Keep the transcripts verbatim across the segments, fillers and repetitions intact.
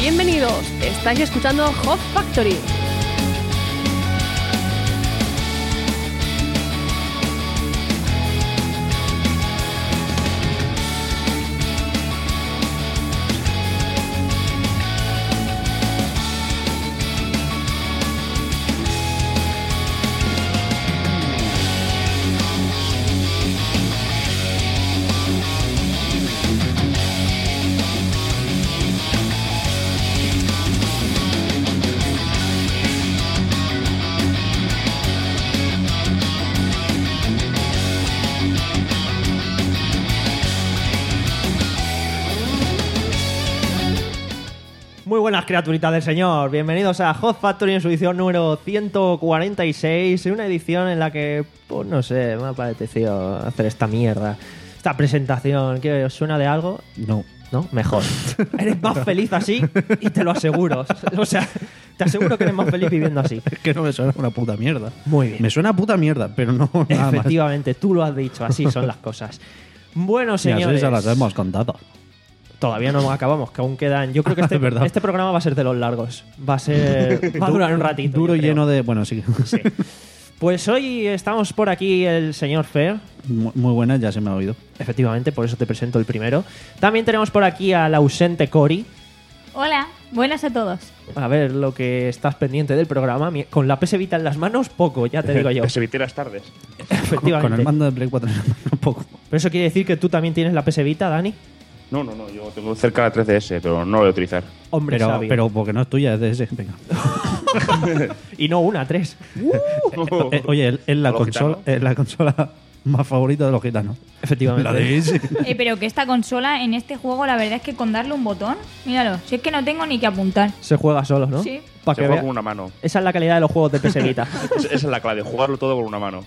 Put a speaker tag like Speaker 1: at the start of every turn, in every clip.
Speaker 1: Bienvenidos, estáis escuchando Hot Factory.
Speaker 2: Muy buenas criaturitas del señor, bienvenidos a Hot Factory en su edición número ciento cuarenta y seis, una edición en la que, pues no sé, me ha parecido hacer esta mierda, esta presentación. ¿Qué os suena de algo?
Speaker 3: No.
Speaker 2: ¿No? Mejor. Eres más feliz así y te lo aseguro. O sea, te aseguro que eres más feliz viviendo así.
Speaker 3: Es que no me suena una puta mierda.
Speaker 2: Muy bien.
Speaker 3: Me suena a puta mierda, pero no nada más.
Speaker 2: Efectivamente, tú lo has dicho, así son las cosas. Bueno, señores.
Speaker 3: Ya se las hemos contado.
Speaker 2: Todavía no acabamos, que aún quedan. Yo creo que este, este programa va a ser de los largos. Va a ser. Va a durar un ratito.
Speaker 3: Duro y lleno de. Bueno, sí.
Speaker 2: Sí. Pues hoy estamos por aquí el señor Fer.
Speaker 3: Muy, muy buena, ya se me ha oído.
Speaker 2: Efectivamente, por eso te presento el primero. También tenemos por aquí al ausente Cory.
Speaker 4: Hola, buenas a todos.
Speaker 2: A ver, lo que estás pendiente del programa. Con la P S Vita en las manos, poco, ya te digo yo.
Speaker 5: P S Viteras tardes.
Speaker 2: Efectivamente.
Speaker 3: Con el mando de Play cuatro en las manos, poco.
Speaker 2: Pero eso quiere decir que tú también tienes la P S Vita, Dani.
Speaker 5: No, no, no, yo tengo cerca la tres D S, pero no la voy a utilizar.
Speaker 2: Hombre
Speaker 3: pero,
Speaker 2: sabio.
Speaker 3: pero porque no es tuya, es de ese. Venga.
Speaker 2: Y no una, tres.
Speaker 3: Uh. eh, oye, es la, consola, es la consola más favorita de los gitanos.
Speaker 2: Efectivamente.
Speaker 3: La de ese.
Speaker 4: Eh, pero que esta consola en este juego, la verdad es que con darle un botón, míralo, si es que no tengo ni que apuntar.
Speaker 2: Se juega solo, ¿no?
Speaker 4: Sí.
Speaker 2: Pa'
Speaker 5: Se
Speaker 2: que
Speaker 5: juega
Speaker 2: vea.
Speaker 5: con una mano.
Speaker 2: Esa es la calidad de los juegos de P S Vita.
Speaker 5: Es- Esa es la clave, jugarlo todo con una mano.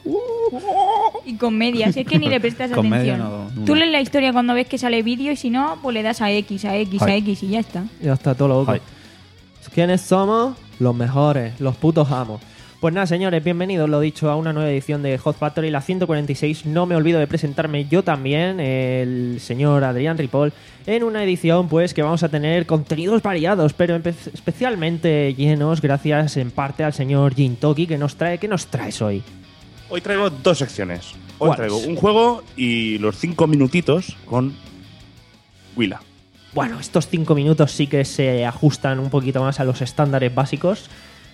Speaker 4: Y con medias, es que ni le prestas
Speaker 3: Con
Speaker 4: atención.
Speaker 3: media no, no.
Speaker 4: Tú lees la historia cuando ves que sale vídeo y si no, pues le das a X, a X, a
Speaker 3: Ay.
Speaker 4: X y ya está.
Speaker 2: Ya está todo loco.
Speaker 3: Ay.
Speaker 2: ¿Quiénes somos? Los mejores, los putos amos. Pues nada, señores, bienvenidos, lo dicho, a una nueva edición de Hot Factory, la ciento cuarenta y seis. No me olvido de presentarme yo también, el señor Adrián Ripoll, en una edición pues que vamos a tener contenidos variados, pero empe- especialmente llenos gracias en parte al señor Jintoki, que nos trae. ¿Qué nos traes hoy?
Speaker 5: Hoy traigo dos secciones. Hoy
Speaker 2: ¿Cuáles?
Speaker 5: traigo un juego y los cinco minutitos con Willa.
Speaker 2: Bueno, estos cinco minutos sí que se ajustan un poquito más a los estándares básicos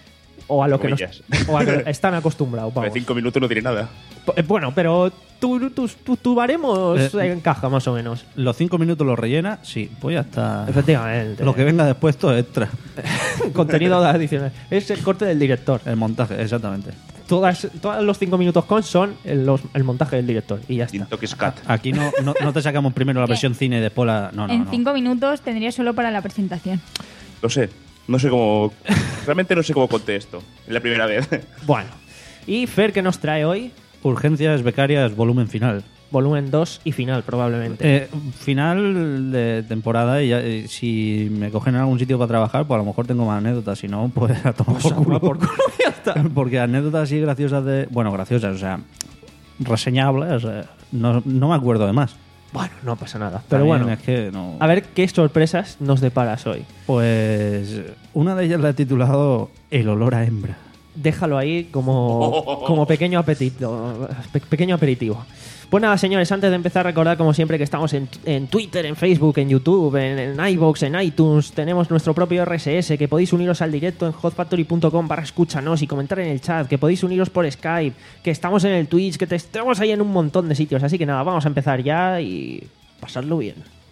Speaker 2: o a lo que nos,
Speaker 5: Comillas.
Speaker 2: o a lo que están acostumbrados.
Speaker 5: De
Speaker 2: Vamos.
Speaker 5: cinco minutos no tiene nada.
Speaker 2: Eh, Bueno, pero tu, tu, tu, tu baremos
Speaker 3: Eh,
Speaker 2: encaja más o menos.
Speaker 3: Los cinco minutos los rellena, sí. Pues ya está.
Speaker 2: Efectivamente.
Speaker 3: Lo que venga después, todo es extra.
Speaker 2: Contenido adicional. Es el corte del director.
Speaker 3: El montaje, exactamente.
Speaker 2: Todas, todos los cinco minutos con son el, los- el montaje del director. Y ya está.
Speaker 5: Jintoki's Cat.
Speaker 3: Aquí no, no, no te sacamos primero la
Speaker 4: ¿Qué?
Speaker 3: versión cine y después la. No, no,
Speaker 4: en
Speaker 3: no.
Speaker 4: cinco minutos tendría solo para la presentación.
Speaker 5: Lo sé. No sé cómo... Realmente no sé cómo conté esto. Es la primera vez.
Speaker 2: Bueno. Y Fer, ¿qué nos trae hoy?
Speaker 3: Urgencias becarias, volumen final.
Speaker 2: Volumen dos y final, probablemente.
Speaker 3: Eh, final de temporada y ya, eh, si me cogen en algún sitio para trabajar, pues a lo mejor tengo más anécdotas. Si no, pues a tomar por culo.
Speaker 2: por culo, ya está.
Speaker 3: Porque anécdotas así graciosas de... Bueno, graciosas, o sea, reseñables, eh, no, no me acuerdo de más.
Speaker 2: Bueno, no pasa nada. Pero
Speaker 3: También
Speaker 2: bueno,
Speaker 3: es que no...
Speaker 2: a ver qué sorpresas nos deparas hoy.
Speaker 3: Pues una de ellas la he titulado El olor a hembra.
Speaker 2: Déjalo ahí como, como pequeño apetito, pe- pequeño aperitivo. Pues nada, señores, antes de empezar, recordad como siempre que estamos en, en Twitter, en Facebook, en YouTube, en, en iVoox, en iTunes. Tenemos nuestro propio R S S, que podéis uniros al directo en hotfactory punto com barra escúchanos y comentar en el chat, que podéis uniros por Skype, que estamos en el Twitch, que te estamos ahí en un montón de sitios. Así que nada, vamos a empezar ya y pasadlo bien.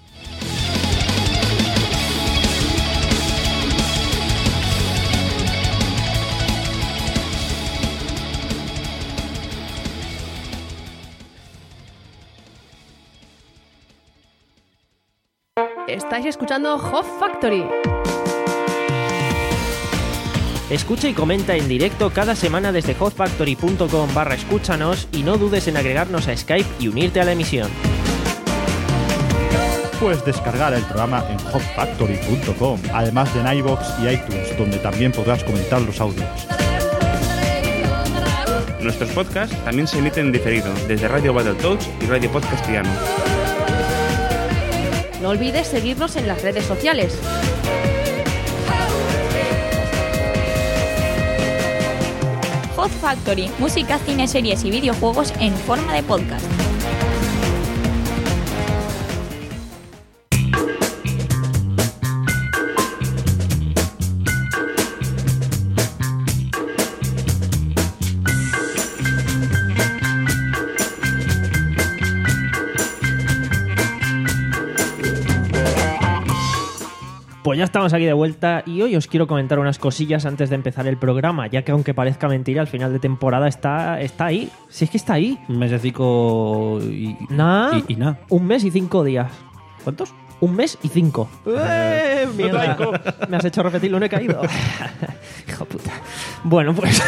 Speaker 1: Estáis escuchando Hot Factory.
Speaker 2: Escucha y comenta en directo cada semana desde hotfactory punto com barra escúchanos y no dudes en agregarnos a Skype y unirte a la emisión.
Speaker 6: Puedes descargar el programa en hot factory punto com, además de en iVoox y iTunes, donde también podrás comentar los audios.
Speaker 5: Nuestros podcasts también se emiten en diferido desde Radio Battletoads y Radio Podcast Piano.
Speaker 1: No olvides seguirnos en las redes sociales.
Speaker 4: Hot Factory, música, cine, series y videojuegos en forma de podcast.
Speaker 2: Pues ya estamos aquí de vuelta y hoy os quiero comentar unas cosillas antes de empezar el programa, ya que aunque parezca mentira, al final de temporada está, está ahí. Si es que está ahí.
Speaker 3: Un mesecico y,
Speaker 2: Nah,
Speaker 3: y, y nada.
Speaker 2: Un mes y cinco días.
Speaker 3: ¿Cuántos?
Speaker 2: Un mes y cinco. ¡Eh, mierda! Me has hecho repetirlo, no he caído. Hijo puta. Bueno, pues...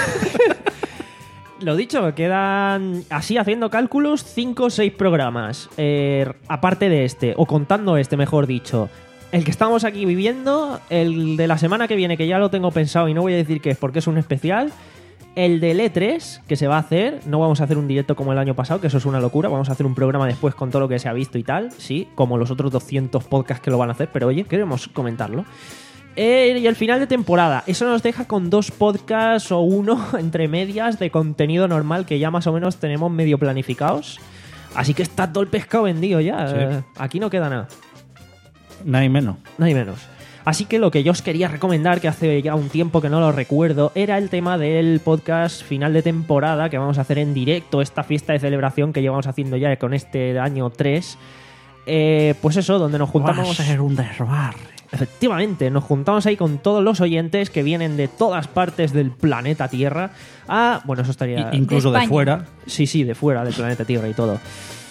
Speaker 2: Lo dicho, quedan, así haciendo cálculos, cinco o seis programas. Eh, aparte de este, o contando este, mejor dicho. El que estamos aquí viviendo, el de la semana que viene, que ya lo tengo pensado y no voy a decir qué es porque es un especial. El del E tres, que se va a hacer. No vamos a hacer un directo como el año pasado, que eso es una locura. Vamos a hacer un programa después con todo lo que se ha visto y tal. Sí, como los otros doscientos podcasts que lo van a hacer. Pero oye, queremos comentarlo. Eh, y el final de temporada. Eso nos deja con dos podcasts o uno entre medias de contenido normal que ya más o menos tenemos medio planificados. Así que está todo el pescado vendido ya.
Speaker 3: Sí.
Speaker 2: Eh, aquí no queda nada.
Speaker 3: Nada y menos.
Speaker 2: No hay menos. Así que lo que yo os quería recomendar, que hace ya un tiempo que no lo recuerdo, era el tema del podcast final de temporada que vamos a hacer en directo, esta fiesta de celebración que llevamos haciendo ya con este año tres. Eh, pues eso, donde nos juntamos...
Speaker 3: Va a ser un derrobar.
Speaker 2: Efectivamente, nos juntamos ahí con todos los oyentes que vienen de todas partes del planeta Tierra a... Bueno, eso estaría...
Speaker 3: I- incluso de,
Speaker 4: España.
Speaker 3: fuera.
Speaker 2: Sí, sí, de fuera del planeta Tierra y todo.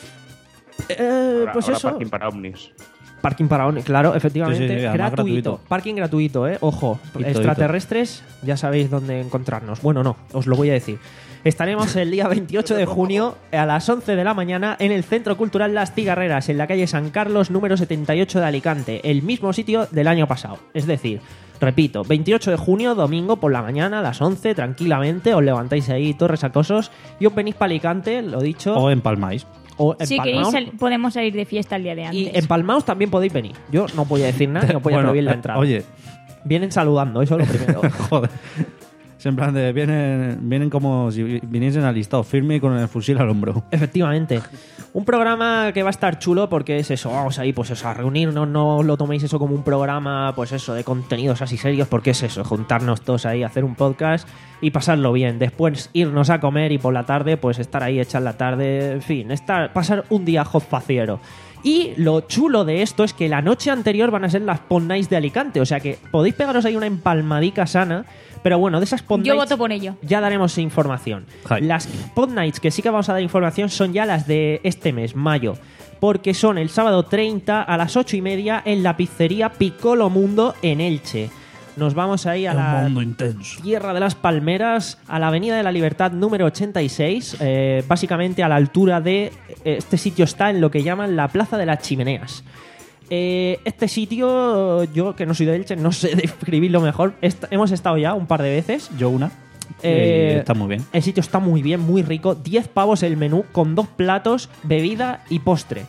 Speaker 2: Eh,
Speaker 5: Ahora,
Speaker 2: pues
Speaker 5: ahora
Speaker 2: eso...
Speaker 5: parking para ovnis.
Speaker 2: Parking para ovnis, claro, efectivamente.
Speaker 3: Sí, sí, sí, además
Speaker 2: gratuito.
Speaker 3: gratuito.
Speaker 2: Parking gratuito, ¿eh? Ojo,
Speaker 3: Y todito.
Speaker 2: extraterrestres, ya sabéis dónde encontrarnos. Bueno, no, os lo voy a decir. Estaremos el día veintiocho de junio a las once de la mañana en el Centro Cultural Las Cigarreras, en la calle San Carlos, número setenta y ocho de Alicante. El mismo sitio del año pasado. Es decir, repito, veintiocho de junio, domingo por la mañana a las once, tranquilamente. Os levantáis ahí todos resacosos y os venís para Alicante, lo dicho.
Speaker 3: O empalmáis.
Speaker 2: O
Speaker 4: Si queréis,
Speaker 2: empalmaos.
Speaker 4: sal- podemos salir de fiesta el día de antes.
Speaker 2: Y empalmaos también podéis venir. Yo no voy a decir nada, ni os voy a
Speaker 3: Bueno,
Speaker 2: prohibir la
Speaker 3: eh,
Speaker 2: entrada.
Speaker 3: Oye,
Speaker 2: Vienen saludando, eso es lo primero.
Speaker 3: joder. Es en plan de, vienen, vienen como si viniesen alistado firme y con el fusil al hombro.
Speaker 2: Efectivamente. Un programa que va a estar chulo porque es eso, vamos ahí pues eso, a reunirnos, no lo toméis eso como un programa pues eso, de contenidos así serios, porque es eso, juntarnos todos ahí, hacer un podcast y pasarlo bien. Después irnos a comer y por la tarde pues estar ahí, echar la tarde, en fin, estar, pasar un día hot faciero. Y lo chulo de esto es que la noche anterior van a ser las Pod Nights de Alicante, o sea que podéis pegaros ahí una empalmadica sana, pero bueno, de esas Pod
Speaker 4: Yo
Speaker 2: Nights
Speaker 4: voto por ello.
Speaker 2: ya daremos información.
Speaker 3: Hype.
Speaker 2: Las Pod Nights que sí que vamos a dar información son ya las de este mes, mayo, porque son el sábado treinta a las ocho y media en la pizzería Piccolo Mundo en Elche. Nos vamos ahí a
Speaker 3: Es
Speaker 2: la
Speaker 3: un mundo intenso.
Speaker 2: Tierra de las Palmeras, a la Avenida de la Libertad número ochenta y seis, eh, básicamente a la altura de... eh, Este sitio está en lo que llaman la Plaza de las Chimeneas. Eh, este sitio, yo que no soy de Elche, no sé describirlo mejor. Est- hemos estado ya un par de veces.
Speaker 3: Yo una.
Speaker 2: Eh,
Speaker 3: y está muy bien.
Speaker 2: El sitio está muy bien, muy rico. diez pavos el menú con dos platos, bebida y postre.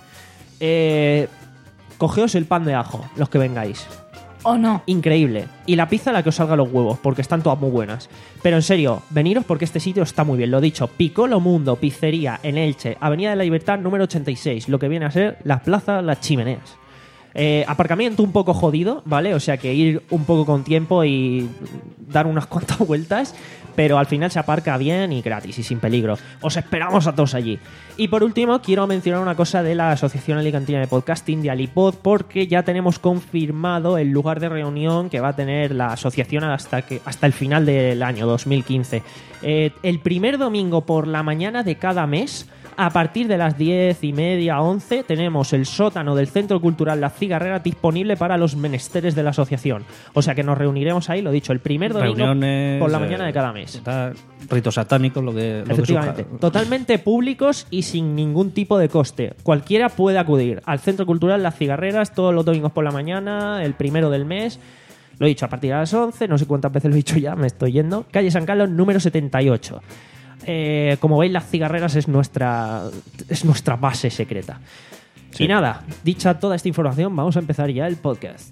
Speaker 2: Eh, cogeos el pan de ajo, los que vengáis.
Speaker 4: ¿O no?
Speaker 2: Increíble. Y la pizza la que os salga los huevos, porque están todas muy buenas. Pero en serio, veniros porque este sitio está muy bien. Lo dicho, Piccolo Mundo, pizzería en Elche, Avenida de la Libertad número ochenta y seis, lo que viene a ser la Plaza Las Chimeneas. Eh, aparcamiento un poco jodido, ¿vale? O sea que ir un poco con tiempo y dar unas cuantas vueltas, pero al final se aparca bien y gratis y sin peligro. Os esperamos a todos allí. Y por último, quiero mencionar una cosa de la Asociación Alicantina de Podcasting de Alipod, porque ya tenemos confirmado el lugar de reunión que va a tener la asociación hasta, que, hasta el final del año dos mil quince. Eh, el primer domingo por la mañana de cada mes, a partir de las diez y media, once, tenemos el sótano del Centro Cultural Las Cigarreras disponible para los menesteres de la asociación. O sea que nos reuniremos ahí, lo dicho, el primer domingo
Speaker 3: Reuniones,
Speaker 2: por la
Speaker 3: eh,
Speaker 2: mañana de cada mes.
Speaker 3: está- ritos satánicos, lo que, lo que
Speaker 2: Efectivamente,
Speaker 3: surja.
Speaker 2: totalmente públicos y sin ningún tipo de coste. Cualquiera puede acudir al Centro Cultural Las Cigarreras todos los domingos por la mañana, el primero del mes. Lo he dicho, a partir de las once, no sé cuántas veces lo he dicho ya, me estoy yendo. Calle San Carlos, número setenta y ocho. Eh, como veis, Las Cigarreras es nuestra, es nuestra base secreta.
Speaker 3: Sí.
Speaker 2: Y nada, dicha toda esta información, vamos a empezar ya el podcast.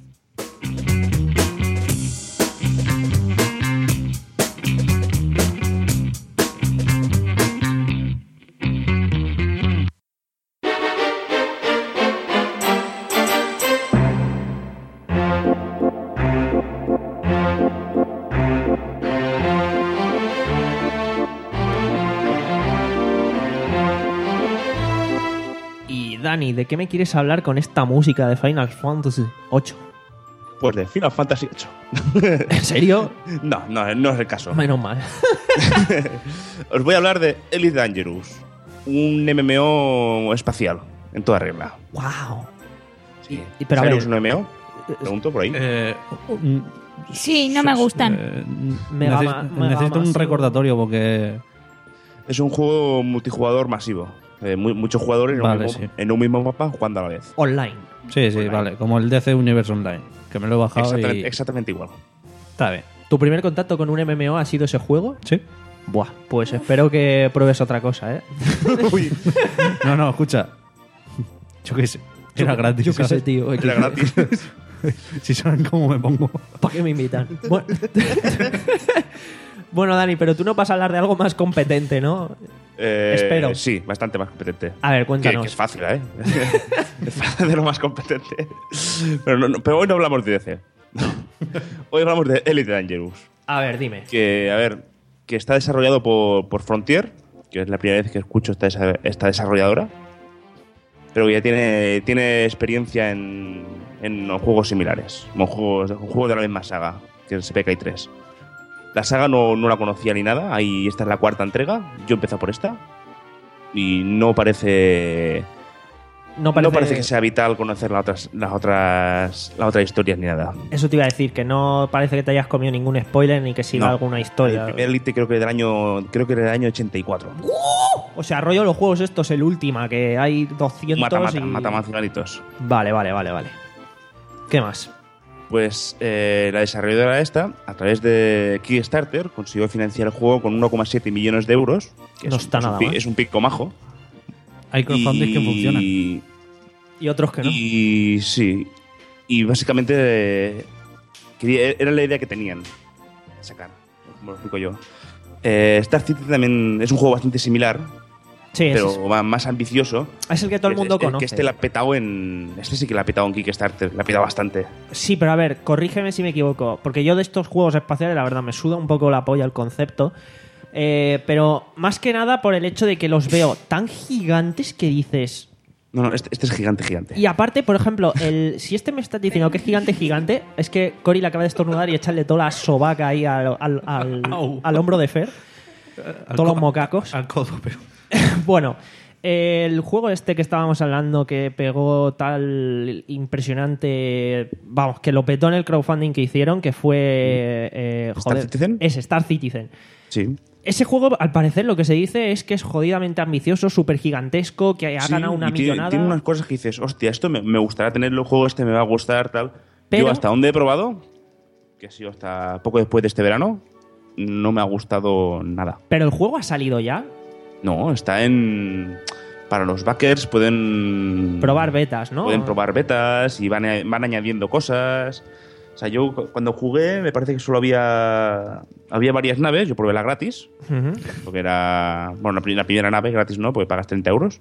Speaker 2: Dani, ¿de qué me quieres hablar con esta música de Final Fantasy ocho?
Speaker 5: Pues de Final Fantasy ocho.
Speaker 2: ¿En serio?
Speaker 5: No, no, no es el caso.
Speaker 2: Menos mal.
Speaker 5: Os voy a hablar de Elite Dangerous, un M M O espacial, en toda regla.
Speaker 2: ¡Wow!
Speaker 5: Sí.
Speaker 2: Y- pero a
Speaker 5: ¿Sabes
Speaker 2: ver,
Speaker 5: lo que es un M M O? Pregunto por ahí.
Speaker 3: Eh, mm,
Speaker 4: Sí, no me gustan.
Speaker 3: eh,
Speaker 2: Mega
Speaker 3: neces-
Speaker 2: ma- mega
Speaker 3: necesito un
Speaker 2: masivo.
Speaker 3: recordatorio porque...
Speaker 5: Es un juego multijugador masivo. Eh, mu- muchos jugadores en,
Speaker 3: Vale,
Speaker 5: un mismo,
Speaker 3: sí.
Speaker 5: en un mismo mapa jugando a la vez.
Speaker 2: Online.
Speaker 3: Sí, sí,
Speaker 5: Online.
Speaker 3: vale. Como el D C Universe Online, que me lo he bajado
Speaker 5: Exactamente,
Speaker 3: y...
Speaker 5: exactamente igual.
Speaker 3: Está bien.
Speaker 2: ¿Tu primer contacto con un M M O ha sido ese juego?
Speaker 3: Sí.
Speaker 2: Buah, pues espero que pruebes otra cosa, ¿eh?
Speaker 3: No, no, escucha. Yo qué sé. Era gratis.
Speaker 2: Yo qué sé,
Speaker 3: ¿sabes?
Speaker 2: tío.
Speaker 5: Era gratis.
Speaker 3: Si saben cómo me pongo.
Speaker 2: ¿Para qué me invitan? Bueno. Bueno, Dani, pero tú no vas a hablar de algo más competente, ¿no?
Speaker 5: Eh,
Speaker 2: Espero.
Speaker 5: Sí, bastante más competente.
Speaker 2: A ver,
Speaker 5: Que,
Speaker 2: cuéntanos.
Speaker 5: que es fácil, ¿eh? Es fácil de lo más competente. Pero, no, no- pero hoy no hablamos de D C. Hoy hablamos de Elite Dangerous.
Speaker 2: A ver, dime.
Speaker 5: Que, a ver, que está desarrollado por, por Frontier, que es la primera vez que escucho esta, desa- esta desarrolladora. Pero que ya tiene, tiene experiencia en, en juegos similares. En juegos, en juegos de la misma saga, que es P K I tres. La saga no, no la conocía ni nada. Ahí esta es la cuarta entrega. Yo empecé por esta. Y no parece.
Speaker 2: No parece,
Speaker 5: No parece que sea vital conocer las otras, las otras, las otras historias ni nada.
Speaker 2: Eso te iba a decir, que no parece que te hayas comido ningún spoiler ni que siga
Speaker 5: No.
Speaker 2: alguna
Speaker 5: El
Speaker 2: historia.
Speaker 5: primer Elite creo que del año, creo que era del año ochenta y cuatro.
Speaker 2: O sea, rollo los juegos estos, el última, que hay doscientos
Speaker 5: Mata, mata,
Speaker 2: y...
Speaker 5: mata mancianitos.
Speaker 2: Vale, vale, vale, vale. ¿Qué más?
Speaker 5: Pues eh, la desarrolladora esta, a través de Kickstarter, consiguió financiar el juego con uno coma siete millones de euros. Que
Speaker 2: No
Speaker 5: es,
Speaker 2: está
Speaker 5: es
Speaker 2: nada
Speaker 5: un, pi-
Speaker 2: mal.
Speaker 5: es un pico majo.
Speaker 3: Hay crowdfunding que funcionan.
Speaker 5: Y,
Speaker 2: Y otros que no.
Speaker 5: y sí. Y básicamente eh, quería- era la idea que tenían sacar. Como lo explico yo. Eh, Star City también es un juego bastante similar,
Speaker 2: Sí, es,
Speaker 5: pero más, más ambicioso.
Speaker 2: es el que todo el mundo
Speaker 5: Es- es-
Speaker 2: conoce.
Speaker 5: Que este la ha petado en. Este sí que la ha petado en Kickstarter. La ha petado bastante.
Speaker 2: Sí, pero a ver, corrígeme si me equivoco, porque yo de estos juegos espaciales, la verdad, me suda un poco la polla el concepto. Eh, pero más que nada por el hecho de que los veo tan gigantes que dices...
Speaker 5: No, no, este, este es gigante, gigante.
Speaker 2: Y aparte, por ejemplo, el, si este me estás diciendo que es gigante, gigante, es que Cory le acaba de estornudar y echarle toda la sobaca ahí al, al, al-
Speaker 3: Au.
Speaker 2: al hombro de Fer.
Speaker 3: Al
Speaker 2: Todos los
Speaker 3: co-
Speaker 2: mocacos.
Speaker 3: Al codo, pero...
Speaker 2: Bueno, el juego este que estábamos hablando que pegó tal impresionante, vamos, que lo petó en el crowdfunding que hicieron, que fue eh,
Speaker 5: ¿Star
Speaker 2: joder,
Speaker 5: Citizen?
Speaker 2: es Star Citizen.
Speaker 5: Sí.
Speaker 2: Ese juego, al parecer, lo que se dice es que es jodidamente ambicioso, súper gigantesco, que ha
Speaker 5: Sí,
Speaker 2: ganado una
Speaker 5: y tiene,
Speaker 2: millonada.
Speaker 5: tiene unas cosas que dices, hostia, esto me, me gustaría tenerlo, el juego este me va a gustar, tal.
Speaker 2: Pero-
Speaker 5: Yo hasta donde he probado, que ha sido hasta poco después de este verano, no me ha gustado nada.
Speaker 2: Pero el juego ha salido ya.
Speaker 5: No, está en... Para los backers pueden...
Speaker 2: Probar betas, ¿no?
Speaker 5: Pueden probar betas y van, a- van añadiendo cosas. O sea, yo cu- cuando jugué me parece que solo había... Había varias naves, yo probé la gratis.
Speaker 2: Ujú.
Speaker 5: Porque era. Bueno, la pri- la primera nave gratis no, porque pagas treinta euros.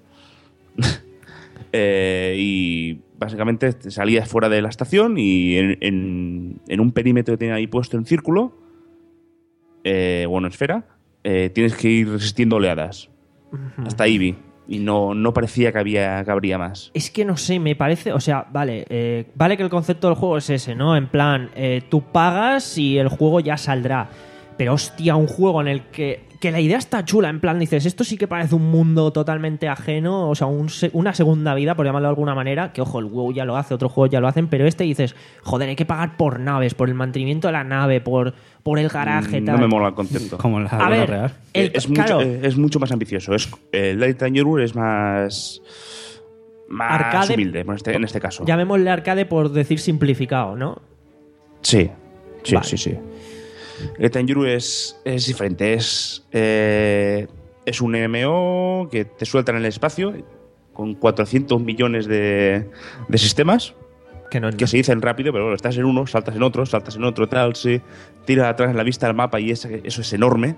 Speaker 5: Eh, y básicamente te salías fuera de la estación y en, en- en un perímetro que tiene ahí puesto en círculo, eh, bueno, esfera, eh, tienes que ir resistiendo oleadas. Hasta ahí vi. Y no, no parecía que, había, que habría más.
Speaker 2: Es que no sé, me parece, o sea, vale, eh, vale que el concepto del juego es ese, ¿no? En plan, eh, tú pagas y el juego ya saldrá. Pero hostia, un juego en el que, que la idea está chula, en plan dices, esto sí que parece un mundo totalmente ajeno, o sea, un se- una segunda vida, por llamarlo de alguna manera, que ojo, el WoW ya lo hace, otros juegos ya lo hacen, pero este dices, joder, hay que pagar por naves, por el mantenimiento de la nave, por, por el garaje,
Speaker 5: Mm,
Speaker 2: tal.
Speaker 5: No me mola el concepto.
Speaker 3: Como en la
Speaker 2: A
Speaker 3: vida
Speaker 2: ver,
Speaker 3: real.
Speaker 2: el-
Speaker 5: Eh, es,
Speaker 2: claro,
Speaker 5: mucho, eh, es mucho más ambicioso. Es, eh, el Light Dangerous es más. Más
Speaker 2: Arcade-
Speaker 5: humilde en este, en este caso.
Speaker 2: llamémosle arcade por decir simplificado, ¿no?
Speaker 5: Sí, sí,
Speaker 2: Vale.
Speaker 5: sí, sí. El Dangerous es, es diferente. Es, eh, es un M M O que te sueltan en el espacio con cuatrocientos millones de, de sistemas
Speaker 2: Que no es
Speaker 5: que se dicen rápido, pero bueno, estás en uno, saltas en otro, saltas en otro, tal, sí. Tira atrás en la vista del mapa y esa- eso es enorme.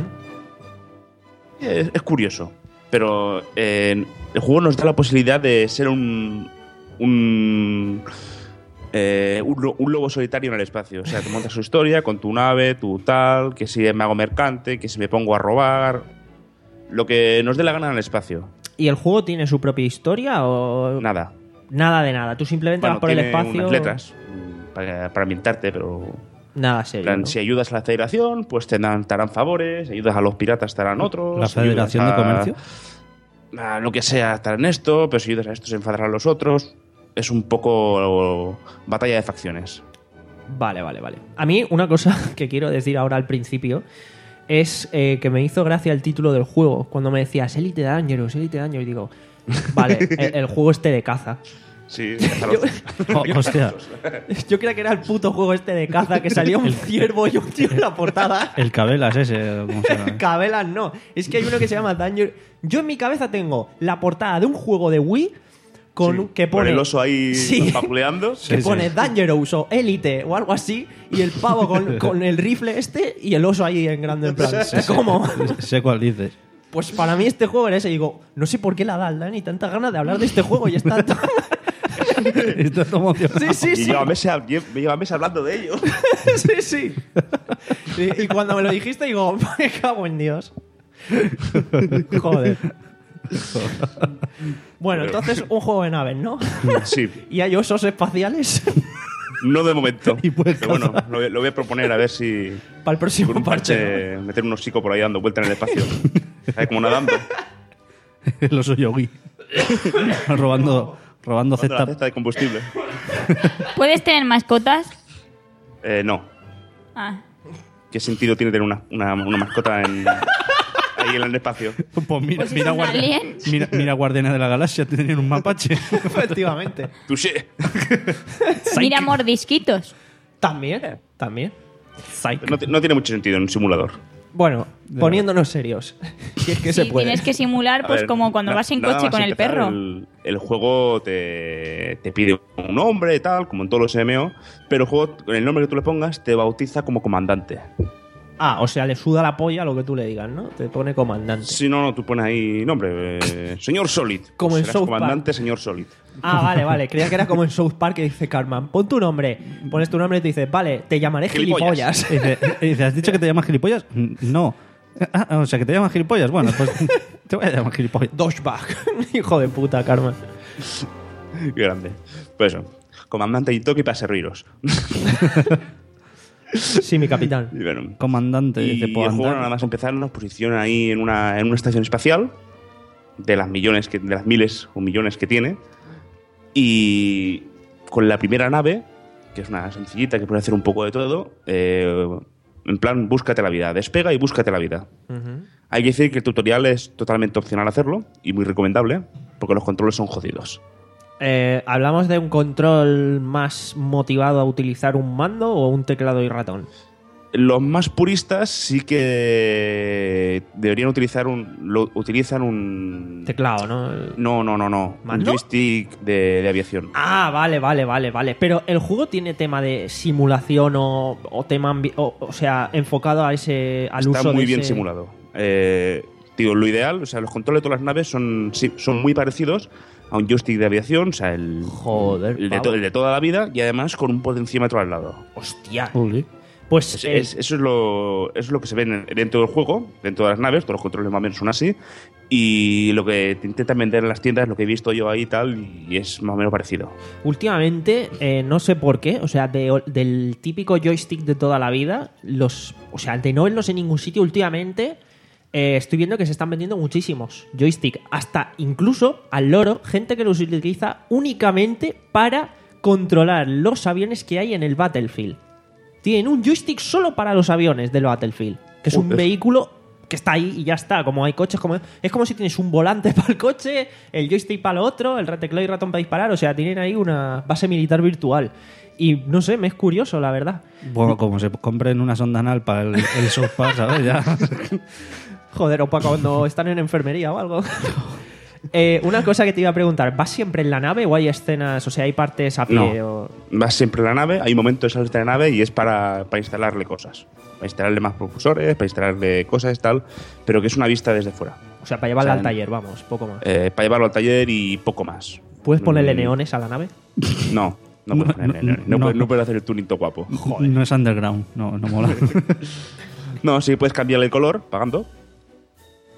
Speaker 5: Es, es curioso, pero eh, el juego nos da la posibilidad de ser un un, eh, un, lo- un lobo solitario en el espacio. O sea, te montas tu historia con tu nave, tu tal, que si me hago mercante, que si me pongo a robar, lo que nos dé la gana en el espacio.
Speaker 2: ¿Y el juego tiene su propia historia o...?
Speaker 5: Nada.
Speaker 2: Nada de nada. Tú simplemente
Speaker 5: Bueno,
Speaker 2: vas por el
Speaker 5: tiene
Speaker 2: espacio...
Speaker 5: unas letras mm, para, para ambientarte, pero...
Speaker 2: Nada
Speaker 5: en
Speaker 2: serio,
Speaker 5: plan,
Speaker 2: ¿no?
Speaker 5: si ayudas a la federación, pues te dan, te harán favores. Ayudas a los piratas, te harán otros.
Speaker 3: ¿La Federación de
Speaker 5: ayudas a-
Speaker 3: Comercio?
Speaker 5: a lo que sea, estar en esto, pero si ayudas a estos se enfadarán a los otros. Es un poco batalla de facciones.
Speaker 2: Vale, vale, vale. A mí una cosa que quiero decir ahora al principio es eh, que me hizo gracia el título del juego. Cuando me decías Elite Dangerous, Elite Dangerous, y digo, vale, el, el juego este de caza.
Speaker 5: Sí,
Speaker 3: Oh, hostia,
Speaker 2: Yo creía que era el puto juego este de caza, que salía un ciervo y un tío en la portada.
Speaker 3: el Cabelas ese, ¿cómo se llama?
Speaker 2: Cabelas no. Es que hay uno que se llama Danger. Yo en mi cabeza tengo la portada de un juego de Wii con
Speaker 5: Sí,
Speaker 2: que
Speaker 5: con
Speaker 2: pone
Speaker 5: el oso ahí
Speaker 2: Sí.
Speaker 5: papuleando.
Speaker 2: que
Speaker 3: Sí,
Speaker 2: pone
Speaker 3: sí.
Speaker 2: Dangerous o Elite o algo así y el pavo con, con el rifle este y el oso ahí en grande en plan. ¿Cómo?
Speaker 3: Sé cuál dices.
Speaker 2: Pues para mí este juego era ese y digo, no sé por qué la da al Dani tanta ganas de hablar de este juego y está tan...
Speaker 3: Estás emocionado.
Speaker 2: Sí, sí,
Speaker 5: Y
Speaker 2: sí.
Speaker 5: lleva meses, me lleva meses hablando de ello.
Speaker 2: Sí, sí. Y, y cuando me lo dijiste digo, me cago en Dios. Joder. Bueno, entonces un juego de naves, ¿no?
Speaker 5: Sí,
Speaker 2: ¿Y hay osos espaciales?
Speaker 5: no de momento.
Speaker 3: Y puedes
Speaker 5: Pero bueno, lo, voy- lo voy a proponer a ver si
Speaker 2: Para el próximo
Speaker 5: con un
Speaker 2: parche.
Speaker 5: parche meter un hocico por ahí dando vuelta en el espacio. ¿Sabes? Como nadando.
Speaker 3: El oso yogi. robando robando
Speaker 5: Dando la
Speaker 3: cesta.
Speaker 5: cesta de combustible.
Speaker 4: ¿Puedes tener mascotas?
Speaker 5: Eh, no.
Speaker 4: Ah.
Speaker 5: ¿Qué sentido tiene tener una, una, una mascota en, ahí en el espacio?
Speaker 3: Pues mira,
Speaker 4: Pues es
Speaker 3: mira,
Speaker 4: un
Speaker 3: guardia-
Speaker 4: alien.
Speaker 3: mira, mira Guardianes de la Galaxia, tenían un mapache.
Speaker 2: Efectivamente.
Speaker 5: Touché.
Speaker 4: Mira mordisquitos.
Speaker 2: También, también.
Speaker 5: No, ti- no tiene mucho sentido en un simulador.
Speaker 2: Bueno, poniéndonos serios. Si es que se
Speaker 4: Sí,
Speaker 2: puede.
Speaker 4: tienes que simular,
Speaker 5: A
Speaker 4: pues
Speaker 5: ver,
Speaker 4: como cuando
Speaker 5: na-
Speaker 4: vas en
Speaker 5: nada
Speaker 4: coche
Speaker 5: más
Speaker 4: con el
Speaker 5: empezar,
Speaker 4: perro.
Speaker 5: El, el juego te, te pide un nombre y tal, como en todos los M M O, pero el juego, con el nombre que tú le pongas, te bautiza como comandante.
Speaker 2: Ah, o sea, le suda la polla lo que tú le digas, ¿no? Te pone comandante.
Speaker 5: Si no, tú pones ahí nombre, eh, señor Solid.
Speaker 2: Como
Speaker 5: Pues
Speaker 2: en
Speaker 5: serás
Speaker 2: South Park.
Speaker 5: comandante, señor Solid.
Speaker 2: Ah, vale, vale. Creía que era como en South Park que dice Cartman, pon tu nombre. Pones tu nombre y te dice, vale, te llamaré
Speaker 5: Gilipollas.
Speaker 2: gilipollas.
Speaker 3: Y dice, y dice, ¿has dicho que te llamas gilipollas? Mm, No. Ah, o sea, que te llamas gilipollas. Bueno, pues te voy a llamar gilipollas.
Speaker 2: Dodgebag. Hijo de puta, Cartman.
Speaker 5: Qué grande. Pues eso, comandante y toque para serviros.
Speaker 2: Sí, mi capitán.
Speaker 5: Y bueno,
Speaker 3: Comandante,
Speaker 5: y
Speaker 3: dice,
Speaker 5: el
Speaker 3: puedo
Speaker 5: juego
Speaker 3: andar.
Speaker 5: nada más empezar nos posiciona ahí en una, en una estación espacial de las millones que, de las miles o millones que tiene, y con la primera nave, que es una sencillita que puede hacer un poco de todo, eh, en plan búscate la vida, despega y búscate la vida. Hay que decir que el tutorial es totalmente opcional hacerlo y muy recomendable porque los controles son jodidos.
Speaker 2: Eh, ¿Hablamos de un control más motivado a utilizar un mando o un teclado y ratón?
Speaker 5: Los más puristas sí que deberían utilizar un. Lo, utilizan un.
Speaker 2: Teclado, ¿no?
Speaker 5: No, no, no, no. Un
Speaker 2: ¿Mando?
Speaker 5: joystick de, de aviación.
Speaker 2: Ah, vale, vale, vale, vale. Pero el juego tiene tema de simulación o, o tema, ambi- o, o sea, enfocado a ese, al
Speaker 5: Está
Speaker 2: uso
Speaker 5: muy
Speaker 2: de
Speaker 5: bien
Speaker 2: ese-
Speaker 5: simulado. Eh, digo, lo ideal, o sea, los controles de todas las naves son, sí, son muy parecidos a un joystick de aviación, o sea, el,
Speaker 2: Joder,
Speaker 5: el, de,
Speaker 2: pavo.
Speaker 5: to- el de toda la vida, y además con un potenciómetro al lado.
Speaker 2: Hostia.
Speaker 3: Uli.
Speaker 2: Pues
Speaker 5: Es-
Speaker 2: eh,
Speaker 5: es- eso, es lo, eso es lo que se ve en- dentro del juego, dentro de las naves, todos los controles más o menos son así, y lo que te intentan vender en las tiendas, lo que he visto yo ahí y tal, y es más o menos parecido.
Speaker 2: últimamente, eh, no sé por qué, o sea, de- del típico joystick de toda la vida, los, o sea, de no verlos en ningún sitio últimamente, eh, estoy viendo que se están vendiendo muchísimos joystick, hasta incluso al loro, gente que los utiliza únicamente para controlar los aviones que hay en el Battlefield. Tienen un joystick solo para los aviones del Battlefield, que es un
Speaker 5: Joder.
Speaker 2: vehículo que está ahí y ya está. Como hay coches, como es como si tienes un volante para el coche, el joystick para lo otro, el teclado y ratón para disparar. O sea, tienen ahí una base militar virtual. Y no sé, me es curioso, la verdad.
Speaker 3: Bueno, como se compren una sonda anal para el, el South Park, ¿sabes? Ya.
Speaker 2: Joder, o para cuando están en enfermería o algo. Eh, una cosa que te iba a preguntar, ¿vas siempre en la nave o hay escenas, o sea, hay partes a pie?
Speaker 5: No.
Speaker 2: O...
Speaker 5: Vas siempre en la nave, hay un momento de salir de la nave y es para, para instalarle cosas. Para instalarle más propulsores, para instalarle cosas y tal, pero que es una vista desde fuera.
Speaker 2: o sea, para llevarla
Speaker 5: O sea,
Speaker 2: al taller, vamos, poco más.
Speaker 5: Eh, para llevarlo al taller y poco más.
Speaker 2: ¿Puedes ponerle
Speaker 5: mm.
Speaker 2: neones a la nave?
Speaker 5: No, no, puedes ponerle
Speaker 3: no,
Speaker 5: neones. no,
Speaker 3: no.
Speaker 5: puedes- no puedes hacer el tunito guapo.
Speaker 3: No es underground, no, no mola.
Speaker 5: No, sí puedes cambiarle el color pagando.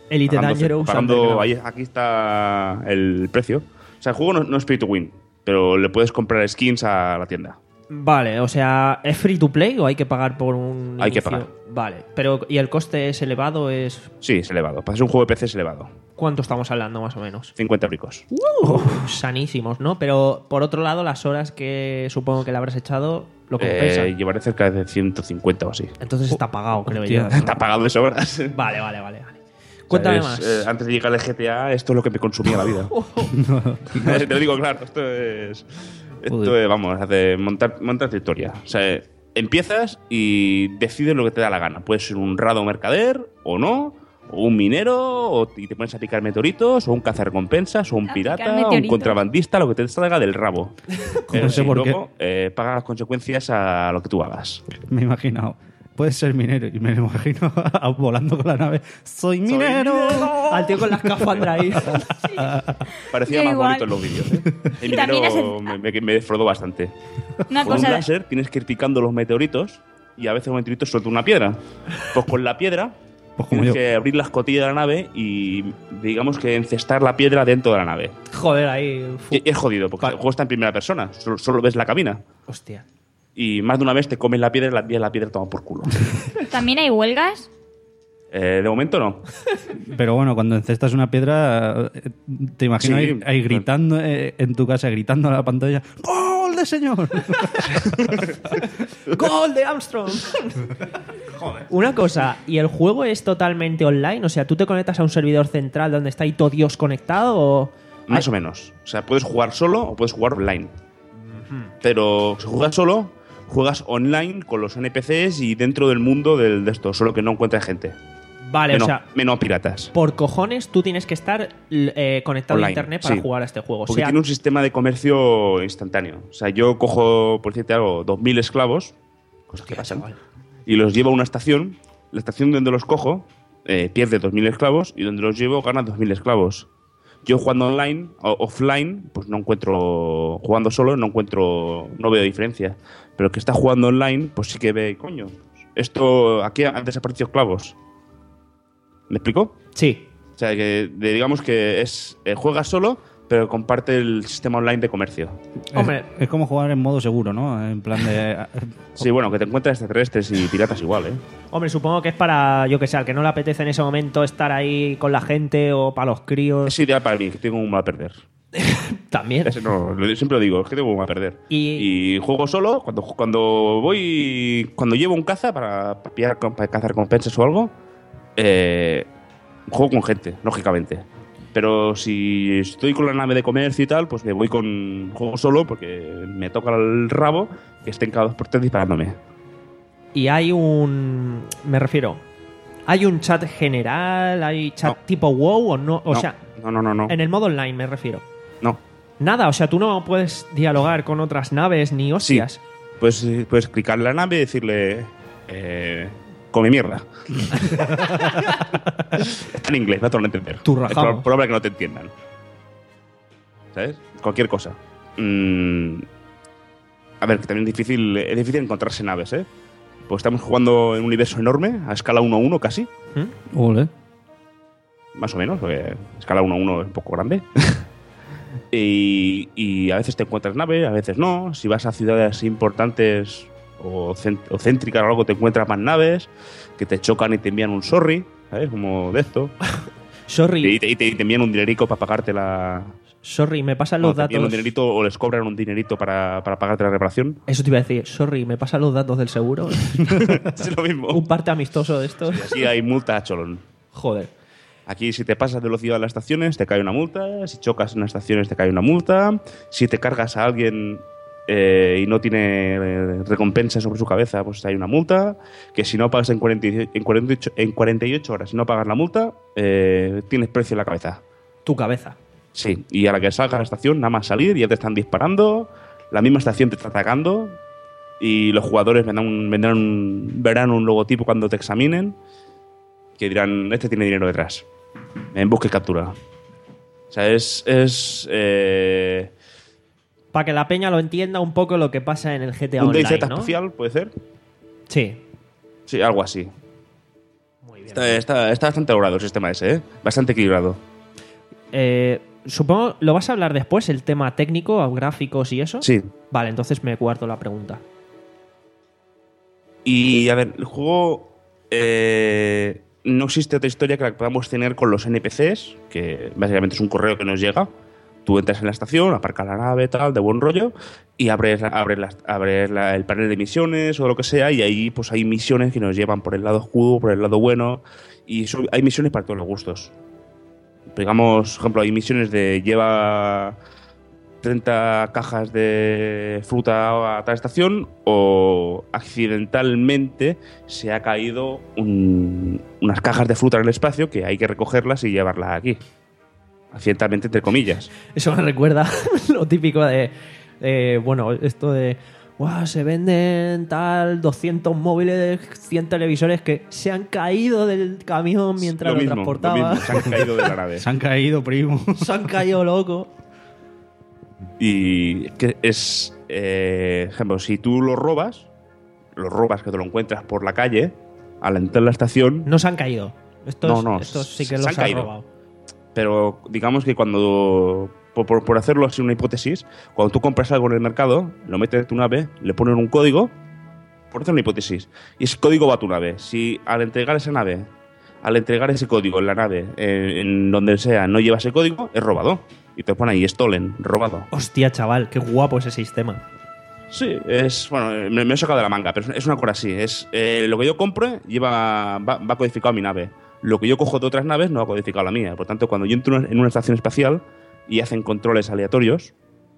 Speaker 2: Elite
Speaker 5: pagando-
Speaker 2: Dangerous.
Speaker 5: pagando-
Speaker 2: Underground.
Speaker 5: ahí, aquí está el precio. O sea, el juego no, no es pay to win, pero le puedes comprar skins a la tienda.
Speaker 2: Vale, o sea, ¿es free to play o hay que pagar por un
Speaker 5: Hay que
Speaker 2: inicio?
Speaker 5: pagar.
Speaker 2: Vale, pero ¿y el coste es elevado? Es
Speaker 5: Sí, es elevado. Para ser un juego de P C es elevado.
Speaker 2: ¿Cuánto estamos hablando más o menos?
Speaker 5: cincuenta bricos.
Speaker 2: Uf, sanísimos, ¿no? Pero por otro lado, las horas que supongo que le habrás echado lo compensa.
Speaker 5: Eh, llevaré cerca de ciento cincuenta o así.
Speaker 2: Entonces está pagado, creo
Speaker 3: hostia.
Speaker 2: yo.
Speaker 5: Está pagado de sobras.
Speaker 2: Vale, vale, vale, vale. Cuéntame
Speaker 5: O sea,
Speaker 2: más.
Speaker 5: es, eh, antes de llegar al G T A, esto es lo que me consumía la vida. Te lo digo claro, esto es. Esto
Speaker 3: Joder.
Speaker 5: es, vamos, hace montar, montar tu historia. O sea, eh, empiezas y decides lo que te da la gana. Puedes ser un rado mercader o no, o un minero, o, y te pones a picar meteoritos, o un cazarrecompensas, o un
Speaker 4: A picar
Speaker 5: pirata, o un
Speaker 4: meteoritos.
Speaker 5: contrabandista, lo que te salga del rabo. Pero
Speaker 3: sé
Speaker 5: sí,
Speaker 3: por qué.
Speaker 5: luego eh, paga las consecuencias a lo que tú hagas.
Speaker 3: Me he imaginado. Puedes ser minero. Y me lo imagino volando con la nave. ¡Soy minero!
Speaker 2: Al tío con la escafandra ahí.
Speaker 5: Parecía
Speaker 4: Yo
Speaker 5: más
Speaker 4: igual.
Speaker 5: bonito en los vídeos. ¿eh? El
Speaker 4: Y también
Speaker 5: minero
Speaker 4: es
Speaker 5: me, me, me defraudó bastante.
Speaker 4: Una
Speaker 5: Con un
Speaker 4: cosa.
Speaker 5: láser tienes que ir picando los meteoritos y a veces los meteoritos sueltan una piedra. Pues con la piedra
Speaker 3: Pues como
Speaker 5: tienes
Speaker 3: yo.
Speaker 5: que abrir la escotilla de la nave y digamos que encestar la piedra dentro de la nave.
Speaker 2: Joder, ahí. fu-
Speaker 5: Y es jodido porque el juego está en primera persona, solo, solo ves la cabina.
Speaker 2: Hostia.
Speaker 5: Y más de una vez te comes la piedra y la, y la piedra toma por culo.
Speaker 4: También hay huelgas.
Speaker 5: Eh, de momento no.
Speaker 3: Pero bueno, cuando encestas una piedra, eh, te imagino
Speaker 5: Sí.
Speaker 3: ahí, ahí gritando eh, en tu casa, gritando a la pantalla: ¡Gol de señor!
Speaker 2: ¡Gol de Armstrong! Una cosa, ¿y el juego es totalmente online? O sea, ¿tú te conectas a un servidor central donde está ahí todo Dios conectado o...?
Speaker 5: Más o menos. O sea, puedes jugar solo o puedes jugar online. Pero si juegas solo, juegas online con los N P Cs y dentro del mundo del, de esto, solo que no encuentras gente.
Speaker 2: Vale,
Speaker 5: menos,
Speaker 2: o sea,
Speaker 5: menos piratas.
Speaker 2: por cojones tú tienes que estar eh, conectado
Speaker 5: Online,
Speaker 2: a internet para
Speaker 5: sí.
Speaker 2: jugar a este juego. O
Speaker 5: Porque
Speaker 2: sea,
Speaker 5: tiene un sistema de comercio instantáneo. O sea, yo cojo, por decirte algo, dos mil esclavos, cosas que pasan, y los llevo a una estación. La estación donde los cojo eh, pierde dos mil esclavos y donde los llevo gana dos mil esclavos. Yo jugando online, o offline, pues no encuentro, jugando solo, no encuentro, no veo diferencia. Pero el que está jugando online, pues sí que ve, coño, esto, aquí han desaparecido esclavos. ¿Me explico?
Speaker 2: sí.
Speaker 5: O sea, que de- digamos que es eh, juegas solo, pero comparte el sistema online de comercio.
Speaker 2: Hombre,
Speaker 3: Es, es como jugar en modo seguro, ¿no? En plan de.
Speaker 5: Sí, bueno, que te encuentras extraterrestres y piratas igual, ¿eh?
Speaker 2: hombre, supongo que es para, yo que sé, al que no le apetece en ese momento estar ahí con la gente o para los críos
Speaker 5: Es ideal para mí, que tengo un mal a perder.
Speaker 2: también.
Speaker 5: Ese no, lo- siempre lo digo, es que tengo un mal a perder.
Speaker 2: Y-
Speaker 5: Y juego solo, cuando, cuando voy, cuando llevo un caza para, para, pillar- para cazar recompensas o algo, eh, juego con gente, lógicamente. Pero si estoy con la nave de comercio y tal, pues me voy con juego solo porque me toca el rabo que estén cada dos por tres disparándome.
Speaker 2: Y hay un... Me refiero... ¿Hay un chat general? ¿Hay chat
Speaker 5: No.
Speaker 2: tipo WoW o no? O
Speaker 5: no,
Speaker 2: sea,
Speaker 5: no, no, no, no.
Speaker 2: en el modo online me refiero.
Speaker 5: No.
Speaker 2: Nada, o sea, tú no puedes dialogar con otras naves ni hostias.
Speaker 5: Puedes, eh, puedes clicar en la nave y decirle... Eh, come mierda. Está en inglés, no te lo van a entender.
Speaker 2: Tú
Speaker 5: Es
Speaker 2: rajado.
Speaker 5: prob- probable que no te entiendan. ¿Sabes? Cualquier cosa. Mm, a ver, que también es difícil, es difícil encontrarse naves, ¿eh? Pues estamos jugando en un universo enorme, a escala uno a uno casi,
Speaker 2: ¿Mm?
Speaker 3: Ole.
Speaker 5: más o menos, porque escala uno a uno es un poco grande. y, y a veces te encuentras naves, a veces no. Si vas a ciudades importantes o, cent- o céntricas o algo, te encuentras más naves que te chocan y te envían un sorry, ¿sabes? Como de esto.
Speaker 2: Sorry,
Speaker 5: Y te, y te- y te envían un dinerico para pagarte la...
Speaker 2: sorry, me pasan
Speaker 5: no,
Speaker 2: los
Speaker 5: te envían un
Speaker 2: datos...
Speaker 5: dinerito o les cobran un dinerito para, para pagarte la reparación.
Speaker 2: Eso te iba a decir, sorry, me pasan los datos del seguro.
Speaker 5: Es lo mismo.
Speaker 2: un parte amistoso de estos.
Speaker 5: Y así hay multa a cholón.
Speaker 2: Joder.
Speaker 5: Aquí si te pasas de velocidad en las estaciones te cae una multa, si chocas en las estaciones te cae una multa, si te cargas a alguien eh, y no tiene eh, recompensa sobre su cabeza, pues hay una multa, que si no pagas en cuarenta y, en cuarenta y ocho, en cuarenta y ocho horas y no pagas la multa, eh, tienes precio en la cabeza.
Speaker 2: Tu cabeza.
Speaker 5: Sí, y a la que salgas a la estación, nada más salir, ya te están disparando, la misma estación te está atacando y los jugadores vendrán un, vendrán un- verán un logotipo cuando te examinen que dirán, este tiene dinero detrás. En busca y captura. O sea, es... es eh,
Speaker 2: Para que la peña lo entienda un poco lo que pasa en el G T A
Speaker 5: un
Speaker 2: Online,
Speaker 5: D Z
Speaker 2: ¿no?
Speaker 5: espacial, ¿puede ser?
Speaker 2: Sí.
Speaker 5: Sí, algo así.
Speaker 2: Muy
Speaker 5: Está, está, está bastante logrado el sistema ese, ¿eh? Bastante equilibrado.
Speaker 2: Eh, supongo, ¿lo vas a hablar después, el tema técnico, gráficos y eso?
Speaker 5: Sí.
Speaker 2: Vale, entonces me guardo la pregunta.
Speaker 5: Y, a ver, el juego... Eh, no existe otra historia que la que podamos tener con los N P Cs, que básicamente es un correo que nos llega. Tú entras en la estación, aparcas la nave, tal, de buen rollo, y abres, abres, la, abres la, el panel de misiones o lo que sea, y ahí pues hay misiones que nos llevan por el lado oscuro, por el lado bueno, y eso, hay misiones para todos los gustos. Digamos, por ejemplo, hay misiones de lleva treinta cajas de fruta a tal estación, o accidentalmente se ha caído un, unas cajas de fruta en el espacio que hay que recogerlas y llevarlas aquí. Accidentalmente, entre comillas.
Speaker 2: Eso me recuerda lo típico de, eh, bueno, esto de, wow, se venden tal doscientos móviles, cien televisores que se han caído del camión mientras lo,
Speaker 5: lo mismo,
Speaker 2: transportaba.
Speaker 5: Lo mismo, se han caído de la nave.
Speaker 3: Se han caído, primo.
Speaker 2: Se han caído, loco.
Speaker 5: Y que es, eh, ejemplo, si tú lo robas, lo robas que te lo encuentras por la calle, al entrar en la estación...
Speaker 2: No se han caído. Estos,
Speaker 5: No, no,
Speaker 2: estos sí que
Speaker 5: se
Speaker 2: los
Speaker 5: han
Speaker 2: han
Speaker 5: caído.
Speaker 2: robado.
Speaker 5: Pero digamos que cuando, por, por, por hacerlo así una hipótesis, cuando tú compras algo en el mercado, lo metes en tu nave, le ponen un código, por hacer una hipótesis, y ese código va a tu nave. Si al entregar esa nave, al entregar ese código en la nave, en, en donde sea, no lleva ese código, es robado. Y te pone ahí, stolen, robado.
Speaker 2: Hostia, chaval, qué guapo ese sistema.
Speaker 5: Sí, es, bueno, me, me he sacado de la manga, pero es una cosa así. Es, eh, lo que yo compre lleva, va, va codificado a mi nave. Lo que yo cojo de otras naves no va codificado a la mía. Por tanto, cuando yo entro en una estación espacial y hacen controles aleatorios,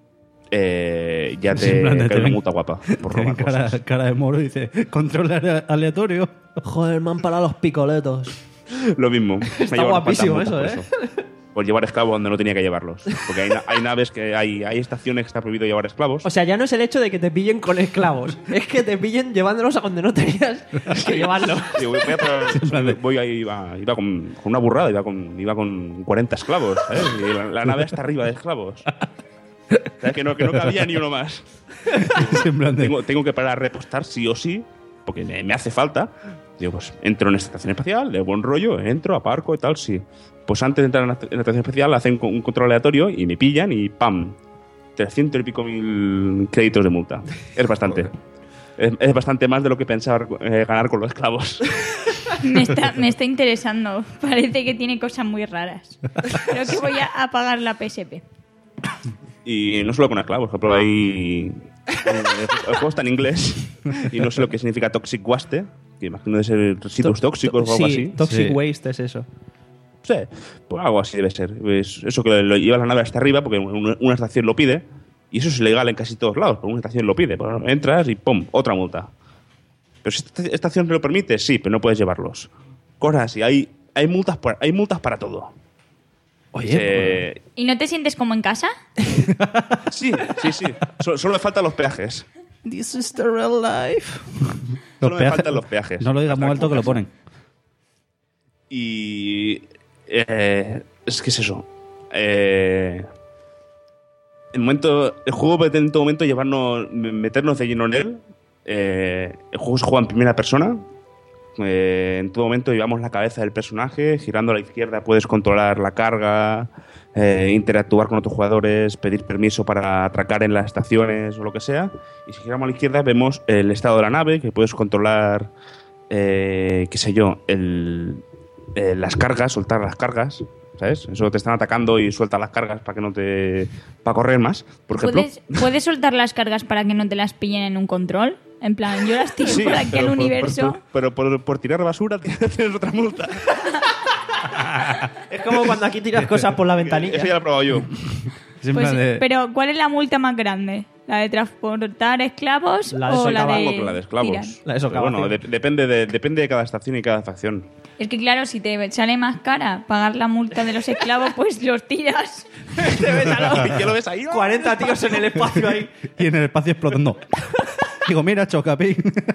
Speaker 5: eh, ya te
Speaker 3: Simplemente
Speaker 5: cae una
Speaker 3: ven-
Speaker 5: multa guapa por robar
Speaker 3: cara,
Speaker 5: cosas.
Speaker 3: cara de moro y dice, control ale- aleatorio.
Speaker 2: Joder, me han parado los picoletos.
Speaker 5: Lo mismo. Me
Speaker 2: Está
Speaker 5: llevan unas
Speaker 2: guapísimo
Speaker 5: cuantas
Speaker 2: eso,
Speaker 5: multas por Por llevar esclavos donde no tenía que llevarlos. Porque hay, na- hay naves que hay, hay estaciones que está prohibido llevar esclavos.
Speaker 2: O sea, ya no es el hecho de que te pillen con esclavos, es que te pillen llevándolos a donde no tenías que llevarlos.
Speaker 5: Sí, voy, voy a probar- voy ahí, iba, iba con, con una burrada, iba con, iba con cuarenta esclavos, ¿sabes? Y la, la nave está arriba de esclavos. O sea, que no, que no cabía ni uno más.
Speaker 3: Simplemente.
Speaker 5: Tengo, tengo que parar a repostar sí o sí, porque me, me hace falta. Digo, pues entro en esta estación espacial, de buen rollo, entro, aparco y tal, sí. Pues antes de entrar en la, en la estación espacial hacen un, un control aleatorio y me pillan y ¡pam! trescientos y pico mil créditos de multa. Es bastante. Es, es bastante más de lo que pensaba eh, ganar con los esclavos.
Speaker 4: Me está, me está interesando. Parece que tiene cosas muy raras. Creo que voy a apagar la P S P.
Speaker 5: Y no solo con esclavos, por ejemplo, hay... El juego está en inglés y no sé lo que significa toxic waste, que imagino de ser residuos tóxicos o algo
Speaker 2: sí,
Speaker 5: así.
Speaker 2: Toxic
Speaker 3: Sí.
Speaker 2: waste es eso.
Speaker 5: Sí, pues algo así debe ser. Es eso que lo lleva la nave hasta arriba porque una, una estación lo pide y eso es ilegal en casi todos lados, porque una estación lo pide. Pues entras y ¡pum! Otra multa. Pero si esta estación te lo permite, sí, pero no puedes llevarlos. Cosas así, hay, hay, multas, para, hay multas para todo.
Speaker 2: Oye,
Speaker 5: Eh,
Speaker 4: ¿Y no te sientes como en casa?
Speaker 5: sí, sí, sí. Solo, solo me faltan los peajes.
Speaker 2: this is the real life.
Speaker 5: Solo me faltan los peajes.
Speaker 3: No lo digas muy
Speaker 5: Hasta
Speaker 3: alto que lo ponen.
Speaker 5: Y eh, es que es eso. Eh, el momento, el juego pretende en todo momento llevarnos, meternos de lleno en él. Eh, el juego se juega en primera persona. Eh, en todo momento llevamos la cabeza del personaje, girando a la izquierda puedes controlar la carga, eh, interactuar con otros jugadores, pedir permiso para atracar en las estaciones o lo que sea. Y si giramos a la izquierda vemos el estado de la nave, que puedes controlar, eh, qué sé yo, el, eh, las cargas, soltar las cargas, ¿sabes? Eso te están atacando y sueltas las cargas para que no te... para correr más, por ejemplo.
Speaker 4: ¿Puedes, ¿Puedes soltar las cargas para que no te las pillen en un control? En plan, yo las tiro
Speaker 5: Sí,
Speaker 4: por aquí
Speaker 5: pero
Speaker 4: al
Speaker 5: por-
Speaker 4: universo.
Speaker 5: por- pero por, por tirar basura tienes otra multa.
Speaker 2: Es como cuando aquí tiras cosas por la ventanilla.
Speaker 5: Eso ya lo he probado yo.
Speaker 4: Pues,
Speaker 3: Simplemente-
Speaker 4: pero, ¿cuál es la multa más grande? ¿La de transportar esclavos
Speaker 2: La de
Speaker 4: o la
Speaker 2: socavar
Speaker 4: de,
Speaker 5: Con la de esclavos.
Speaker 4: tirar?
Speaker 2: La de
Speaker 5: Pero bueno,
Speaker 2: socavación.
Speaker 5: de- depende, de, depende de cada estación y cada facción.
Speaker 4: Es que claro, si te sale más cara pagar la multa de los esclavos, pues los tiras.
Speaker 2: Te ves a los-
Speaker 5: ¿Ya lo ves ahí?
Speaker 2: cuarenta tíos en el espacio ahí.
Speaker 3: Y en el espacio explotando. Digo, mira, Chocapic.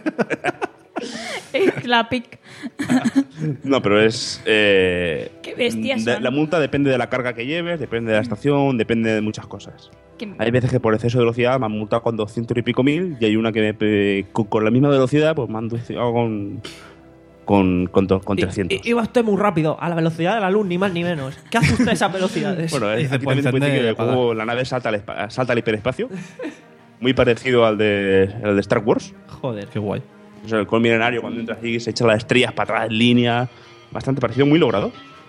Speaker 4: Esclapic.
Speaker 5: No, pero es... eh,
Speaker 4: Qué bestias
Speaker 5: de-
Speaker 4: son.
Speaker 5: La multa depende de la carga que lleves, depende de la estación, depende de muchas cosas.
Speaker 4: Que-
Speaker 5: Hay veces que por exceso de velocidad me han multado con doscientos y pico mil y hay una que me, pe- con, con la misma velocidad pues me han multado con con, con, to- con trescientos.
Speaker 2: I- Iba usted muy rápido, a la velocidad de la luz, ni más ni menos. ¿Qué hace usted a esas velocidades?
Speaker 5: Bueno, eh,
Speaker 3: Dice,
Speaker 5: aquí
Speaker 3: pues,
Speaker 5: también te puede decir que el
Speaker 3: encender,
Speaker 5: juego, la nave salta al, espa- salta al hiperespacio. Muy parecido al de, al de Star Wars.
Speaker 2: Joder.
Speaker 3: Qué guay.
Speaker 5: O sea, el col milenario, cuando entra así, se echa las estrellas para atrás en línea. Bastante parecido, muy logrado.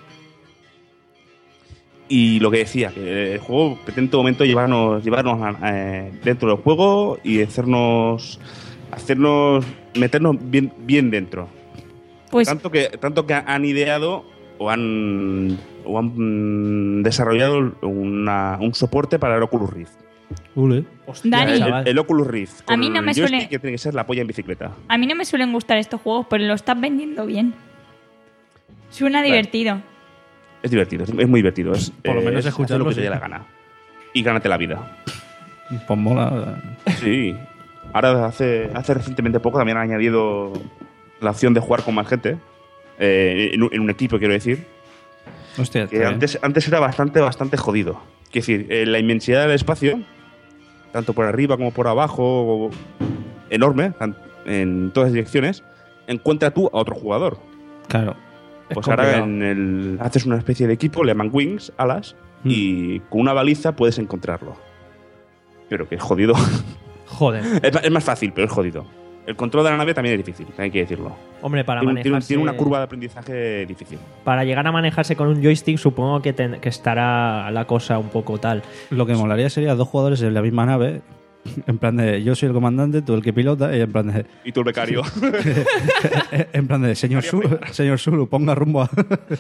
Speaker 5: Y lo que decía, que el juego pretende en todo momento llevarnos, llevarnos a- eh, dentro del juego y hacernos, hacernos meternos bien, bien dentro.
Speaker 4: Pues
Speaker 5: Tanto que, tanto que han ideado o han, o han mm, desarrollado una- un soporte para el Oculus Rift.
Speaker 3: Ule.
Speaker 4: Dani,
Speaker 5: El,
Speaker 2: chaval.
Speaker 5: el Oculus Rift.
Speaker 4: A mí
Speaker 5: con
Speaker 4: no me
Speaker 5: el joystick
Speaker 4: suele-
Speaker 5: que tiene que ser la polla en bicicleta.
Speaker 4: a mí no me suelen gustar estos juegos, pero lo estás vendiendo bien. Suena divertido.
Speaker 5: Es divertido, es, es muy divertido. Es,
Speaker 3: Por lo menos
Speaker 5: es
Speaker 3: escucharlo,
Speaker 5: hacer lo que
Speaker 3: sí.
Speaker 5: te dé la gana. Y gánate la vida.
Speaker 3: Pues mola.
Speaker 5: Sí. Ahora, hace, hace recientemente poco, también han añadido la opción de jugar con más gente. Eh, en, un, en un equipo, quiero decir.
Speaker 3: Hostia, está
Speaker 5: Que
Speaker 3: bien.
Speaker 5: antes, antes era bastante, bastante jodido. Quiero decir, eh, la inmensidad del espacio, tanto por arriba como por abajo, enorme, tan- en todas direcciones, encuentra tú a otro jugador.
Speaker 3: Claro.
Speaker 2: Es
Speaker 5: Pues ahora
Speaker 2: complicado.
Speaker 5: en el, haces una especie de equipo, le llaman wings, alas,
Speaker 3: Mm.
Speaker 5: y con una baliza puedes encontrarlo. Pero que es jodido.
Speaker 2: Joder.
Speaker 5: es, ma- es más fácil, pero es jodido. El control de la nave también es difícil, hay que decirlo.
Speaker 2: Hombre, para
Speaker 5: Tiene, un- tiene un-
Speaker 2: manejarse...
Speaker 5: tiene una curva de aprendizaje difícil.
Speaker 2: Para llegar a manejarse con un joystick, supongo que, ten- que estará la cosa un poco tal.
Speaker 3: Lo que molaría sería dos jugadores en la misma nave. En plan de yo soy el comandante, tú el que pilota, y en plan de.
Speaker 5: Y tú el becario.
Speaker 3: En plan de señor Zulu, señor Zulu, ponga rumbo a.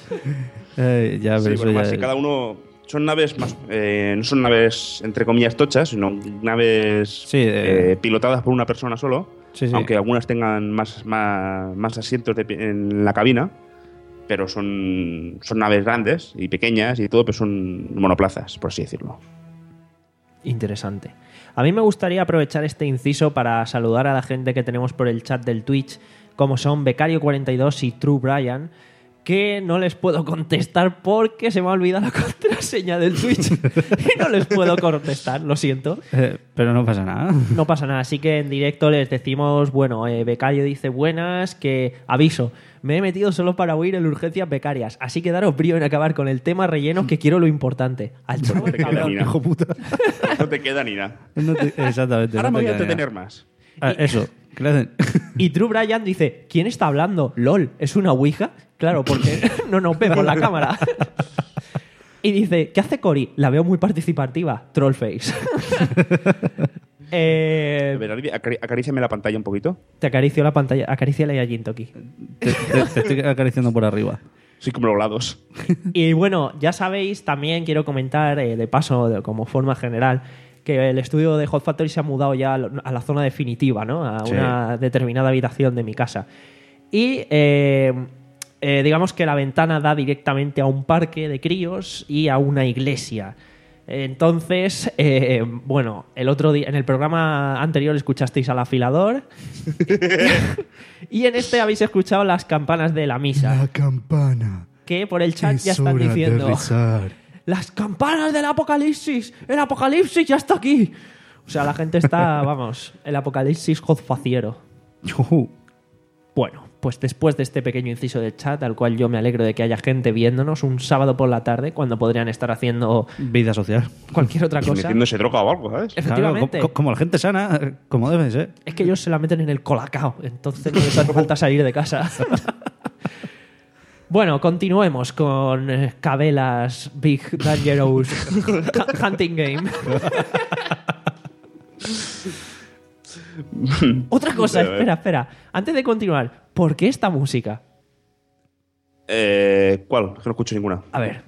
Speaker 3: Eh, ya,
Speaker 5: Sí,
Speaker 3: pero eso
Speaker 5: bueno,
Speaker 3: ya.
Speaker 5: más si cada uno... Son naves más... eh, no son naves, entre comillas, tochas, sino naves
Speaker 3: Sí, eh,
Speaker 5: eh, pilotadas por una persona solo.
Speaker 3: Sí, sí.
Speaker 5: Aunque algunas tengan más, más, más asientos de pi- en la cabina. Pero son, son naves grandes y pequeñas y todo, pero son monoplazas, por así decirlo.
Speaker 2: Interesante. A mí me gustaría aprovechar este inciso para saludar a la gente que tenemos por el chat del Twitch, como son Becario cuarenta y dos y True Brian, que no les puedo contestar porque se me ha olvidado la contraseña del Twitch y no les puedo contestar, lo siento.
Speaker 3: Eh, pero no pasa nada.
Speaker 2: No pasa nada, así que en directo les decimos, bueno, eh, Becario dice buenas, que aviso, me he metido solo para oír el Urgencias Becarias, así que daros brío en acabar con el tema relleno que quiero lo importante. Al
Speaker 5: No
Speaker 2: chaval,
Speaker 5: te queda
Speaker 2: cabrón.
Speaker 5: ni nada.
Speaker 3: Hijo puta.
Speaker 5: No te queda ni nada.
Speaker 3: No te- exactamente.
Speaker 5: Ahora
Speaker 3: no
Speaker 5: me
Speaker 3: te
Speaker 5: voy a
Speaker 3: queda
Speaker 5: entretener
Speaker 3: nada.
Speaker 5: más.
Speaker 3: Ah, eso. ¿Qué le hacen?
Speaker 2: Y True Brian dice, ¿quién está hablando? LOL, ¿es una ouija? Claro, porque no nos vemos la cámara. Y dice, ¿qué hace Cory? La veo muy participativa. Trollface. eh,
Speaker 5: A ver, Albi, acari- acaríciame la pantalla un poquito.
Speaker 2: te acaricio la pantalla. Acaríciala a Jintoki.
Speaker 3: Te, te- te estoy acariciando por arriba.
Speaker 5: Soy como los lados.
Speaker 2: Y bueno, ya sabéis, también quiero comentar, eh, de paso, de- como forma general, que el estudio de Hot Factory se ha mudado ya a lo- a la zona definitiva, ¿no? A
Speaker 3: Sí.
Speaker 2: una determinada habitación de mi casa. Y eh, eh, digamos que la ventana da directamente a un parque de críos y a una iglesia. Entonces, eh, bueno, el otro día, en el programa anterior escuchasteis al afilador y en este habéis escuchado las campanas de la misa,
Speaker 6: campana.
Speaker 2: que por el chat ya están diciendo...
Speaker 6: rezar.
Speaker 2: ¡Las campanas del apocalipsis! ¡El apocalipsis ya está aquí! O sea, la gente está, vamos, el apocalipsis hozfaciero.
Speaker 3: Yujú.
Speaker 2: Bueno, pues después de este pequeño inciso del chat, al cual yo me alegro de que haya gente viéndonos un sábado por la tarde, cuando podrían estar haciendo
Speaker 3: Vida social.
Speaker 2: cualquier otra cosa.
Speaker 5: Metiéndose droga o algo, ¿sabes?
Speaker 2: Efectivamente.
Speaker 3: Claro, co- como la gente sana, eh, como debe ser.
Speaker 2: Es que ellos se la meten en el colacao, entonces no les hace falta salir de casa. Bueno, continuemos con eh, Cabelas Big Dangerous Hunting Game. Otra cosa, espera, espera. Antes de continuar, ¿por qué esta música?
Speaker 5: Eh, ¿Cuál? Es que no escucho ninguna.
Speaker 2: A ver.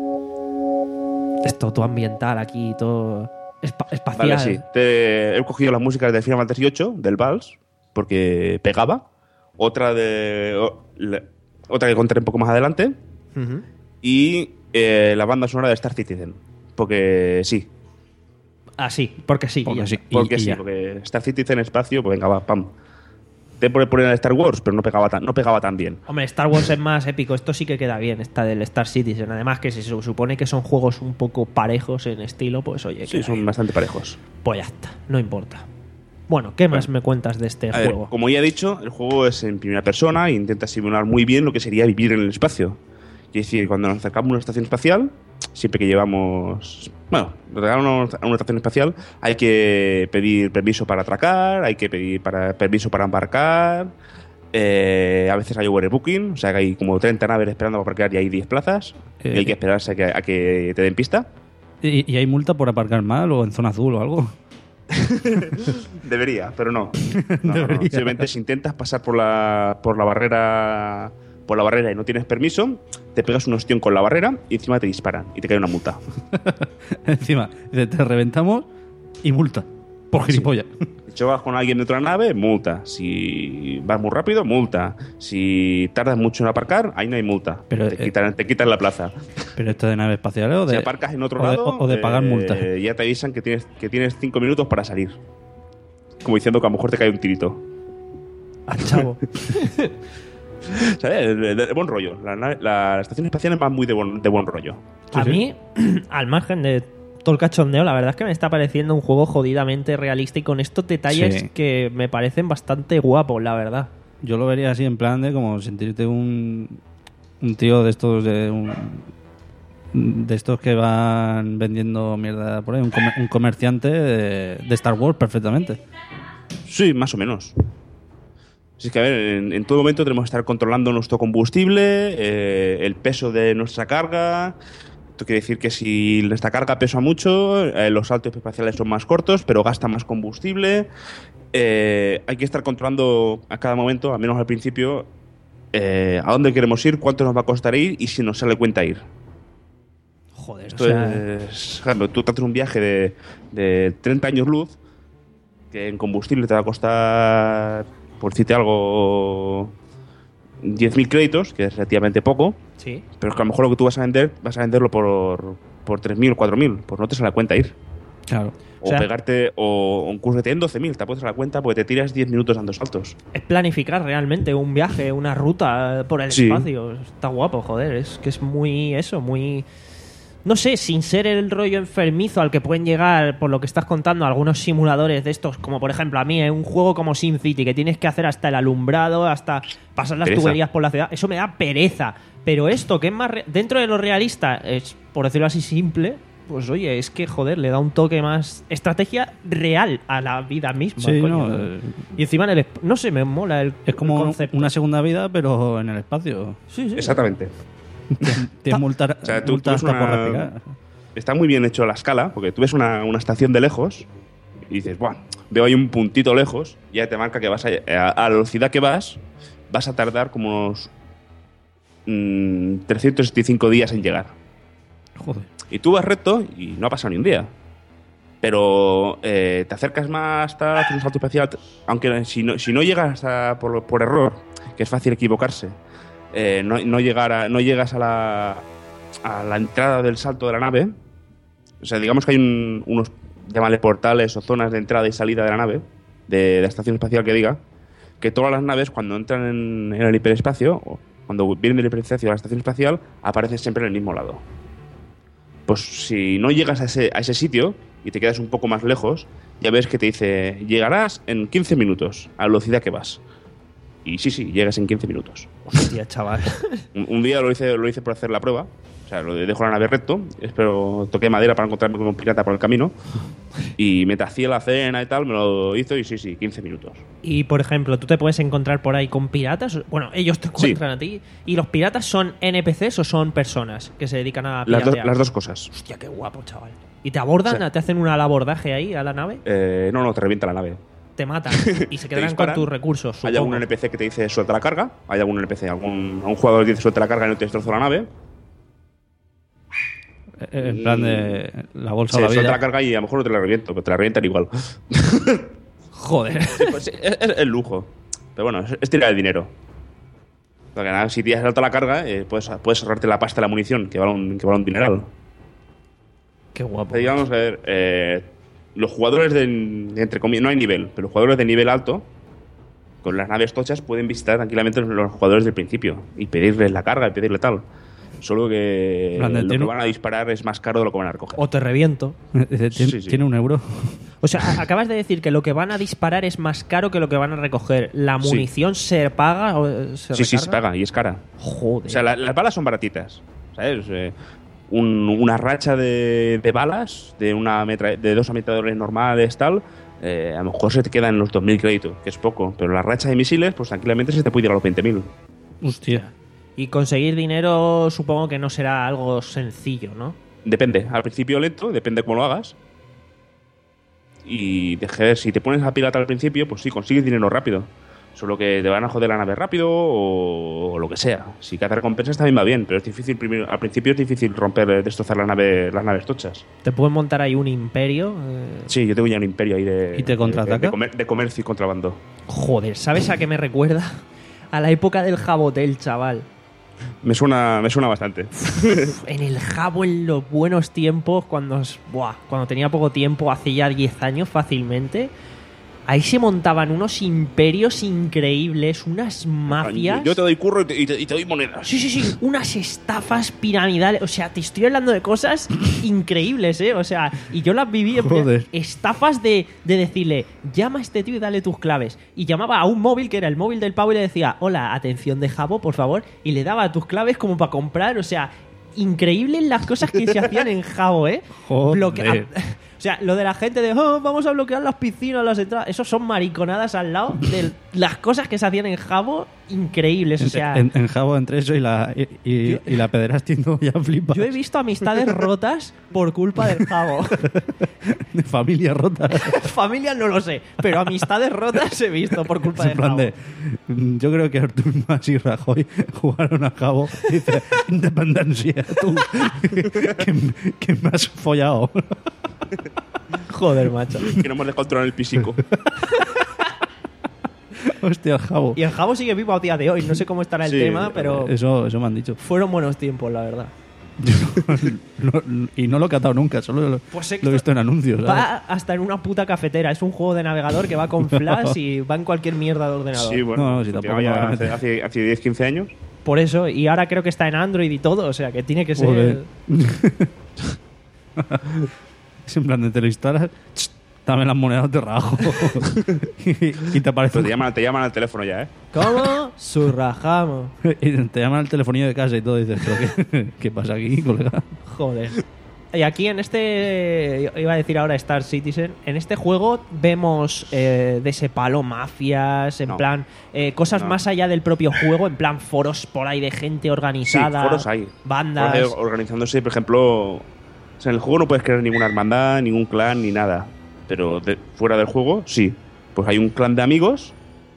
Speaker 2: Esto, todo ambiental aquí, todo espa- espacial.
Speaker 5: Vale, sí. Te- he cogido las músicas de Final Fantasy ocho, del Vals, porque pegaba. Otra de o- le- otra que contaré un poco más adelante.
Speaker 2: Ujú.
Speaker 5: Y eh, la banda sonora de Star Citizen. Porque sí.
Speaker 2: Ah, sí, porque sí.
Speaker 3: Porque
Speaker 2: ya
Speaker 3: sí.
Speaker 2: está.
Speaker 3: Y-
Speaker 5: Porque
Speaker 3: y
Speaker 5: sí,
Speaker 3: ya.
Speaker 5: porque Star Citizen espacio, pues venga, va, pam. Te pone poner el Star Wars, pero no pegaba tan, no pegaba tan bien.
Speaker 2: Hombre, Star Wars es más épico. Esto sí que queda bien, esta del Star Citizen. Además que si se supone que son juegos un poco parejos en estilo, pues oye,
Speaker 5: Sí,
Speaker 2: queda
Speaker 5: son
Speaker 2: bien.
Speaker 5: bastante parejos.
Speaker 2: Pues ya está, no importa. Bueno, ¿qué más me cuentas de este
Speaker 5: A ver,
Speaker 2: juego?
Speaker 5: como ya he dicho, el juego es en primera persona e intenta simular muy bien lo que sería vivir en el espacio. Es decir, cuando nos acercamos a una estación espacial, siempre que llevamos... Bueno, nos acercamos a una estación espacial, hay que pedir permiso para atracar, hay que pedir para, permiso para embarcar, eh, a veces hay overbooking, o sea que hay como treinta naves esperando para aparcar y hay diez plazas,
Speaker 3: Eh,
Speaker 5: y hay que esperarse a que, a que te den pista.
Speaker 3: ¿Y, y hay multa por aparcar mal o en zona azul o algo?
Speaker 5: Debería, pero no. No, no, no.
Speaker 3: Debería.
Speaker 5: Simplemente si intentas pasar por la, por la barrera por la barrera y no tienes permiso, te pegas un ostión con la barrera y encima te disparan y te cae una multa.
Speaker 3: Encima, dice, te reventamos y multa. Por gilipollas.
Speaker 5: Si chocas con alguien dentro de la nave, multa. Si vas muy rápido, multa. Si tardas mucho en aparcar, ahí no hay multa.
Speaker 3: Pero,
Speaker 5: te,
Speaker 3: eh,
Speaker 5: quitan, te quitan la plaza.
Speaker 3: ¿Pero esto de naves espaciales o de...?
Speaker 5: Si aparcas en otro
Speaker 3: o de,
Speaker 5: lado,
Speaker 3: o de pagar
Speaker 5: eh,
Speaker 3: multa?
Speaker 5: ya te avisan que tienes que tienes cinco minutos para salir. Como diciendo que a lo mejor te cae un tirito.
Speaker 2: Ah, chavo.
Speaker 5: ¿Sabes? De, de- de buen rollo. La, nave- la estación espacial es más muy de buen, de buen rollo.
Speaker 2: A mí, al margen de todo el cachondeo, la verdad es que me está pareciendo un juego jodidamente realista y con estos detalles
Speaker 3: Sí.
Speaker 2: que me parecen bastante guapos, la verdad.
Speaker 3: Yo lo vería así en plan de como sentirte un, un tío de estos de un, de estos que van vendiendo mierda por ahí, un, comer- un comerciante de, de Star Wars perfectamente.
Speaker 5: Sí, más o menos. Así que, a ver, en, en todo momento tenemos que estar controlando nuestro combustible, eh, el peso de nuestra carga. Esto quiere decir que si nuestra carga pesa mucho, eh, los saltos espaciales son más cortos, pero gasta más combustible. Eh, hay que estar controlando a cada momento, al menos al principio, eh, a dónde queremos ir, cuánto nos va a costar ir y si nos sale cuenta ir.
Speaker 2: Joder,
Speaker 5: Esto
Speaker 2: o sea,
Speaker 5: es, por ejemplo, tú te haces un viaje de, de treinta años luz, que en combustible te va a costar, por decirte algo, diez mil créditos, que es relativamente poco,
Speaker 2: sí.
Speaker 5: pero es que a lo mejor lo que tú vas a vender, vas a venderlo por, por tres mil o cuatro mil, pues no te sale la cuenta ir.
Speaker 3: Claro.
Speaker 5: O,
Speaker 2: O sea-
Speaker 5: pegarte, o un curso que te den doce mil, te apuestas a la cuenta porque te tiras diez minutos dando saltos.
Speaker 2: Es planificar realmente un viaje, una ruta por el
Speaker 5: Sí.
Speaker 2: espacio. Está guapo, joder. Es que es muy eso, muy... No sé, sin ser el rollo enfermizo al que pueden llegar, por lo que estás contando, algunos simuladores de estos, como por ejemplo a mí, en un juego como SimCity, que tienes que hacer hasta el alumbrado, hasta pasar las
Speaker 5: Pereza.
Speaker 2: tuberías por la ciudad, eso me da pereza. Pero esto, que es más... re- dentro de lo realista, es, por decirlo así, simple, pues oye, es que, joder, le da un toque más... Estrategia real a la vida misma,
Speaker 3: Sí,
Speaker 2: coño.
Speaker 3: no, eh,
Speaker 2: Y encima en el... esp- No sé, me mola el
Speaker 3: es como
Speaker 2: el concepto.
Speaker 3: una segunda vida, pero en el espacio.
Speaker 2: Sí, sí.
Speaker 5: Exactamente.
Speaker 3: Tienes multa,
Speaker 5: O sea, tú-
Speaker 3: multa
Speaker 5: tú ves
Speaker 3: hasta por
Speaker 5: una-
Speaker 3: respirar.
Speaker 5: Está muy bien hecho la escala, porque tú ves una, una estación de lejos y dices, Buah, veo ahí un puntito lejos, y ya te marca que vas a, a, a la velocidad que vas, vas a tardar como unos mm, trescientos sesenta y cinco días en llegar.
Speaker 3: Joder.
Speaker 5: Y tú vas recto y no ha pasado ni un día. Pero eh, te acercas más hasta hacer un salto espacial, aunque si no, si no llegas a- por, por error, que es fácil equivocarse, eh, no, no, llegar a- no llegas a la, a la entrada del salto de la nave. O sea, digamos que hay un- unos, llámale portales o zonas de entrada y salida de la nave, de, de la estación espacial que diga, que todas las naves cuando entran en, en el hiperespacio, o cuando vienen del hiperespacio a la estación espacial, aparecen siempre en el mismo lado. Pues si no llegas a ese, a ese sitio y te quedas un poco más lejos, ya ves que te dice, llegarás en quince minutos a la velocidad que vas. Y sí, sí, llegas en quince minutos.
Speaker 2: Hostia, chaval.
Speaker 5: Un, un día lo hice, lo hice por hacer la prueba. O sea, lo de- dejo la nave recto, espero, toqué madera para encontrarme con un pirata por el camino. Y me hacía la cena y tal, me lo hizo y sí, sí, quince minutos.
Speaker 2: Y por ejemplo, tú te puedes encontrar por ahí con piratas. Bueno, ellos te encuentran a ti. ¿Y los piratas son N P Cs o son personas que se dedican a
Speaker 5: Las,
Speaker 2: piratear?
Speaker 5: dos- las dos cosas.
Speaker 2: Hostia, qué guapo, chaval. ¿Y te abordan?
Speaker 5: O sea-
Speaker 2: ¿Te hacen un abordaje ahí a la nave?
Speaker 5: Eh, no, no, te revienta la nave.
Speaker 2: Te matan y se
Speaker 5: Te
Speaker 2: quedarán con
Speaker 5: disparan.
Speaker 2: tus recursos,
Speaker 5: Hay
Speaker 2: supongo.
Speaker 5: algún N P C que te dice suelta la carga. Hay algún N P C, algún, algún jugador que dice suelta la carga y no te destroza la nave.
Speaker 3: Eh, En plan de la bolsa
Speaker 5: Se
Speaker 3: o la
Speaker 5: suelta
Speaker 3: vida.
Speaker 5: la carga y a lo mejor no te la reviento, pero te la revientan igual.
Speaker 2: Joder.
Speaker 5: Pues es, es el lujo. Pero bueno, es, es tirar el dinero. Porque nada, si te salta la carga, eh, puedes, puedes ahorrarte la pasta de la munición, que vale un, que vale un dineral.
Speaker 2: Qué guapo.
Speaker 5: Pero digamos, a ver, eh, los jugadores de, de entre comillas, no hay nivel, pero los jugadores de nivel alto, con las naves tochas, pueden visitar tranquilamente los jugadores del principio y pedirles la carga y pedirle tal. Solo que
Speaker 3: Plan de
Speaker 5: lo que
Speaker 3: tiene-
Speaker 5: van a disparar es más caro de lo que van a recoger.
Speaker 2: O te reviento.
Speaker 3: Dice, "Tien-
Speaker 5: Sí, sí.
Speaker 3: Tiene un euro.
Speaker 2: O sea, a- acabas de decir que lo que van a disparar es más caro que lo que van a recoger. ¿La
Speaker 5: Sí.
Speaker 2: munición se paga o eh, se
Speaker 5: Sí, sí, se
Speaker 2: recarga?
Speaker 5: paga y es cara.
Speaker 2: Joder.
Speaker 5: O sea, la- las balas son baratitas. ¿Sabes? Eh, un- una racha de, de balas de una metra- de dos ametralladores normales, tal. eh, a lo mejor se te quedan los dos mil créditos, que es poco. Pero la racha de misiles, pues tranquilamente se te puede ir a los veinte mil.
Speaker 3: Hostia.
Speaker 2: Y conseguir dinero supongo que no será algo sencillo, ¿no?
Speaker 5: Depende. Al principio lento, depende cómo lo hagas. Y deje, si te pones a pirata al principio, pues sí, consigues dinero rápido. Solo que te van a joder la nave rápido o, o lo que sea. Si caza recompensas también va bien, pero es difícil primero, al principio es difícil romper, eh, destrozar la nave, las naves tochas.
Speaker 2: Te pueden montar ahí un imperio. eh,
Speaker 5: Sí, yo tengo ya un imperio ahí de,
Speaker 3: ¿Y te contraataca?
Speaker 5: de, de comer- de comercio y contrabando.
Speaker 2: Joder, ¿sabes a qué me recuerda? A la época del Jabotel, chaval.
Speaker 5: Me suena, me suena bastante.
Speaker 2: En el Jabo, en los buenos tiempos, cuando, buah, cuando tenía poco tiempo, hace ya diez años fácilmente, ahí se montaban unos imperios increíbles, unas mafias.
Speaker 5: Yo te doy curro y te, y te- y te doy monedas.
Speaker 2: Sí, sí, sí, unas estafas piramidales. O sea, te estoy hablando de cosas increíbles, ¿eh? O sea, y yo las viví en plan,
Speaker 3: Joder.
Speaker 2: estafas de, de decirle, llama a este tío y dale tus claves. Y llamaba a un móvil que era el móvil del pavo y le decía, hola, atención de Jabo, por favor. Y le daba tus claves como para comprar. O sea, increíbles las cosas que se hacían en Jabo, ¿eh?
Speaker 3: Joder.
Speaker 2: Bloquea- O sea, lo de la gente de, oh, vamos a bloquear las piscinas, las entradas, eso son mariconadas al lado de las cosas que se hacían en Jabo, increíbles. O sea,
Speaker 3: En, en Jabo, entre eso y la, y, y- y la pederastia, no, ya flipas.
Speaker 2: yo he visto amistades rotas por culpa del Jabo.
Speaker 3: De familia rota.
Speaker 2: Familia no lo sé, pero amistades rotas he visto por culpa
Speaker 3: Es
Speaker 2: del
Speaker 3: en plan
Speaker 2: Jabo.
Speaker 3: de. mm, Yo creo que Artur Mas y Rajoy jugaron a Jabo. Y dice: Independencia, tú. que, que me has follado.
Speaker 2: Joder, macho.
Speaker 5: Que no hemos descontrolado el pisico.
Speaker 3: Hostia, Jabo.
Speaker 2: Y el Jabo sigue vivo a día de hoy. No sé cómo estará el
Speaker 5: Sí,
Speaker 2: tema, pero
Speaker 3: Eso, eso me han dicho.
Speaker 2: fueron buenos tiempos, la verdad.
Speaker 3: No- y no lo he catado nunca, solo lo,
Speaker 2: Pues sé que
Speaker 3: lo he visto en anuncios. ¿sabes?
Speaker 2: va hasta en una puta cafetera. Es un juego de navegador que va con flash y va en cualquier mierda de ordenador.
Speaker 5: Sí, bueno.
Speaker 3: No, no, si tampoco
Speaker 5: funcionaba ya
Speaker 3: me
Speaker 5: hace,
Speaker 3: mete.
Speaker 5: hace, hace diez, quince años.
Speaker 2: Por eso, y ahora creo que está en Android y todo, o sea que tiene que ser.
Speaker 3: Joder. Es en plan de te lo instalas. ch, Dame las monedas de rajo. y, y te aparece.
Speaker 5: Pero te llaman, te llaman al teléfono ya, ¿eh?
Speaker 2: ¿Cómo? Surrajamos.
Speaker 3: y te llaman al telefonillo de casa y todo. Y dices: ¿Pero qué, qué pasa aquí, colega?
Speaker 2: Joder. Y aquí en este, iba a decir ahora Star Citizen, en este juego vemos eh, de ese palo mafias, en
Speaker 5: No.
Speaker 2: plan, eh, cosas
Speaker 5: No.
Speaker 2: más allá del propio juego, en plan foros por ahí de gente
Speaker 5: Sí,
Speaker 2: organizada,
Speaker 5: foros hay.
Speaker 2: bandas.
Speaker 5: Foros hay organizándose, por ejemplo. O sea, en el juego no puedes crear ninguna hermandad, ningún clan, ni nada. Pero de- fuera del juego, sí. Pues hay un clan de amigos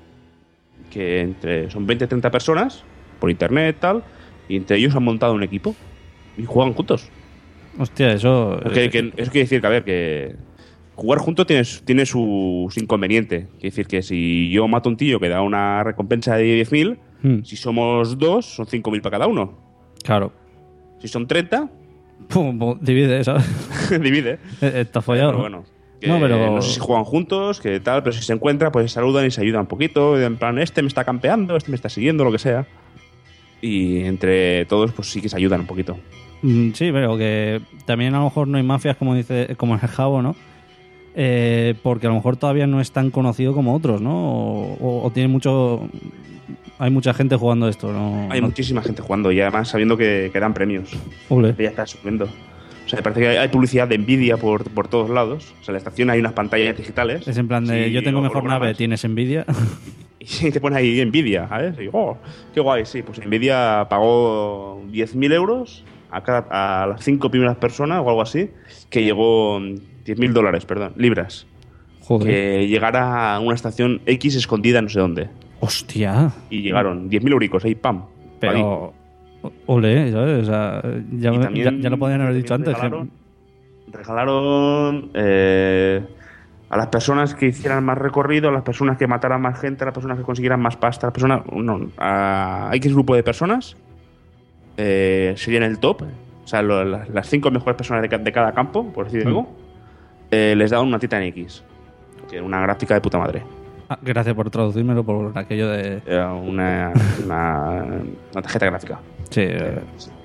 Speaker 5: que entre son veinte treinta personas por internet, tal. Y entre ellos han montado un equipo y juegan juntos.
Speaker 3: Hostia, eso.
Speaker 5: Que, que- eso quiere decir que, a ver, que jugar juntos tiene, su- tiene sus inconvenientes. Quiere decir que si yo mato a un tío que da una recompensa de diez mil,
Speaker 3: Hmm,
Speaker 5: si somos dos, son cinco mil para cada uno.
Speaker 3: claro.
Speaker 5: Si son treinta,
Speaker 3: Pum, pum, divide, ¿sabes?
Speaker 5: divide.
Speaker 3: Eh, Está follado.
Speaker 5: Pero bueno. Que
Speaker 3: No, pero-
Speaker 5: no sé si juegan juntos, que tal, pero si se encuentran, pues se saludan y se ayudan un poquito. En plan, este me está campeando, este me está siguiendo, lo que sea. Y entre todos, pues sí que se ayudan un poquito.
Speaker 3: Mm, Sí, pero que también a lo mejor no hay mafias como dice como en el Jabo, ¿no? Eh, porque a lo mejor todavía no es tan conocido como otros, ¿no? O, o- o tiene mucho... Hay mucha gente jugando esto, ¿no?
Speaker 5: Hay
Speaker 3: no-
Speaker 5: muchísima gente jugando y además sabiendo que, que dan premios.
Speaker 3: Ole.
Speaker 5: Que ya está subiendo. O sea, me parece que hay, hay publicidad de Nvidia por, por todos lados. O sea, en la estación hay unas pantallas digitales.
Speaker 3: Es en plan de,
Speaker 5: Sí,
Speaker 3: yo tengo mejor
Speaker 5: hologramas.
Speaker 3: nave, ¿tienes envidia?
Speaker 5: Y te pone ahí Nvidia, ¿sabes? Y, oh, qué guay, sí. Pues Nvidia pagó diez mil euros a, cada, a las cinco primeras personas o algo así, que llegó diez mil dólares, perdón, libras.
Speaker 3: Joder.
Speaker 5: Que llegara a una estación X escondida no sé dónde.
Speaker 3: Hostia.
Speaker 5: Y llegaron diez mil euricos ahí, pam. Ahí.
Speaker 3: Pero... Ole, ¿sabes? O sea, ya,
Speaker 5: Y
Speaker 3: me-
Speaker 5: también-
Speaker 3: ya, ya lo podían haber dicho antes.
Speaker 5: Regalaron, regalaron eh, a las personas que hicieran más recorrido, a las personas que mataran más gente, a las personas que consiguieran más pasta, a las personas, no, a X grupo de personas eh, serían el top. O sea, lo- las, las cinco mejores personas de, ca- de cada campo, por decir algo, eh, les daban una Titan X. Que era una gráfica de puta madre.
Speaker 3: Ah, gracias por traducírmelo por aquello de...
Speaker 5: Era una, una, una tarjeta gráfica.
Speaker 3: Sí, eh,
Speaker 5: Sí.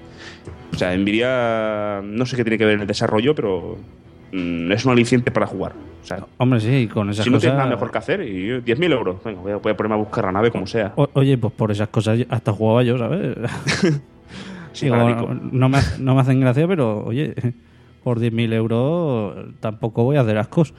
Speaker 5: O sea, Nvidia no sé qué tiene que ver en el desarrollo, pero mm, es un aliciente para jugar. O sea,
Speaker 3: Hombre, sí, con esas
Speaker 5: si no
Speaker 3: cosas...
Speaker 5: tienes nada mejor que hacer, y diez mil euros, venga, voy a, voy a ponerme a buscar la nave como sea.
Speaker 3: O- oye, pues por esas cosas yo- hasta jugaba yo, ¿sabes?
Speaker 5: Sí,
Speaker 3: Digo,
Speaker 5: para rico.
Speaker 3: no, me, no me hacen gracia, pero oye, por diez mil euros tampoco voy a hacer ascos.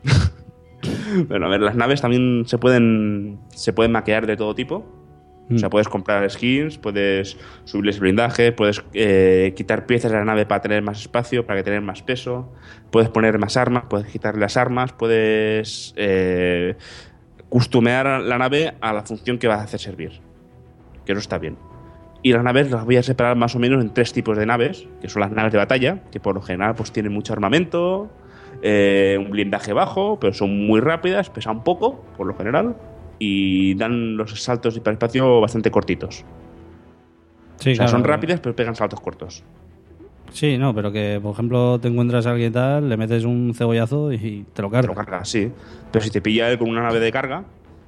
Speaker 5: Bueno, a ver, las naves también se pueden, se pueden maquear de todo tipo. O sea, puedes comprar skins, puedes subirles blindaje, puedes eh, quitar piezas de la nave para tener más espacio, para que tener más peso, puedes poner más armas, puedes quitar las armas, puedes eh, customear la nave a la función que vas a hacer servir. Que eso está bien. Y las naves las voy a separar más o menos en tres tipos de naves, que son las naves de batalla, que por lo general pues tienen mucho armamento, eh, un blindaje bajo, pero son muy rápidas, pesan poco, por lo general, y dan los saltos de hiperespacio bastante cortitos.
Speaker 3: Sí,
Speaker 5: O sea,
Speaker 3: claro.
Speaker 5: son rápidas, pero pegan saltos cortos.
Speaker 3: Sí, no, pero que, por ejemplo, te encuentras a alguien tal, le metes un cebollazo y te lo
Speaker 5: Te lo
Speaker 3: cargas.
Speaker 5: cargas, sí. Pero si te pilla él con una nave de carga,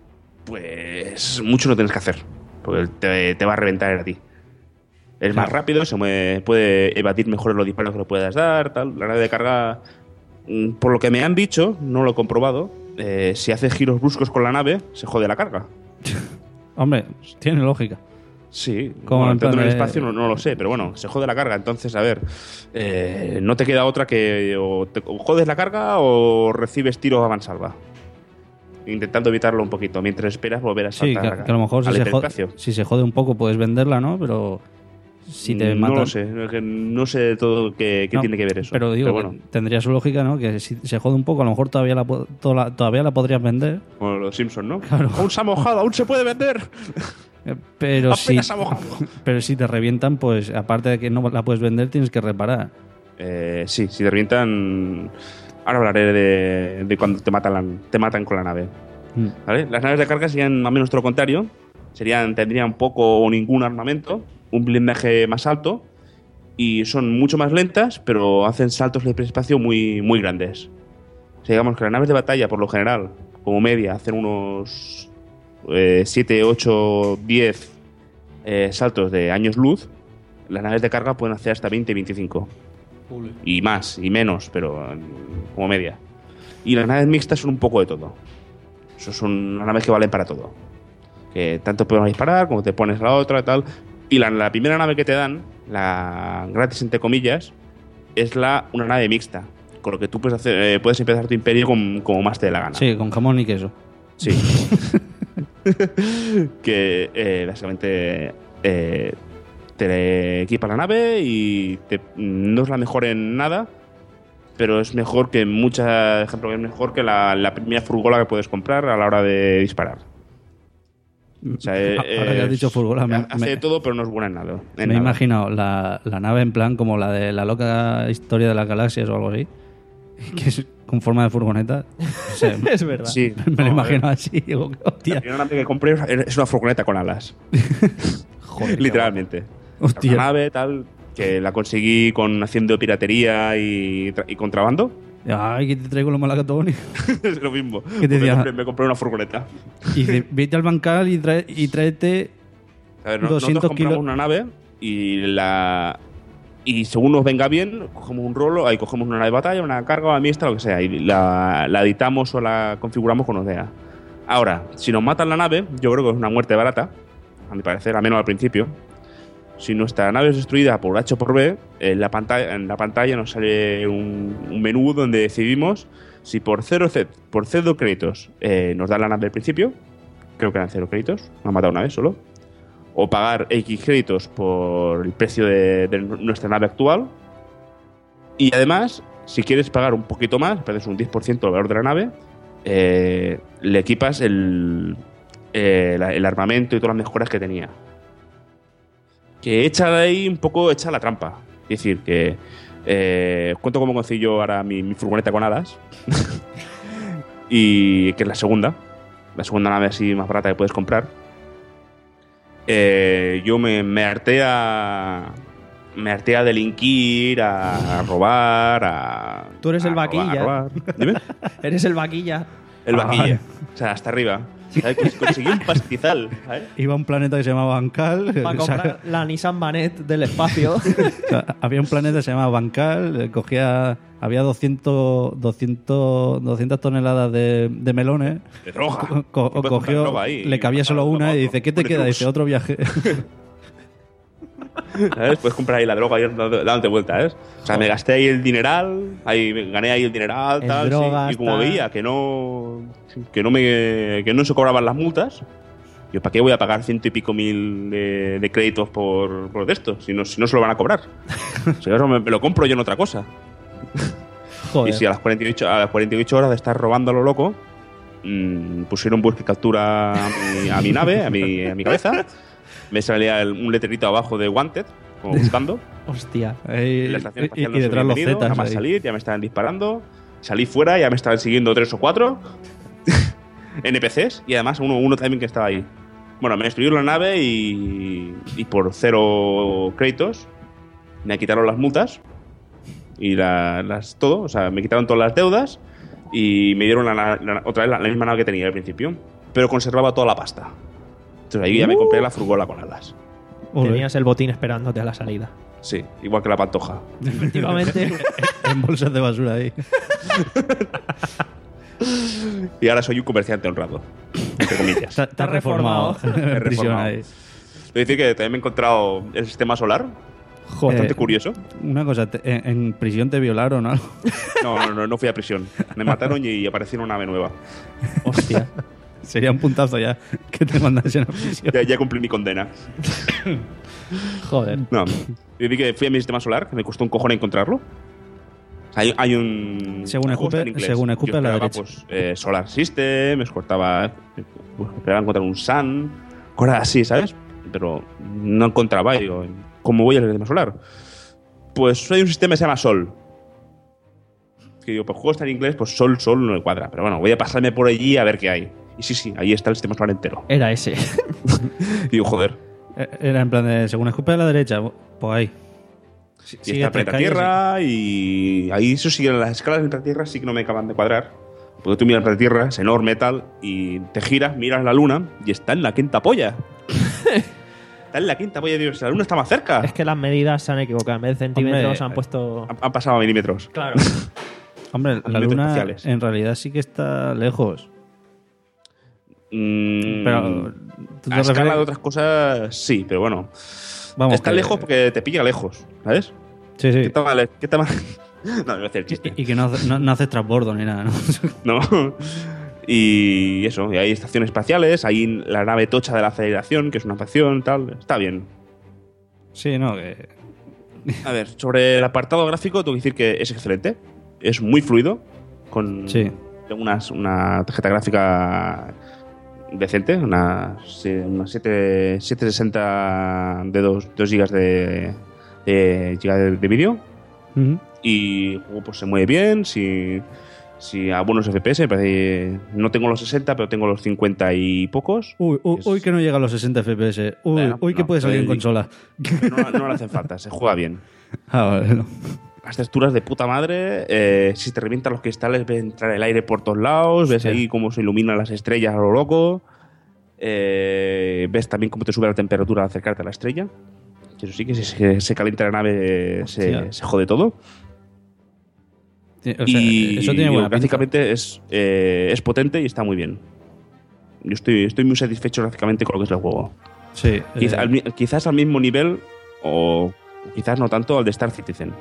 Speaker 5: pues mucho no tienes que hacer, porque te, te va a reventar él a ti. Es más rápido, se mueve- puede evadir mejor los disparos que le puedas dar, tal. La nave de carga, mm, por lo que me han dicho, no lo he comprobado, eh, si haces giros bruscos con la nave, se jode la carga.
Speaker 3: Hombre, tiene lógica.
Speaker 5: Sí,
Speaker 3: Como
Speaker 5: bueno,
Speaker 3: en plan
Speaker 5: dentro del
Speaker 3: de-
Speaker 5: espacio no, no lo sé, pero bueno, se jode la carga. Entonces, a ver, eh, no te queda otra que o, te, o jodes la carga o recibes tiros a mansalva. Intentando evitarlo un poquito, mientras esperas volver a
Speaker 3: Sí,
Speaker 5: saltar
Speaker 3: que, que a lo mejor si
Speaker 5: al
Speaker 3: se, jode,
Speaker 5: hiperespacio.
Speaker 3: si se jode un poco puedes venderla, ¿no? Pero si te
Speaker 5: no
Speaker 3: matan...
Speaker 5: lo sé, es que no sé todo qué, qué
Speaker 3: No,
Speaker 5: tiene que ver eso.
Speaker 3: Pero digo,
Speaker 5: bueno,
Speaker 3: tendría su lógica, ¿no? Que si se jode un poco, a lo mejor todavía la, po- toda- todavía la podrías vender.
Speaker 5: como los Simpsons, ¿no?
Speaker 3: Claro.
Speaker 5: Aún se ha mojado, aún se puede vender.
Speaker 3: Eh, Pero si,
Speaker 5: Apenas se ha mojado.
Speaker 3: pero si te revientan, pues aparte de que no la puedes vender, tienes que reparar.
Speaker 5: Eh, sí, si te revientan. Ahora hablaré de, de cuando te matan, la- te matan con la nave.
Speaker 3: Mm.
Speaker 5: ¿Vale? Las naves de carga serían más o menos todo lo contrario. Serían, tendrían poco o ningún armamento, un blindaje más alto y son mucho más lentas, pero hacen saltos de hiperespacio muy, muy grandes. O sea, digamos que las naves de batalla, por lo general, como media, hacen unos eh, siete, ocho, diez eh, saltos de años luz. Las naves de carga pueden hacer hasta veinte, veinticinco. Y más, y menos, pero eh, como media. Y las naves mixtas son un poco de todo. Eso son naves que valen para todo. Que tanto puedes disparar como te pones a la otra y tal. Y la, la primera nave que te dan, la gratis entre comillas, es la una nave mixta. Con lo que tú puedes hacer, eh, puedes empezar tu imperio con- como más te dé la gana.
Speaker 3: Sí, con jamón y queso.
Speaker 5: Sí. que eh, básicamente eh, te equipa la nave y te- no es la mejor en nada, pero es mejor que muchas, ejemplo, es mejor que la, la primera furgola que puedes comprar a la hora de disparar. O sea,
Speaker 3: Ahora que has
Speaker 5: es-
Speaker 3: dicho furgola, me-
Speaker 5: hace
Speaker 3: me-
Speaker 5: de todo, pero no es buena en nada. en
Speaker 3: Me he
Speaker 5: nada.
Speaker 3: imaginado la, la nave en plan como la de la loca historia de las galaxias o algo así, que es con forma de furgoneta. O sea,
Speaker 2: Es verdad.
Speaker 5: Sí,
Speaker 3: me lo
Speaker 5: no, a
Speaker 3: imagino
Speaker 5: ver,
Speaker 3: así. Digo, hostia,
Speaker 5: La primera nave que compré es una furgoneta con alas.
Speaker 2: Joder, qué
Speaker 5: Literalmente.
Speaker 3: hostia.
Speaker 5: Una nave tal que la conseguí con haciendo piratería y, tra- y contrabando.
Speaker 3: Ay, que te traigo los malacatones.
Speaker 5: Es lo mismo.
Speaker 3: ¿Qué te
Speaker 5: Pues me,
Speaker 3: decía?
Speaker 5: compré, me compré una furgoneta.
Speaker 3: Y dice, vete al bancal y, trae, y tráete...
Speaker 5: A ver, no-
Speaker 3: doscientos
Speaker 5: nosotros compramos
Speaker 3: kilos.
Speaker 5: una nave y la y según nos venga bien, cogemos un rolo, ahí cogemos una nave de batalla, una carga, una mixta, lo que sea, y la, la editamos o la configuramos con O D A. Ahora, si nos matan la nave, yo creo que es una muerte barata, a mi parecer, al menos al principio. Si nuestra nave es destruida por H o por B, en la pantalla, en la pantalla nos sale un, un menú donde decidimos si por cero, ce- por cero créditos eh, nos da la nave al principio, creo que eran cero créditos, me han matado una vez solo, o pagar X créditos por el precio de, de nuestra nave actual. Y además, si quieres pagar un poquito más, pierdes un diez por ciento del valor de la nave, eh, le equipas el, eh, la- el armamento y todas las mejoras que tenía. Que echa de ahí un poco, echa la trampa. Es decir, que eh, cuento cómo conseguí yo ahora mi, mi furgoneta con alas. Y que es la segunda. La segunda nave así más barata que puedes comprar. Eh, yo me, me harté a. Me harté a delinquir, a robar, a.
Speaker 2: Tú eres
Speaker 5: a
Speaker 2: el
Speaker 5: robar,
Speaker 2: vaquilla.
Speaker 5: a robar. Dime.
Speaker 2: Eres el vaquilla.
Speaker 5: El
Speaker 3: Ah,
Speaker 5: vaquilla.
Speaker 3: vale.
Speaker 5: O sea, hasta arriba. ¿sabes? Conseguí un pastizal, ¿sabes?
Speaker 3: Iba a un planeta que se llamaba Bancal.
Speaker 2: Para
Speaker 3: o sea,
Speaker 2: comprar la Nissan Banet del espacio.
Speaker 3: o sea, había un planeta que se llamaba Bancal, eh, cogía, había doscientos, doscientos, doscientas toneladas de, de melones.
Speaker 5: De droga.
Speaker 3: Co- co-
Speaker 5: Puedes comprar
Speaker 3: cogió,
Speaker 5: droga ahí,
Speaker 3: le cabía solo
Speaker 5: comprar
Speaker 3: una
Speaker 5: droga,
Speaker 3: y dice, ¿qué te
Speaker 5: un
Speaker 3: queda?
Speaker 5: Etrux.
Speaker 3: Dice, otro viaje.
Speaker 5: ¿Sabes? Puedes comprar ahí la droga y dando- dándote vueltas, ¿sabes? O sea, me gasté ahí el dineral, ahí me gané ahí el dineral,
Speaker 2: En
Speaker 5: tal, sí,
Speaker 2: drogas,
Speaker 5: y como
Speaker 2: tal.
Speaker 5: veía que no que no me que no se cobraban las multas, yo ¿para qué voy a pagar ciento y pico mil de, de créditos por, por esto? Si no, si no se lo van a cobrar. Si eso me, me lo compro yo en otra cosa.
Speaker 2: Joder.
Speaker 5: Y si a las cuarenta y ocho, a las cuarenta y ocho horas de estar robando a lo loco, mmm, pusieron busca y captura a mi, a mi nave, a mi, a mi cabeza. Me salía el- un letrerito abajo de Wanted, como buscando.
Speaker 2: Hostia.
Speaker 3: Ahí-
Speaker 5: La estación
Speaker 3: y,
Speaker 5: espacial
Speaker 3: y
Speaker 5: no soy
Speaker 3: detrás los
Speaker 5: bienvenido,
Speaker 3: Zetas.
Speaker 5: nada más
Speaker 3: ahí.
Speaker 5: salir, ya me estaban disparando. Salí fuera, ya me estaban siguiendo tres o cuatro N P Cs y además uno, uno también que estaba ahí. Bueno, me destruyeron la nave y, y por cero créditos me quitaron las multas y la- las todo. O sea, me quitaron todas las deudas y me dieron la, la- la- otra vez la, la misma nave que tenía al principio, pero conservaba toda la pasta. Entonces ahí ya me compré la furgola con alas.
Speaker 3: Joder.
Speaker 2: Tenías el botín esperándote a la salida.
Speaker 5: Sí, igual que la pantoja.
Speaker 2: Efectivamente.
Speaker 3: En bolsas de basura ahí.
Speaker 5: Y ahora soy un comerciante honrado, entre comillas.
Speaker 3: Te, te has reformado.
Speaker 2: reformado.
Speaker 3: En
Speaker 5: He
Speaker 3: prisión
Speaker 5: reformado.
Speaker 3: ahí.
Speaker 5: Voy a decir que también me he encontrado el sistema solar,
Speaker 2: Joder.
Speaker 5: bastante curioso.
Speaker 3: Una cosa, te- en, en prisión te violaron o algo.
Speaker 5: No, no, no, no fui a prisión. Me mataron y apareció una nave nueva.
Speaker 2: Hostia.
Speaker 3: Sería un puntazo ya que te mandasen a prisión.
Speaker 5: Ya, ya cumplí mi condena.
Speaker 2: Joder.
Speaker 5: No, yo vi que fui a mi sistema solar, que me costó un cojón encontrarlo. Hay, hay un...
Speaker 3: Según
Speaker 5: el juego
Speaker 3: escupe-
Speaker 5: está en inglés.
Speaker 3: según escupe
Speaker 5: Yo
Speaker 3: a la
Speaker 5: esperaba,
Speaker 3: derecha.
Speaker 5: Pues, eh, Solar System, me escortaba... eh, pues, esperaba encontrar un Sun, cosas así, ¿sabes? Pero no encontraba. Y digo, ¿cómo voy al sistema solar? Pues hay un sistema que se llama Sol. Que digo, pues el juego está en inglés, pues Sol, Sol no me cuadra. Pero bueno, voy a pasarme por allí a ver qué hay. Y sí, sí, ahí está el sistema solar entero.
Speaker 2: Era ese.
Speaker 5: Y digo, joder,
Speaker 3: Eh, Era en plan de, según escupe a la derecha, pues ahí.
Speaker 5: y
Speaker 3: Sigue
Speaker 5: está el
Speaker 3: tres
Speaker 5: planeta
Speaker 3: calles,
Speaker 5: Tierra y ahí eso sí, las escalas del planeta Tierra sí que no me acaban de cuadrar. Porque tú miras el planeta Tierra, es enorme tal, y te giras, miras la luna y está en la quinta polla. Está en la quinta polla, Dios, la luna está más cerca.
Speaker 2: Es que las medidas se han equivocado. En vez de centímetros
Speaker 3: Hombre,
Speaker 2: han puesto.
Speaker 5: Han, han pasado a milímetros.
Speaker 2: Claro.
Speaker 3: Hombre, la
Speaker 5: Alimentos
Speaker 3: luna
Speaker 5: espaciales.
Speaker 3: en realidad sí que está lejos.
Speaker 5: Mm,
Speaker 3: Pero ¿tú te
Speaker 5: a escala
Speaker 3: refieres-
Speaker 5: de otras cosas, sí, pero bueno.
Speaker 3: Vamos,
Speaker 5: está
Speaker 3: que-
Speaker 5: lejos porque te pilla lejos, ¿sabes?
Speaker 3: Sí, sí.
Speaker 5: ¿Qué tal mal? ¿Qué tal mal? No, no voy a hacer el chiste.
Speaker 3: Y, y que no, hace- no, no haces transbordo ni nada, ¿no?
Speaker 5: ¿no? Y eso, y hay estaciones espaciales, hay la nave tocha de la Federación, que es una facción, tal, está bien.
Speaker 3: Sí, no, que...
Speaker 5: A ver, sobre el apartado gráfico, tengo que decir que es excelente, es muy fluido, con
Speaker 3: Sí.
Speaker 5: tengo unas- una tarjeta gráfica decente, una, sí, una siete sesenta de dos gigas de, de, giga de, de vídeo.
Speaker 3: Ujú.
Speaker 5: Y el juego pues se mueve bien, si, si a buenos F P S, me parece, no tengo los sesenta, pero tengo los cincuenta y pocos.
Speaker 3: Uy, uy,
Speaker 5: Es-
Speaker 3: uy, que no llega a los sesenta F P S. Uy,
Speaker 5: Bueno,
Speaker 3: uy, que
Speaker 5: no,
Speaker 3: puede salir en
Speaker 5: pero-
Speaker 3: consola.
Speaker 5: Pero no, no le hacen falta, se juega bien.
Speaker 3: Ah, vale, no.
Speaker 5: Las texturas de puta madre, eh, si te revientan los cristales, ves entrar el aire por todos lados, ves
Speaker 3: Hostia.
Speaker 5: ahí cómo se iluminan las estrellas a lo loco, eh, ves también cómo te sube la temperatura al acercarte a la estrella. Eso sí, que si se, se calienta la nave se,
Speaker 3: Hostia.
Speaker 5: se jode todo.
Speaker 3: Ti- o sea,
Speaker 5: Y
Speaker 3: eso tiene buena pinta.
Speaker 5: gráficamente es, eh, es potente y está muy bien. Yo estoy, estoy muy satisfecho gráficamente con lo que es el juego.
Speaker 3: Sí.
Speaker 5: Quiz-
Speaker 3: eh,
Speaker 5: al mi- quizás al mismo nivel, o quizás no tanto, al de Star Citizen.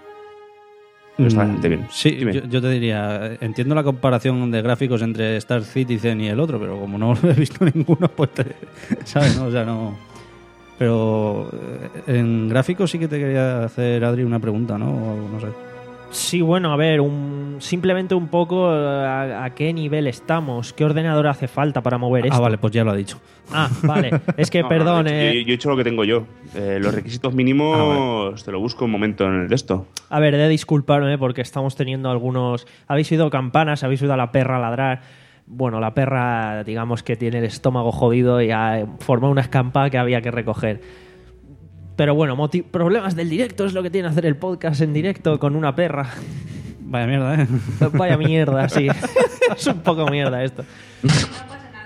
Speaker 5: Pero está
Speaker 3: mm,
Speaker 5: bastante bien.
Speaker 3: Sí,
Speaker 5: Dime.
Speaker 3: yo, yo te diría, eh, entiendo la comparación de gráficos entre Star Citizen y el otro, pero como no lo he visto ninguno, pues te, ¿sabes? No? O sea, no. Pero eh, en gráficos sí que te quería hacer, Adri, una pregunta, ¿no? O no sé.
Speaker 2: Sí, bueno, a ver, un, simplemente un poco eh, a, a qué nivel estamos, qué ordenador hace falta para mover esto.
Speaker 3: Ah, vale, pues ya lo ha dicho.
Speaker 2: Ah, vale. Es que,
Speaker 5: No, no,
Speaker 2: perdón,
Speaker 5: yo,
Speaker 2: eh,
Speaker 5: yo- yo he hecho lo que tengo yo. Eh, los requisitos mínimos te lo busco un momento en el de esto.
Speaker 2: a ver, he de disculparme porque estamos teniendo algunos... Habéis oído campanas, habéis oído a la perra ladrar. Bueno, la perra, digamos que tiene el estómago jodido y ha formado una escampa que había que recoger. Pero bueno, moti- problemas del directo es lo que tiene hacer el podcast en directo con una perra.
Speaker 3: Vaya mierda, ¿eh?
Speaker 2: Vaya mierda, sí. Es un poco mierda esto.
Speaker 4: No pasa nada. Esto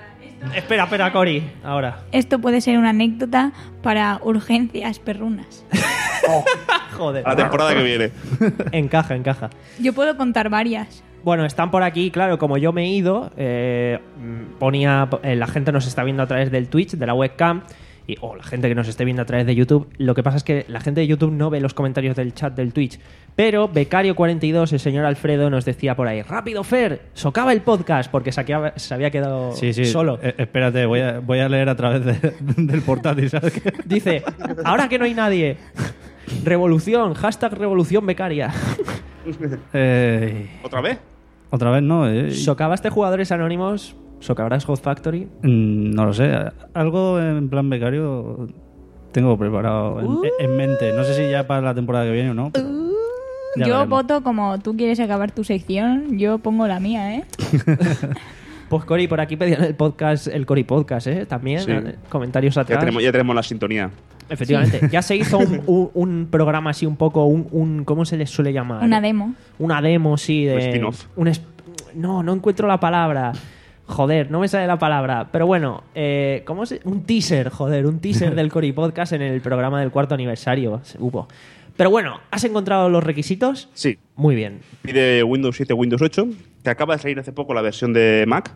Speaker 2: Espera, espera, Cori. Ahora.
Speaker 4: Esto puede ser una anécdota para urgencias perrunas.
Speaker 2: Joder.
Speaker 5: A la temporada que viene.
Speaker 2: Encaja, encaja.
Speaker 4: Yo puedo contar varias.
Speaker 2: Bueno, están por aquí, claro, como yo me he ido, eh, ponía, eh, la gente nos está viendo a través del Twitch, de la webcam, y, o la gente que nos esté viendo a través de YouTube. Lo que pasa es que la gente de YouTube no ve los comentarios del chat del Twitch. Pero Becario cuarenta y dos, el señor Alfredo, nos decía por ahí: rápido, Fer, socava el podcast, porque se, aqueaba- se había quedado
Speaker 3: Sí, sí.
Speaker 2: solo.
Speaker 3: Eh, espérate, voy a, voy a leer a través de- del portátil, ¿sabes qué?
Speaker 2: Dice, ahora que no hay nadie, revolución, hashtag revolución becaria.
Speaker 3: Eh,
Speaker 5: ¿Otra vez?
Speaker 3: Otra vez no. eh.
Speaker 2: ¿Socavaste jugadores anónimos? ¿Socavarás Hot Factory?
Speaker 3: Mm, No lo sé. Algo en plan becario tengo preparado en, en mente. No sé si ya para la temporada que viene o no. pero ya
Speaker 4: Yo
Speaker 3: veremos.
Speaker 4: voto como tú quieres acabar tu sección, yo pongo la mía, ¿eh?
Speaker 2: Pues Cori, por aquí pedían el podcast, el Cori Podcast, ¿eh? También,
Speaker 5: Sí.
Speaker 2: eh, comentarios
Speaker 5: Ya
Speaker 2: atrás.
Speaker 5: tenemos, ya tenemos la sintonía.
Speaker 2: Efectivamente. Ya se hizo un, un- un programa así un poco, un, un- ¿cómo se les suele llamar?
Speaker 4: Una demo.
Speaker 2: Una demo, sí, de...
Speaker 5: Un spin-off.
Speaker 2: un es- no, no encuentro la palabra. Joder, no me sale la palabra. Pero bueno, eh, ¿cómo se...? Un teaser, joder, un teaser del Cori Podcast en el programa del cuarto aniversario. Hubo. Pero bueno, ¿has encontrado los requisitos?
Speaker 5: Sí.
Speaker 2: Muy bien.
Speaker 5: Pide Windows siete, Windows ocho, que acaba de salir hace poco la versión de Mac.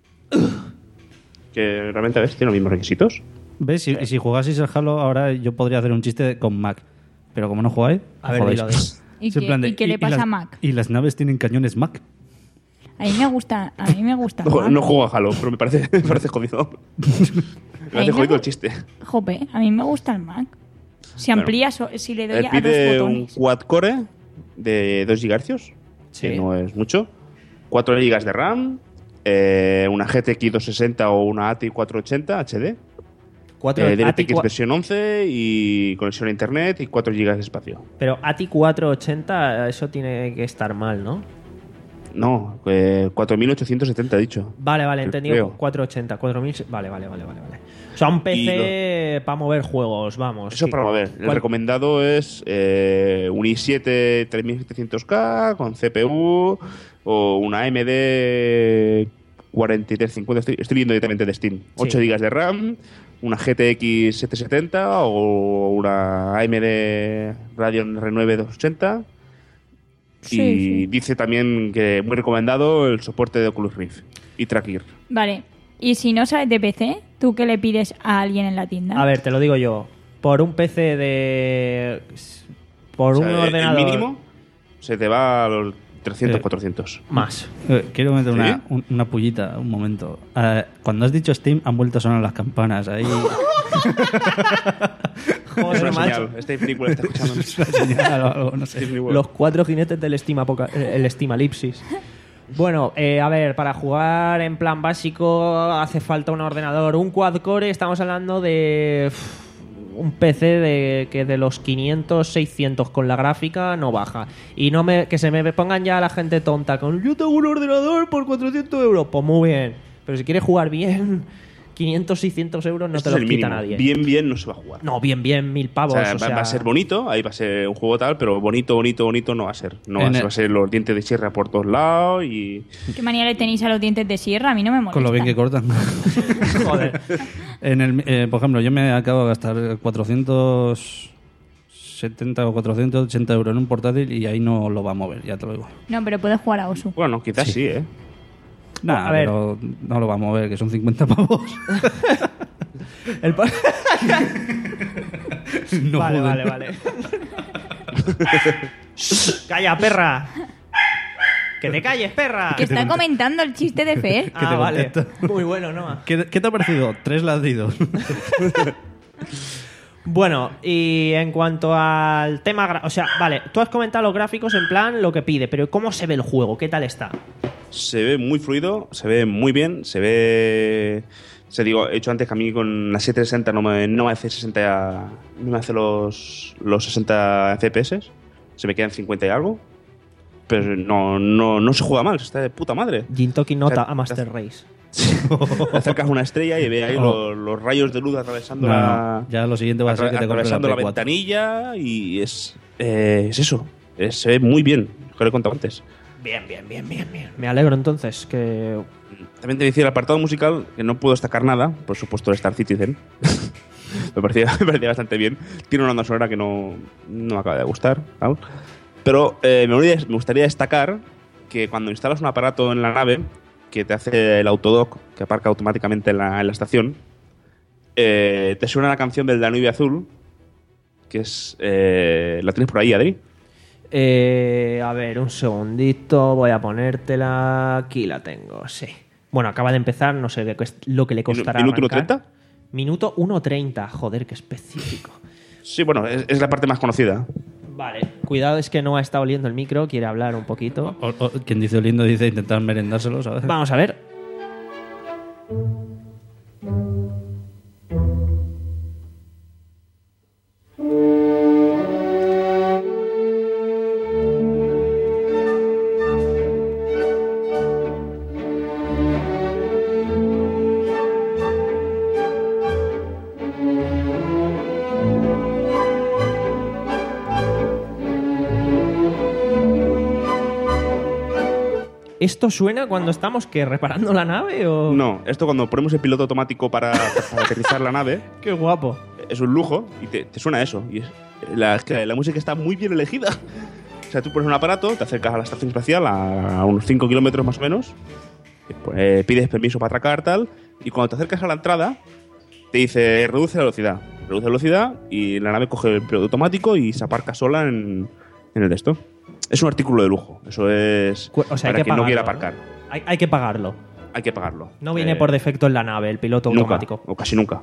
Speaker 5: Que realmente, a ver, tiene los mismos requisitos.
Speaker 3: ¿Ves? Si, si jugaseis el Halo, ahora yo podría hacer un chiste con Mac. Pero como no jugáis,
Speaker 2: A ver,
Speaker 3: jodéis.
Speaker 2: dilo, dilo.
Speaker 4: ¿Y
Speaker 3: Es en
Speaker 4: qué,
Speaker 3: plan de,
Speaker 4: y qué le pasa
Speaker 3: las,
Speaker 4: a Mac?
Speaker 3: Y las naves tienen cañones Mac.
Speaker 4: A mí me gusta, a mí me gusta
Speaker 5: No,
Speaker 4: Mac.
Speaker 5: no juego a Halo, pero me parece, me parece jodido. Me parece
Speaker 4: Ahí
Speaker 5: jodido
Speaker 4: me-
Speaker 5: el chiste.
Speaker 4: Jope, a mí me gusta el Mac. Si
Speaker 5: Bueno.
Speaker 4: amplía, so- si le doy
Speaker 5: Él
Speaker 4: a dos
Speaker 5: pide un
Speaker 4: botones.
Speaker 5: quad core de dos gigahercios,
Speaker 2: Sí.
Speaker 5: que no es mucho, cuatro gigas de RAM, eh, una G T X doscientos sesenta o una A T I cuatrocientos ochenta H D,
Speaker 2: Cuatro,
Speaker 5: eh,
Speaker 2: A T I
Speaker 5: DirectX
Speaker 2: cua-
Speaker 5: versión once y conexión a internet y cuatro gigas de espacio.
Speaker 2: Pero A T I cuatrocientos ochenta, eso tiene que estar mal, ¿no?
Speaker 5: No, eh, cuatro mil ochocientos setenta he dicho.
Speaker 2: Vale, vale,
Speaker 5: Creo.
Speaker 2: entendido. cuatrocientos ochenta, cuatro mil. Vale, vale, vale, vale, vale. O sea, un P C para mover juegos, vamos.
Speaker 5: Eso
Speaker 2: Sí.
Speaker 5: para mover. El
Speaker 2: ¿Cuál-
Speaker 5: recomendado es eh, un i siete tres mil setecientos K con C P U o una A M D cuarenta y tres cincuenta. Estoy, estoy viendo directamente de Steam. ocho gigas de RAM, una G T X setecientos setenta o una A M D Radeon R nueve doscientos ochenta.
Speaker 4: Sí,
Speaker 5: y
Speaker 4: sí.
Speaker 5: dice también que muy recomendado el soporte de Oculus Rift y Trackgear.
Speaker 4: Vale. Y si no sabes de P C, ¿tú qué le pides a alguien en la tienda?
Speaker 2: A ver, te lo digo yo. Por un P C de. Por
Speaker 5: O sea,
Speaker 2: un
Speaker 5: el-
Speaker 2: ordenador.
Speaker 5: El mínimo se te va a los trescientos,
Speaker 3: Eh,
Speaker 5: cuatrocientos.
Speaker 2: Más.
Speaker 3: Eh, Quiero meter
Speaker 5: ¿Sí?
Speaker 3: una, un- una pullita, un momento. Eh, cuando has dicho Steam, han vuelto a sonar las campanas. Ahí
Speaker 5: Es
Speaker 2: Joder,
Speaker 5: una
Speaker 2: macho.
Speaker 5: señal. Esta película está escuchando.
Speaker 3: es una señal o algo, no sé.
Speaker 5: Disney World.
Speaker 2: Los cuatro jinetes del Steam Apoca- eh, el Steamalipsis. Bueno, eh, a ver, para jugar en plan básico hace falta un ordenador, un quad core. Estamos hablando de uf, un P C de que de los quinientos, seiscientos con la gráfica no baja. Y no me que se me pongan ya la gente tonta con yo tengo un ordenador por cuatrocientos euros. Pues muy bien. Pero si quieres jugar bien, quinientos, seiscientos euros no
Speaker 5: Este
Speaker 2: te
Speaker 5: es
Speaker 2: los
Speaker 5: el
Speaker 2: quita
Speaker 5: mínimo.
Speaker 2: nadie.
Speaker 5: Bien, bien no se va a jugar.
Speaker 2: No, bien, bien, mil
Speaker 5: O
Speaker 2: pavos.
Speaker 5: sea,
Speaker 2: o
Speaker 5: va,
Speaker 2: sea-
Speaker 5: va a ser bonito, ahí va a ser un juego tal, pero bonito, bonito, bonito no va a ser. No va,
Speaker 3: En
Speaker 5: a ser-
Speaker 3: el-
Speaker 5: va a ser los dientes de sierra por todos lados y...
Speaker 4: ¿Qué manía le tenéis a los dientes de sierra? A mí no me molesta.
Speaker 3: Con lo bien que cortan.
Speaker 2: Joder.
Speaker 3: En el, eh, por ejemplo, yo me acabo de gastar cuatrocientos setenta o cuatrocientos ochenta euros en un portátil y ahí no lo va a mover, ya te lo digo.
Speaker 4: No, pero puedes jugar a Osu.
Speaker 5: Bueno, quizás sí, ¿eh?
Speaker 3: Nada,
Speaker 2: a ver.
Speaker 3: pero no lo va a mover, que son cincuenta pavos.
Speaker 2: El pa-
Speaker 3: No
Speaker 2: vale,
Speaker 3: joden.
Speaker 2: vale, vale. Calla, perra. Que te calles, perra.
Speaker 4: Que está comentando el chiste de Fer.
Speaker 2: Ah,
Speaker 3: te
Speaker 2: vale.
Speaker 3: contesto.
Speaker 2: Muy bueno, Noah.
Speaker 3: ¿Qué, qué te ha parecido? Tres ladridos.
Speaker 2: Bueno, y en cuanto al tema... gra- O sea, vale, tú has comentado los gráficos en plan lo que pide, pero ¿cómo se ve el juego? ¿Qué tal está?
Speaker 5: Se ve muy fluido, se ve muy bien, se ve... Se digo, he dicho antes que a mí con la setecientos sesenta no me, no me hace sesenta, no me hace los, los sesenta F P S, se me quedan cincuenta y algo, pero no, no, no se juega mal, está de puta madre.
Speaker 2: Gintoki nota
Speaker 5: O sea,
Speaker 2: a Master Race.
Speaker 5: Te acercas a una estrella y ve ahí
Speaker 3: Oh.
Speaker 5: los, los rayos de luz atravesando
Speaker 3: No,
Speaker 5: la,
Speaker 3: ya lo siguiente va a ser
Speaker 5: atra-
Speaker 3: que te compres la
Speaker 5: atravesando la,
Speaker 3: Play cuatro.
Speaker 5: ventanilla y es, eh, es eso, Es- se ve muy bien, lo que le he contado antes.
Speaker 2: Bien, bien, bien, bien, bien. Me alegro entonces que...
Speaker 5: También te decía el apartado musical, que no puedo destacar nada, por supuesto el Star Citizen. me, parecía, me parecía bastante bien. Tiene una banda sonora que no, no me acaba de gustar, ¿sabes? Pero eh, me, gustaría, me gustaría destacar que cuando instalas un aparato en la nave, que te hace el autodock, que aparca automáticamente en la, en la estación, eh, te suena la canción del Danubio Azul, que es... Eh, ¿la tienes por ahí, Adri?
Speaker 2: Eh, a ver, un segundito, voy a ponértela. Aquí la tengo, sí. Bueno, acaba de empezar, no sé lo que le costará.
Speaker 5: ¿Minuto uno
Speaker 2: arrancar.
Speaker 5: treinta?
Speaker 2: Minuto uno treinta, joder, qué específico.
Speaker 5: Sí, bueno, es, es la parte más conocida.
Speaker 2: Vale, cuidado, es que no está oliendo el micro, quiere hablar un poquito.
Speaker 3: O, o, quien dice oliendo dice intentar merendárselo, ¿sabes?
Speaker 2: Vamos a ver. ¿Esto suena cuando estamos que reparando la nave o...?
Speaker 5: No, esto cuando ponemos el piloto automático para, para aterrizar la nave,
Speaker 2: Qué guapo.
Speaker 5: es un lujo y te, te suena eso. Y es, la, es que la música está muy bien elegida. O sea, tú pones un aparato, te acercas a la estación espacial a, a unos cinco kilómetros más o menos, eh, pides permiso para atracar, tal, y cuando te acercas a la entrada, te dice reduce la velocidad. Reduce la velocidad y la nave coge el piloto automático y se aparca sola en, en el de esto. Es un artículo de lujo. Eso es
Speaker 2: Cu- o sea, hay
Speaker 5: para
Speaker 2: que
Speaker 5: quien no
Speaker 2: pagarlo,
Speaker 5: quiera
Speaker 2: ¿no?
Speaker 5: aparcar.
Speaker 2: Hay, hay que pagarlo.
Speaker 5: Hay que pagarlo.
Speaker 2: No viene
Speaker 5: Eh,
Speaker 2: por defecto en la nave, el piloto
Speaker 5: nunca,
Speaker 2: automático.
Speaker 5: o casi nunca.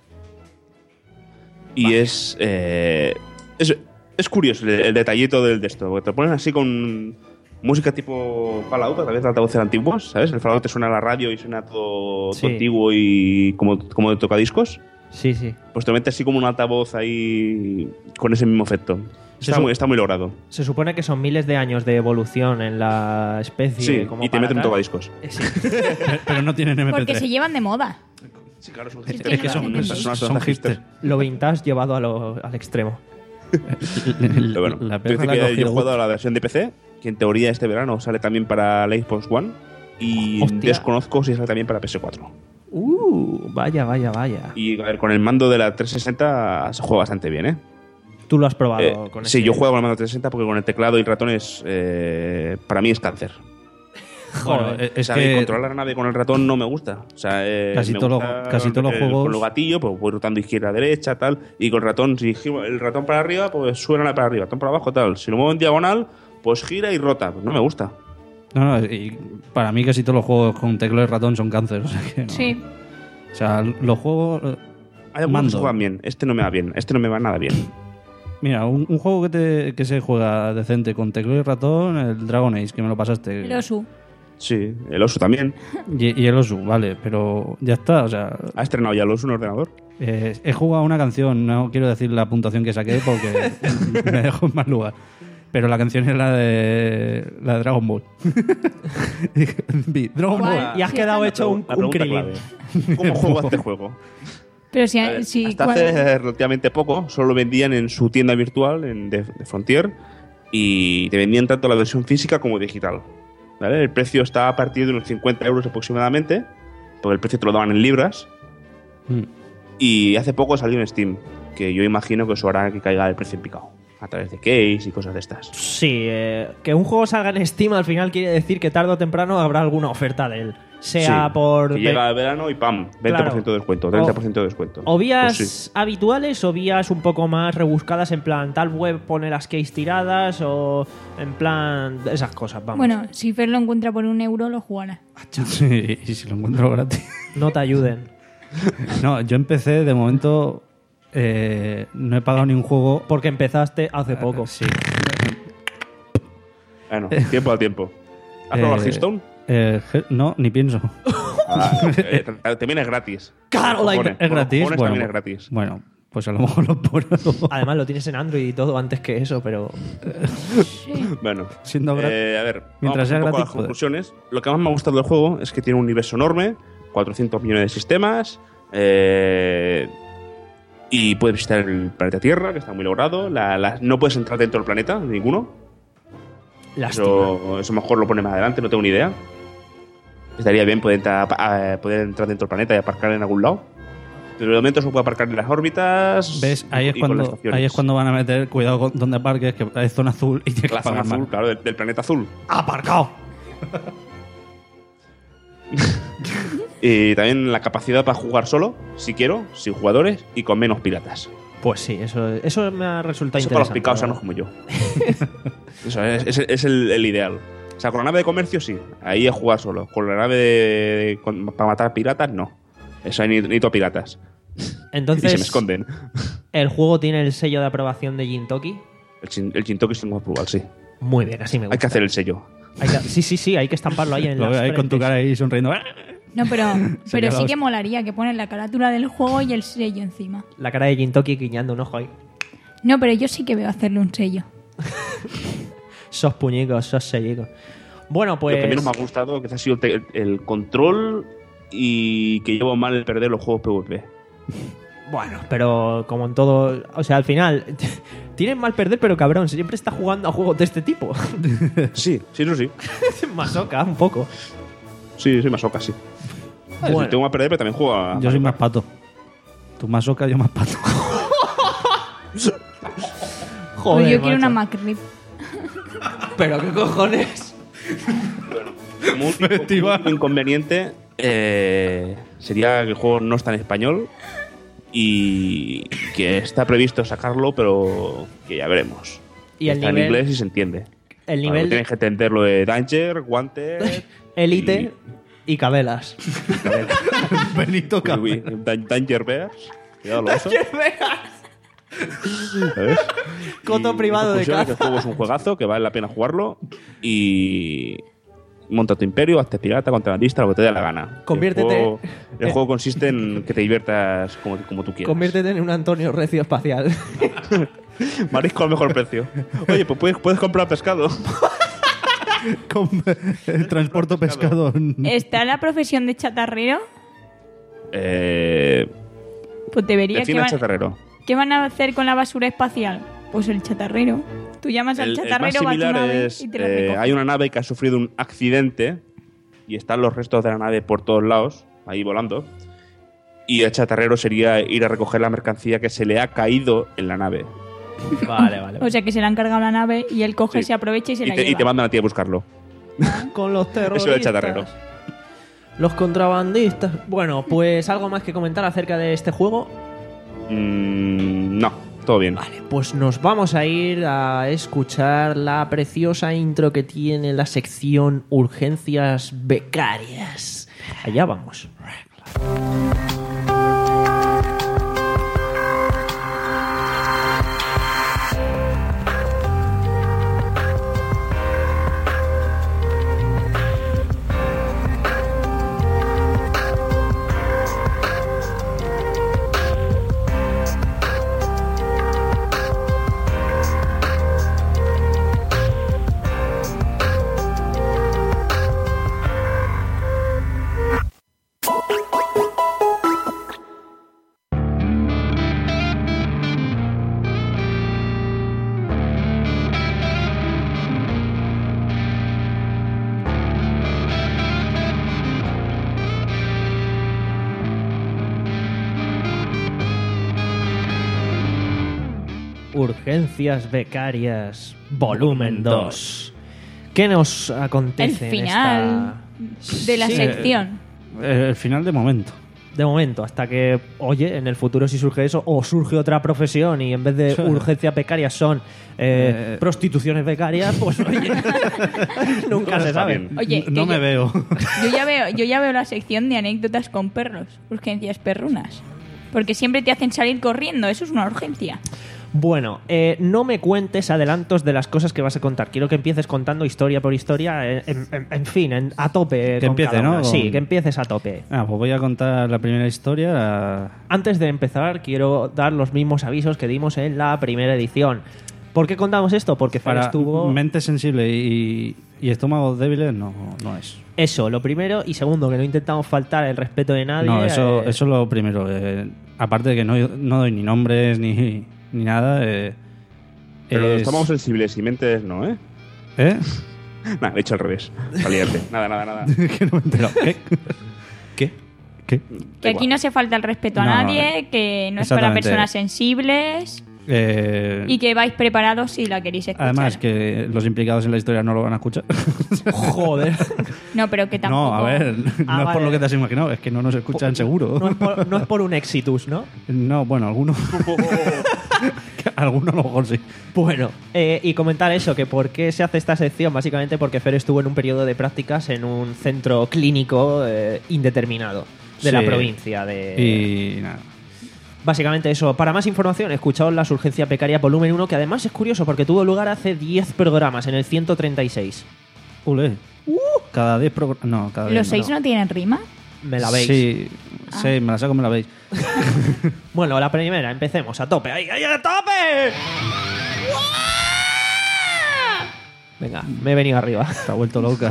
Speaker 5: Y es, eh, es. Es curioso el, el detallito del de esto. Porque te ponen así con música tipo Fallout, a través de altavoces antiguos, ¿sabes? El Fallout te suena a la radio y suena todo,
Speaker 2: Sí.
Speaker 5: todo antiguo y como, como de tocadiscos.
Speaker 2: Sí, sí.
Speaker 5: Pues te metes así como un altavoz ahí con ese mismo efecto.
Speaker 2: Se
Speaker 5: Está
Speaker 2: su-
Speaker 5: muy, está muy logrado.
Speaker 2: Se supone que son miles de años de evolución en la especie.
Speaker 5: Sí,
Speaker 2: como
Speaker 5: y te
Speaker 2: para
Speaker 5: meten un
Speaker 2: tal.
Speaker 5: tocadiscos.
Speaker 2: Eh, sí.
Speaker 3: Pero no tienen M P tres.
Speaker 4: Porque se llevan de moda.
Speaker 5: Sí, claro, son
Speaker 4: Sí,
Speaker 5: hipsters.
Speaker 4: es que son-
Speaker 5: Son personas
Speaker 3: son
Speaker 5: bastante
Speaker 3: hipsters.
Speaker 2: Lo vintage llevado a lo- al extremo.
Speaker 5: Pero bueno,
Speaker 3: La
Speaker 5: quiero
Speaker 3: perra
Speaker 5: decir
Speaker 3: la ha
Speaker 5: que yo he
Speaker 3: cogido
Speaker 5: jugado a la versión de P C, que en teoría este verano sale también para la Xbox One. Y
Speaker 2: Hostia.
Speaker 5: desconozco si sale también para P S cuatro.
Speaker 2: Uh, vaya, vaya, vaya.
Speaker 5: Y a ver, con el mando de la trescientos sesenta se juega bastante bien, ¿eh?
Speaker 2: Tú lo has probado
Speaker 5: Eh,
Speaker 2: con
Speaker 5: sí,
Speaker 2: ese-
Speaker 5: yo juego con el mando trescientos sesenta porque con el teclado y el ratón es. eh, para mí es cáncer.
Speaker 3: Bueno,
Speaker 2: Joder.
Speaker 3: es
Speaker 5: o sea, y
Speaker 3: que
Speaker 5: controlar la nave con el ratón no me gusta. O sea, eh,
Speaker 3: Casi
Speaker 5: me
Speaker 3: todo lo-
Speaker 5: gusta
Speaker 3: casi todos los
Speaker 5: el-
Speaker 3: juegos-
Speaker 5: Con los gatillos, pues voy rotando izquierda, derecha, tal. Y con el ratón, si giro el ratón para arriba, pues suena para arriba, ratón para abajo, tal. Si lo muevo en diagonal, pues gira y rota. Pues no me gusta.
Speaker 3: no, no, y para mí casi todos los juegos con teclado y ratón son cáncer. O sea, que no.
Speaker 4: Sí.
Speaker 3: O sea, los juegos. eh,
Speaker 5: Hay algunos que
Speaker 3: Mando.
Speaker 5: se juegan bien. Este no me va bien. Este no me va nada bien.
Speaker 3: Mira, un, un juego que, te, que se juega decente con teclado y ratón, el Dragon Age, que me lo pasaste.
Speaker 4: El Osu.
Speaker 5: Sí, el Osu también.
Speaker 3: Y, y el Osu, vale, pero ya está. O sea,
Speaker 5: ¿Ha estrenado ya el Osu en ordenador?
Speaker 3: eh, he jugado una canción, no quiero decir la puntuación que saqué porque me dejo en mal lugar. Pero la canción es la de la de Dragon Ball. Vi, Dragon
Speaker 4: ¿Cuál?
Speaker 3: Ball.
Speaker 2: Y has quedado hecho un,
Speaker 5: La
Speaker 2: un
Speaker 5: pregunta
Speaker 2: Krillin.
Speaker 5: clave. ¿Cómo juego a este juego?
Speaker 4: Pero si,
Speaker 5: A ver,
Speaker 4: si
Speaker 5: hasta
Speaker 4: cuál-
Speaker 5: hace relativamente poco solo lo vendían en su tienda virtual en de, de Frontier y te vendían tanto la versión física como digital. ¿Vale? El precio está a partir de unos cincuenta euros aproximadamente, porque el precio te lo daban en libras.
Speaker 3: Mm.
Speaker 5: Y hace poco salió en Steam, que yo imagino que eso hará que caiga el precio en picado, a través de Case y cosas de estas.
Speaker 2: Sí, eh, que un juego salga en Steam al final quiere decir que tarde o temprano habrá alguna oferta de él. Sea
Speaker 5: Sí,
Speaker 2: por...
Speaker 5: que llega el verano y ¡pam! veinte por ciento de descuento, treinta por ciento de descuento.
Speaker 2: O vías
Speaker 5: Pues sí.
Speaker 2: habituales o vías un poco más rebuscadas, en plan tal web pone las keys tiradas o en plan esas cosas, vamos.
Speaker 4: Bueno, si Fer lo encuentra por un euro, lo jugará.
Speaker 3: Sí, y si lo encuentro gratis.
Speaker 2: No te ayuden.
Speaker 3: No, yo empecé, de momento, eh, no he pagado ni un juego.
Speaker 2: Porque empezaste hace poco.
Speaker 3: Sí.
Speaker 5: Bueno, tiempo al tiempo. ¿Has probado
Speaker 3: Eh,
Speaker 5: Hearthstone?
Speaker 3: Eh, je- no, ni pienso.
Speaker 5: Ah, eh, también es gratis.
Speaker 2: Claro, like-
Speaker 5: Cojones,
Speaker 3: Es gratis.
Speaker 5: cojones
Speaker 3: Bueno,
Speaker 5: también es gratis.
Speaker 3: bueno, pues a lo mejor lo pruebo.
Speaker 2: Además lo tienes en Android y todo antes que eso, pero...
Speaker 5: Bueno,
Speaker 3: Siendo gratis.
Speaker 5: eh, a ver,
Speaker 3: Mientras
Speaker 5: vamos
Speaker 3: sea
Speaker 5: un poco a
Speaker 3: gratis,
Speaker 5: las
Speaker 3: joder.
Speaker 5: conclusiones. Lo que más me ha gustado del juego es que tiene un universo enorme, cuatrocientos millones de sistemas, eh, y puedes visitar el planeta Tierra, que está muy logrado. La- la- no puedes entrar dentro del planeta, ninguno.
Speaker 2: Lástima.
Speaker 5: Eso, eso mejor lo pone más adelante, no tengo ni idea. Estaría bien poder entrar, a- poder entrar dentro del planeta y aparcar en algún lado. Pero de momento solo puede aparcar en las órbitas.
Speaker 3: ¿Ves? Ahí es,
Speaker 5: y con las
Speaker 3: cuando,
Speaker 5: estaciones.
Speaker 3: ahí es cuando van a meter cuidado con donde aparques, que hay zona azul y tienes
Speaker 5: La
Speaker 3: que
Speaker 5: zona
Speaker 3: pagar
Speaker 5: azul,
Speaker 3: más.
Speaker 5: claro, del, del planeta azul.
Speaker 2: ¡Aparcado!
Speaker 5: Y también la capacidad para jugar solo, si quiero, sin jugadores y con menos piratas.
Speaker 2: Pues sí, eso, eso me ha resultado
Speaker 5: Eso para los
Speaker 2: interesante.
Speaker 5: picados
Speaker 2: la
Speaker 5: sanos
Speaker 2: verdad.
Speaker 5: como yo. Eso es, es- es el, el ideal. O sea, con la nave de comercio sí, ahí es jugar solo. Con la nave de, con- para matar piratas, no. Eso hay ni, ni to piratas.
Speaker 2: Entonces,
Speaker 5: y se me esconden.
Speaker 2: el juego tiene el sello de aprobación de Gintoki.
Speaker 5: El, chin- el Shintoki es un approval, sí.
Speaker 2: Muy bien, así me gusta.
Speaker 5: Hay que hacer el sello.
Speaker 2: Hay que- sí, sí, sí, hay que estamparlo ahí en
Speaker 3: Lo
Speaker 2: las
Speaker 3: veo ahí con tu
Speaker 2: frentes.
Speaker 3: cara ahí sonriendo.
Speaker 4: No, pero, pero
Speaker 3: Sería
Speaker 4: sí
Speaker 3: la
Speaker 4: que
Speaker 3: hostia.
Speaker 4: molaría que ponen la carátula del juego y el sello encima.
Speaker 2: La cara de Gintoki guiñando un ojo ahí.
Speaker 4: No, pero yo sí que veo hacerle un sello.
Speaker 2: Sos puñicos, sos sellicos. Bueno, pues...
Speaker 5: Lo que menos me ha gustado que ha sido el, el control y que llevo mal el perder los juegos PvP.
Speaker 2: Bueno, pero como en todo... O sea, al final... Tienes mal perder, pero cabrón, siempre está jugando a juegos de este tipo.
Speaker 5: Sí, sí, eso sí.
Speaker 2: Masoca, un poco.
Speaker 5: Sí, soy masoca, sí.
Speaker 2: Bueno.
Speaker 5: Tengo mal perder, pero también juego a...
Speaker 3: Yo soy más pato. Tú más soca, yo más pato.
Speaker 2: Joder,
Speaker 4: Pues yo quiero una
Speaker 2: macho.
Speaker 4: McRib.
Speaker 2: Pero qué cojones.
Speaker 5: Como único, como único inconveniente eh, sería que el juego no está en español y que está previsto sacarlo, pero que ya veremos.
Speaker 2: Y el
Speaker 5: está
Speaker 2: nivel-
Speaker 5: en inglés y se entiende.
Speaker 2: El
Speaker 5: Ahora,
Speaker 2: nivel
Speaker 5: tienes que entender lo de Danger, Wanted,
Speaker 2: Elite y Cabelas.
Speaker 3: Benito
Speaker 5: y, y- Dan- Danger Bears. Cuidado, lo oso. ¿Sabes?
Speaker 2: Coto
Speaker 5: Y
Speaker 2: privado de
Speaker 5: conclusión,
Speaker 2: caza.
Speaker 5: que el juego es un juegazo, que vale la pena jugarlo y monta tu imperio, hazte pirata, contrabandista, lo que te dé la gana.
Speaker 2: Conviértete-
Speaker 5: El juego, el juego consiste en que te diviertas como, como tú quieras.
Speaker 2: Conviértete en un Antonio Recio espacial.
Speaker 5: Marisco al mejor precio. Oye, pues puedes, puedes comprar pescado.
Speaker 3: Con el transporte pescado.
Speaker 4: ¿Está la profesión de chatarrero?
Speaker 5: Eh,
Speaker 4: Pues debería que
Speaker 5: define
Speaker 4: van,
Speaker 5: chatarrero.
Speaker 4: ¿Qué van a hacer con la basura espacial? Pues el chatarrero. Tú llamas al
Speaker 5: El, el más
Speaker 4: chatarrero, va a tu
Speaker 5: similar
Speaker 4: nave
Speaker 5: es,
Speaker 4: y te lo
Speaker 5: eh,
Speaker 4: recoge.
Speaker 5: hay una nave que ha sufrido un accidente y están los restos de la nave por todos lados, ahí volando. Y el chatarrero sería ir a recoger la mercancía que se le ha caído en la nave.
Speaker 2: Vale, vale.
Speaker 4: O sea que se le han cargado la nave y él coge,
Speaker 5: Sí.
Speaker 4: se aprovecha y se
Speaker 5: Y
Speaker 4: la
Speaker 5: te, y
Speaker 4: lleva.
Speaker 5: te mandan a ti a buscarlo.
Speaker 2: Con los terroristas.
Speaker 5: Eso del chatarrero.
Speaker 2: Los contrabandistas. Bueno, pues algo más que comentar acerca de este juego.
Speaker 5: Mm, no, todo bien.
Speaker 2: Vale, pues nos vamos a ir a escuchar la preciosa intro que tiene la sección Urgencias Becarias. Allá vamos. Urgencias Becarias, volumen dos. ¿Qué nos
Speaker 4: El
Speaker 2: acontece en
Speaker 4: final
Speaker 2: esta-
Speaker 4: de la
Speaker 2: Sí,
Speaker 4: sección.
Speaker 3: Eh, el final de momento.
Speaker 2: De momento, hasta que, oye, en el futuro si surge eso, o surge otra profesión y en vez de
Speaker 3: Sí.
Speaker 2: urgencias becarias son eh,
Speaker 3: Eh.
Speaker 2: prostituciones becarias, pues oye, nunca se
Speaker 5: Está
Speaker 2: sabe.
Speaker 5: bien.
Speaker 4: Oye, que
Speaker 3: no me
Speaker 4: yo,
Speaker 3: veo.
Speaker 4: yo ya veo, yo ya veo la sección de anécdotas con perros, urgencias perrunas. Porque siempre te hacen salir corriendo, eso es una urgencia.
Speaker 2: Bueno, eh, no me cuentes adelantos de las cosas que vas a contar. Quiero que empieces contando historia por historia, eh, en, en- en fin, en- a tope.
Speaker 3: Que
Speaker 2: con
Speaker 3: empiece,
Speaker 2: cada
Speaker 3: ¿no?
Speaker 2: una. Sí,
Speaker 3: Con-
Speaker 2: que empieces a tope.
Speaker 3: Ah, pues voy a contar la primera historia. la-
Speaker 2: Antes de empezar, quiero dar los mismos avisos que dimos en la primera edición. ¿Por qué contamos esto? Porque Fer
Speaker 3: Para
Speaker 2: estuvo...
Speaker 3: mente sensible y, y estómagos débiles no, no es.
Speaker 2: Eso, lo primero. Y segundo, que no intentamos faltar el respeto de nadie.
Speaker 3: No, eso,
Speaker 2: eh,
Speaker 3: eso es lo primero. eh, aparte de que no, no doy ni nombres ni, ni nada. eh,
Speaker 5: Pero
Speaker 3: es-
Speaker 5: estamos sensibles y mentes no, ¿eh?
Speaker 3: ¿Eh?
Speaker 5: Nada, lo he hecho al revés. Saliente. Nada, nada, nada.
Speaker 3: Que no me he enterado. ¿Qué?
Speaker 2: ¿Qué?
Speaker 3: ¿Qué?
Speaker 4: Que aquí no se falta el respeto a
Speaker 3: No,
Speaker 4: nadie, que no es para
Speaker 3: exactamente.
Speaker 4: personas sensibles
Speaker 3: Eh,
Speaker 4: y que vais preparados si la queréis escuchar.
Speaker 3: Además, que los implicados en la historia no lo van a escuchar.
Speaker 2: Joder.
Speaker 4: No, pero que tampoco...
Speaker 3: No, a ver, no
Speaker 2: Ah,
Speaker 3: es
Speaker 2: vale.
Speaker 3: por lo que te has imaginado, es que no nos escuchan seguro.
Speaker 2: No es por, no es por un exitus, ¿no?
Speaker 3: No, bueno, algunos. algunos a lo mejor sí.
Speaker 2: Bueno, eh, y comentar eso, que por qué se hace esta sección, básicamente porque Fer estuvo en un periodo de prácticas en un centro clínico eh, indeterminado de la
Speaker 3: Sí.
Speaker 2: provincia de...
Speaker 3: Y nada.
Speaker 2: Básicamente eso. Para más información, escuchaos La Urgencia Becaria volumen uno, que además es curioso porque tuvo lugar hace diez programas, en el ciento treinta y seis.
Speaker 3: Ule. Cada diez programas. No, cada diez.
Speaker 4: ¿Los seis no tienen rima?
Speaker 2: ¿Me la veis?
Speaker 3: Sí, sí, me la saco, me la veis.
Speaker 2: Bueno, la primera, empecemos, a tope. ¡Ahí, ahí, a tope! Venga, me he venido arriba.
Speaker 3: Se ha vuelto loca.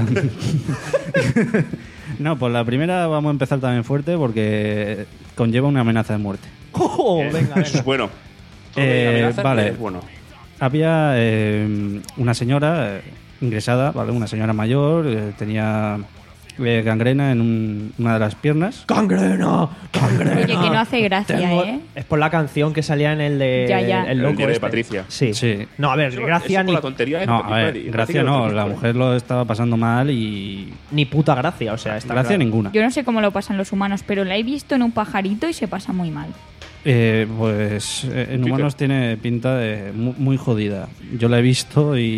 Speaker 3: No, pues la primera vamos a empezar también fuerte porque conlleva una amenaza de muerte.
Speaker 2: Oh, venga,
Speaker 5: Eso
Speaker 2: venga.
Speaker 5: es bueno. Todo
Speaker 3: Eh,
Speaker 5: de amenazas,
Speaker 3: vale.
Speaker 5: es bueno.
Speaker 3: Había eh, una señora eh, ingresada, ¿vale? Una señora mayor, eh, tenía eh, gangrena en un- una de las piernas.
Speaker 2: ¡Gangrena! ¡Gangrena!
Speaker 4: Oye, que no hace gracia,
Speaker 2: Tengo-
Speaker 4: ¿eh?
Speaker 2: Es por la canción que salía en el de...
Speaker 4: Ya, ya.
Speaker 2: El,
Speaker 5: El
Speaker 2: loco
Speaker 5: diario de
Speaker 2: este.
Speaker 5: Patricia.
Speaker 2: Sí.
Speaker 3: Sí.
Speaker 2: No, a ver,
Speaker 5: Eso-
Speaker 2: gracia
Speaker 5: eso
Speaker 2: ni,
Speaker 5: por la tontería es
Speaker 3: No,
Speaker 5: Patricia,
Speaker 3: a ver,
Speaker 5: Patricia,
Speaker 3: gracia
Speaker 5: Patricia,
Speaker 3: no,
Speaker 5: Patricia.
Speaker 3: la mujer lo estaba pasando mal y
Speaker 2: ni puta gracia, o sea, está
Speaker 3: gracia
Speaker 2: claro.
Speaker 3: ninguna.
Speaker 4: Yo no sé cómo lo pasan los humanos, pero la he visto en un pajarito y se pasa muy mal.
Speaker 3: Eh, pues eh, en humanos tiene pinta de mu- muy, jodida. Yo la he visto y...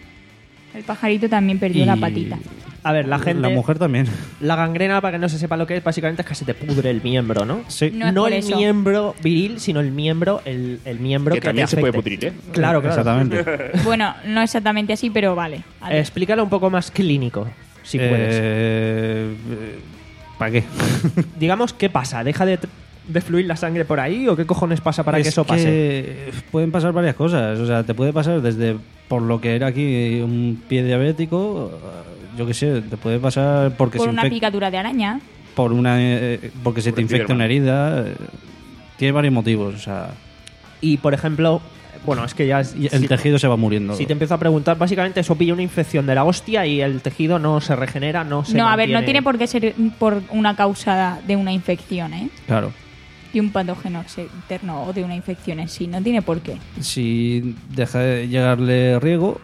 Speaker 4: El pajarito también perdió
Speaker 3: y
Speaker 4: la patita.
Speaker 2: A ver, la gente...
Speaker 3: La mujer también.
Speaker 2: La gangrena, para que no se sepa lo que es, básicamente es que se te pudre el miembro, ¿no?
Speaker 3: Sí.
Speaker 4: No es
Speaker 2: No
Speaker 4: por
Speaker 2: el
Speaker 4: eso.
Speaker 2: miembro viril, sino el miembro, el, el miembro
Speaker 5: Que
Speaker 2: que,
Speaker 5: también
Speaker 2: te
Speaker 5: se puede
Speaker 2: afecte.
Speaker 5: pudrir, ¿eh?
Speaker 2: Claro, claro.
Speaker 3: Exactamente.
Speaker 4: Bueno, no exactamente así, pero vale. vale.
Speaker 2: Explícalo un poco más clínico, si puedes.
Speaker 3: Eh, ¿Para qué?
Speaker 2: Digamos, ¿qué pasa? ¿Deja de, de fluir la sangre por ahí o qué cojones pasa para
Speaker 3: Es
Speaker 2: que eso pase?
Speaker 3: Pueden pasar varias cosas. O sea, te puede pasar desde por lo que era aquí un pie diabético, yo qué sé, te puede pasar porque
Speaker 4: Por
Speaker 3: se
Speaker 4: una
Speaker 3: infec-
Speaker 4: picadura de araña.
Speaker 3: por una eh, porque se
Speaker 5: Por
Speaker 3: te
Speaker 5: el
Speaker 3: infecta
Speaker 5: Spiderman.
Speaker 3: una herida. eh, Tiene varios motivos. O sea,
Speaker 2: Y, por ejemplo, bueno, es que ya...
Speaker 3: y el
Speaker 2: si,
Speaker 3: tejido se va muriendo.
Speaker 2: si te empiezo a preguntar, básicamente eso pilla una infección de la hostia y el tejido no se regenera, no se
Speaker 4: No, a ver, no
Speaker 2: mantiene-
Speaker 4: tiene por qué ser por una causa de una infección, ¿eh?
Speaker 3: Claro.
Speaker 4: De un patógeno externo o de una infección en sí. No tiene por qué.
Speaker 3: Si deja de llegarle riego,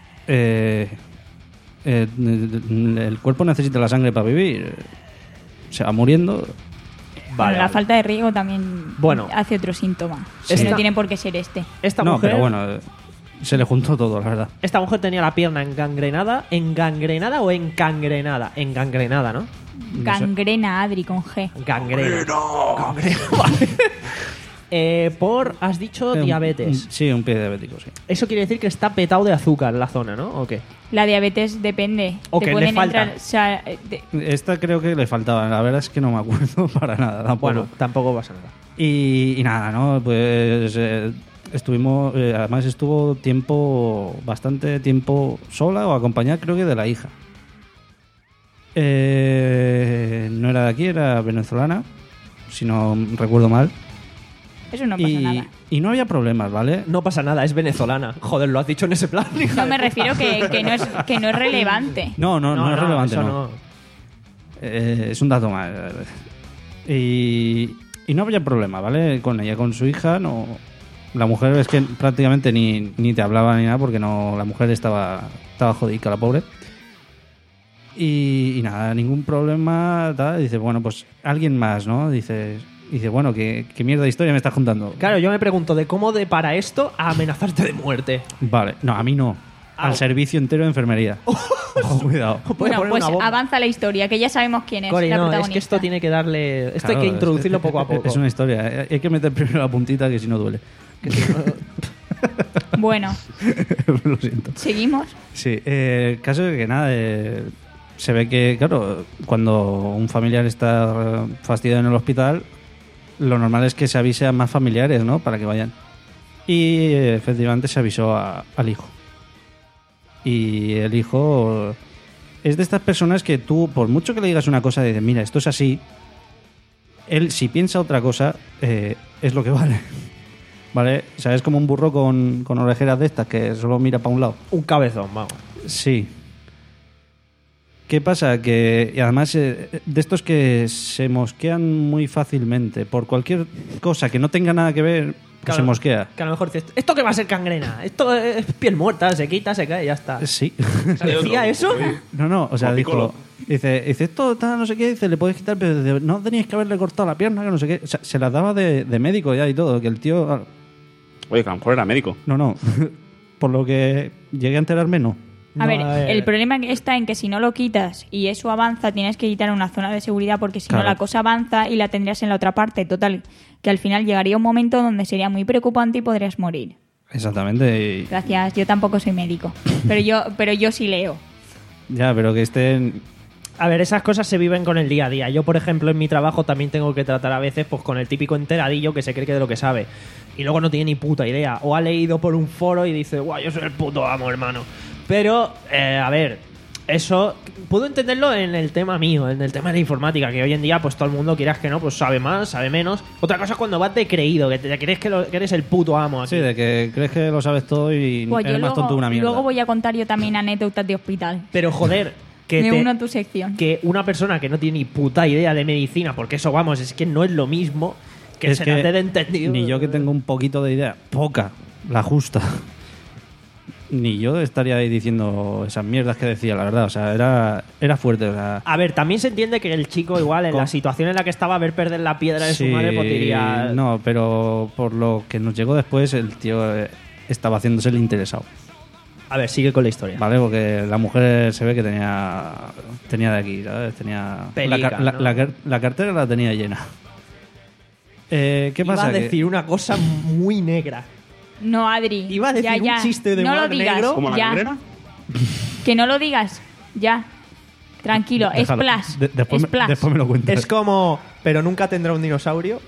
Speaker 3: eh, eh, el cuerpo necesita la sangre para vivir. Se va muriendo.
Speaker 2: Vale,
Speaker 4: Bueno, la
Speaker 2: vale.
Speaker 4: falta de riego también
Speaker 2: Bueno.
Speaker 4: hace otro síntoma.
Speaker 2: Sí.
Speaker 4: Que no
Speaker 2: Esta-
Speaker 4: tiene por qué ser este.
Speaker 2: Esta
Speaker 3: no,
Speaker 2: mujer...
Speaker 3: pero bueno, eh, se le juntó todo, la verdad.
Speaker 2: Esta mujer tenía la pierna engangrenada, ¿engangrenada o encangrenada? Engangrenada, ¿no?
Speaker 4: Gangrena, Adri, con G.
Speaker 2: Gangrena. Gangrena, vale. Eh, por, has dicho,
Speaker 3: Eh, un-
Speaker 2: diabetes.
Speaker 3: un- sí, un pie diabético, sí.
Speaker 2: Eso quiere decir que está petado de azúcar la zona, ¿no? ¿O qué?
Speaker 4: La diabetes depende.
Speaker 2: O
Speaker 4: Te
Speaker 2: que le
Speaker 4: pueden
Speaker 2: falta.
Speaker 4: entrar- o sea, eh, de-
Speaker 3: Esta creo que le faltaba, la verdad es que no me acuerdo para nada tampoco.
Speaker 2: Bueno, tampoco pasa nada.
Speaker 3: Y, y nada, ¿no? Pues eh, estuvimos, eh, además estuvo tiempo, bastante tiempo sola o acompañada creo que de la hija. Eh, no era de aquí, era venezolana, si no recuerdo mal.
Speaker 4: eso no pasa
Speaker 3: y,
Speaker 4: nada.
Speaker 3: y no había problemas, ¿vale?
Speaker 2: No pasa nada, es venezolana. Joder, lo has dicho en ese plan. hija
Speaker 4: No
Speaker 2: de
Speaker 4: me
Speaker 2: puta.
Speaker 4: refiero que, que, no es, que no es relevante.
Speaker 3: No, no, no, es relevante,
Speaker 2: eso
Speaker 3: no. Eh, es un dato más. Y, y no había problema, ¿vale? Con ella, con su hija, no. La mujer es que prácticamente ni, ni te hablaba ni nada porque no, la mujer estaba, estaba jodica, la pobre. Y, y nada, ningún problema. Tal. Dice, bueno, pues alguien más, ¿no? Dice, dice bueno, ¿qué, qué mierda de historia me estás contando?
Speaker 2: Claro, yo me pregunto de cómo de para esto a amenazarte de muerte.
Speaker 3: Vale, no, a mí no.
Speaker 2: Ah.
Speaker 3: Al servicio entero de enfermería. Ojo, cuidado.
Speaker 2: Puede
Speaker 4: Bueno,
Speaker 2: poner
Speaker 4: pues
Speaker 2: una bomba.
Speaker 4: avanza la historia, que ya sabemos quién es
Speaker 2: Cori,
Speaker 4: la
Speaker 2: no, es
Speaker 4: protagonista.
Speaker 2: que esto tiene que darle... Esto hay
Speaker 3: Claro,
Speaker 2: que
Speaker 3: es-
Speaker 2: introducirlo poco a poco.
Speaker 3: Es una historia. Hay que meter primero la puntita que si no duele.
Speaker 4: Bueno,
Speaker 3: Lo siento.
Speaker 4: seguimos.
Speaker 3: Sí, eh, el caso es que nada, eh, se ve que, claro, cuando un familiar está fastidiado en el hospital, lo normal es que se avise a más familiares, ¿no? Para que vayan. Y eh, efectivamente se avisó a- al hijo. Y el hijo es de estas personas que tú, por mucho que le digas una cosa, dices, mira, esto es así, él si piensa otra cosa, eh, es lo que vale. ¿Vale? O sea, es como un burro con, con orejeras de estas que solo mira para un lado.
Speaker 2: Un cabezón, vamos.
Speaker 3: Sí. ¿Qué pasa? Que y además eh, de estos que se mosquean muy fácilmente por cualquier cosa que no tenga nada que ver, pues se mosquea.
Speaker 2: Que a lo mejor dices, ¿esto qué va a ser gangrena? Esto es piel muerta, se quita, se cae y ya está.
Speaker 3: Sí.
Speaker 2: ¿Decía eso?
Speaker 3: No, no, o sea,
Speaker 5: Como
Speaker 3: dijo...
Speaker 5: Piccolo.
Speaker 3: Dice, dice, esto está no sé qué, dice, le podéis quitar, pero dice, no teníais que haberle cortado la pierna, que no sé qué. O sea, se las daba de, de médico ya y todo, que el tío...
Speaker 5: Oye, que a lo mejor era médico.
Speaker 3: No, no. Por lo que llegué a enterarme, no.
Speaker 4: A
Speaker 2: No,
Speaker 4: ver,
Speaker 2: a ver.
Speaker 4: el problema está en que si no lo quitas y eso avanza, tienes que quitar una zona de seguridad porque si
Speaker 3: Claro.
Speaker 4: no la cosa avanza y la tendrías en la otra parte. Total, que al final llegaría un momento donde sería muy preocupante y podrías morir.
Speaker 3: Exactamente. y-
Speaker 4: Gracias, yo tampoco soy médico, pero yo, pero yo sí leo.
Speaker 3: ya, pero que estén...
Speaker 2: A ver, esas cosas se viven con el día a día. Yo, por ejemplo, en mi trabajo también tengo que tratar a veces pues con el típico enteradillo que se cree que de lo que sabe. Y luego no tiene ni puta idea. O ha leído por un foro y dice, guau, yo soy el puto amo, hermano. Pero, eh, a ver, eso puedo entenderlo en el tema mío, en el tema de la informática, que hoy en día pues todo el mundo, quieras que no, pues sabe más, sabe menos. Otra cosa es cuando vas de creído, que te crees que, lo- que eres el puto amo aquí.
Speaker 3: Sí, de que crees que lo sabes todo y
Speaker 4: Pues
Speaker 3: eres
Speaker 4: yo
Speaker 3: más
Speaker 4: luego,
Speaker 3: tonto que una mierda.
Speaker 4: luego voy a contar yo también anécdotas de hospital.
Speaker 2: Pero joder, que,
Speaker 4: Me
Speaker 2: te-
Speaker 4: uno a tu sección.
Speaker 2: que una persona que no tiene ni puta idea de medicina, porque eso, vamos, es que no es lo mismo que
Speaker 3: Es
Speaker 2: se
Speaker 3: que
Speaker 2: trate de entendido.
Speaker 3: Ni yo que tengo un poquito de idea, poca, la justa, ni yo estaría ahí diciendo esas mierdas que decía, la verdad. O sea, era, era fuerte. O sea,
Speaker 2: A ver, también se entiende que el chico, igual, en
Speaker 3: Con-
Speaker 2: la situación en la que estaba, a ver perder la piedra de su
Speaker 3: sí,
Speaker 2: madre, pues diría.
Speaker 3: No, pero por lo que nos llegó después, el tío eh, estaba haciéndose el interesado.
Speaker 2: A ver, sigue con la historia.
Speaker 3: ¿Vale? Porque la mujer se ve que tenía tenía de aquí, ¿sabes? Tenía
Speaker 2: Pelica,
Speaker 3: la, car- la-
Speaker 2: ¿no?
Speaker 3: la car- la cartera la tenía llena. Eh, ¿Qué
Speaker 2: Iba
Speaker 3: pasa?
Speaker 2: a
Speaker 3: Que-
Speaker 2: decir una cosa muy negra.
Speaker 4: No, Adri.
Speaker 2: Iba a decir
Speaker 4: ya, ya.
Speaker 2: un chiste de
Speaker 4: no
Speaker 2: humor
Speaker 4: lo digas,
Speaker 2: negro.
Speaker 5: ¿Como la
Speaker 4: ya.
Speaker 5: gangrena?
Speaker 4: Que no lo digas, ya. Tranquilo, es
Speaker 3: Déjalo.
Speaker 4: splash.
Speaker 3: De- después,
Speaker 4: es
Speaker 3: me,
Speaker 4: splash.
Speaker 3: después me lo cuentas.
Speaker 2: Es como, pero nunca tendrá un dinosaurio.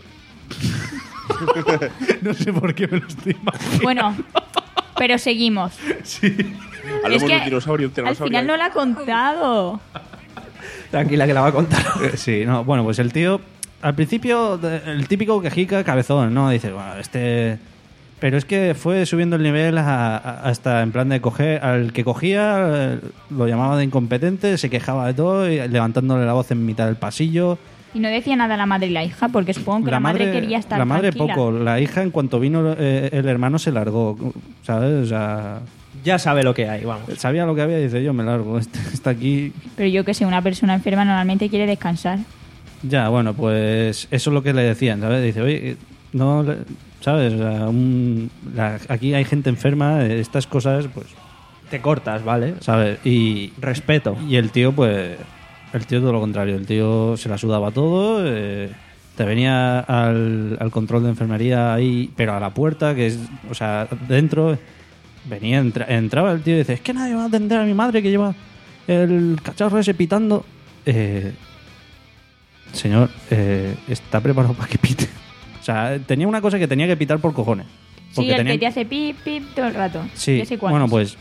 Speaker 3: No sé por qué me lo estoy imaginando.
Speaker 4: Bueno, pero seguimos.
Speaker 5: Hablamos
Speaker 4: Es que
Speaker 5: de un dinosaurio, un
Speaker 4: al
Speaker 5: tiranosaurio.
Speaker 4: final no lo ha contado.
Speaker 2: Tranquila, que la va a contar.
Speaker 3: Eh, Sí, no, bueno, pues el tío, al principio, de- el típico quejica cabezón, ¿no? Dice, bueno, este... Pero es que fue subiendo el nivel a- a- hasta en plan de coger, al que cogía, eh, lo llamaba de incompetente, se quejaba de todo, y levantándole la voz en mitad del pasillo.
Speaker 4: Y no decía nada la madre y la hija, porque supongo que la, madre, quería estar
Speaker 3: La madre
Speaker 4: tranquila.
Speaker 3: poco, la hija en cuanto vino eh, el hermano se largó, ¿sabes? O sea,
Speaker 2: Ya sabe lo que hay, vamos.
Speaker 3: sabía lo que había y dice, yo me largo, este está aquí.
Speaker 4: Pero yo que sé, una persona enferma normalmente quiere descansar.
Speaker 3: Ya, bueno, pues eso es lo que le decían, ¿sabes? Dice, oye, no, le- ¿sabes? O sea, un- la- aquí hay gente enferma, eh, estas cosas, pues,
Speaker 2: Te cortas, ¿vale?
Speaker 3: ¿sabes? Y,
Speaker 2: Respeto.
Speaker 3: y el tío, pues, el tío todo lo contrario, el tío se la sudaba todo, eh, te venía al, al control de enfermería ahí, pero a la puerta, que es, o sea, dentro, venía, entra- entraba el tío y dice, es que nadie va a atender a mi madre que lleva el cacharro ese pitando. Eh, señor, eh, está preparado para que pite. O sea, tenía una cosa que tenía que pitar por cojones.
Speaker 4: Sí,
Speaker 3: Porque
Speaker 4: el
Speaker 3: tenía-
Speaker 4: que te hace pip, pip todo el rato.
Speaker 3: Sí,
Speaker 4: Ya sé cuál
Speaker 3: bueno,
Speaker 4: es.
Speaker 3: pues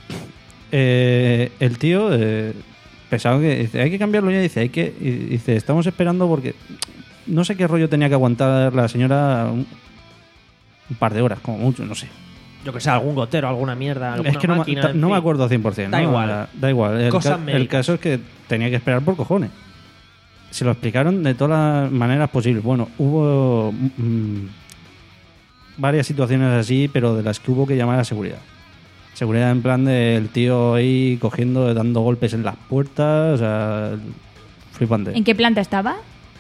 Speaker 3: eh, el tío eh, pensaba que dice, hay que cambiarlo ya, dice, hay que y dice, estamos esperando porque no sé qué rollo tenía que aguantar la señora un, un par de horas, como mucho, no sé.
Speaker 2: Yo que sé, algún gotero, alguna mierda, alguna
Speaker 3: Es que no, me-
Speaker 2: máquina,
Speaker 3: ta-
Speaker 2: en
Speaker 3: no me
Speaker 2: fin.
Speaker 3: acuerdo cien por ciento.
Speaker 2: Da
Speaker 3: ¿no?
Speaker 2: igual.
Speaker 3: Da, da igual. El,
Speaker 2: Cosas
Speaker 3: ca- el
Speaker 2: médicas.
Speaker 3: caso es que tenía que esperar por cojones. Se lo explicaron de todas las maneras posibles. Bueno, hubo mm, varias situaciones así, pero de las que hubo que llamar a seguridad. Seguridad en plan del tío ahí cogiendo, dando golpes en las puertas, o sea, flipante.
Speaker 4: ¿En qué planta estaba?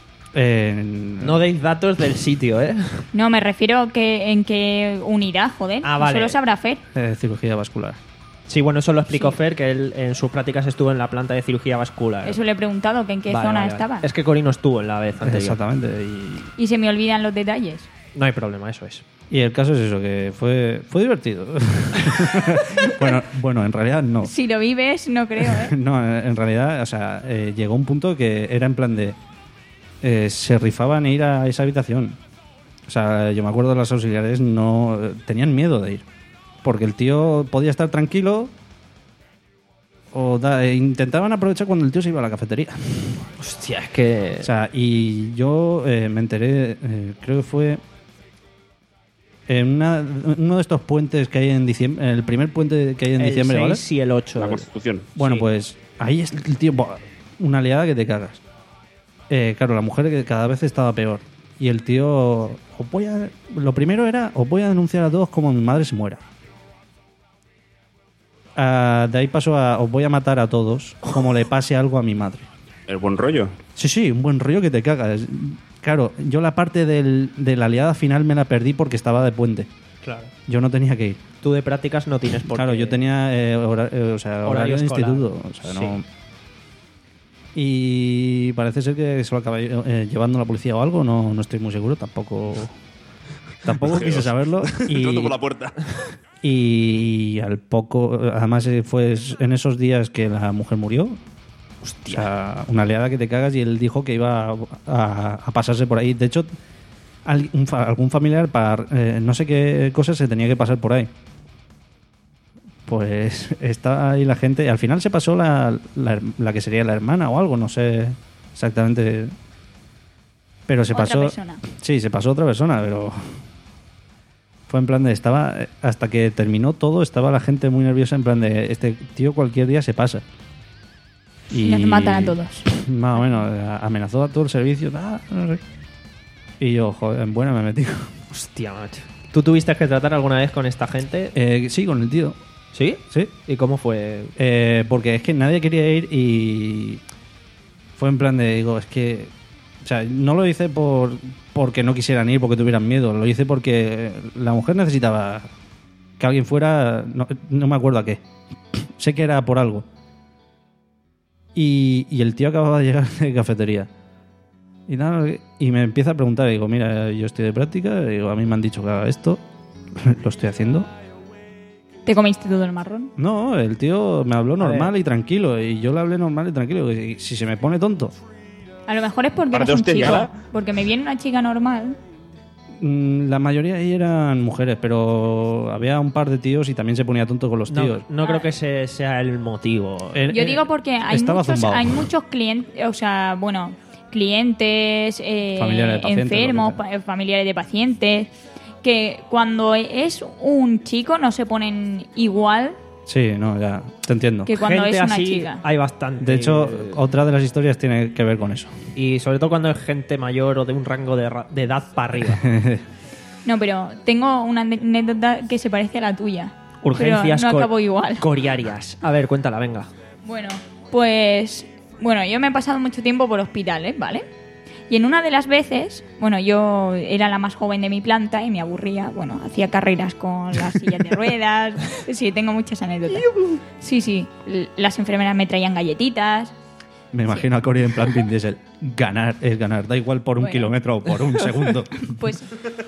Speaker 3: En-
Speaker 2: No deis datos del sitio, ¿eh?
Speaker 4: No, me refiero que en qué unidad, joder.
Speaker 2: Ah, vale.
Speaker 4: Eso lo sabrá Fer.
Speaker 3: eh, cirugía vascular.
Speaker 2: Sí, bueno, eso lo explicó
Speaker 4: Sí.
Speaker 2: Fer, que él en sus prácticas estuvo en la planta de cirugía vascular.
Speaker 4: Eso le he preguntado, que en qué
Speaker 2: Vale,
Speaker 4: zona
Speaker 2: vale, vale.
Speaker 4: estaba.
Speaker 2: Es que Cori no estuvo en la vez anterior.
Speaker 3: Exactamente. Y,
Speaker 4: Y se me olvidan los detalles.
Speaker 2: No hay problema, eso es.
Speaker 3: y el caso es eso, que fue, fue divertido. bueno, bueno, en realidad no.
Speaker 4: Si lo vives, no creo, ¿eh?
Speaker 3: No, en realidad, o sea, eh, llegó un punto que era en plan de... eh, se rifaban ir a esa habitación. O sea, yo me acuerdo de las auxiliares, no tenían miedo de ir. Porque el tío podía estar tranquilo o da- e intentaban aprovechar cuando el tío se iba a la cafetería.
Speaker 2: Hostia, es que...
Speaker 3: O sea, y yo eh, me enteré, eh, creo que fue En una, uno de estos puentes que hay en diciembre, el primer puente que hay en
Speaker 2: el
Speaker 3: diciembre, ¿vale?
Speaker 2: seis y el ocho.
Speaker 5: La Constitución.
Speaker 3: Bueno,
Speaker 2: Sí.
Speaker 3: pues ahí es el tío, buah, una liada que te cagas. Eh, claro, la mujer que cada vez estaba peor. Y el tío, os voy a, lo primero era, os voy a denunciar a todos como mi madre se muera. Ah, de ahí pasó a, os voy a matar a todos como le pase algo a mi madre.
Speaker 5: El buen rollo.
Speaker 3: Sí, sí, un buen rollo que te cagas. Claro, yo la parte del, de la liada final me la perdí porque estaba de puente.
Speaker 2: Claro.
Speaker 3: Yo no tenía que ir.
Speaker 2: Tú de prácticas no tienes por
Speaker 3: Claro,
Speaker 2: qué.
Speaker 3: yo tenía eh, hora- eh, o sea,
Speaker 2: Horario
Speaker 3: horario, de
Speaker 2: escolar.
Speaker 3: instituto. O sea,
Speaker 2: Sí.
Speaker 3: no... Y parece ser que se lo acaba eh, llevando la policía o algo. No, no estoy muy seguro. Tampoco tampoco quise saberlo. Y,
Speaker 5: Entrando por la puerta.
Speaker 3: y al poco... Además eh, fue en esos días que la mujer murió. O sea, una liada que te cagas y él dijo que iba a, a- a pasarse por ahí. De hecho, al- un fa- algún familiar para eh, no sé qué cosas se tenía que pasar por ahí. Pues está ahí la gente. Al final se pasó la, la, la que sería la hermana o algo, no sé exactamente. Pero se
Speaker 4: Otra
Speaker 3: pasó.
Speaker 4: persona.
Speaker 3: Sí, se pasó otra persona, pero. Fue en plan de. Estaba. Hasta que terminó todo, estaba la gente muy nerviosa. En plan de. Este tío cualquier día se pasa.
Speaker 4: Y nos matan a todos.
Speaker 3: Más o menos. Amenazó a todo el servicio. Ah, no sé. Y yo, joder, en buena me metí.
Speaker 2: Hostia, macho. ¿Tú tuviste que tratar alguna vez con esta gente?
Speaker 3: Eh, sí, con el tío.
Speaker 2: ¿Sí?
Speaker 3: Sí.
Speaker 2: ¿Y cómo fue?
Speaker 3: Eh, porque es que nadie quería ir y fue en plan de, digo, es que, o sea, no lo hice por porque no quisieran ir, porque tuvieran miedo, lo hice porque la mujer necesitaba que alguien fuera, no, no me acuerdo a qué, sé que era por algo. Y, y el tío acababa de llegar de cafetería. Y, nada, y me empieza a preguntar, digo, mira, yo estoy de práctica, digo, a mí me han dicho que haga esto, lo estoy haciendo.
Speaker 4: ¿Te comiste todo el marrón?
Speaker 3: No, el tío me habló normal
Speaker 2: ver.
Speaker 3: y tranquilo. Y yo le hablé normal y tranquilo. Y si se me pone tonto.
Speaker 4: A lo mejor es porque
Speaker 5: Para
Speaker 4: eres un
Speaker 5: usted,
Speaker 4: chico.
Speaker 5: ya.
Speaker 4: Porque me viene una chica normal.
Speaker 3: Mm, La mayoría ahí eran mujeres, pero había un par de tíos y también se ponía tonto con los
Speaker 2: No,
Speaker 3: tíos.
Speaker 2: no creo que ese sea el motivo.
Speaker 3: Eh,
Speaker 4: Yo
Speaker 3: eh,
Speaker 4: digo porque hay
Speaker 3: estaba
Speaker 4: muchos,
Speaker 3: zumbado.
Speaker 4: hay muchos clientes, o sea, bueno, clientes, eh,
Speaker 3: Familiares de pacientes,
Speaker 4: enfermos,
Speaker 3: lo que
Speaker 4: pa- familiares de pacientes, que cuando es un chico no se ponen igual
Speaker 3: Sí, no, ya, te entiendo.
Speaker 4: que cuando
Speaker 2: Gente
Speaker 4: es una
Speaker 2: así
Speaker 4: chica.
Speaker 2: hay bastante.
Speaker 3: De hecho, otra de las historias tiene que ver con eso.
Speaker 2: Y sobre todo cuando es gente mayor o de un rango de, ra- de edad para arriba.
Speaker 4: No, pero tengo una ane- anécdota que se parece a la tuya.
Speaker 2: Urgencias
Speaker 4: pero no
Speaker 2: cor-
Speaker 4: acabó igual.
Speaker 2: coriarias. A ver, cuéntala, venga.
Speaker 4: Bueno, pues bueno, yo me he pasado mucho tiempo por hospitales, ¿vale? Y en una de las veces, bueno, yo era la más joven de mi planta y me aburría, bueno, hacía carreras con las sillas de ruedas, sí, tengo muchas anécdotas. Sí, sí, l- las enfermeras me traían galletitas.
Speaker 3: Me imagino a Cory en plan Vin Diesel. Ganar es ganar, da igual por un
Speaker 4: Bueno.
Speaker 3: kilómetro o por un segundo.
Speaker 4: Pues.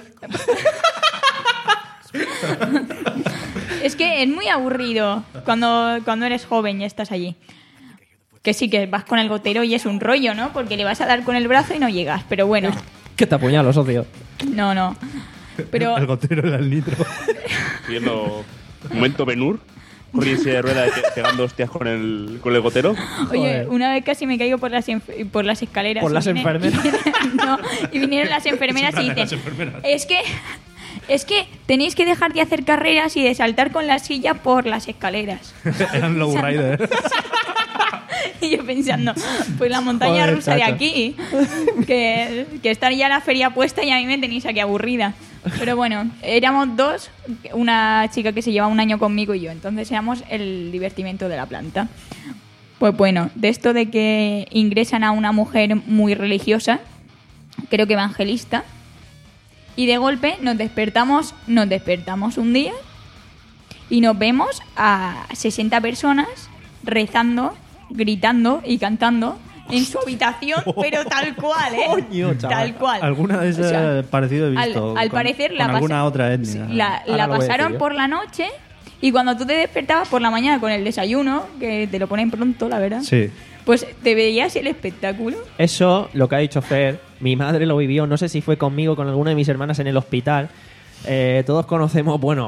Speaker 4: Es que es muy aburrido cuando, cuando eres joven y estás allí. Que sí, que vas con el gotero y es un rollo, ¿no? Porque le vas a dar con el brazo y no llegas. Pero bueno,
Speaker 2: Que te apuñalo, socio.
Speaker 4: no, no. Pero
Speaker 3: El gotero era el nitro.
Speaker 5: Viendo momento Benur, corriendo de rueda pe- pegando hostias con el, con el gotero.
Speaker 4: oye,
Speaker 2: Joder.
Speaker 4: una vez casi me caigo por las, enf- por las escaleras.
Speaker 2: ¿Por
Speaker 4: y
Speaker 2: las
Speaker 4: vine-
Speaker 2: enfermeras?
Speaker 4: no, y vinieron las enfermeras y dicen, es que, es que tenéis que dejar de hacer carreras y de saltar con la silla por las escaleras.
Speaker 3: Eran low rider.
Speaker 4: Y yo pensando, pues la montaña
Speaker 2: Joder,
Speaker 4: rusa de
Speaker 2: chacho.
Speaker 4: aquí, que, que está ya la feria puesta y a mí me tenéis aquí aburrida. Pero bueno, éramos dos, una chica que se lleva un año conmigo y yo, entonces éramos el divertimento de la planta. Pues bueno, de esto de que ingresan a una mujer muy religiosa, creo que evangelista, y de golpe nos despertamos, nos despertamos un día y nos vemos a sesenta personas rezando, gritando y cantando en su habitación, pero tal cual, ¿eh?
Speaker 2: Coño, chaval.
Speaker 4: Tal cual.
Speaker 3: Alguna de esas
Speaker 4: O sea,
Speaker 3: parecido he
Speaker 4: al,
Speaker 3: visto.
Speaker 4: al
Speaker 3: con-
Speaker 4: parecer
Speaker 3: con
Speaker 4: la
Speaker 3: alguna
Speaker 4: pasa-
Speaker 3: otra etnia.
Speaker 4: sí, la,
Speaker 2: Ahora
Speaker 4: la
Speaker 2: lo voy a decir
Speaker 4: pasaron
Speaker 2: yo.
Speaker 4: por la noche y cuando tú te despertabas por la mañana con el desayuno, que te lo ponen pronto, la verdad,
Speaker 3: Sí.
Speaker 4: pues te veías el espectáculo.
Speaker 2: Eso, lo que ha dicho Fer, mi madre lo vivió, no sé si fue conmigo, con alguna de mis hermanas en el hospital. Eh, todos conocemos, bueno,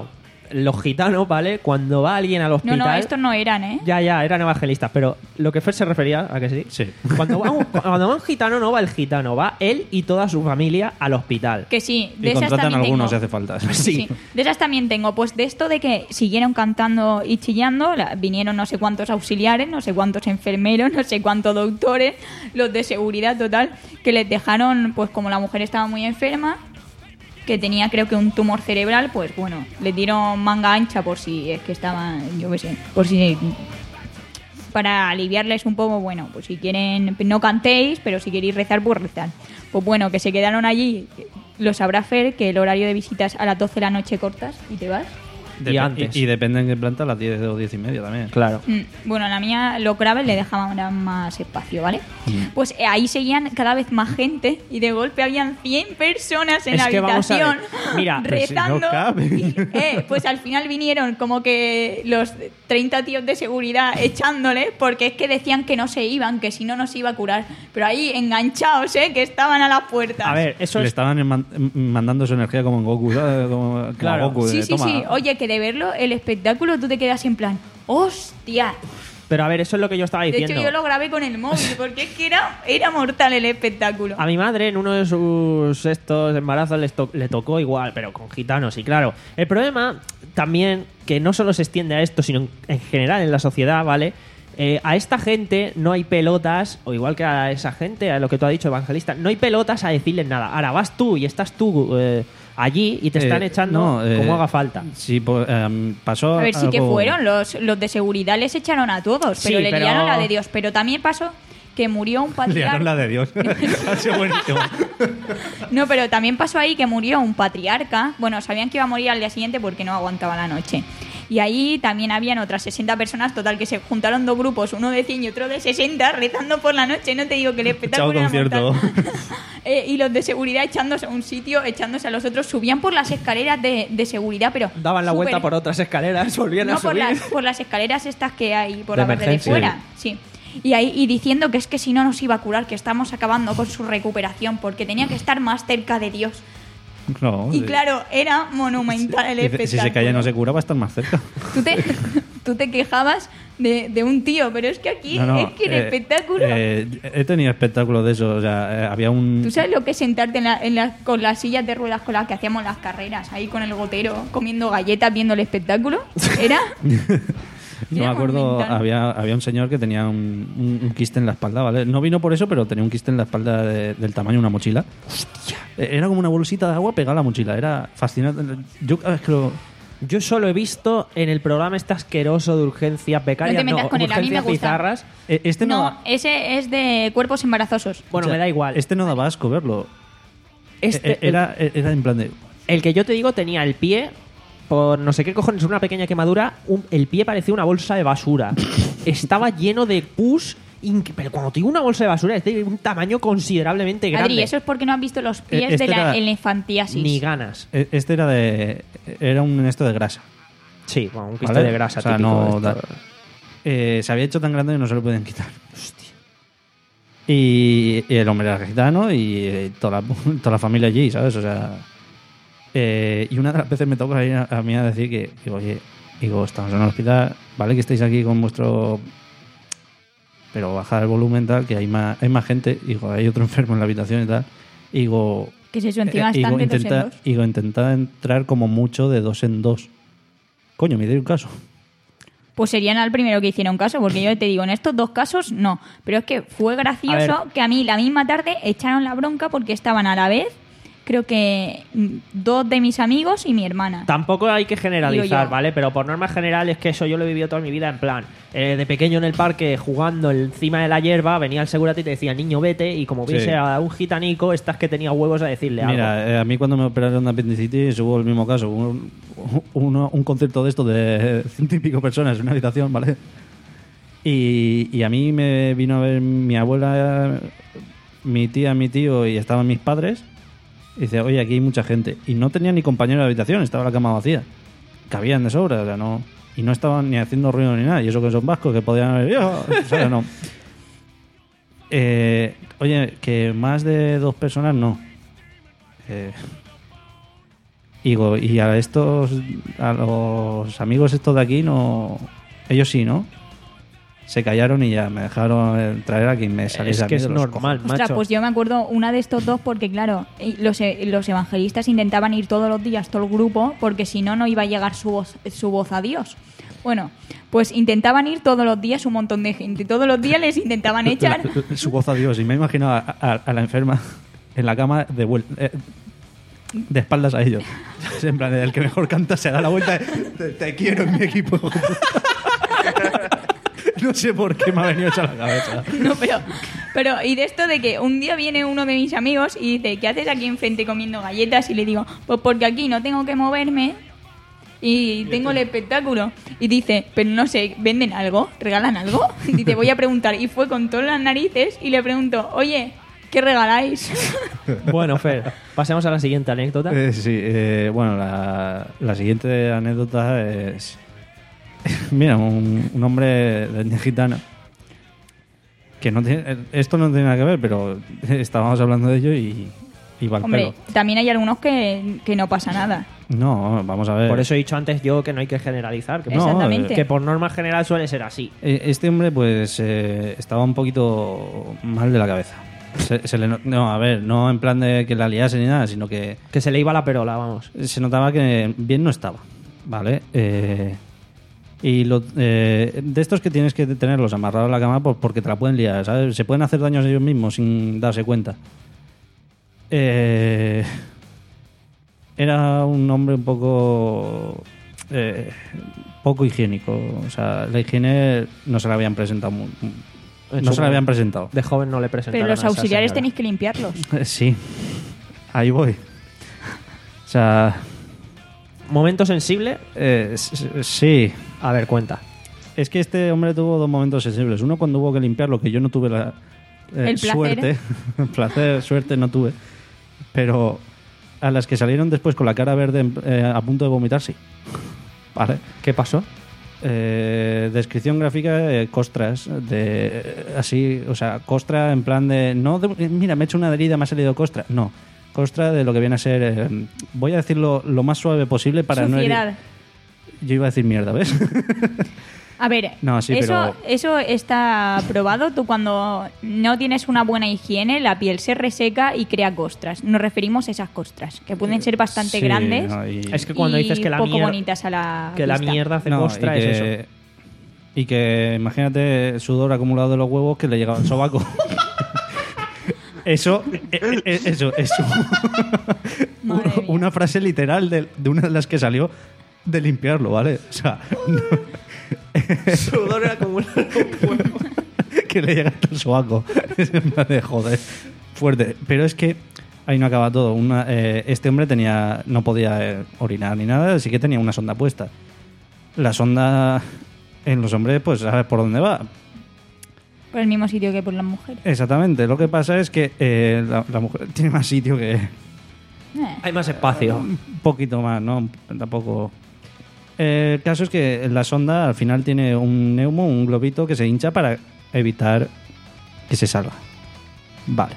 Speaker 2: los gitanos, ¿vale? Cuando va alguien al
Speaker 4: No,
Speaker 2: hospital...
Speaker 4: no, estos no eran, ¿eh?
Speaker 2: Ya, ya, eran evangelistas, pero lo que Fer se refería, ¿a que sí?
Speaker 3: Sí.
Speaker 2: Cuando va, un, cuando va un gitano, no va el gitano, va él y toda su familia al hospital.
Speaker 4: Que sí, de
Speaker 3: Y
Speaker 4: esas
Speaker 3: contratan
Speaker 4: también
Speaker 3: algunos si
Speaker 4: tengo.
Speaker 3: hace falta.
Speaker 2: Sí.
Speaker 4: Sí, de esas también tengo. Pues de esto de que siguieron cantando y chillando, la- vinieron no sé cuántos auxiliares, no sé cuántos enfermeros, no sé cuántos doctores, los de seguridad total, que les dejaron, pues como la mujer estaba muy enferma, que tenía creo que un tumor cerebral, pues bueno, les dieron manga ancha por si es que estaban, yo qué sé, por si... para aliviarles un poco, bueno, pues si quieren, no cantéis, pero si queréis rezar, pues rezar. Pues bueno, que se quedaron allí, lo sabrá Fer, que el horario de visitas a las doce de la noche cortas y te vas.
Speaker 2: Y antes.
Speaker 3: Y, y depende en qué planta, a las diez o diez y media también.
Speaker 2: Claro.
Speaker 4: Mm, Bueno, la mía, los graves le dejaban más espacio, ¿vale? Pues eh, ahí seguían cada vez más gente y de golpe habían cien personas en
Speaker 2: Es
Speaker 4: la
Speaker 2: que vamos a ver.
Speaker 4: habitación
Speaker 2: Mira,
Speaker 3: pero si no
Speaker 4: rezando.
Speaker 3: cabe.
Speaker 4: Y, eh, pues al final vinieron como que los treinta tíos de seguridad echándole porque es que decían que no se iban, que si no, no se iba a curar. Pero ahí enganchados, ¿eh? Que estaban a las puertas.
Speaker 2: A ver, eso
Speaker 3: Le
Speaker 2: es...
Speaker 3: estaban man- mandando su energía como en Goku, ¿sabes? Como, como
Speaker 2: Claro.
Speaker 3: Goku, de,
Speaker 4: Sí, sí,
Speaker 3: toma.
Speaker 4: sí. Oye, que de verlo, el espectáculo, tú te quedas en plan, ¡hostia!
Speaker 2: Pero a ver, eso es lo que yo estaba
Speaker 4: De
Speaker 2: diciendo.
Speaker 4: hecho, yo lo grabé con el móvil porque es que era, era mortal el espectáculo.
Speaker 2: A mi madre en uno de sus estos embarazos les to- le tocó igual, pero con gitanos. Y claro, el problema también, que no solo se extiende a esto, sino en, en general en la sociedad, ¿vale? Eh, a esta gente no hay pelotas, o igual que a esa gente, a lo que tú has dicho, evangelista, no hay pelotas a decirles nada. Ahora vas tú y estás tú eh, allí y te están
Speaker 3: Eh,
Speaker 2: echando
Speaker 3: no, eh,
Speaker 2: como haga falta.
Speaker 3: Sí, pues, em, pasó
Speaker 4: A ver, sí que
Speaker 3: algo-
Speaker 4: fueron. Los, los de seguridad les echaron a todos, pero
Speaker 2: Sí,
Speaker 4: le
Speaker 2: pero-
Speaker 4: liaron la de Dios. Pero también pasó que murió un
Speaker 3: Liaron la
Speaker 4: patriarca.
Speaker 3: de Dios. Ha sido buenísimo.
Speaker 4: No, pero también pasó ahí que murió un patriarca. Bueno, sabían que iba a morir al día siguiente porque no aguantaba la noche. Y ahí también habían otras sesenta personas, total, que se juntaron dos grupos, uno de cien y otro de sesenta, rezando por la noche. No te digo que el espectáculo
Speaker 3: Chao,
Speaker 4: era
Speaker 3: concierto.
Speaker 4: mortal. Eh, y los de seguridad echándose a un sitio, echándose a los otros. Subían por las escaleras de, de seguridad, pero...
Speaker 2: Daban la vuelta
Speaker 4: súper-
Speaker 2: por otras escaleras, volvían a
Speaker 4: No, por
Speaker 2: subir.
Speaker 4: las, por las escaleras estas que hay por
Speaker 2: De
Speaker 4: la parte de
Speaker 2: emergencia.
Speaker 4: fuera. Sí. Y ahí y diciendo que es que si no nos iba a curar, que estamos acabando con su recuperación, porque tenía que estar más cerca de Dios.
Speaker 3: No,
Speaker 4: Y
Speaker 3: sí.
Speaker 4: claro, era monumental el
Speaker 3: Dice,
Speaker 4: espectáculo.
Speaker 3: si se cae y no se cura, va a estar más cerca.
Speaker 4: Tú te, tú te quejabas de, de un tío, pero es que aquí
Speaker 3: No, no,
Speaker 4: es que el
Speaker 3: eh,
Speaker 4: espectáculo...
Speaker 3: eh, he tenido espectáculos de eso. O sea, eh, había un.
Speaker 4: ¿Tú sabes lo que es sentarte en la- en la- con las sillas de ruedas con las que hacíamos las carreras, ahí con el gotero, comiendo galletas, viendo el espectáculo? Era...
Speaker 3: Yo me
Speaker 4: Era
Speaker 3: acuerdo,
Speaker 4: monumental.
Speaker 3: había, había un señor que tenía un, un, un quiste en la espalda, ¿vale? No vino por eso, pero tenía un quiste en la espalda de- del tamaño de una mochila. ¡Hostia! Era como una bolsita de agua pegada a la mochila. Era fascinante. Yo cada vez que lo...
Speaker 2: Yo solo he visto en el programa este asqueroso de urgencias becarias,
Speaker 4: No te metas con él, a mí me
Speaker 2: urgencias
Speaker 4: gusta.
Speaker 2: bizarras.
Speaker 3: Eh, Este no,
Speaker 4: No,
Speaker 3: da-
Speaker 4: ese es de cuerpos embarazosos.
Speaker 2: Bueno,
Speaker 3: o sea,
Speaker 2: me da igual.
Speaker 3: Este no daba asco verlo.
Speaker 2: Este-
Speaker 3: Eh, Era, era en plan de...
Speaker 2: El que yo te digo tenía el pie, por no sé qué cojones, una pequeña quemadura, un- el pie parecía una bolsa de basura. Estaba lleno de pus, inc- pero cuando te digo una bolsa de basura es de un tamaño considerablemente grande.
Speaker 4: Adri, eso es porque no has visto los pies
Speaker 3: este
Speaker 4: de la
Speaker 3: era-
Speaker 4: elefantiasis.
Speaker 2: Ni ganas.
Speaker 3: eh, Este era de... Era un esto de grasa.
Speaker 2: Sí, bueno, un quiste
Speaker 3: ¿vale?
Speaker 2: de grasa.
Speaker 3: O sea,
Speaker 2: típico
Speaker 3: no
Speaker 2: de esto.
Speaker 3: da- Eh, se había hecho tan grande que no se lo podían quitar. Y, y el hombre era gitano y eh, toda la, toda la familia allí, ¿sabes? O sea... eh, y una de las veces me toca ir a, a mí a decir que, digo, oye, digo, estamos en el hospital, ¿vale? Que estáis aquí con vuestro... Pero bajar el volumen, tal, que hay más, hay más gente, digo, hay otro enfermo en la habitación y tal. Y digo...
Speaker 4: ¿Qué es eso? Encima
Speaker 3: eh,
Speaker 4: están
Speaker 3: digo,
Speaker 4: de dos en
Speaker 3: intenta,
Speaker 4: dos.
Speaker 3: digo, intentad entrar como mucho de dos en dos. Coño, me doy un caso.
Speaker 4: Pues serían al primero que hicieron caso, porque yo te digo, en estos dos casos no. Pero es que fue gracioso
Speaker 2: A ver.
Speaker 4: que a mí la misma tarde echaron la bronca porque estaban a la vez, creo que mm, dos de mis amigos y mi hermana.
Speaker 2: Tampoco hay que
Speaker 4: Digo
Speaker 2: generalizar,
Speaker 4: yo.
Speaker 2: ¿vale? Pero por norma general es que eso yo lo he vivido toda mi vida en plan. eh, de pequeño en el parque jugando encima de la hierba, venía el segurata y te decía, niño, vete. Y como viese
Speaker 3: Sí.
Speaker 2: a un gitanico, estás que tenía huevos a decirle algo.
Speaker 3: Mira, eh, a mí cuando me operaron de apendicitis hubo el mismo caso. Un, uno- un concierto de esto de ciento y pico personas en una habitación, ¿vale? Y, y a mí me vino a ver mi abuela, mi tía, mi tío y estaban mis padres. Y dice, oye, aquí hay mucha gente. Y no tenía ni compañero de habitación, estaba la cama vacía. Cabían de sobra, o sea, no... Y no estaban ni haciendo ruido ni nada. Y eso que son vascos, que podían haber... "Yo", o sea, no. Eh, oye, que más de dos personas no. Eh, Y digo, y a estos, a los amigos estos de aquí, no, ellos sí, ¿no? Se callaron y ya me dejaron traer a quien me saliese
Speaker 2: Es
Speaker 3: a
Speaker 2: que
Speaker 3: mí
Speaker 2: es
Speaker 3: de los
Speaker 2: normal,
Speaker 3: cojones.
Speaker 4: Ostras,
Speaker 2: macho.
Speaker 4: pues yo me acuerdo una de estos dos porque, claro, eh, los, eh, los evangelistas intentaban ir todos los días, todo el grupo, porque si no, no iba a llegar su voz, su voz a Dios. Bueno, pues intentaban ir todos los días un montón de gente. Todos los días les intentaban echar.
Speaker 3: La- Su voz a Dios. Y me imagino a, a- a la enferma en la cama de vuelta. eh, de espaldas a ellos. Es en plan, el que mejor canta se da la vuelta. Te, te quiero en mi equipo. No sé por qué me ha venido eso a la cabeza.
Speaker 4: No, pero, pero, y de esto de que un día viene uno de mis amigos y dice, ¿qué haces aquí enfrente comiendo galletas? Y le digo, pues porque aquí no tengo que moverme y tengo el espectáculo. Y dice, pero no sé, ¿venden algo? ¿Regalan algo? Y dice, voy a preguntar. Y fue con todas las narices y le pregunto, oye, ¿qué regaláis?
Speaker 2: Bueno, Fer, pasemos a la siguiente anécdota.
Speaker 3: Eh, sí, eh, bueno, la, la siguiente anécdota es. Mira, un, un hombre de etnia gitana. Que no tiene. Esto no tiene nada que ver, pero estábamos hablando de ello y. y va al
Speaker 4: Hombre,
Speaker 3: pelo.
Speaker 4: también hay algunos que, que no pasa nada.
Speaker 3: No, vamos a ver.
Speaker 2: Por eso he dicho antes yo que no hay que generalizar. Que,
Speaker 3: No,
Speaker 4: Exactamente.
Speaker 2: que por norma general suele ser así.
Speaker 3: Eh, Este hombre, pues, eh, estaba un poquito mal de la cabeza. Se, se le no, no, a ver, no en plan de que la liase ni nada, sino que
Speaker 2: Que se le iba la perola, vamos.
Speaker 3: se notaba que bien no estaba, ¿vale? Eh, y lo, eh, de estos que tienes que tenerlos amarrados a la cama por- porque te la pueden liar, ¿sabes? Se pueden hacer daños ellos mismos sin darse cuenta. Eh, era un hombre un poco eh, poco higiénico, o sea, la higiene no se la habían presentado mu-
Speaker 2: En
Speaker 3: no
Speaker 2: su
Speaker 3: se la habían
Speaker 2: momento.
Speaker 3: presentado.
Speaker 2: De joven no le presentaron.
Speaker 4: Pero los
Speaker 2: a esa
Speaker 4: auxiliares
Speaker 2: señora.
Speaker 4: tenéis que limpiarlos.
Speaker 3: Eh, Sí, ahí voy. O sea,
Speaker 2: Momento sensible.
Speaker 3: eh, s- s- sí.
Speaker 2: A ver, cuenta.
Speaker 3: Es que este hombre tuvo dos momentos sensibles. Uno cuando hubo que limpiarlo, que yo no tuve la eh,
Speaker 4: El placer.
Speaker 3: suerte. placer, suerte no tuve. Pero a las que salieron después con la cara verde eh, a punto de vomitar, sí. Vale.
Speaker 2: ¿Qué pasó?
Speaker 3: Eh, descripción gráfica, eh, costras, de eh, así, o sea, costra en plan de, no, de- mira, me he hecho una herida, me ha salido costra, no, costra de lo que viene a ser, eh, voy a decirlo lo más suave posible para no
Speaker 4: Suciedad.
Speaker 3: herir. Yo iba a decir mierda, ¿ves?
Speaker 4: A ver,
Speaker 3: No, sí,
Speaker 4: eso,
Speaker 3: pero-
Speaker 4: eso está probado. Tú cuando no tienes una buena higiene, la piel se reseca y crea costras. Nos referimos a esas costras, que pueden ser bastante
Speaker 3: Sí,
Speaker 4: grandes
Speaker 3: no, y-
Speaker 2: Es que cuando
Speaker 4: y
Speaker 2: dices que la
Speaker 4: poco
Speaker 2: mier-
Speaker 4: bonitas a la
Speaker 2: Que la
Speaker 4: vista.
Speaker 2: mierda hace
Speaker 3: No,
Speaker 2: costra
Speaker 3: y
Speaker 2: es
Speaker 3: que,
Speaker 2: eso.
Speaker 3: Y que imagínate sudor acumulado de los huevos que le llegaba al sobaco. Eso, eh, eh, eso, eso.
Speaker 4: Madre mía.
Speaker 3: Una frase literal de, de una de las que salió de limpiarlo, ¿vale? O sea, no-
Speaker 2: Sudor acumulado.
Speaker 3: que le llega hasta el sobaco. Es en plan de joder, fuerte. Pero es que ahí no acaba todo. Una, eh, este hombre tenía, no podía eh, orinar ni nada, así que tenía una sonda puesta. La sonda en los hombres, pues sabes por dónde va.
Speaker 4: Por el mismo sitio que por las mujeres.
Speaker 3: Exactamente. Lo que pasa es que eh, la, la mujer tiene más sitio que
Speaker 4: Eh,
Speaker 2: Hay más espacio.
Speaker 3: un poquito más, ¿no? Tampoco. Eh, el caso es que la sonda al final tiene un neumo, un globito que se hincha para evitar que se salga. Vale.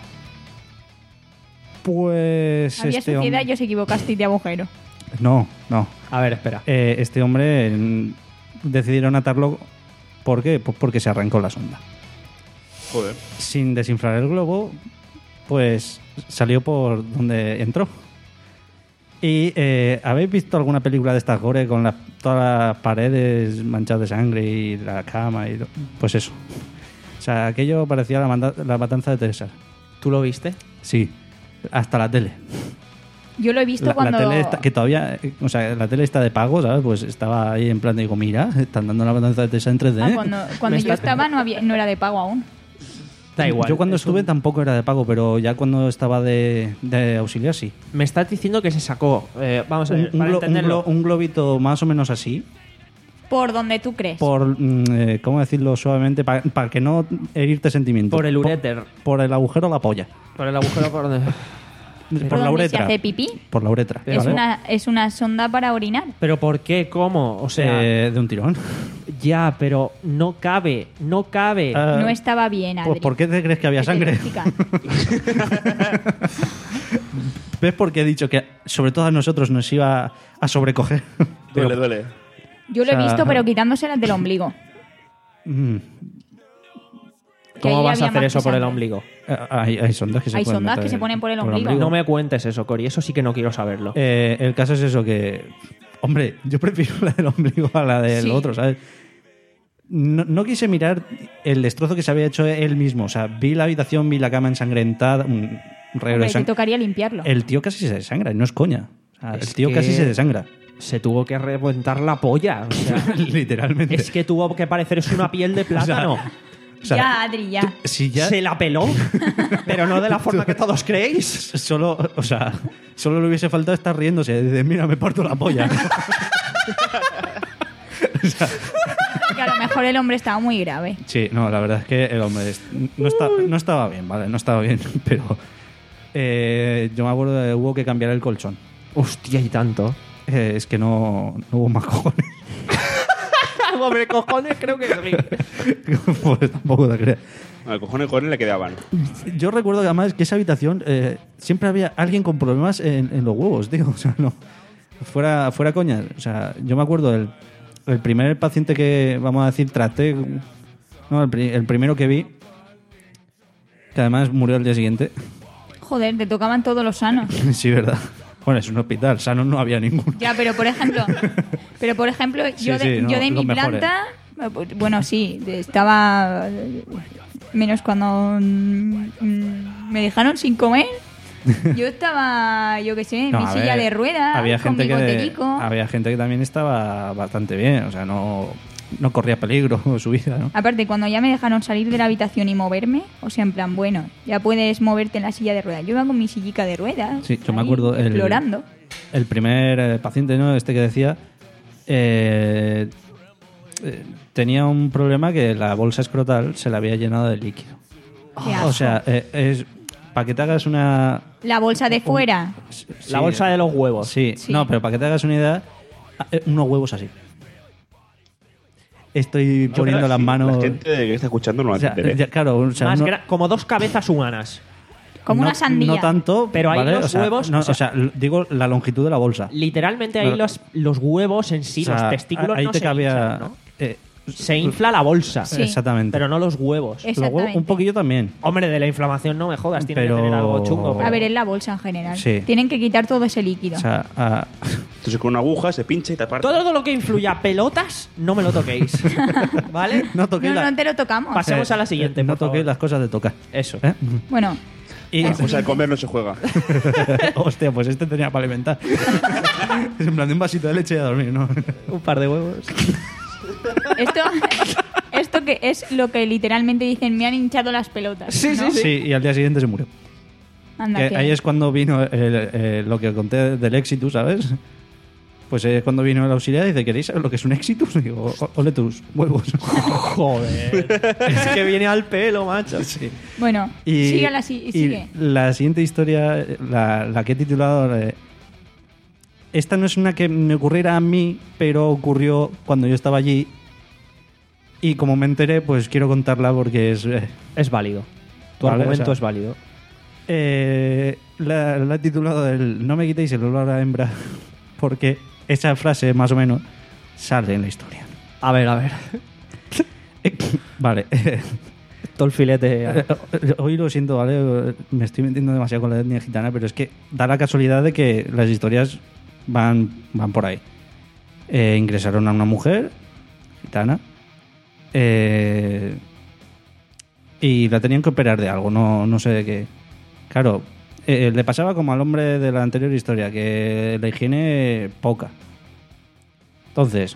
Speaker 3: Pues
Speaker 4: Había
Speaker 3: este
Speaker 4: suciedad
Speaker 3: hombre...
Speaker 4: y os equivocasteis de agujero.
Speaker 3: No, no.
Speaker 2: A ver, espera.
Speaker 3: Eh, este hombre mm, decidieron atarlo. ¿Por qué? Pues porque se arrancó la sonda.
Speaker 5: Joder.
Speaker 3: Sin desinflar el globo, pues salió por donde entró. Y eh, ¿habéis visto alguna película de estas gore con las- todas las paredes manchadas de sangre y la cama? Y lo- pues eso. O sea, aquello parecía la, manda- la matanza de Teresa.
Speaker 2: ¿Tú lo viste?
Speaker 3: Sí, hasta la tele.
Speaker 4: Yo lo he visto
Speaker 3: La, la
Speaker 4: cuando...
Speaker 3: tele está, que todavía, eh, o sea, la tele está de pago, ¿sabes? Pues estaba ahí en plan de digo, mira, están dando la matanza de Teresa en tres D.
Speaker 4: Ah, cuando cuando
Speaker 2: Me
Speaker 4: yo
Speaker 2: está-
Speaker 4: estaba no, había, no era de pago aún.
Speaker 2: Da igual.
Speaker 3: Yo cuando
Speaker 2: es
Speaker 3: estuve
Speaker 2: un-
Speaker 3: tampoco era de pago, pero ya cuando estaba de, de auxiliar sí.
Speaker 2: Me estás diciendo que se sacó. eh, vamos a
Speaker 3: Un,
Speaker 2: ver,
Speaker 3: un
Speaker 2: para
Speaker 3: glo- un
Speaker 2: entenderlo.
Speaker 3: glo- un globito más o menos así,
Speaker 4: Por donde tú crees.
Speaker 3: por, mm, eh, ¿cómo decirlo suavemente? Para que no herirte sentimientos.
Speaker 2: Por el uréter.
Speaker 3: Por, el agujero la polla.
Speaker 2: Por el agujero por donde.
Speaker 3: Por
Speaker 4: ¿Por
Speaker 3: la
Speaker 4: donde se
Speaker 3: uretra.
Speaker 4: hace pipí?
Speaker 3: Por la uretra.
Speaker 4: Es
Speaker 3: ¿vale?
Speaker 4: una, es una sonda para orinar.
Speaker 2: ¿Pero por qué? ¿Cómo? O sea,
Speaker 3: Eh, de un tirón.
Speaker 2: ya, pero no cabe. No cabe.
Speaker 3: Ah,
Speaker 4: No estaba bien, Adri.
Speaker 3: Pues ¿por qué te crees que había
Speaker 4: Que te
Speaker 3: sangre?
Speaker 4: explica.
Speaker 3: ¿Ves por qué he dicho que sobre todo a nosotros nos iba a sobrecoger?
Speaker 5: Duele, duele.
Speaker 4: Yo lo he
Speaker 3: O sea,
Speaker 4: visto, pero quitándoselas del ombligo.
Speaker 3: Mm,
Speaker 4: Que
Speaker 2: ¿Cómo
Speaker 4: ahí
Speaker 2: vas a
Speaker 4: había
Speaker 2: hacer
Speaker 4: más
Speaker 2: eso por el
Speaker 4: sangre.
Speaker 2: ombligo?
Speaker 3: eh, hay, hay sondas que se
Speaker 4: Hay
Speaker 3: pueden
Speaker 4: sondas que
Speaker 3: meter
Speaker 4: se ponen por el ombligo.
Speaker 2: No me cuentes eso, Cori. Eso sí que no quiero saberlo.
Speaker 3: Eh, el caso es eso que... Hombre, yo prefiero la del ombligo a la del
Speaker 4: Sí.
Speaker 3: otro, ¿sabes? No, no quise mirar el destrozo que se había hecho él mismo. O sea, vi la habitación, vi la cama ensangrentada, un reguero
Speaker 4: Hombre,
Speaker 3: de
Speaker 4: te
Speaker 3: sangre.
Speaker 4: tocaría limpiarlo.
Speaker 3: El tío casi se desangra, y no es coña. O sea,
Speaker 2: Es
Speaker 3: el tío
Speaker 2: que-
Speaker 3: casi se desangra.
Speaker 2: Se tuvo que reventar la polla. O sea,
Speaker 3: Literalmente.
Speaker 2: es que tuvo que parecerse una piel de plátano.
Speaker 3: O sea,
Speaker 4: ya, Adri, ya.
Speaker 3: Si ya...
Speaker 2: Se la peló, pero no de la forma que todos creéis.
Speaker 3: Solo, o sea, solo le hubiese faltado estar riéndose. Dice, mira, me parto la polla.
Speaker 4: Que a lo mejor el hombre estaba muy grave.
Speaker 3: Sí, no, la verdad es que el hombre es- no, está, no estaba bien, ¿vale? No estaba bien, pero eh, yo me acuerdo de hubo que cambiar el colchón.
Speaker 2: Hostia, y tanto.
Speaker 3: Eh, es que no, no hubo más cojones.
Speaker 2: Hombre, cojones, creo que sí.
Speaker 3: Pues tampoco te creas.
Speaker 5: Al cojones con él le quedaban.
Speaker 3: Yo recuerdo que además que esa habitación eh, siempre había alguien con problemas en, en los huevos, tío. O sea, no. Fuera, fuera coña. O sea, yo me acuerdo del el primer paciente que, vamos a decir, traté. No, el, pri- el primero que vi, que además murió al día siguiente.
Speaker 4: Joder, te tocaban todos los sanos.
Speaker 3: Sí, verdad. Bueno, es un hospital, sanos no había ninguno.
Speaker 4: Ya, pero por ejemplo, pero por ejemplo,
Speaker 3: Sí,
Speaker 4: yo de,
Speaker 3: sí, no,
Speaker 4: yo de
Speaker 3: los
Speaker 4: mi
Speaker 3: mejores.
Speaker 4: planta, bueno, sí, de- estaba menos cuando mm, mm, me dejaron sin comer. Yo estaba, yo qué sé, en
Speaker 3: No,
Speaker 4: mi
Speaker 3: a
Speaker 4: silla
Speaker 3: ver,
Speaker 4: de ruedas,
Speaker 3: había
Speaker 4: con
Speaker 3: gente
Speaker 4: mi
Speaker 3: que
Speaker 4: botellico.
Speaker 3: había gente que también estaba bastante bien, o sea, no, no corría peligro su vida, ¿no?
Speaker 4: Aparte, cuando ya me dejaron salir de la habitación y moverme, o sea, en plan, bueno, ya puedes moverte en la silla de ruedas. Yo iba con mi sillica de ruedas,
Speaker 3: Sí, yo me
Speaker 4: ahí,
Speaker 3: acuerdo el-
Speaker 4: explorando.
Speaker 3: El primer eh, paciente, ¿no? Este que decía, eh, eh, tenía un problema que la bolsa escrotal se le había llenado de líquido.
Speaker 4: Qué
Speaker 3: O sea, eh, es para que te hagas una...
Speaker 4: La bolsa de fuera.
Speaker 2: La bolsa de los huevos.
Speaker 3: Sí,
Speaker 4: Sí.
Speaker 3: no, pero para que te hagas una idea, eh, unos huevos así. Estoy poniendo las manos...
Speaker 5: La gente que está escuchando no lo
Speaker 3: O sea,
Speaker 5: entiende.
Speaker 3: ya, claro, o sea,
Speaker 2: Más
Speaker 3: no-
Speaker 2: gra- como dos cabezas humanas.
Speaker 4: Como
Speaker 3: no-
Speaker 4: una sandía.
Speaker 3: No tanto,
Speaker 2: Pero ahí
Speaker 3: ¿vale?
Speaker 2: los
Speaker 3: O sea,
Speaker 2: huevos-
Speaker 3: no,
Speaker 2: o sea-
Speaker 3: o sea, l- digo la longitud de la bolsa.
Speaker 2: Literalmente ahí
Speaker 3: No.
Speaker 2: los, los huevos en sí,
Speaker 3: O sea,
Speaker 2: los testículos
Speaker 3: ahí
Speaker 2: no
Speaker 3: te
Speaker 2: se
Speaker 3: cabía...
Speaker 2: hinchan, ¿no?
Speaker 3: eh,
Speaker 2: Se infla la bolsa,
Speaker 4: Sí.
Speaker 3: Exactamente.
Speaker 2: pero no los huevos.
Speaker 4: Eh.
Speaker 3: Los huevos
Speaker 4: Exactamente.
Speaker 3: un poquillo también.
Speaker 2: Hombre, de la inflamación no me jodas, tiene
Speaker 3: Pero-
Speaker 2: que tener algo chungo. pero-
Speaker 4: A ver, es la bolsa en general.
Speaker 3: Sí.
Speaker 4: Tienen que quitar todo ese líquido.
Speaker 3: O sea, a-
Speaker 5: Entonces con una aguja se pincha y te aparta.
Speaker 2: Todo lo que influya a pelotas, no me lo toquéis. ¿Vale?
Speaker 3: no toquéis
Speaker 4: no,
Speaker 3: la-
Speaker 4: no te lo tocamos.
Speaker 2: Pasemos a la siguiente,
Speaker 3: eh, no
Speaker 2: por favor.
Speaker 3: toquéis las cosas de tocar.
Speaker 2: Eso.
Speaker 3: ¿Eh?
Speaker 4: Bueno,
Speaker 3: Y,
Speaker 5: O sea, de comer no se juega.
Speaker 3: hostia, pues este tenía para alimentar. Es en plan de un vasito de leche y a dormir, ¿no?
Speaker 2: Un par de huevos.
Speaker 4: esto, esto que es lo que literalmente dicen, me han hinchado las pelotas.
Speaker 2: Sí,
Speaker 4: ¿no?
Speaker 2: sí,
Speaker 3: Sí, y al día siguiente se murió.
Speaker 4: Anda,
Speaker 3: Que
Speaker 4: que-
Speaker 3: ahí es cuando vino el- el- lo que conté del éxitus, ¿sabes? Pues es cuando vino el auxiliar y dice, ¿queréis saber lo que es un éxitus? Y digo, "O- ole tus huevos.
Speaker 2: Joder. Es que viene al pelo, macho.
Speaker 3: Sí.
Speaker 4: Bueno,
Speaker 3: Y,
Speaker 4: sigue la si-
Speaker 3: y
Speaker 4: sigue.
Speaker 3: la siguiente historia, la, la que he titulado... eh, esta no es una que me ocurriera a mí, pero ocurrió cuando yo estaba allí. Y como me enteré, pues quiero contarla porque es... eh,
Speaker 2: Es válido. Tu
Speaker 3: Vale,
Speaker 2: argumento
Speaker 3: o sea-
Speaker 2: es válido.
Speaker 3: eh, la, la he titulado el No me quitéis el olor a hembra porque esa frase, más o menos, sale en la historia.
Speaker 2: A ver, a ver.
Speaker 3: Eh, vale.
Speaker 2: Todo el filete.
Speaker 3: Eh, eh, Hoy lo siento, ¿vale? Me estoy metiendo demasiado con la etnia gitana, pero es que da la casualidad de que las historias van, van por ahí. Eh, ingresaron a una mujer gitana eh, y la tenían que operar de algo, no, no sé de qué. Claro, eh, le pasaba como al hombre de la anterior historia, que la higiene poca. Entonces,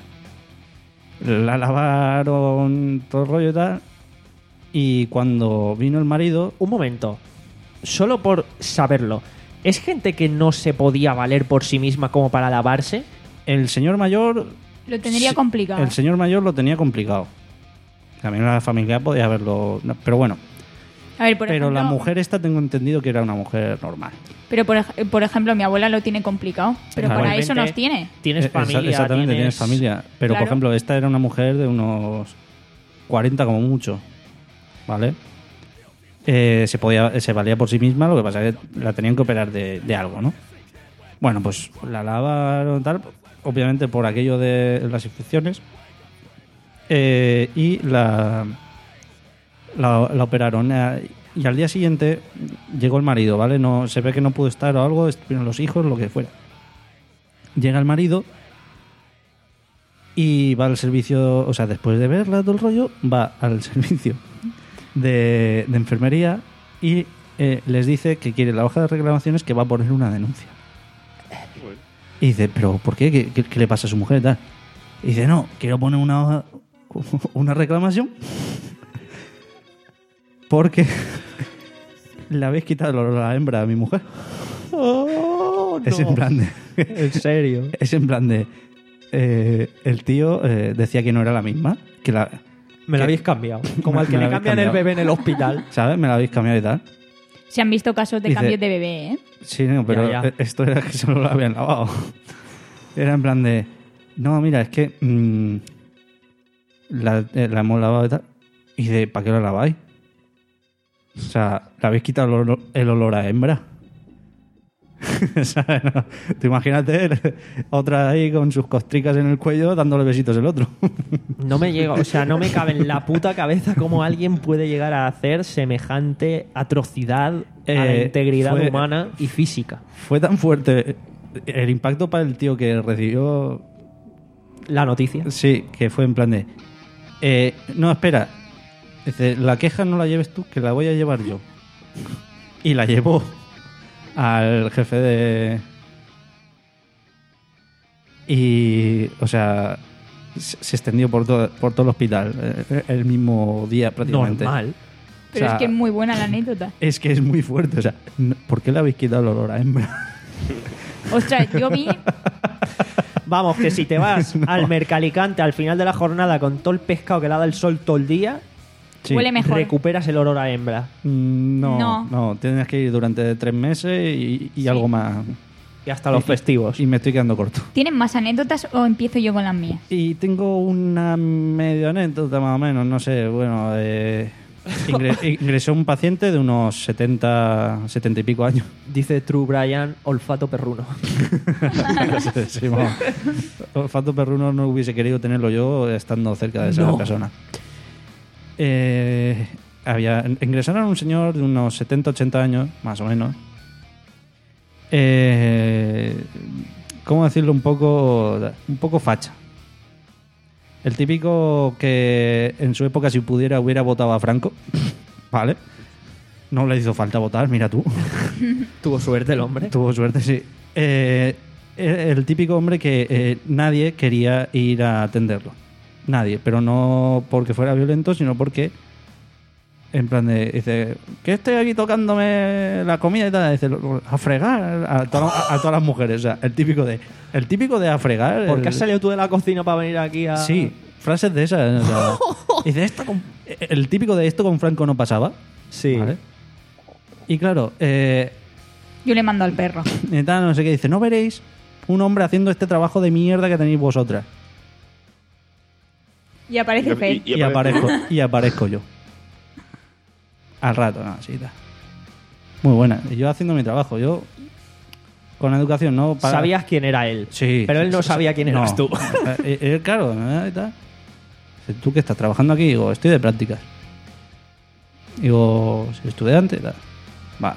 Speaker 3: la lavaron todo el rollo y tal. Y cuando vino el marido,
Speaker 2: Un momento. Solo por saberlo. ¿Es gente que no se podía valer por sí misma como para lavarse?
Speaker 3: el señor mayor...
Speaker 4: Lo tendría
Speaker 3: sí,
Speaker 4: complicado.
Speaker 3: El señor mayor lo tenía complicado. También la familia podía haberlo... no, pero bueno,
Speaker 4: A ver, por
Speaker 3: pero
Speaker 4: ejemplo,
Speaker 3: la mujer esta tengo entendido que era una mujer normal.
Speaker 4: Pero por, ej- por ejemplo, mi abuela lo tiene complicado. Pero
Speaker 3: Claro.
Speaker 4: para eso
Speaker 2: Igualmente,
Speaker 4: nos tiene.
Speaker 2: Tienes
Speaker 3: Eh,
Speaker 2: familia.
Speaker 3: exa- Exactamente, tienes,
Speaker 2: tienes
Speaker 3: familia. Pero
Speaker 4: Claro.
Speaker 3: por ejemplo, esta era una mujer de unos cuarenta como mucho. ¿Vale? eh, se podía se valía por sí misma, lo que pasa es que la tenían que operar de, de algo, ¿no? Bueno, pues la lavaron tal, obviamente por aquello de las infecciones, eh, y la, la, la operaron. Eh, y al día siguiente llegó el marido, ¿vale? No, se ve que no pudo estar o algo, estuvieron los hijos, lo que fuera. Llega el marido y va al servicio, o sea, después de verla todo el rollo, va al servicio de, de enfermería y eh, les dice que quiere la hoja de reclamaciones, que va a poner una denuncia. Y dice, ¿pero por qué? ¿Qué, qué, qué le pasa a su mujer y tal? Y dice, no, quiero poner una hoja, una reclamación porque le habéis quitado el olor a la hembra a mi mujer.
Speaker 2: Oh,
Speaker 3: Es
Speaker 2: no.
Speaker 3: en plan de...
Speaker 2: En serio.
Speaker 3: Es en plan de... eh, el tío eh, decía que no era la misma, que la...
Speaker 2: Me
Speaker 3: que-
Speaker 2: la habéis cambiado. Como
Speaker 3: Me-
Speaker 2: al que
Speaker 3: me
Speaker 2: le
Speaker 3: la habéis
Speaker 2: cambian el
Speaker 3: cambiado.
Speaker 2: bebé en el hospital.
Speaker 3: ¿Sabes? Me la habéis cambiado y tal.
Speaker 4: Se han visto casos de
Speaker 3: Dice-
Speaker 4: cambios de bebé, ¿eh?
Speaker 3: Sí, no, pero
Speaker 2: Ya, ya.
Speaker 3: esto era que solo lo habían lavado. Era en plan de... No, mira, es que... mm, la, eh, la hemos lavado y tal. Y de, ¿para qué la laváis? O sea, le habéis quitado el olor, el olor a hembra. ¿Sabes? No. Tú imagínate otra ahí con sus costricas en el cuello dándole besitos el otro.
Speaker 2: No me llega, o sea, no me cabe en la puta cabeza cómo alguien puede llegar a hacer semejante atrocidad a la
Speaker 3: Eh,
Speaker 2: integridad
Speaker 3: fue-
Speaker 2: humana y física.
Speaker 3: Fue tan fuerte el impacto para el tío que recibió.
Speaker 2: La noticia.
Speaker 3: Sí, que fue en plan de... eh, no, espera. Dice, la queja no la lleves tú, que la voy a llevar yo. Y la llevó al jefe de... Y, o sea, se se extendió por todo, por todo el hospital eh, el mismo día prácticamente.
Speaker 2: Normal.
Speaker 4: Pero
Speaker 3: O sea,
Speaker 4: es que es muy buena la anécdota.
Speaker 3: Es que es muy fuerte. O sea, no- ¿por qué le habéis quitado el olor a hembra?
Speaker 4: Ostras, yo vi...
Speaker 2: Vamos, que si te vas al Mercalicante al final de la jornada con todo el pescado que le da el sol todo el día,
Speaker 3: Sí.
Speaker 4: Huele mejor.
Speaker 2: recuperas el olor a hembra.
Speaker 3: Mm, No,
Speaker 4: No.
Speaker 3: no, tienes que ir durante tres meses y, y
Speaker 4: Sí.
Speaker 3: algo más.
Speaker 2: Y hasta los
Speaker 3: Y-
Speaker 2: festivos.
Speaker 3: Y me estoy quedando corto.
Speaker 4: ¿Tienen más anécdotas o empiezo yo con las mías?
Speaker 3: Y tengo una medio anécdota más o menos, no sé, bueno, eh, ingre- ingresó un paciente de unos setenta, setenta y pico años.
Speaker 2: Dice True Brian, olfato perruno.
Speaker 3: Sí, vamos. Olfato perruno no hubiese querido tenerlo yo estando cerca de esa
Speaker 2: No.
Speaker 3: persona. Eh, había, ingresaron un señor de unos setenta, ochenta años, más o menos. Eh, ¿Cómo decirlo? Un poco, un poco facha. El típico que en su época, si pudiera, hubiera votado a Franco. ¿Vale? No le hizo falta votar, mira tú.
Speaker 2: Tuvo suerte el hombre.
Speaker 3: Tuvo suerte, sí. Eh, el típico hombre que eh, nadie quería ir a atenderlo. Nadie, pero no porque fuera violento, sino porque en plan de, dice, que estoy aquí tocándome la comida y tal, dice, a fregar a, toda- a- a todas las mujeres, o sea, el típico de el típico de a fregar.
Speaker 2: ¿Por qué
Speaker 3: el-
Speaker 2: has salido tú de la cocina para venir aquí a...?
Speaker 3: Sí, frases de esas, o sea, dice, esto con- el típico de esto con Franco no pasaba.
Speaker 2: Sí.
Speaker 3: ¿Vale? Y claro, eh,
Speaker 4: Yo le mando al perro.
Speaker 3: y tal, no sé qué, dice, no veréis un hombre haciendo este trabajo de mierda que tenéis vosotras.
Speaker 4: Y aparece Fer.
Speaker 3: Y, aparezco, y aparezco yo. Al rato, no, así tal. Muy buena. Y yo haciendo mi trabajo, yo con educación, ¿no? Para-
Speaker 2: Sabías quién era él.
Speaker 3: Sí.
Speaker 2: Pero él no
Speaker 3: Sí,
Speaker 2: sabía quién
Speaker 3: no.
Speaker 2: eras tú.
Speaker 3: Eh, eh, claro, ¿no? Y tal. Dice, ¿tú qué estás trabajando aquí? Digo, estoy de prácticas. Digo, soy estudiante y tal. Va.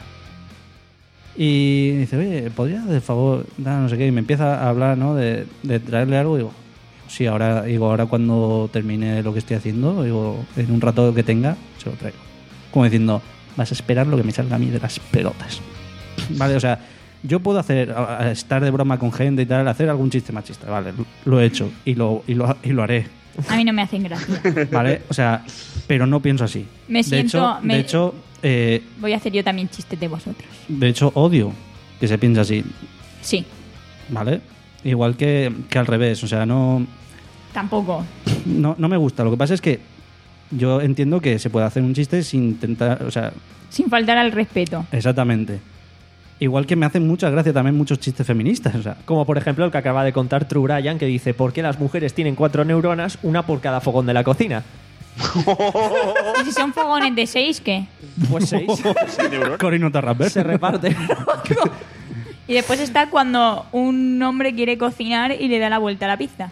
Speaker 3: Y dice, oye, ¿podrías de favor dar no sé qué? Y me empieza a hablar, ¿no? De, de traerle algo. Digo, sí, ahora, digo, ahora cuando termine lo que estoy haciendo, digo, en un rato que tenga, se lo traigo. Como diciendo, vas a esperar lo que me salga a mí de las pelotas. Vale, o sea, yo puedo hacer, a- a estar de broma con gente y tal, hacer algún chiste machista, vale, lo- lo he hecho y lo, y lo, y lo haré,
Speaker 4: A mí no me hacen gracia.
Speaker 3: ¿vale? O sea, pero no pienso así.
Speaker 4: Me
Speaker 3: de
Speaker 4: siento-
Speaker 3: hecho,
Speaker 4: me-
Speaker 3: de hecho, eh,
Speaker 4: Voy a hacer yo también chistes de vosotros.
Speaker 3: de hecho, odio que se piense así,
Speaker 4: Sí,
Speaker 3: ¿vale? Igual que, que al revés, o sea, no,
Speaker 4: tampoco.
Speaker 3: no, no me gusta. Lo que pasa es que yo entiendo que se puede hacer un chiste sin intentar, o sea,
Speaker 4: Sin faltar al respeto.
Speaker 3: exactamente. Igual que me hacen mucha gracia también muchos chistes feministas, o sea,
Speaker 2: Como por ejemplo el que acaba de contar True Brian, que dice, ¿por qué las mujeres tienen cuatro neuronas, una por cada fogón de la cocina?
Speaker 4: ¿Y si son fogones de seis, qué?
Speaker 2: Pues seis.
Speaker 3: Corino Tarraper.
Speaker 2: Se reparte.
Speaker 4: Y después está cuando un hombre quiere cocinar y le da la vuelta a la pizza.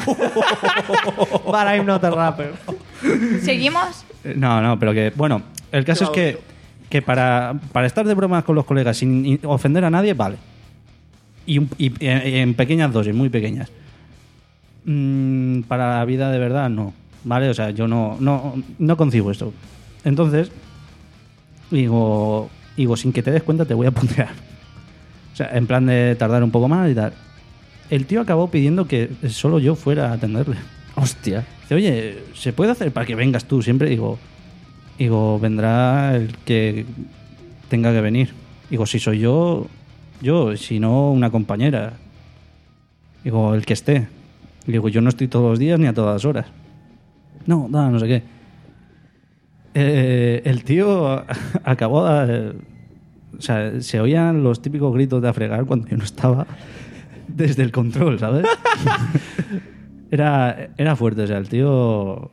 Speaker 2: Para I'm not a rapper.
Speaker 4: ¿Seguimos?
Speaker 3: No, no, pero que, bueno, el caso es que, que para, para estar de bromas con los colegas sin in- ofender a nadie, vale. Y, un- y en, en pequeñas dosis, muy pequeñas. Mm, para la vida de verdad, no. ¿Vale? O sea, yo no, no, no concibo esto. Entonces, digo, digo, sin que te des cuenta te voy a puntear. O sea, en plan de tardar un poco más y tal. El tío acabó pidiendo que solo yo fuera a atenderle.
Speaker 2: Hostia.
Speaker 3: Dice, oye, ¿se puede hacer para que vengas tú siempre? Digo, digo, vendrá el que tenga que venir. Digo, si soy yo, yo, si no, una compañera. Digo, el que esté. Digo, yo no estoy todos los días ni a todas horas. No, da, no sé qué. Eh, el tío acabó de... O sea, se oían los típicos gritos de a fregar cuando yo no estaba desde el control, ¿sabes? Era, era fuerte, o sea, el tío...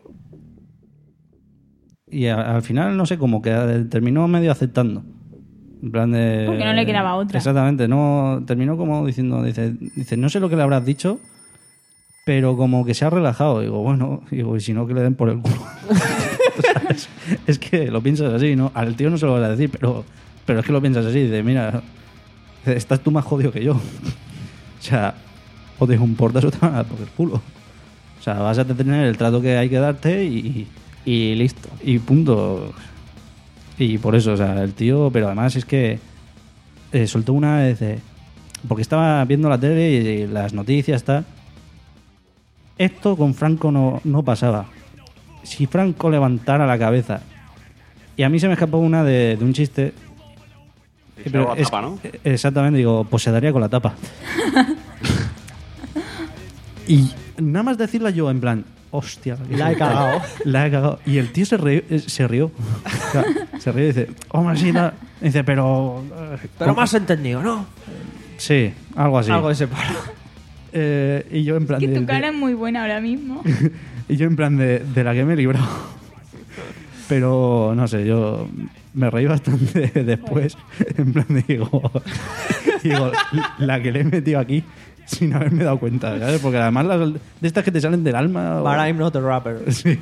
Speaker 3: Y a- al final, no sé, como que terminó medio aceptando. En plan de...
Speaker 4: Porque no le quedaba otra.
Speaker 3: Exactamente, no terminó como diciendo, dice, dice, no sé lo que le habrás dicho, pero como que se ha relajado. Digo, bueno, digo, y si no, que le den por el culo. O sea, es, es que lo piensas así, ¿no? Al tío no se lo vas a decir, pero, pero es que lo piensas así, de mira, estás tú más jodido que yo. O sea, o te importas o te van a dar por el culo. O sea, vas a tener el trato que hay que darte y,
Speaker 2: Y listo.
Speaker 3: y punto. Y por eso, o sea, el tío, pero además es que eh, soltó una vez, de- porque estaba viendo la tele y, y las noticias, tal. Esto con Franco no, no pasaba. Si Franco levantara la cabeza. Y a mí se me escapó una de, de un chiste.
Speaker 7: Y se la
Speaker 3: es-
Speaker 7: tapa, ¿no?
Speaker 3: Exactamente, digo, pues se daría con la tapa. Y nada más decirla yo, en plan, hostia,
Speaker 2: La he cagado.
Speaker 3: La he cagado. Y el tío se rió. eh, Se rió, O sea, se rió y dice, hombre, sí, tal. Dice, pero. eh,
Speaker 2: Pero
Speaker 3: ¿cómo?
Speaker 2: más entendido, ¿no?
Speaker 3: Sí, algo así.
Speaker 2: Algo de ese palo.
Speaker 3: Eh, y yo en plan
Speaker 4: Que
Speaker 3: de,
Speaker 4: tu cara
Speaker 3: de-
Speaker 4: es muy buena ahora mismo.
Speaker 3: y yo en plan de, de la que me he librado. Pero no sé, yo me reí bastante después. En plan de digo, digo, la que le he metido aquí sin haberme dado cuenta, ¿sabes? Porque además las, de estas que te salen del alma. o-
Speaker 2: But I'm not a rapper.
Speaker 3: Sí.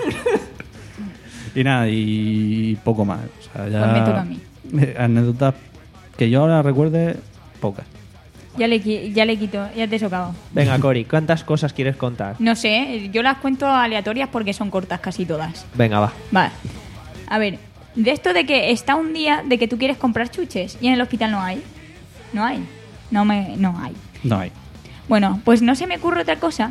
Speaker 3: Y nada, y poco más. O sea, ya,
Speaker 4: Pues me toca a mí.
Speaker 3: eh, anécdotas que yo ahora recuerde, pocas.
Speaker 4: Ya le, qui- ya le quito, ya te he socado.
Speaker 2: Venga, Cori, ¿cuántas cosas quieres contar?
Speaker 4: No sé, yo las cuento aleatorias porque son cortas casi todas.
Speaker 2: Venga, va.
Speaker 4: Vale. A ver, de esto de que está un día de que tú quieres comprar chuches y en el hospital no hay. No hay. No me no hay.
Speaker 3: No hay.
Speaker 4: Bueno, pues no se me ocurre otra cosa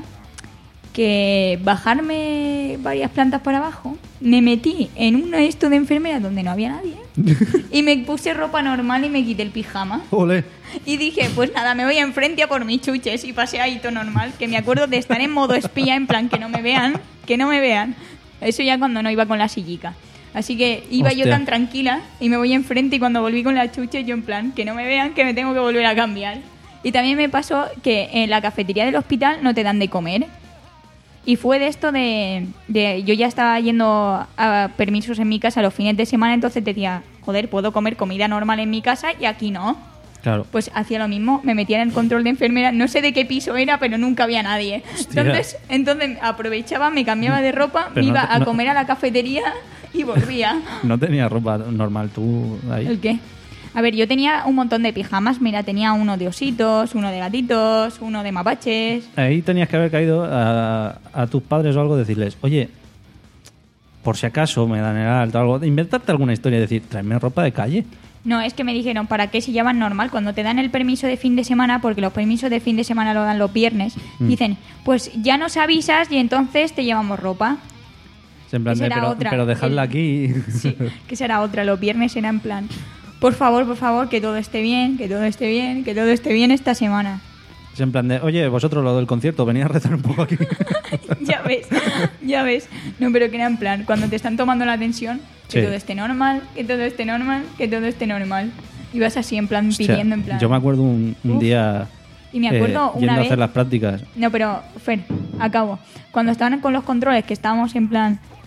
Speaker 4: que bajarme varias plantas para abajo, me metí en un esto de enfermera donde no había nadie y me puse ropa normal y me quité el pijama.
Speaker 3: ¡Ole!
Speaker 4: Y dije, pues nada, me voy enfrente a por mis chuches y pasé ahí todo normal, que me acuerdo de estar en modo espía, en plan que no me vean, que no me vean. Eso ya cuando no iba con la sillica. Así que iba yo
Speaker 3: Hostia.
Speaker 4: tan tranquila y me voy enfrente y cuando volví con la chuche yo en plan, que no me vean, que me tengo que volver a cambiar. Y también me pasó que en la cafetería del hospital no te dan de comer. Y fue de esto de, de... Yo ya estaba yendo a permisos en mi casa los fines de semana, entonces decía, joder, puedo comer comida normal en mi casa y aquí no.
Speaker 3: Claro.
Speaker 4: Pues hacía lo mismo, me metía en el control de enfermera, no sé de qué piso era, pero nunca había nadie.
Speaker 3: Hostia.
Speaker 4: Entonces, entonces aprovechaba, me cambiaba de ropa,
Speaker 3: Pero
Speaker 4: me
Speaker 3: no
Speaker 4: iba
Speaker 3: te-
Speaker 4: a
Speaker 3: no-
Speaker 4: comer a la cafetería y volvía.
Speaker 3: No tenía ropa normal tú ahí.
Speaker 4: ¿El qué? A ver, yo tenía un montón de pijamas, mira, tenía uno de ositos, uno de gatitos, uno de mapaches.
Speaker 3: Ahí tenías que haber caído a, a tus padres o algo, decirles, oye, por si acaso me dan el alta o algo, inventarte alguna historia y decir, tráeme ropa de calle.
Speaker 4: No, es que me dijeron, ¿para qué si llaman normal? Cuando te dan el permiso de fin de semana, porque los permisos de fin de semana lo dan los viernes,
Speaker 3: Mm.
Speaker 4: dicen, pues ya nos avisas y entonces te llevamos ropa.
Speaker 3: En plan
Speaker 4: Esa
Speaker 3: de,
Speaker 4: era
Speaker 3: pero,
Speaker 4: otra.
Speaker 3: pero dejadla
Speaker 4: El-
Speaker 3: aquí.
Speaker 4: Sí, que será otra. Los viernes era en plan, por favor, por favor, que todo esté bien, que todo esté bien, que todo esté bien esta semana.
Speaker 3: Es en plan de, oye, vosotros lo del concierto, venid a rezar un poco aquí.
Speaker 4: Ya ves, ya ves. No, pero que era en plan, cuando te están tomando la atención, que
Speaker 3: Sí.
Speaker 4: todo esté normal, que todo esté normal, que todo esté normal. Y vas así en plan,
Speaker 3: Hostia,
Speaker 4: pidiendo en plan.
Speaker 3: Yo me acuerdo un, un
Speaker 4: Uf.
Speaker 3: día
Speaker 4: Y me acuerdo
Speaker 3: eh,
Speaker 4: una
Speaker 3: yendo a
Speaker 4: vez-
Speaker 3: hacer las prácticas.
Speaker 4: No, pero, Fer, acabo. Cuando estaban con los controles, que estábamos en plan,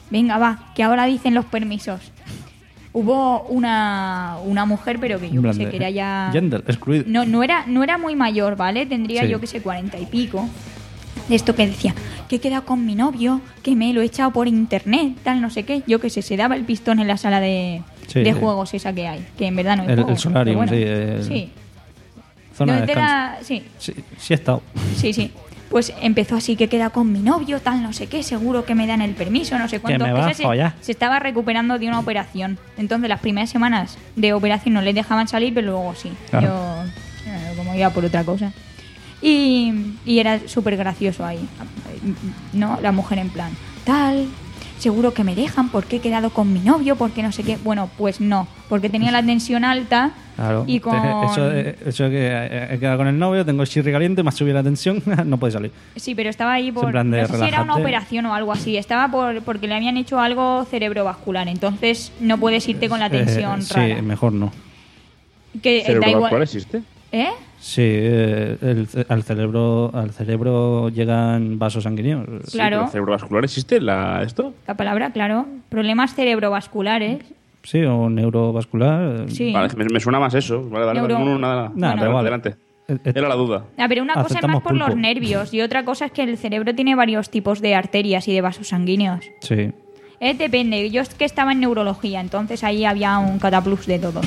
Speaker 4: venga, va, que ahora dicen los permisos. Hubo una, una mujer, pero que yo
Speaker 3: En
Speaker 4: que
Speaker 3: plan
Speaker 4: sé,
Speaker 3: de-
Speaker 4: que era ya...
Speaker 3: Gender, excluido.
Speaker 4: No, no era, no era muy mayor, ¿vale? Tendría
Speaker 3: Sí.
Speaker 4: yo que sé, cuarenta y pico. De esto que decía, que he quedado con mi novio, que me lo he echado por internet, tal, no sé qué. Yo que sé, se daba el pistón en la sala de,
Speaker 3: Sí,
Speaker 4: de
Speaker 3: sí.
Speaker 4: juegos esa que hay, que en verdad no hay
Speaker 3: El- el
Speaker 4: juegos,
Speaker 3: solarium,
Speaker 4: pero
Speaker 3: sí,
Speaker 4: bueno.
Speaker 3: el-
Speaker 4: Sí.
Speaker 3: Zona
Speaker 4: No,
Speaker 3: de
Speaker 4: de
Speaker 3: descanso.
Speaker 4: la- sí,
Speaker 3: Sí, sí he estado.
Speaker 4: sí, sí. Pues empezó así, que queda con mi novio, tal, no sé qué, seguro que me dan el permiso, no sé cuánto.
Speaker 3: me va a
Speaker 4: Ese se,
Speaker 3: follar.
Speaker 4: se estaba recuperando de una operación. Entonces las primeras semanas de operación no le dejaban salir, pero luego sí.
Speaker 3: Claro.
Speaker 4: Yo, eh, como iba por otra cosa. Y, y era súper gracioso ahí. ¿No? La mujer en plan, tal, seguro que me dejan porque he quedado con mi novio, porque no sé qué. Bueno, pues no, porque tenía la tensión alta
Speaker 3: Claro.
Speaker 4: y con...
Speaker 3: Eso, de- eso de que he quedado con el novio, tengo el chirri caliente, me ha subido la tensión, no puede salir.
Speaker 4: Sí, pero estaba ahí por...
Speaker 3: en plan de
Speaker 4: no sé si era una
Speaker 3: relajarte.
Speaker 4: operación o algo así. Estaba por porque le habían hecho algo cerebrovascular. Entonces no puedes irte con la tensión
Speaker 3: Eh, sí,
Speaker 4: rara.
Speaker 3: mejor no.
Speaker 4: Que eh, da
Speaker 5: ¿Cerebrovascular
Speaker 4: igual...
Speaker 5: existe?
Speaker 4: ¿Eh?
Speaker 3: Sí, eh, el ce- al cerebro al cerebro llegan vasos sanguíneos.
Speaker 5: Sí,
Speaker 4: Claro.
Speaker 5: pero ¿cerebrovascular existe la, esto?
Speaker 4: La palabra, claro. Problemas cerebrovasculares.
Speaker 3: Sí, o neurovascular.
Speaker 4: Sí.
Speaker 5: Vale, me, me suena más eso. Vale, vale,
Speaker 4: Neuro-
Speaker 5: vale. No, no, nada, nada.
Speaker 3: Nah, pero vale.
Speaker 5: Adelante.
Speaker 3: Eh, eh,
Speaker 5: Era la duda.
Speaker 4: A ver, una cosa es más
Speaker 3: Aceptamos
Speaker 4: por los
Speaker 3: pulpo.
Speaker 4: nervios y otra cosa es que el cerebro tiene varios tipos de arterias y de vasos sanguíneos.
Speaker 3: Sí.
Speaker 4: Eh, depende. Yo es que estaba en neurología, entonces ahí había un cataplus de todo.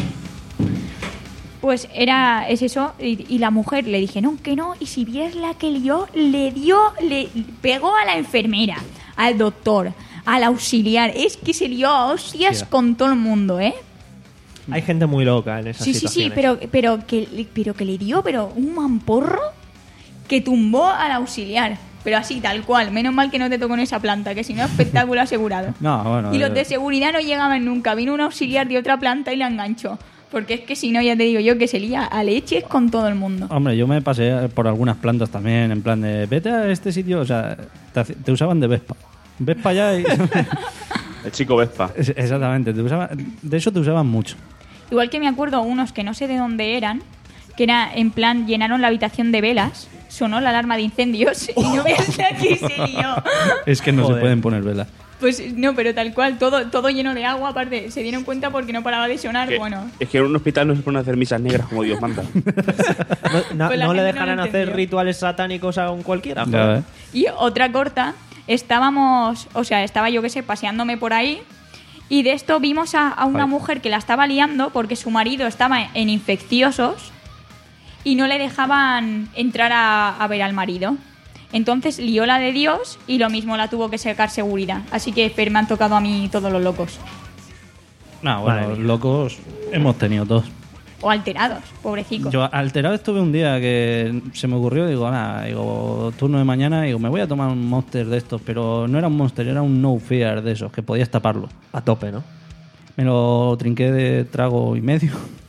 Speaker 4: Pues era, es eso, y, y la mujer le dije, no, que no, y si vieras la que lió, le dio, le pegó a la enfermera, al doctor, al auxiliar, es que se lió a hostias
Speaker 2: Hostia.
Speaker 4: con todo el mundo, ¿eh?
Speaker 2: Hay gente muy loca en esas
Speaker 4: Sí, sí, sí,
Speaker 2: situaciones.
Speaker 4: pero, pero, que, pero que le dio, pero un mamporro que tumbó al auxiliar. Pero así, tal cual. Menos mal que no te tocó en esa planta, que si no, espectáculo asegurado.
Speaker 3: No, bueno.
Speaker 4: Y los
Speaker 3: eh,
Speaker 4: de seguridad no llegaban nunca. Vino un auxiliar de otra planta y la enganchó. Porque es que si no, ya te digo yo que se lía a leches con todo el mundo.
Speaker 3: Hombre, yo me pasé por algunas plantas también, en plan de vete a este sitio, o sea, te, hace- te usaban de Vespa. Vespa ya y...
Speaker 5: El chico Vespa.
Speaker 3: Es- Exactamente, te usaban, de eso te usaban mucho.
Speaker 4: Igual que me acuerdo unos que no sé de dónde eran, que era en plan, llenaron la habitación de velas, sonó la alarma de incendios y no veas la que se lió.
Speaker 3: Es que no
Speaker 2: Joder.
Speaker 3: se pueden poner velas.
Speaker 4: Pues no, pero tal cual, todo, todo lleno de agua, aparte, se dieron cuenta porque no paraba de sonar,
Speaker 5: Que-
Speaker 4: bueno.
Speaker 5: Es que en un hospital no se pueden hacer misas negras como Dios manda.
Speaker 2: No, no-
Speaker 4: Pues la
Speaker 2: no le
Speaker 4: gente no
Speaker 2: dejarán
Speaker 4: lo
Speaker 2: hacer
Speaker 4: entendió.
Speaker 2: rituales satánicos a un cualquiera.
Speaker 3: Ya
Speaker 2: joder.
Speaker 3: ves.
Speaker 4: Y otra corta, estábamos, o sea, estaba yo que sé, paseándome por ahí y de esto vimos a, a una
Speaker 3: Ay.
Speaker 4: mujer que la estaba liando porque su marido estaba en infecciosos y no le dejaban entrar a, a ver al marido. Entonces lió la de Dios y lo mismo la tuvo que sacar seguridad. Así que Fer, me han tocado a mí todos los locos.
Speaker 3: No,
Speaker 2: Madre
Speaker 3: bueno,
Speaker 2: mía.
Speaker 3: locos hemos tenido todos.
Speaker 4: O alterados, pobrecicos.
Speaker 3: Yo alterado estuve un día que se me ocurrió, digo, nada, digo, turno de mañana, digo, me voy a tomar un Monster de estos, pero no era un Monster, era un No Fear de esos, que podías taparlo.
Speaker 2: A tope, ¿no?
Speaker 3: Me lo trinqué de trago y medio.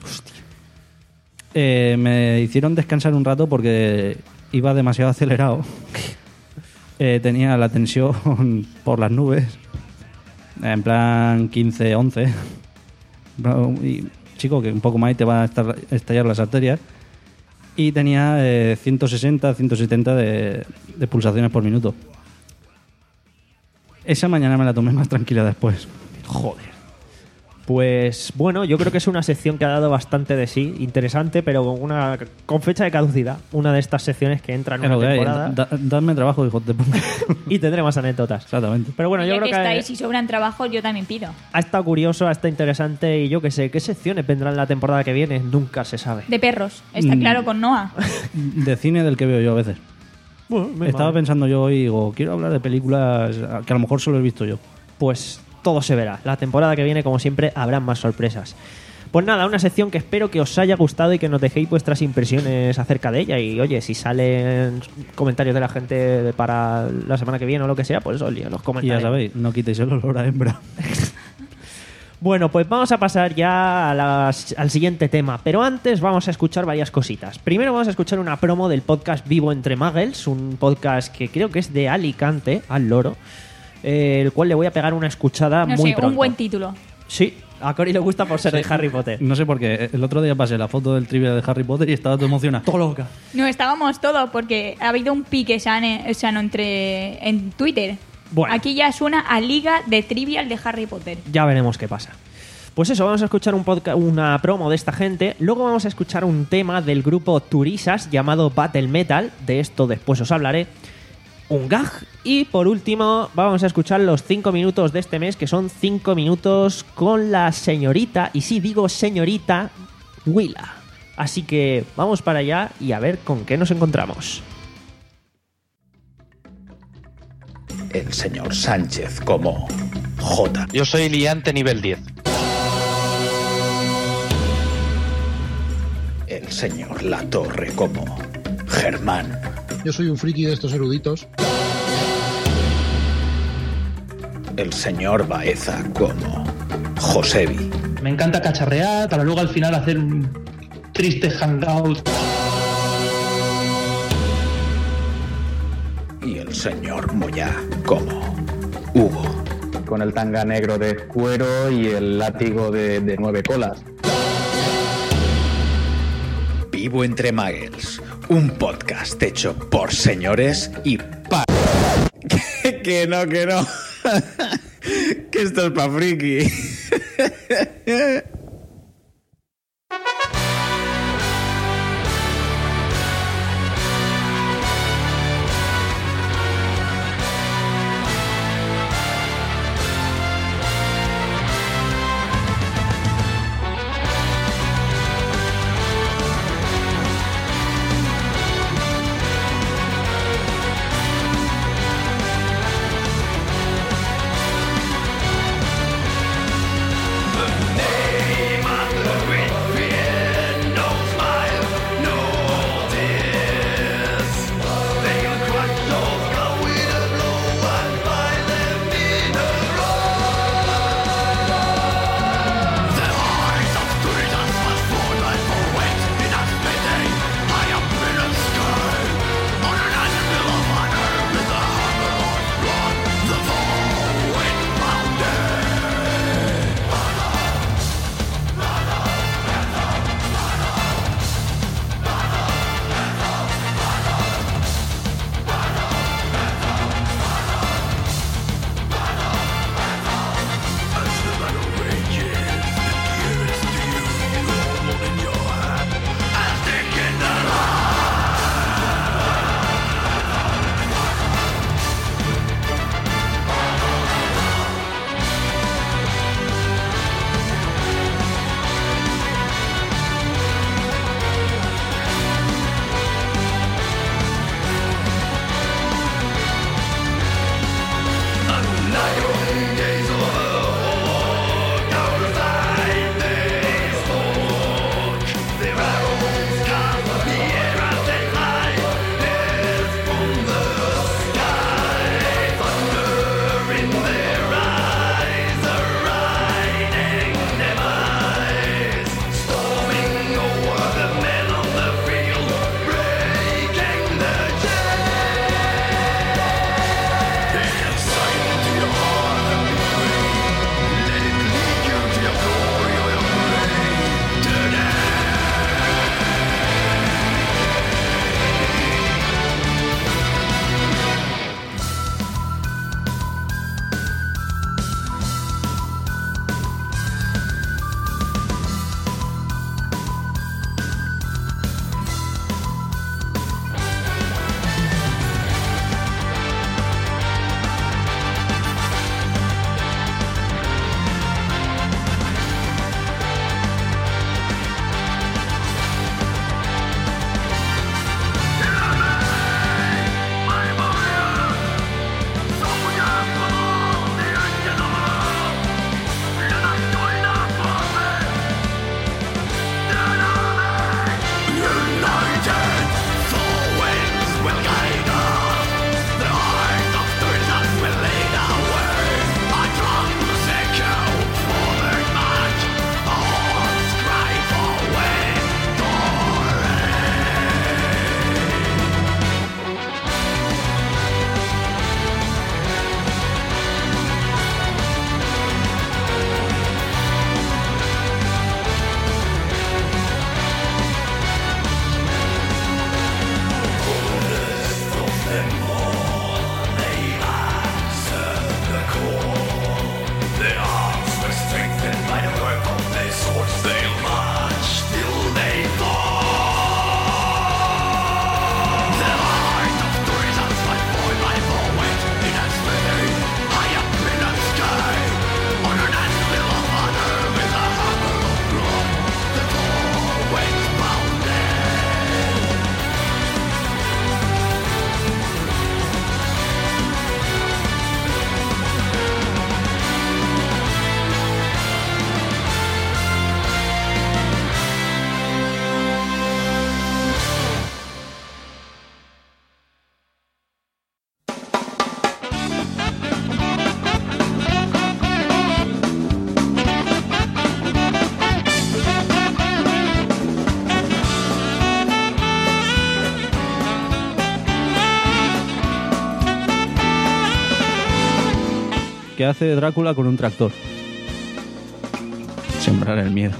Speaker 3: Eh, me hicieron descansar un rato porque iba demasiado acelerado. Eh, tenía la tensión por las nubes. En plan quince, once. Y, chico, que un poco más y te va a estar- estallar las arterias. Y tenía eh, ciento sesenta, ciento setenta de, de pulsaciones por minuto. Esa mañana me la tomé más tranquila después.
Speaker 2: Joder. Pues bueno, yo creo que es una sección que ha dado bastante de sí, interesante, pero con una con fecha de caducidad. Una de estas secciones que entra en
Speaker 3: Es
Speaker 2: una
Speaker 3: lo que hay.
Speaker 2: temporada
Speaker 3: Da- dadme trabajo, hijos de puta.
Speaker 2: y tendremos anécdotas.
Speaker 3: Exactamente.
Speaker 2: Pero bueno,
Speaker 4: Y
Speaker 2: yo
Speaker 4: ya
Speaker 2: creo
Speaker 4: que
Speaker 2: que
Speaker 4: estáis y sobran trabajo, yo también pido.
Speaker 2: ha estado curioso, ha estado interesante y yo qué sé, ¿qué secciones vendrán la temporada que viene? Nunca se sabe.
Speaker 4: De perros, está
Speaker 3: Mm.
Speaker 4: claro con Noah.
Speaker 3: De cine del que veo yo a veces.
Speaker 2: Bueno, muy
Speaker 3: Estaba
Speaker 2: mal.
Speaker 3: pensando yo y digo, quiero hablar de películas que a lo mejor solo he visto yo.
Speaker 2: Pues todo se verá. La temporada que viene, como siempre, habrán más sorpresas. Pues nada, una sección que espero que os haya gustado y que nos dejéis vuestras impresiones acerca de ella. Y oye, si salen comentarios de la gente para la semana que viene o lo que sea, pues os lío los
Speaker 3: Y
Speaker 2: comentarios.
Speaker 3: ya sabéis, no quitéis el olor a hembra.
Speaker 2: Bueno, pues vamos a pasar ya a las- al siguiente tema, pero antes vamos a escuchar varias cositas. Primero vamos a escuchar una promo del podcast Vivo Entre Muggles, un podcast que creo que es de Alicante, al loro, eh, el cual le voy a pegar una escuchada
Speaker 4: No
Speaker 2: muy
Speaker 4: sé,
Speaker 2: pronto.
Speaker 4: un buen título.
Speaker 2: Sí, a Cory le gusta por ser de Harry Potter.
Speaker 3: No sé por qué. El otro día pasé la foto del trivia de Harry Potter y estaba todo emocionado.
Speaker 2: Todo loca.
Speaker 4: No, estábamos todos porque ha habido un pique sano, sano entre en Twitter
Speaker 2: Bueno.
Speaker 4: Aquí ya suena a liga de trivial de Harry Potter.
Speaker 2: Ya veremos qué pasa. Pues eso, vamos a escuchar un podcast, una promo de esta gente. Luego vamos a escuchar un tema del grupo Turisas llamado Battle Metal. De esto después os hablaré. Un gag. Y por último, vamos a escuchar los cinco minutos de este mes, que son cinco minutos con la señorita, y sí digo señorita, Willa. Así que vamos para allá y a ver con qué nos encontramos.
Speaker 8: El señor Sánchez como J.
Speaker 9: Yo soy liante nivel diez.
Speaker 8: El señor Latorre como Germán.
Speaker 10: Yo soy un friki de estos eruditos.
Speaker 8: El señor Baeza como Josebi.
Speaker 11: Me encanta cacharrear para luego al final hacer un triste hangout.
Speaker 8: Y el señor Moyá como Hugo.
Speaker 12: Con el tanga negro de cuero y el látigo de, de nueve colas.
Speaker 8: Vivo entre Muggles, un podcast hecho por señores y pa... que, que no, que no. Que esto es pa' friki.
Speaker 3: ¿Qué hace Drácula con un tractor? Sembrar el miedo.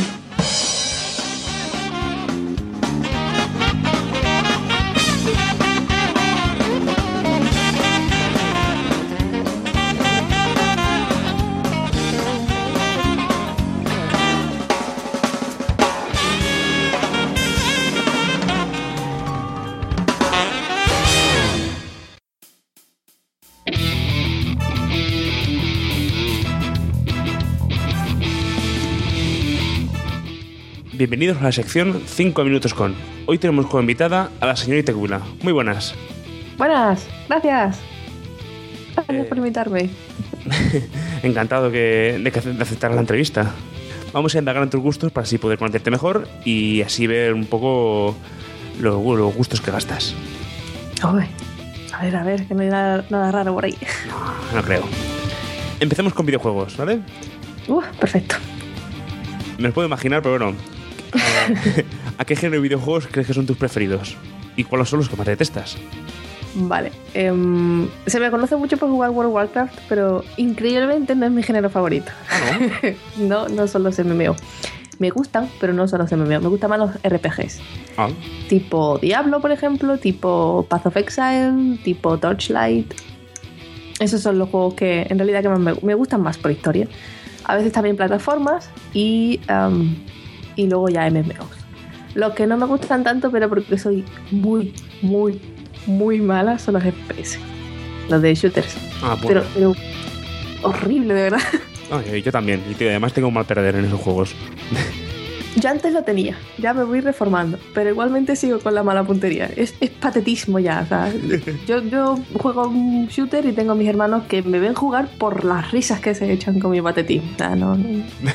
Speaker 5: Bienvenidos a la sección cinco minutos con. Hoy tenemos como invitada a la señorita Cubila. Muy buenas.
Speaker 9: Buenas, gracias. Gracias
Speaker 5: Eh,
Speaker 9: por invitarme.
Speaker 5: Encantado que, de, que, de aceptar la entrevista. Vamos a indagar en tus gustos para así poder conocerte mejor y así ver un poco lo- los gustos que gastas.
Speaker 9: Uy, a ver, a ver, que no hay nada, nada raro por ahí.
Speaker 5: No creo. Empecemos con videojuegos, ¿vale?
Speaker 9: Uh, perfecto.
Speaker 5: Me lo puedo imaginar, pero bueno. eh, ¿A qué género de videojuegos crees que son tus preferidos? ¿Y cuáles son los que más detestas?
Speaker 9: Vale. em, se me conoce mucho por jugar World of Warcraft, pero increíblemente no es mi género favorito. no, no son los M M O. Me gustan, pero no son los M M O. Me gustan más los R P Gs.
Speaker 5: Ah,
Speaker 9: Tipo Diablo, por ejemplo, tipo Path of Exile, tipo Torchlight. Esos son los juegos que en realidad que más me, me gustan más por historia. A veces también plataformas y, um, y luego ya M M Os. Los que no me gustan tanto, pero porque soy muy, muy, muy mala, son los F P S. Los de shooters.
Speaker 5: ah bueno.
Speaker 9: Pero, pero horrible, de verdad.
Speaker 5: Ah, yo yo también. Y tío, además tengo un mal perder en esos juegos.
Speaker 9: Yo antes lo tenía, ya me voy reformando, pero igualmente sigo con la mala puntería. Es, es patetismo ya, o sea, yo, yo juego un shooter y tengo a mis hermanos que me ven jugar por las risas que se echan con mi patetismo. O sea, no, no,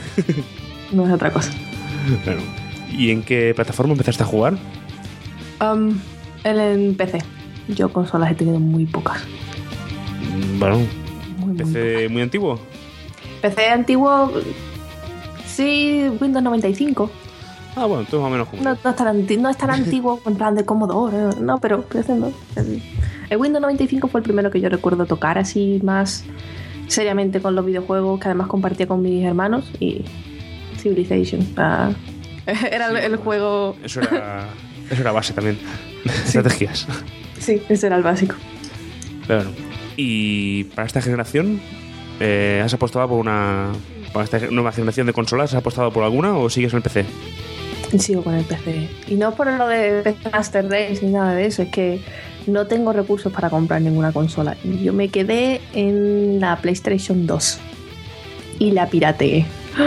Speaker 9: no es otra cosa.
Speaker 5: Bueno. ¿Y en qué plataforma empezaste a jugar?
Speaker 9: Um, en, en P C. Yo consolas he tenido muy pocas.
Speaker 5: Mm, Bueno,
Speaker 9: Muy, muy
Speaker 5: P C muy antiguo.
Speaker 9: P C antiguo, sí, Windows noventa y cinco.
Speaker 5: Ah, bueno, entonces más o menos como
Speaker 9: No,
Speaker 5: yo.
Speaker 9: no, es tan anti- no es tan antiguo en plan de Commodore, eh, no, pero P C no. El, el Windows noventa y cinco fue el primero que yo recuerdo tocar así más seriamente con los videojuegos, que además compartía con mis hermanos, y Civilization. ah, era el, el juego...
Speaker 5: Eso era, eso era base también. Estrategias.
Speaker 9: Sí, ese era el básico.
Speaker 5: Pero bueno. Y para esta generación, eh, ¿has apostado por una... Para esta nueva generación de consolas, ¿has apostado por alguna o sigues en el P C?
Speaker 9: Y sigo con el P C. Y no por lo de P C Master Race ni nada de eso, es que no tengo recursos para comprar ninguna consola. Yo me quedé en la PlayStation dos y la pirateé.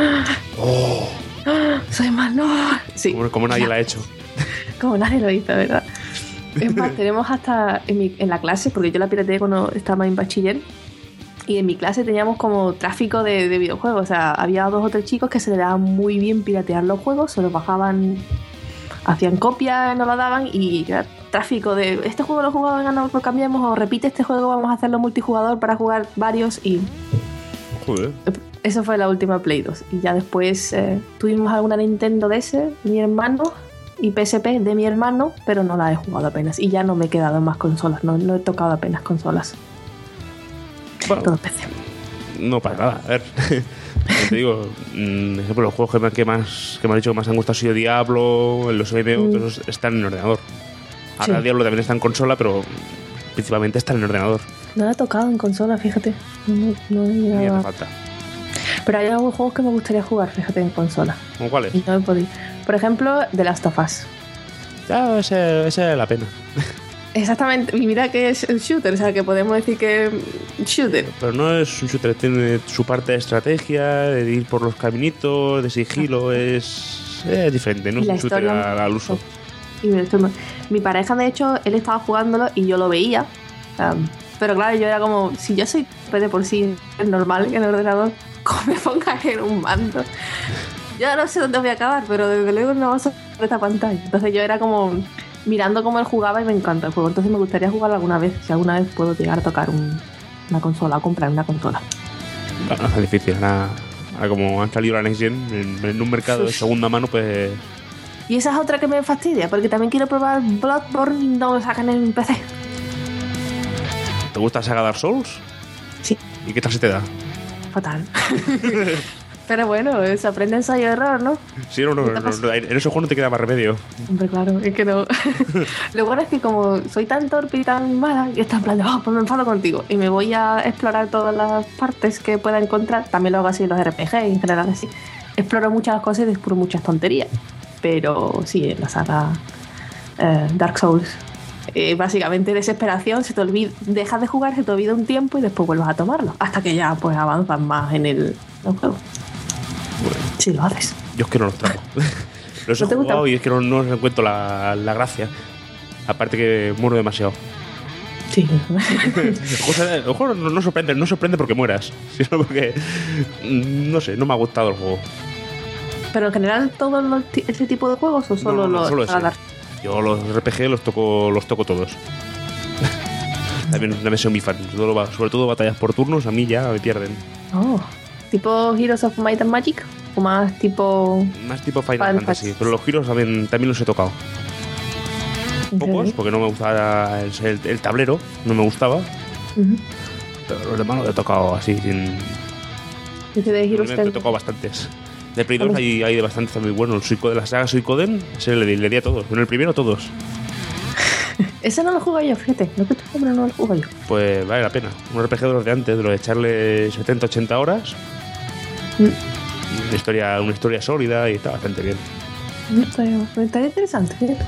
Speaker 5: Oh,
Speaker 9: Soy menor. Sí,
Speaker 5: como, como nadie la ha hecho.
Speaker 9: como nadie lo hizo, ¿verdad? Es más, tenemos hasta en, mi- en la clase, porque yo la pirateé cuando estaba en bachiller, y en mi clase teníamos como tráfico de, de videojuegos. O sea, había dos o tres chicos que se les daba muy bien piratear los juegos, se los bajaban, hacían copias, nos lo daban, y era tráfico de este juego lo jugaba, venga, no lo cambiamos, o repite este juego, vamos a hacerlo multijugador para jugar varios, y
Speaker 5: Joder.
Speaker 9: eso fue la última Play dos. Y ya después eh, tuvimos alguna Nintendo D S, mi hermano, y P S P de mi hermano, pero no la he jugado apenas. Y ya no me he quedado en más consolas, no, no he tocado apenas consolas.
Speaker 5: Bueno,
Speaker 9: Todo P C.
Speaker 5: no para nada. A ver. Como te digo, mm, por ejemplo, los juegos que, me- que más que me han dicho que más han gustado han sido Diablo, los M M O,
Speaker 9: Mm.
Speaker 5: todos esos están en el ordenador. Ahora
Speaker 9: Sí.
Speaker 5: Diablo también está en consola, pero principalmente está en el ordenador.
Speaker 9: No la he tocado en consola, fíjate. No, no he
Speaker 5: Ni
Speaker 9: llegado
Speaker 5: hace
Speaker 9: a-
Speaker 5: falta.
Speaker 9: Pero hay algunos juegos que me gustaría jugar, fíjate, en consola.
Speaker 5: ¿Cómo cuáles?
Speaker 9: Y no he podido. Por ejemplo, The Last of Us.
Speaker 5: Ya, ese, ese vale la pena.
Speaker 9: Exactamente. Y mira que es el shooter, o sea, que podemos decir que shooter.
Speaker 5: Pero no es un shooter, tiene su parte de estrategia, de ir por los caminitos, de sigilo, es, es diferente, no
Speaker 9: Y
Speaker 5: es
Speaker 9: la
Speaker 5: un shooter
Speaker 9: historia-
Speaker 5: al, al uso.
Speaker 9: Y me estoy- mi pareja, de hecho, él estaba jugándolo y yo lo veía. um, pero claro, yo era como, si yo soy de por sí es normal en el ordenador, como me pongas en un mando. Yo no sé dónde voy a acabar, pero desde luego no va a ser esta pantalla. Entonces yo era como mirando cómo él jugaba y me encanta el juego. Entonces me gustaría jugarlo alguna vez, si alguna vez puedo llegar a tocar un- una consola, o comprar una consola.
Speaker 5: Bueno, no es difícil. Ahora, ahora como han salido la Next Gen en, en un mercado de segunda mano, pues
Speaker 9: Y esa es otra que me fastidia, porque también quiero probar Bloodborne y no lo sacan en P C.
Speaker 5: ¿te gusta la saga Dark Souls?
Speaker 9: Sí.
Speaker 5: ¿Y qué tal se te da?
Speaker 9: Fatal. Pero bueno, se aprende ensayo y error, ¿no?
Speaker 5: Sí, no, no, no, no, en ese juego no te queda más remedio.
Speaker 9: Hombre, claro, es que no. Lo bueno es que como soy tan torpe y tan mala, que está en plan de, oh, pues me enfado contigo. Y me voy a explorar todas las partes que pueda encontrar. También lo hago así en los R P G, en general así. Exploro muchas cosas y descubro muchas tonterías. Pero sí, en la saga eh, Dark Souls, eh, básicamente desesperación, se te olvida, dejas de jugar, se te olvida un tiempo y después vuelves a tomarlo. Hasta que ya pues avanzas más en el, el juego.
Speaker 5: Bueno,
Speaker 9: sí, lo haces.
Speaker 5: Yo es que no los trago. Los he
Speaker 9: ¿No te
Speaker 5: jugado
Speaker 9: gusta?
Speaker 5: y es que no, no les encuentro la, la gracia. Aparte que muero demasiado.
Speaker 9: Sí.
Speaker 5: O sea, el juego no, no sorprende, no sorprende porque mueras, sino porque, no sé, no me ha gustado el juego.
Speaker 9: Pero en general, ¿todos los ti- ese tipo de juegos o solo
Speaker 5: No, no, no,
Speaker 9: los
Speaker 5: solo ese.
Speaker 9: para dar?
Speaker 5: Yo los R P G los toco, los toco todos. También, también soy muy fan. Sobre todo, sobre todo batallas por turnos, a mí ya me pierden.
Speaker 9: Oh. ¿Tipo Heroes of Might and Magic? ¿O más tipo...?
Speaker 5: Más tipo Final
Speaker 9: Final
Speaker 5: Fantasy,
Speaker 9: Fantasy.
Speaker 5: pero los giros también, también los he tocado. Pocos,
Speaker 9: Sí.
Speaker 5: porque no me gustaba el, el- el tablero, no me gustaba.
Speaker 9: Ujú.
Speaker 5: Pero los demás los he tocado así, sin...
Speaker 9: Ese de Heroes
Speaker 5: Me he
Speaker 9: ten-
Speaker 5: tocado bastantes. De Play dos
Speaker 9: Vamos.
Speaker 5: hay, hay de bastantes muy buenos. El Suico de la saga Suicoden, ese le, di- le di a todos. En el primero todos.
Speaker 9: Ese no lo juego yo, fíjate. No que tú pero no lo juego yo.
Speaker 5: Pues vale la pena. Un R P G de los de antes, de los de echarle setenta ochenta horas.
Speaker 9: Mm.
Speaker 5: Y una historia, una historia sólida y está bastante bien.
Speaker 9: No, está, está interesante, fíjate.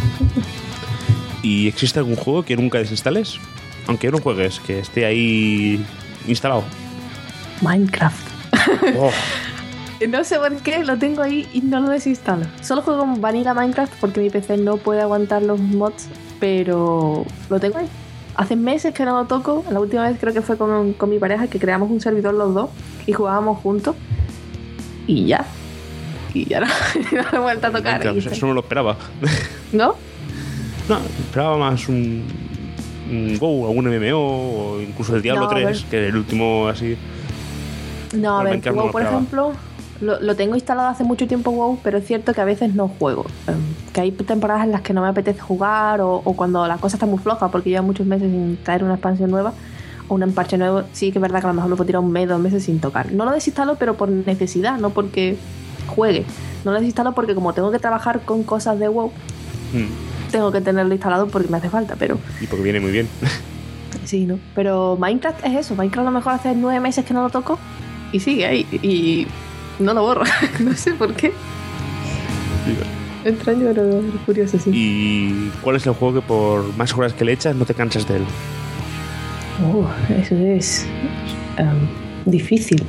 Speaker 5: ¿Y existe algún juego que nunca desinstales? Aunque no juegues, que esté ahí instalado.
Speaker 9: Minecraft.
Speaker 5: Oh,
Speaker 9: No sé por qué lo tengo ahí y no lo desinstalo. Solo juego en Vanilla Minecraft porque mi P C no puede aguantar los mods, pero lo tengo ahí. Hace meses que no lo toco. La última vez creo que fue con, con mi pareja, que creamos un servidor los dos y jugábamos juntos. Y ya. Y ya no, no lo he vuelto a tocar.
Speaker 5: Minecraft,
Speaker 9: Y-
Speaker 5: eso no lo esperaba.
Speaker 9: ¿No?
Speaker 5: No, esperaba más un, un Go, algún M M O o incluso el Diablo
Speaker 9: No, a ver.
Speaker 5: tres, que el último así.
Speaker 9: No, a
Speaker 5: Bueno,
Speaker 9: ver,
Speaker 5: Minecraft no
Speaker 9: WoW,
Speaker 5: lo
Speaker 9: por
Speaker 5: esperaba.
Speaker 9: ejemplo, lo, lo tengo instalado hace mucho tiempo WoW, pero es cierto que a veces no juego. Eh, que hay temporadas en las que no me apetece jugar o, o cuando la cosa está muy floja porque lleva muchos meses sin traer una expansión nueva o un parche nuevo. Sí que es verdad que a lo mejor me puedo tirar un mes, dos meses sin tocar. No lo desinstalo, pero por necesidad, no porque juegue. No lo desinstalo porque como tengo que trabajar con cosas de WoW,
Speaker 5: Mm,
Speaker 9: tengo que tenerlo instalado porque me hace falta, pero...
Speaker 5: y porque viene muy bien.
Speaker 9: Sí, ¿no? Pero Minecraft es eso. Minecraft a lo mejor hace nueve meses que no lo toco y sigue ahí. Y no lo borro. No sé por qué. Extraño, pero curioso, sí.
Speaker 5: ¿Y cuál es el juego que por más horas que le echas no te cansas de él?
Speaker 9: Uh, eso es em, difícil.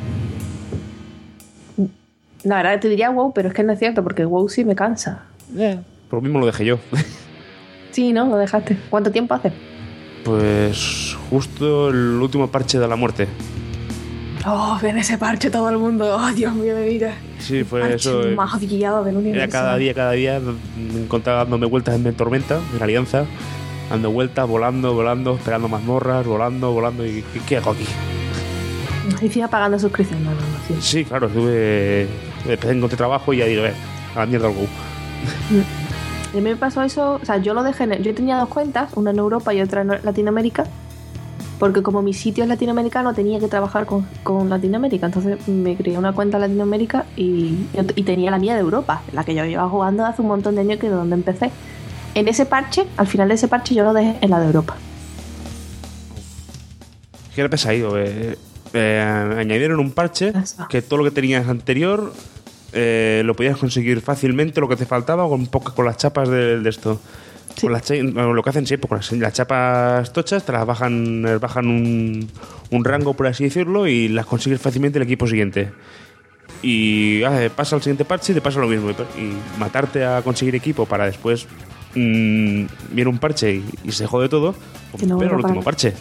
Speaker 9: La verdad te diría WoW, pero es que no es cierto, porque WoW sí me cansa.
Speaker 5: Por lo mismo lo dejé yo.
Speaker 9: Sí, ¿no? Lo dejaste. ¿Cuánto tiempo hace?
Speaker 5: Pues justo el último parche de la muerte.
Speaker 9: Oh, ven ese parche todo el mundo. Oh, Dios mío de vida.
Speaker 5: Sí, fue
Speaker 9: Parche
Speaker 5: eso. eh,
Speaker 9: más odiado del universo.
Speaker 5: Era cada día, cada día, me encontraba dándome vueltas en mi tormenta, en la alianza, dando vueltas, volando, volando, esperando mazmorras, volando, volando. ¿Y qué, qué hago aquí?
Speaker 9: Y sigue pagando suscripción. No, no, no. Sí.
Speaker 5: Sí, claro, estuve. Después encontré trabajo y ya digo, eh, a la mierda el Go.
Speaker 9: Y a mí me pasó eso, o sea, yo lo dejé, en, yo tenía dos cuentas, una en Europa y otra en Latinoamérica, porque como mi sitio es latinoamericano tenía que trabajar con, con Latinoamérica, entonces me creé una cuenta en Latinoamérica y, y tenía la mía de Europa, la que yo llevaba jugando hace un montón de años, que es donde empecé. En ese parche, al final de ese parche yo lo dejé en la de Europa.
Speaker 5: ¿Qué era pesadillo? Eh, eh, añadieron un parche que todo lo que tenías anterior eh, lo podías conseguir fácilmente, lo que te faltaba con, poca, con las chapas de, de esto. Con las cha- lo que hacen siempre, con las, las chapas tochas, te las bajan, eh, bajan un, un rango, por así decirlo, y las consigues fácilmente el equipo siguiente. Y ah, pasa al siguiente parche y te pasa lo mismo. Y, y matarte a conseguir equipo para después mmm, viene un parche y, y se jode todo,
Speaker 9: Que no
Speaker 5: pero el
Speaker 9: vuelva
Speaker 5: último
Speaker 9: a-
Speaker 5: parche.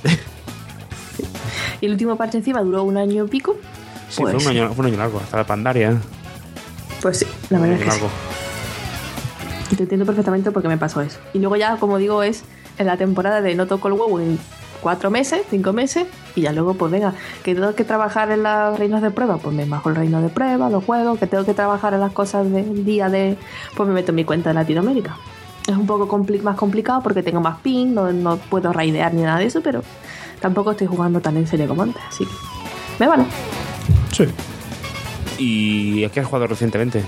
Speaker 9: Y el último parche encima duró un año y pico.
Speaker 5: Sí,
Speaker 9: Pues
Speaker 5: fue, un año, fue un año largo, hasta la Pandaria.
Speaker 9: Pues sí, la verdad es
Speaker 5: Un
Speaker 9: que
Speaker 5: año
Speaker 9: sí.
Speaker 5: largo.
Speaker 9: Y te entiendo perfectamente porque me pasó eso. Y luego ya, como digo, es en la temporada de no toco el huevo en cuatro meses, cinco meses, y ya luego, pues venga, que tengo que trabajar en los reinos de prueba, pues me bajo el reino de prueba, los juegos, que tengo que trabajar en las cosas del día de, pues me meto en mi cuenta de Latinoamérica. Es un poco compli- más complicado porque tengo más ping, no, no puedo raidear ni nada de eso, pero tampoco estoy jugando tan en serio como antes, así que me vale.
Speaker 5: Sí. ¿Y a qué has jugado recientemente?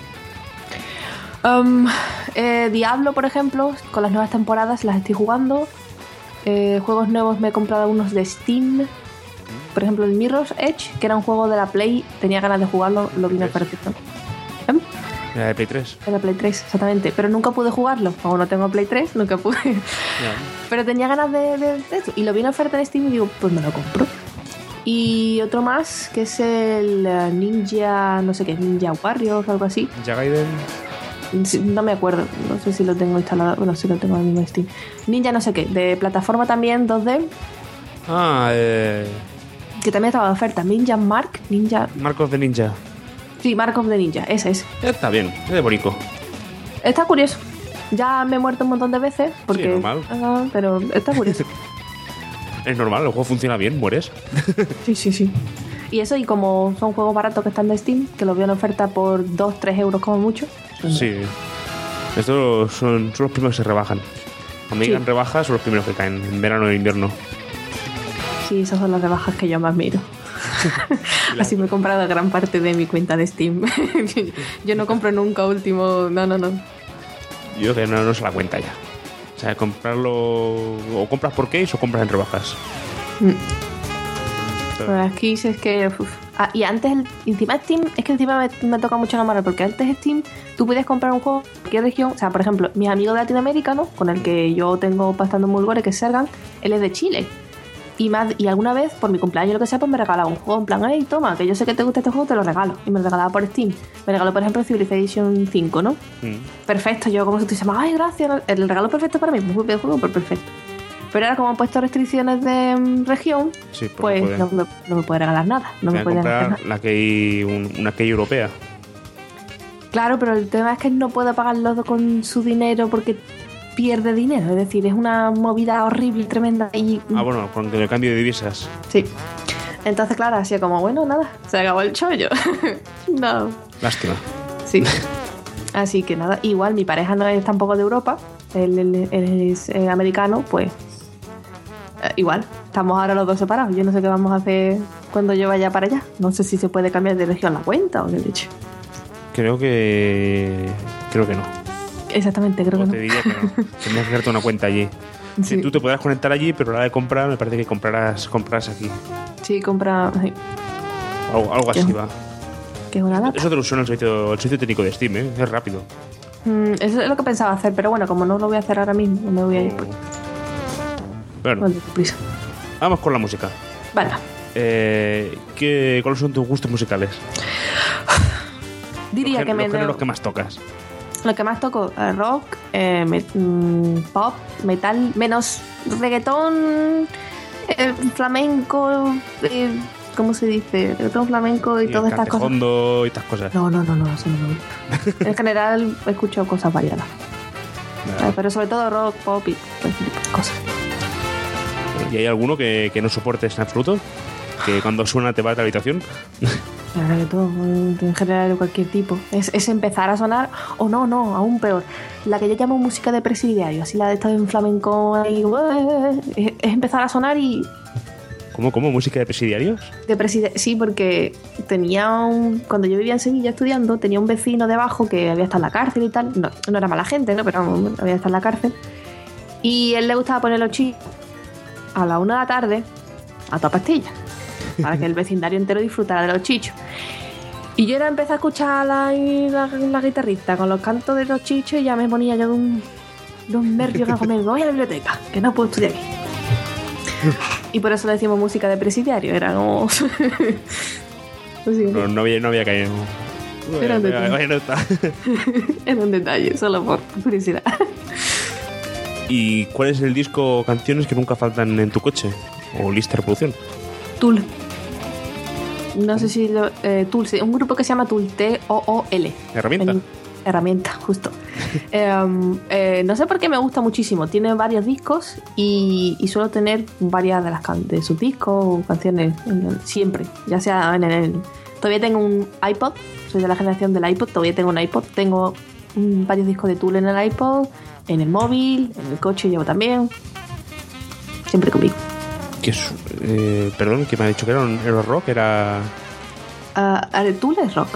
Speaker 9: Um, eh, Diablo, por ejemplo, con las nuevas temporadas las estoy jugando. Eh, juegos nuevos me he comprado unos de Steam. Por ejemplo, el Mirror's Edge, que era un juego de la Play. Tenía ganas de jugarlo, lo vine perfecto. ¿Eh?
Speaker 5: ¿Era de Play tres?
Speaker 9: Era Play tres, exactamente. Pero nunca pude jugarlo. Como no tengo Play tres, nunca pude. Yeah. Pero tenía ganas de, de, de eso. Y lo vi en oferta en Steam y digo, pues me lo compro. Y otro más, que es el Ninja, no sé qué, Ninja Warriors o algo así.
Speaker 5: Ninja Gaiden.
Speaker 9: No me acuerdo, no sé si lo tengo instalado. Bueno, sí lo tengo en mismo Steam. Ninja no sé qué, de plataforma también dos D.
Speaker 5: Ah, eh...
Speaker 9: que también estaba de oferta. Ninja Mark, Ninja...
Speaker 5: Mark of the Ninja.
Speaker 9: Sí, Mark of the Ninja, ese es.
Speaker 5: Está bien, es de bonito.
Speaker 9: Está curioso. Ya me he muerto un montón de veces. Porque,
Speaker 5: sí, normal.
Speaker 9: Uh, pero está curioso.
Speaker 5: Es normal, el juego funciona bien, mueres.
Speaker 9: Sí, sí, sí. Y eso, y como son juegos baratos que están de Steam, que los veo en oferta por dos, tres euros como mucho.
Speaker 5: Sí. Estos son, son los primeros que se rebajan. Cuando llegan sí. rebajas, son los primeros que caen, en verano o en invierno.
Speaker 9: Sí, esas son las rebajas que yo más miro. Así me he comprado gran parte de mi cuenta de Steam. Yo no compro nunca último... No, no, no.
Speaker 5: Yo que no, no se la cuenta ya. O sea, comprarlo... O compras por case o compras en rebajas.
Speaker 9: Mm. Pero aquí sí es que... Uf. Ah, y antes, el, encima Steam, es que encima me, me toca mucho la moral, porque antes Steam, tú podías comprar un juego en cualquier región. O sea, por ejemplo, mis amigos de Latinoamérica, ¿no? Con el que yo tengo bastante muy gore, que es Sergan, él es de Chile. Y, más, y alguna vez, por mi cumpleaños o lo que sea, pues me regalaba un juego en plan, hey, toma, que yo sé que te gusta este juego, te lo regalo. Y me lo regalaba por Steam. Me regaló, por ejemplo, Civilization cinco, ¿no? Mm. Perfecto, yo como si te llamaba, ay, gracias. El regalo perfecto para mí, un juego por perfecto. Pero ahora como han puesto restricciones de um, región,
Speaker 5: sí,
Speaker 9: pues no, no, no me puede regalar nada. No me puede
Speaker 5: comprar
Speaker 9: nada.
Speaker 5: La key, un, una key europea.
Speaker 9: Claro, pero el tema es que no puedo pagarlo con su dinero porque pierde dinero. Es decir, es una movida horrible, tremenda. Y...
Speaker 5: Ah, bueno, con el cambio de divisas.
Speaker 9: Sí. Entonces, claro, así como, bueno, nada, se acabó el chollo. No.
Speaker 5: Lástima.
Speaker 9: Sí. Así que nada, igual mi pareja no es tampoco de Europa, él, él, él es eh, americano, pues eh, igual, estamos ahora los dos separados. Yo no sé qué vamos a hacer cuando yo vaya para allá. No sé si se puede cambiar de región la cuenta o qué he dicho.
Speaker 5: Creo que... Creo que no.
Speaker 9: Exactamente, creo
Speaker 5: o
Speaker 9: que
Speaker 5: te
Speaker 9: no.
Speaker 5: diría que no. Tendrías que hacerte una cuenta allí. Sí. Si tú te podrás conectar allí, pero a la hora de comprar me parece que comprarás, comprarás aquí.
Speaker 9: Sí, compra... Sí.
Speaker 5: Algo, algo así va.
Speaker 9: Que es una lata.
Speaker 5: Eso te lo suena el servicio, el servicio técnico de Steam, ¿eh? Es rápido.
Speaker 9: Mm, eso es lo que pensaba hacer, pero bueno, como no lo voy a hacer ahora mismo, no me voy a ir. Pues.
Speaker 5: Bueno,
Speaker 9: vale, prisa.
Speaker 5: Vamos con la música.
Speaker 9: Vale.
Speaker 5: Eh, ¿qué, ¿Cuáles son tus gustos musicales?
Speaker 9: Diría
Speaker 5: los
Speaker 9: que me...
Speaker 5: Los géneros que más tocas.
Speaker 9: Lo que más toco, eh, rock, eh, me, mm, pop, metal, menos reggaetón, eh, flamenco, eh, ¿cómo se dice? Reggaetón, flamenco y, y todas estas cosas.
Speaker 5: Y estas cosas.
Speaker 9: No, no, no, no, eso no me gusta. En general escucho cosas variadas. Vale. Eh, pero sobre todo rock, pop y todo ese tipo de cosas.
Speaker 5: ¿Y hay alguno que, que no soportes en absoluto? ¿Que cuando suena te vas de la habitación?
Speaker 9: La verdad que todo, en general de cualquier tipo. Es, es empezar a sonar, o no, no, aún peor. La que yo llamo música de presidiario, así la de estar en flamenco ahí, es, es empezar a sonar y...
Speaker 5: ¿Cómo, cómo? ¿Música de presidiarios?
Speaker 9: De presidi- sí, porque tenía un... Cuando yo vivía en Sevilla estudiando, tenía un vecino debajo que había estado en la cárcel y tal. No, no era mala gente, ¿no? Pero había estado en la cárcel. Y a él le gustaba poner los chicos a la una de la tarde a toda pastilla, para que el vecindario entero disfrutara de los chichos. Y yo era empecé a escuchar la, la, la guitarrista con los cantos de los chichos y ya me ponía yo de un, de un nervio que me voy a la biblioteca, que no puedo estudiar aquí. Y por eso le decimos música de presidiario, era como...
Speaker 5: no, no, había, no había caído.
Speaker 9: Era un detalle. Era un detalle, solo por curiosidad.
Speaker 5: ¿Y cuál es el disco o canciones que nunca faltan en tu coche? ¿O lista de reproducción?
Speaker 9: Tool. No sé si lo... Eh, Tool, sí, un grupo que se llama Tool, T O O L.
Speaker 5: ¿Herramienta?
Speaker 9: En, herramienta, justo. eh, eh, no sé por qué me gusta muchísimo. Tiene varios discos y, y suelo tener varias de, las can- de sus discos o canciones siempre. Ya sea en el... Todavía tengo un iPod. Soy de la generación del iPod. Todavía tengo un iPod. Tengo um, varios discos de Tool en el iPod, en el móvil, en el coche llevo también. Siempre conmigo.
Speaker 5: Que es, eh, perdón, que me ha dicho que era un era rock, era...
Speaker 9: Uh, Tool es rock.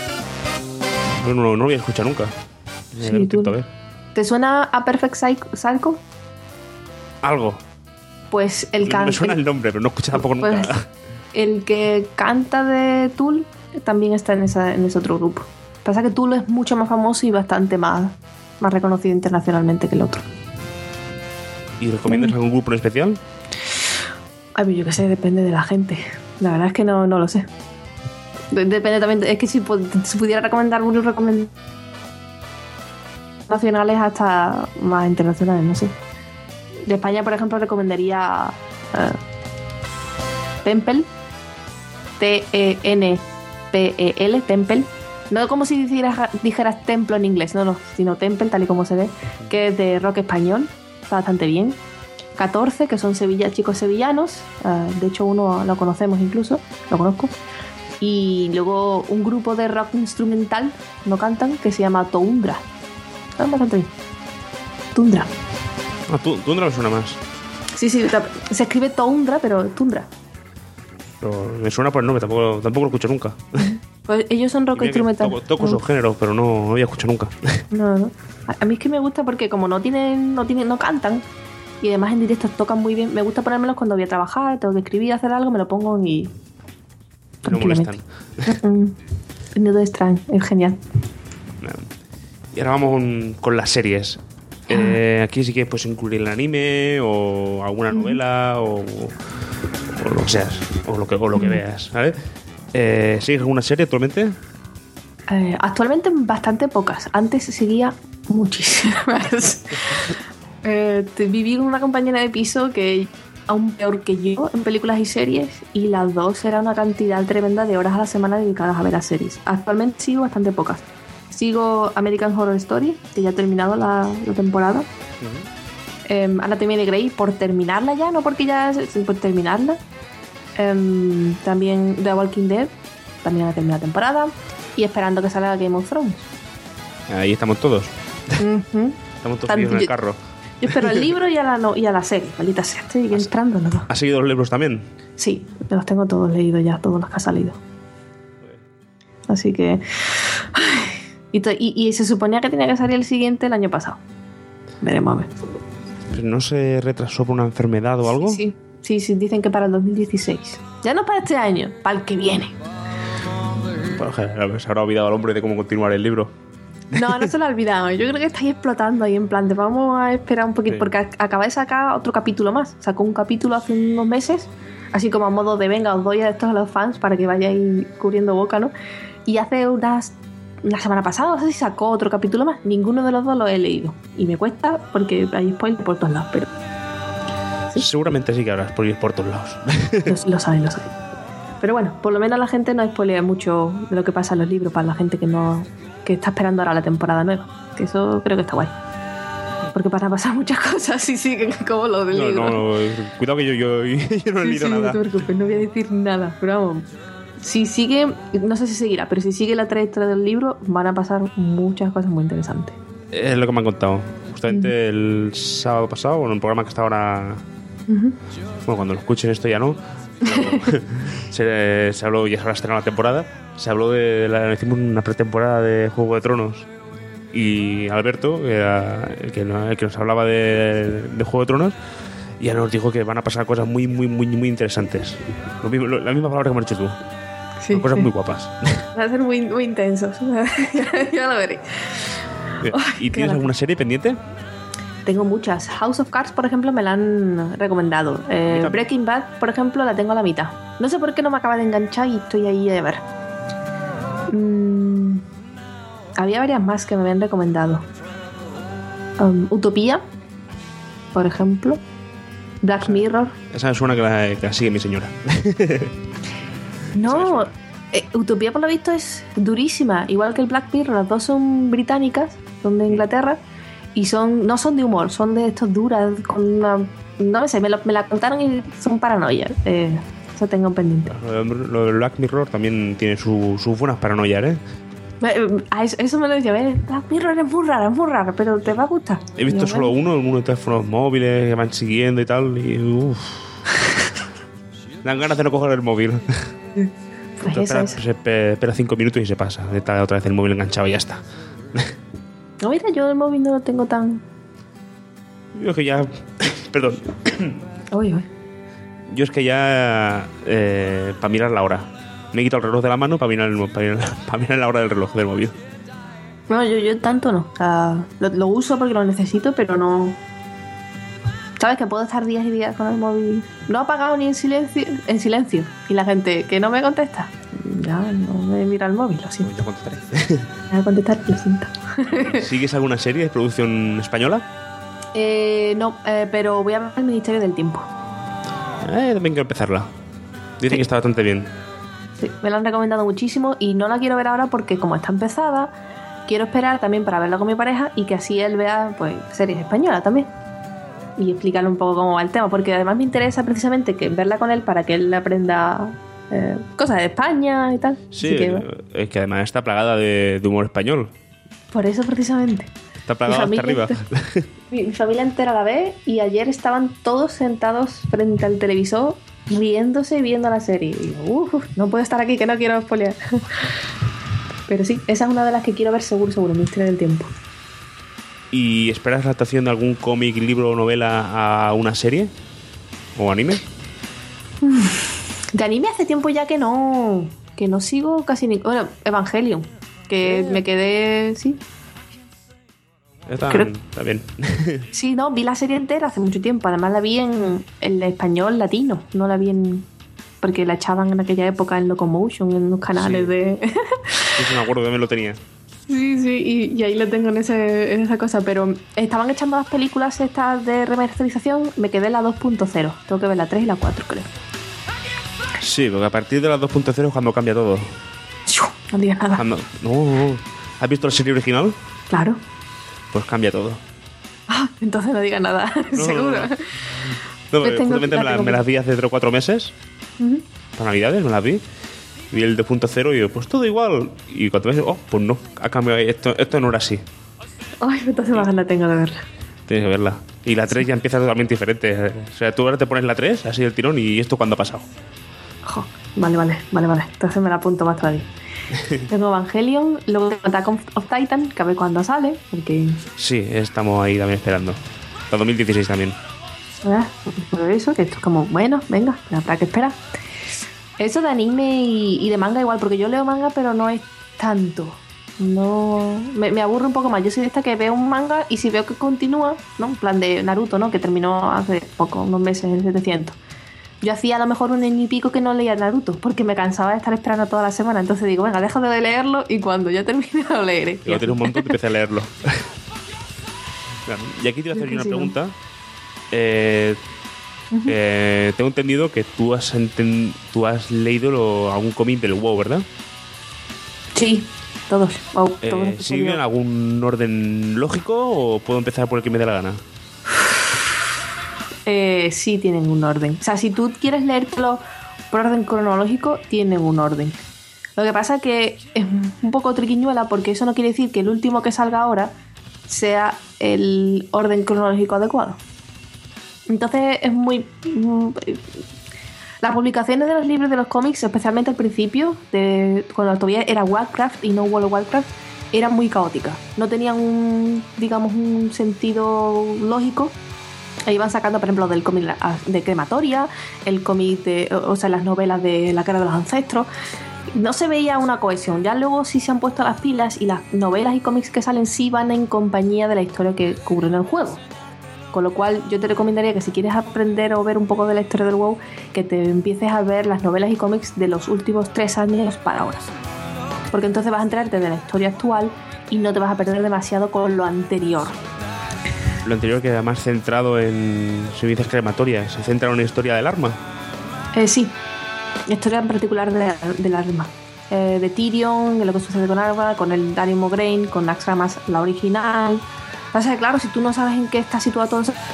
Speaker 5: No, no, no lo había escuchado nunca.
Speaker 9: Sí,
Speaker 5: Eh,
Speaker 9: Tool.
Speaker 5: a ver.
Speaker 9: ¿Te suena a Perfect Psycho? Psycho?
Speaker 5: Algo.
Speaker 9: Pues el
Speaker 5: Me
Speaker 9: can-
Speaker 5: suena
Speaker 9: el-
Speaker 5: el nombre, pero no he escuchado tampoco
Speaker 9: pues,
Speaker 5: nunca.
Speaker 9: el que canta de Tool también está en, esa, en ese otro grupo. Pasa que Tool es mucho más famoso y bastante más, más reconocido internacionalmente que el otro.
Speaker 5: ¿Y recomiendas algún grupo en especial?
Speaker 9: Ay, pues yo qué sé, depende de la gente. La verdad es que no, no lo sé. De- Depende también. de- Es que si, pu- si pudiera recomendar unos recomendaciones nacionales hasta más internacionales, no sé. De España, por ejemplo, recomendaría eh, Temple. T E N P E L, Temple. No como si dijeras, dijeras templo en inglés, no, no, sino Temple, tal y como se ve, que es de rock español. Está bastante bien. catorce, que son Sevilla, chicos sevillanos. Uh, de hecho, uno lo conocemos incluso, lo conozco. Y luego un grupo de rock instrumental, no cantan, que se llama Toundra. Está bastante bien. Tundra.
Speaker 5: Ah, tú, tú no me suena más.
Speaker 9: Sí, sí, se escribe Toundra, pero Tundra.
Speaker 5: Pero me suena por el nombre, tampoco, tampoco lo escucho nunca.
Speaker 9: Pues ellos son rock
Speaker 5: Y mira que
Speaker 9: instrumental.
Speaker 5: Toco, toco
Speaker 9: no.
Speaker 5: esos géneros, pero no, no había escuchado nunca.
Speaker 9: No, no. A, a mí es que me gusta porque como no tienen, no tienen, no cantan y además en directo tocan muy bien, me gusta ponérmelos cuando voy a trabajar, tengo que escribir, hacer algo, me lo pongo y
Speaker 5: No molestan.
Speaker 9: Mm, Nudo Strand, es genial.
Speaker 5: Y ahora vamos con, con las series. Eh, aquí sí que puedes incluir el anime o alguna novela o, o lo que seas, o lo que, o lo que veas, ¿vale? Eh, ¿Sigues alguna serie actualmente?
Speaker 9: Eh, actualmente bastante pocas. Antes seguía muchísimas. eh, te- viví con una compañera de piso que aún peor que yo en películas y series, y las dos era una cantidad tremenda de horas a la semana dedicadas a ver las series. Actualmente sigo bastante pocas. Sigo American Horror Story, que ya ha terminado la, la temporada. Uh-huh. um, Anatomía de Grey, por terminarla ya, no porque ya por terminarla. Um, también The Walking Dead, también ha terminado la temporada. Y esperando que salga Game of Thrones.
Speaker 5: Ahí estamos todos.
Speaker 9: Uh-huh.
Speaker 5: Estamos todos
Speaker 9: Tanto
Speaker 5: en el
Speaker 9: yo-
Speaker 5: carro.
Speaker 9: Yo espero el libro y a la, no, y a la serie, maldita sea. Estoy esperando los dos.
Speaker 5: ¿Has seguido los libros también?
Speaker 9: Sí, los tengo todos leídos ya, todos los que han salido. Así que... ay, Y, to- y, y se suponía que tenía que salir el siguiente el año pasado. Veremos a ver.
Speaker 5: ¿No se retrasó por una enfermedad o algo?
Speaker 9: Sí, sí, sí, dicen que para el dos mil dieciséis. Ya no para este año, para el que viene.
Speaker 5: Bueno, se habrá olvidado al hombre de cómo continuar el libro.
Speaker 9: No, no se lo ha olvidado. Yo creo que estáis explotando ahí en plan de vamos a esperar un poquito,
Speaker 5: Sí.
Speaker 9: porque ac- acaba de sacar otro capítulo más. Sacó un capítulo hace unos meses, así como a modo de venga, os doy a estos a los fans para que vayáis cubriendo boca, ¿no? Y hace unas... La semana pasada, no sé si sacó otro capítulo más. Ninguno de los dos lo he leído. Y me cuesta porque hay spoilers por todos lados, pero
Speaker 5: Seguramente sí que habrá spoilers por todos lados.
Speaker 9: lo, lo saben, lo saben. Pero bueno, por lo menos la gente no spoilea mucho de lo que pasa en los libros para la gente que no que está esperando ahora la temporada nueva. Que eso creo que está guay. Porque van a pasar muchas cosas si siguen como lo del
Speaker 5: No,
Speaker 9: libro.
Speaker 5: no, cuidado que yo, yo, yo no he
Speaker 9: Sí,
Speaker 5: leído
Speaker 9: sí,
Speaker 5: nada.
Speaker 9: no te preocupes, no voy a decir nada. Pero vamos, si sigue, no sé si seguirá, pero si sigue la trayectoria del libro, van a pasar muchas cosas muy interesantes.
Speaker 5: Es lo que me han contado. Justamente el sábado pasado, bueno, el programa que está ahora...
Speaker 9: Ujú.
Speaker 5: Bueno, cuando lo escuchen esto ya no. Pero se, se habló, ya se habrá estrenado la temporada. Se habló de la, hicimos una pretemporada de Juego de Tronos. Y Alberto, que era el que, no- el que nos hablaba de, de Juego de Tronos, ya nos dijo que van a pasar cosas muy, muy, muy, muy interesantes. Lo mismo, lo- la misma palabra que me has dicho tú.
Speaker 9: Sí,
Speaker 5: Son cosas
Speaker 9: sí.
Speaker 5: muy guapas.
Speaker 9: Van a ser muy, muy intensos. ya, ya lo veré.
Speaker 5: ¿Y
Speaker 9: qué
Speaker 5: tienes
Speaker 9: gracia.
Speaker 5: alguna serie pendiente?
Speaker 9: Tengo muchas. House of Cards, por ejemplo, me la han recomendado. Eh,
Speaker 5: también.
Speaker 9: Breaking Bad, por ejemplo, la tengo a la mitad. No sé por qué no me acaba de enganchar y estoy ahí a ver. Mm, había varias más que me habían recomendado. Um, Utopía, por ejemplo. Black Mirror.
Speaker 5: Esa me suena que la, que la sigue mi señora.
Speaker 9: No, eh, Utopía por lo visto es durísima, igual que el Black Mirror. Las dos son británicas, son de Inglaterra y son no son de humor, son de estos duras con una, no sé, me, lo- me la contaron y son paranoia. Eh, eso tengo pendiente.
Speaker 5: Lo de- lo de Black Mirror también tiene su- sus buenas paranoias, ¿eh?
Speaker 9: Eh, a eso, eso me lo decía, "Eh, Black Mirror es muy rara, es muy rara, pero te va a gustar."
Speaker 5: He visto
Speaker 9: Digo,
Speaker 5: solo
Speaker 9: "Bueno".
Speaker 5: uno, uno de teléfonos móviles que van siguiendo y tal, y uff. Dan ganas de no coger el móvil.
Speaker 9: Pues
Speaker 5: espera,
Speaker 9: eso, eso.
Speaker 5: se pe- espera cinco minutos y se pasa. Está otra vez el móvil enganchado y ya está.
Speaker 9: No, mira, yo el móvil no lo tengo tan...
Speaker 5: Yo es que ya... Perdón.
Speaker 9: Uy, uy.
Speaker 5: Yo es que ya... Eh, para mirar la hora. Me he quitado el reloj de la mano para mirar, el, para, mirar, para mirar la hora del reloj del móvil.
Speaker 9: No, yo, yo tanto no. O sea, lo, lo uso porque lo necesito, pero no... ¿Sabes? Que puedo estar días y días con el móvil no apagado ni en silencio, en silencio. Y la gente que no me contesta, ya no me mira el móvil, lo siento.
Speaker 5: Te contestaré.
Speaker 9: Me voy a contestar, lo siento.
Speaker 5: ¿Sigues alguna serie de producción española?
Speaker 9: Eh, no, eh, pero voy a ver el Ministerio del Tiempo.
Speaker 5: Eh, también quiero empezarla. Dicen
Speaker 9: Sí.
Speaker 5: que está bastante bien.
Speaker 9: Sí, me la han recomendado muchísimo y no la quiero ver ahora porque como está empezada, quiero esperar también para verla con mi pareja y que así él vea pues series españolas también. Y explicarle un poco cómo va el tema, porque además me interesa precisamente que verla con él para que él aprenda eh, cosas de España y tal.
Speaker 5: Sí,
Speaker 9: Así que,
Speaker 5: es que además está plagada de, de humor español.
Speaker 9: por eso precisamente.
Speaker 5: Está plagada hasta arriba.
Speaker 9: ente- mi, mi familia entera la ve y ayer estaban todos sentados frente al televisor riéndose y viendo la serie. Y digo, uff, no puedo estar aquí que no quiero spoilear. Pero sí, esa es una de las que quiero ver seguro, seguro, Ministerio del Tiempo.
Speaker 5: ¿Y esperas la adaptación de algún cómic, libro o novela a una serie? ¿O anime?
Speaker 9: De anime hace tiempo ya que no que no sigo casi ni... Bueno, Evangelion, que me quedé... Sí,
Speaker 5: Está,
Speaker 9: Creo-
Speaker 5: está bien.
Speaker 9: sí, no, vi la serie entera hace mucho tiempo. Además la vi en, en español latino, no la vi en... Porque la echaban en aquella época en Locomotion, en los canales
Speaker 5: Sí.
Speaker 9: de...
Speaker 5: Sí, sí, me acuerdo que me lo tenía.
Speaker 9: Sí, sí, y, y ahí lo tengo en, ese, en esa cosa. Pero estaban echando las películas estas de remasterización, me quedé en la dos punto cero. Tengo que ver la tres y la cuatro, creo.
Speaker 5: Sí, porque a partir de las dos punto cero es cuando cambia todo.
Speaker 9: No digas nada.
Speaker 5: Cuando... No, ¿has visto la serie original?
Speaker 9: Claro.
Speaker 5: Pues cambia todo.
Speaker 9: Ah, entonces no digas nada,
Speaker 5: No,
Speaker 9: seguro.
Speaker 5: no, No,
Speaker 9: Pues
Speaker 5: porque
Speaker 9: tengo-
Speaker 5: justamente
Speaker 9: la
Speaker 5: me, la-
Speaker 9: tengo
Speaker 5: me
Speaker 9: que-
Speaker 5: las vi hace tres o cuatro meses.
Speaker 9: Ujú.
Speaker 5: Para Navidades me las vi. Vi el dos punto cero y yo, pues todo igual. Y cuando me oh, pues no, ha cambiado. Esto, esto no era así.
Speaker 9: Ay, entonces más ganas tengo de verla.
Speaker 5: Tienes que verla. Y la tres ya empieza totalmente diferente. O sea, tú ahora te pones la tres, así el tirón, y esto cuándo ha pasado.
Speaker 9: Jo, vale, vale, vale, vale. Entonces me la apunto más todavía. Tengo Evangelion, luego Attack of Titan, que a ver cuándo sale, porque...
Speaker 5: Sí, estamos ahí también esperando. Para dos mil dieciséis también.
Speaker 9: ¿verdad? Por eso, que esto es como, bueno, venga, habrá que esperar. Eso de anime y, y de manga igual, porque yo leo manga, pero no es tanto. No... Me, me aburre un poco más. Yo soy de esta que veo un manga y si veo que continúa, ¿no? En plan de Naruto, ¿no? Que terminó hace poco, unos meses, en setecientos. Yo hacía a lo mejor un año y pico que no leía Naruto, porque me cansaba de estar esperando toda la semana. Entonces digo, venga, dejo de leerlo y cuando ya termine lo leeré.
Speaker 5: Luego tienes un montón, te empecé a leerlo. Claro. Y aquí te voy a hacer yo una
Speaker 9: Sí, sí,
Speaker 5: pregunta. Eh, eh, tengo entendido que tú has, enten- tú has leído lo- algún cómic del WoW, ¿verdad?
Speaker 9: Sí, todos. Wow,
Speaker 5: Eh,
Speaker 9: todos los que
Speaker 5: ¿Sigue en
Speaker 9: salió.
Speaker 5: algún orden lógico o puedo empezar por el que me dé la gana?
Speaker 9: Eh, sí tienen un orden. O sea, si tú quieres leértelo por orden cronológico, tienen un orden. Lo que pasa es que es un poco triquiñuela porque eso no quiere decir que el último que salga ahora sea el orden cronológico adecuado. Entonces es muy... mm, Las publicaciones de los libros de los cómics, especialmente al principio, de, cuando todavía era Warcraft y no World of Warcraft, eran muy caóticas. No tenían un, digamos, un sentido lógico. E iban sacando, por ejemplo, del cómic de Crematoria, el cómic de, o sea, las novelas de La cara de los ancestros. No se veía una cohesión. Ya luego sí se han puesto las pilas y las novelas y cómics que salen sí van en compañía de la historia que cubren el juego. Con lo cual yo te recomendaría que si quieres aprender o ver un poco de la historia del WoW, que te empieces a ver las novelas y cómics de los últimos tres años para ahora. Porque entonces vas a enterarte de la historia actual y no te vas a perder demasiado con lo anterior.
Speaker 5: Lo anterior que además centrado en servicios crematorias, se centra en una historia del arma.
Speaker 9: Eh, sí, historia en particular de, del arma. Eh, de Tyrion, de lo que sucede con Arma, con el Dario Mograine, con Naxxramas, la original. Pasa que claro, si tú no sabes en qué está situado todo eso...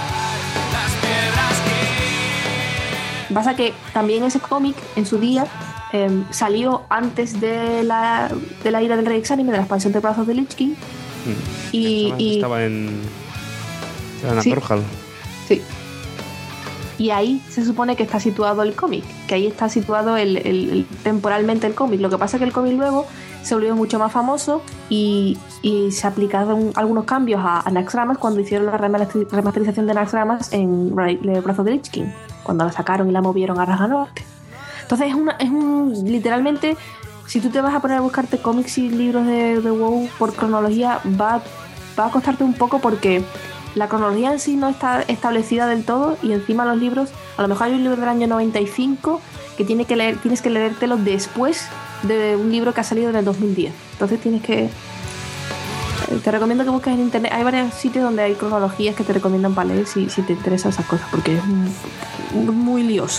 Speaker 9: Pasa que también ese cómic, en su día, eh, salió antes de la, de la ira del Rey Exánime, de la expansión de brazos de Lich King.
Speaker 5: Mm.
Speaker 9: Y,
Speaker 5: Estaba,
Speaker 9: y-
Speaker 5: estaba en... Estaba en
Speaker 9: Sí.
Speaker 5: Atorhal.
Speaker 9: Sí. y ahí se supone que está situado el cómic, que ahí está situado el, el, el, temporalmente el cómic. Lo que pasa es que el cómic luego se volvió mucho más famoso y, y se aplicaron algunos cambios a, a Naxxramas cuando hicieron la remasterización de Naxxramas en Breath of the Lich King, cuando la sacaron y la movieron a Ragnarok. Entonces es, una, es un literalmente, si tú te vas a poner a buscarte cómics y libros de, de WoW por cronología, va, va a costarte un poco porque la cronología en sí no está establecida del todo y encima los libros, a lo mejor hay un libro del año noventa y cinco que, tiene que leer, tienes que leértelo después de un libro que ha salido en el dos mil diez. Entonces tienes que... Te recomiendo que busques en internet. Hay varios sitios donde hay cronologías que te recomiendan para leer si, si te interesan esas cosas, porque es muy, muy lioso.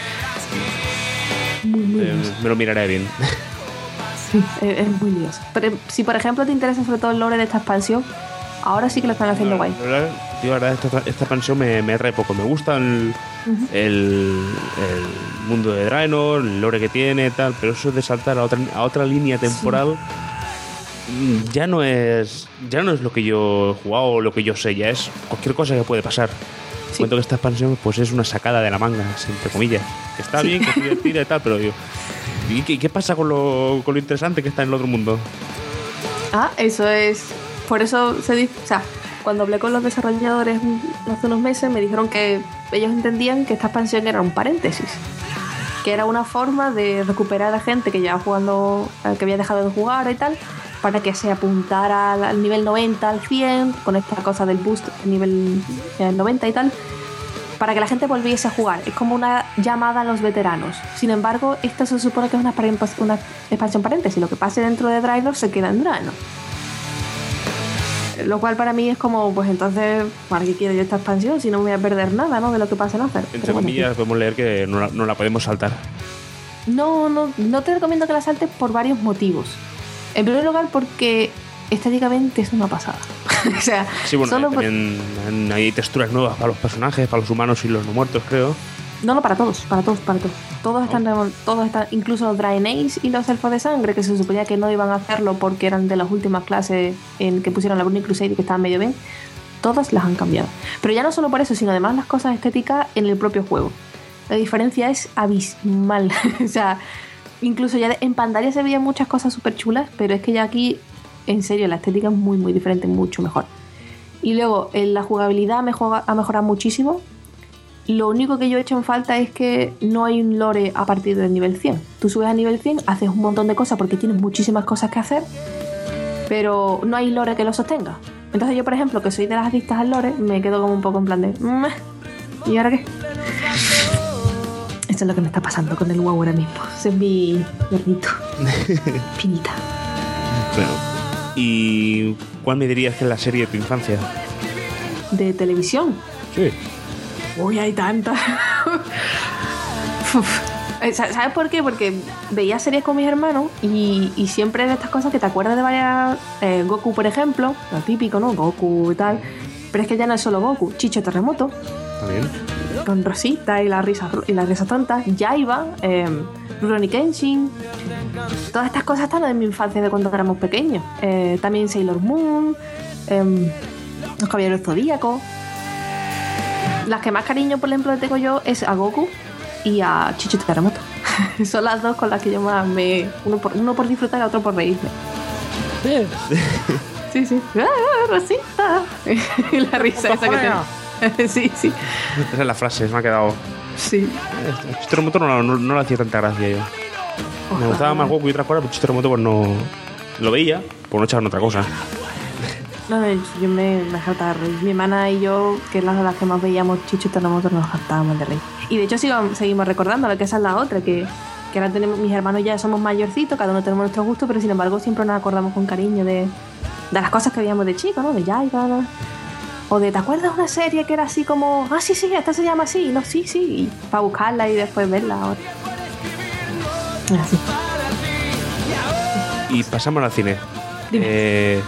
Speaker 9: Muy, muy
Speaker 5: eh,
Speaker 9: lioso.
Speaker 5: Me lo miraré bien.
Speaker 9: Sí, es, es muy lioso. Pero si por ejemplo te interesa sobre todo el lore de esta expansión, ahora sí que lo están haciendo
Speaker 5: no,
Speaker 9: guay.
Speaker 5: La verdad, tío, la verdad esta, esta expansión me, me atrae poco. Me gusta el, uh-huh. el, el mundo de Draenor, el lore que tiene, tal, pero eso de saltar a otra, a otra línea temporal sí. ya no es ya no es lo que yo he jugado o lo que yo sé, ya es cualquier cosa que puede pasar. Sí. Cuento que esta expansión pues es una sacada de la manga, entre comillas. Que está sí. bien, que es divertida y tal, pero digo, ¿y qué, qué pasa con lo, con lo interesante que está en el otro mundo?
Speaker 9: Ah, eso es... Por eso se dice... O sea, cuando hablé con los desarrolladores hace unos meses, me dijeron que ellos entendían que esta expansión era un paréntesis. Que era una forma de recuperar a gente que ya jugando... que había dejado de jugar y tal, para que se apuntara al, al nivel noventa, al cien, con esta cosa del boost nivel eh, noventa y tal, para que la gente volviese a jugar. Es como una llamada a los veteranos. Sin embargo, esto se supone que es una, una expansión paréntesis. Lo que pase dentro de Draenor se queda en Draenor. Lo cual para mí es como, pues entonces, ¿para qué quiero yo esta expansión si no me voy a perder nada, ¿no? De lo que pase en Azer.
Speaker 5: Entre comillas, bueno, podemos leer que no la, no la podemos saltar.
Speaker 9: No, no, no te recomiendo que la saltes por varios motivos. En primer lugar, porque estéticamente es una pasada. O sea,
Speaker 5: sí, bueno,
Speaker 9: solo
Speaker 5: también por... hay texturas nuevas para los personajes, para los humanos y los no muertos, creo.
Speaker 9: No, no, para todos, para todos, para todos. Todos están, oh. todos están, incluso los Draenei y los Elfos de Sangre, que se suponía que no iban a hacerlo porque eran de las últimas clases en que pusieron la Burning Crusade y que estaban medio bien. Todas las han cambiado. Pero ya no solo por eso, sino además las cosas estéticas en el propio juego. La diferencia es abismal. O sea, incluso ya en Pandaria se veían muchas cosas súper chulas, pero es que ya aquí, en serio, la estética es muy, muy diferente, mucho mejor. Y luego, en la jugabilidad mejora, ha mejorado muchísimo. Lo único que yo he hecho en falta es que no hay un lore a partir del nivel cien. Tú subes a nivel cien, haces un montón de cosas porque tienes muchísimas cosas que hacer, pero no hay lore que lo sostenga. Entonces yo, por ejemplo, que soy de las adictas al lore, me quedo como un poco en plan de... ¿Y ahora qué? Esto es lo que me está pasando con el WoW ahora mismo. Ese es mi gordito. Finita.
Speaker 5: Bueno, ¿y cuál me dirías que es la serie de tu infancia?
Speaker 9: ¿De televisión?
Speaker 5: Sí.
Speaker 9: Uy, hay tantas. ¿Sabes por qué? Porque veía series con mis hermanos y, y siempre de estas cosas que te acuerdas de varias... Eh, Goku, por ejemplo, lo típico, ¿no? Goku y tal. Pero es que ya no es solo Goku. Chicho Terremoto.
Speaker 5: También.
Speaker 9: Con Rosita y las risas y las risas tontas. Yaiba, eh, Rurouni Kenshin. Todas estas cosas están en mi infancia de cuando éramos pequeños. Eh, también Sailor Moon, eh, Los Caballeros Zodíacos. Las que más cariño, por ejemplo, le tengo yo es a Goku y a Chicho Terremoto. Son las dos con las que yo más me... Uno por, uno por disfrutar y otro por reírme. Sí, sí. ¡Ah, Rosita! Y la risa esa que te... Sí, sí.
Speaker 5: Esa es la frase, me ha quedado...
Speaker 9: Sí.
Speaker 5: Chicho Terremoto no, no, no le hacía tanta gracia yo. Ojalá. Me gustaba más Goku y otras cosas, pero Chicho Terremoto pues no... Lo veía, pues no echaban otra cosa.
Speaker 9: No, yo me, me saltaba de reír. Mi hermana y yo, que es la de las que más veíamos Chicho Terremoto, nos saltábamos de reír. Y de hecho sigo, seguimos recordando, que esa es la otra, que, que ahora tenemos, mis hermanos ya somos mayorcitos, cada uno tenemos nuestro gusto, pero sin embargo siempre nos acordamos con cariño de, de las cosas que veíamos de chicos, ¿no? De Yaiba, ¿no? O de, ¿te acuerdas de una serie que era así como, ah, sí, sí, esta se llama así? No, sí, sí, y para buscarla y después verla ahora. Así.
Speaker 5: Y pasamos al cine. Dime. Eh...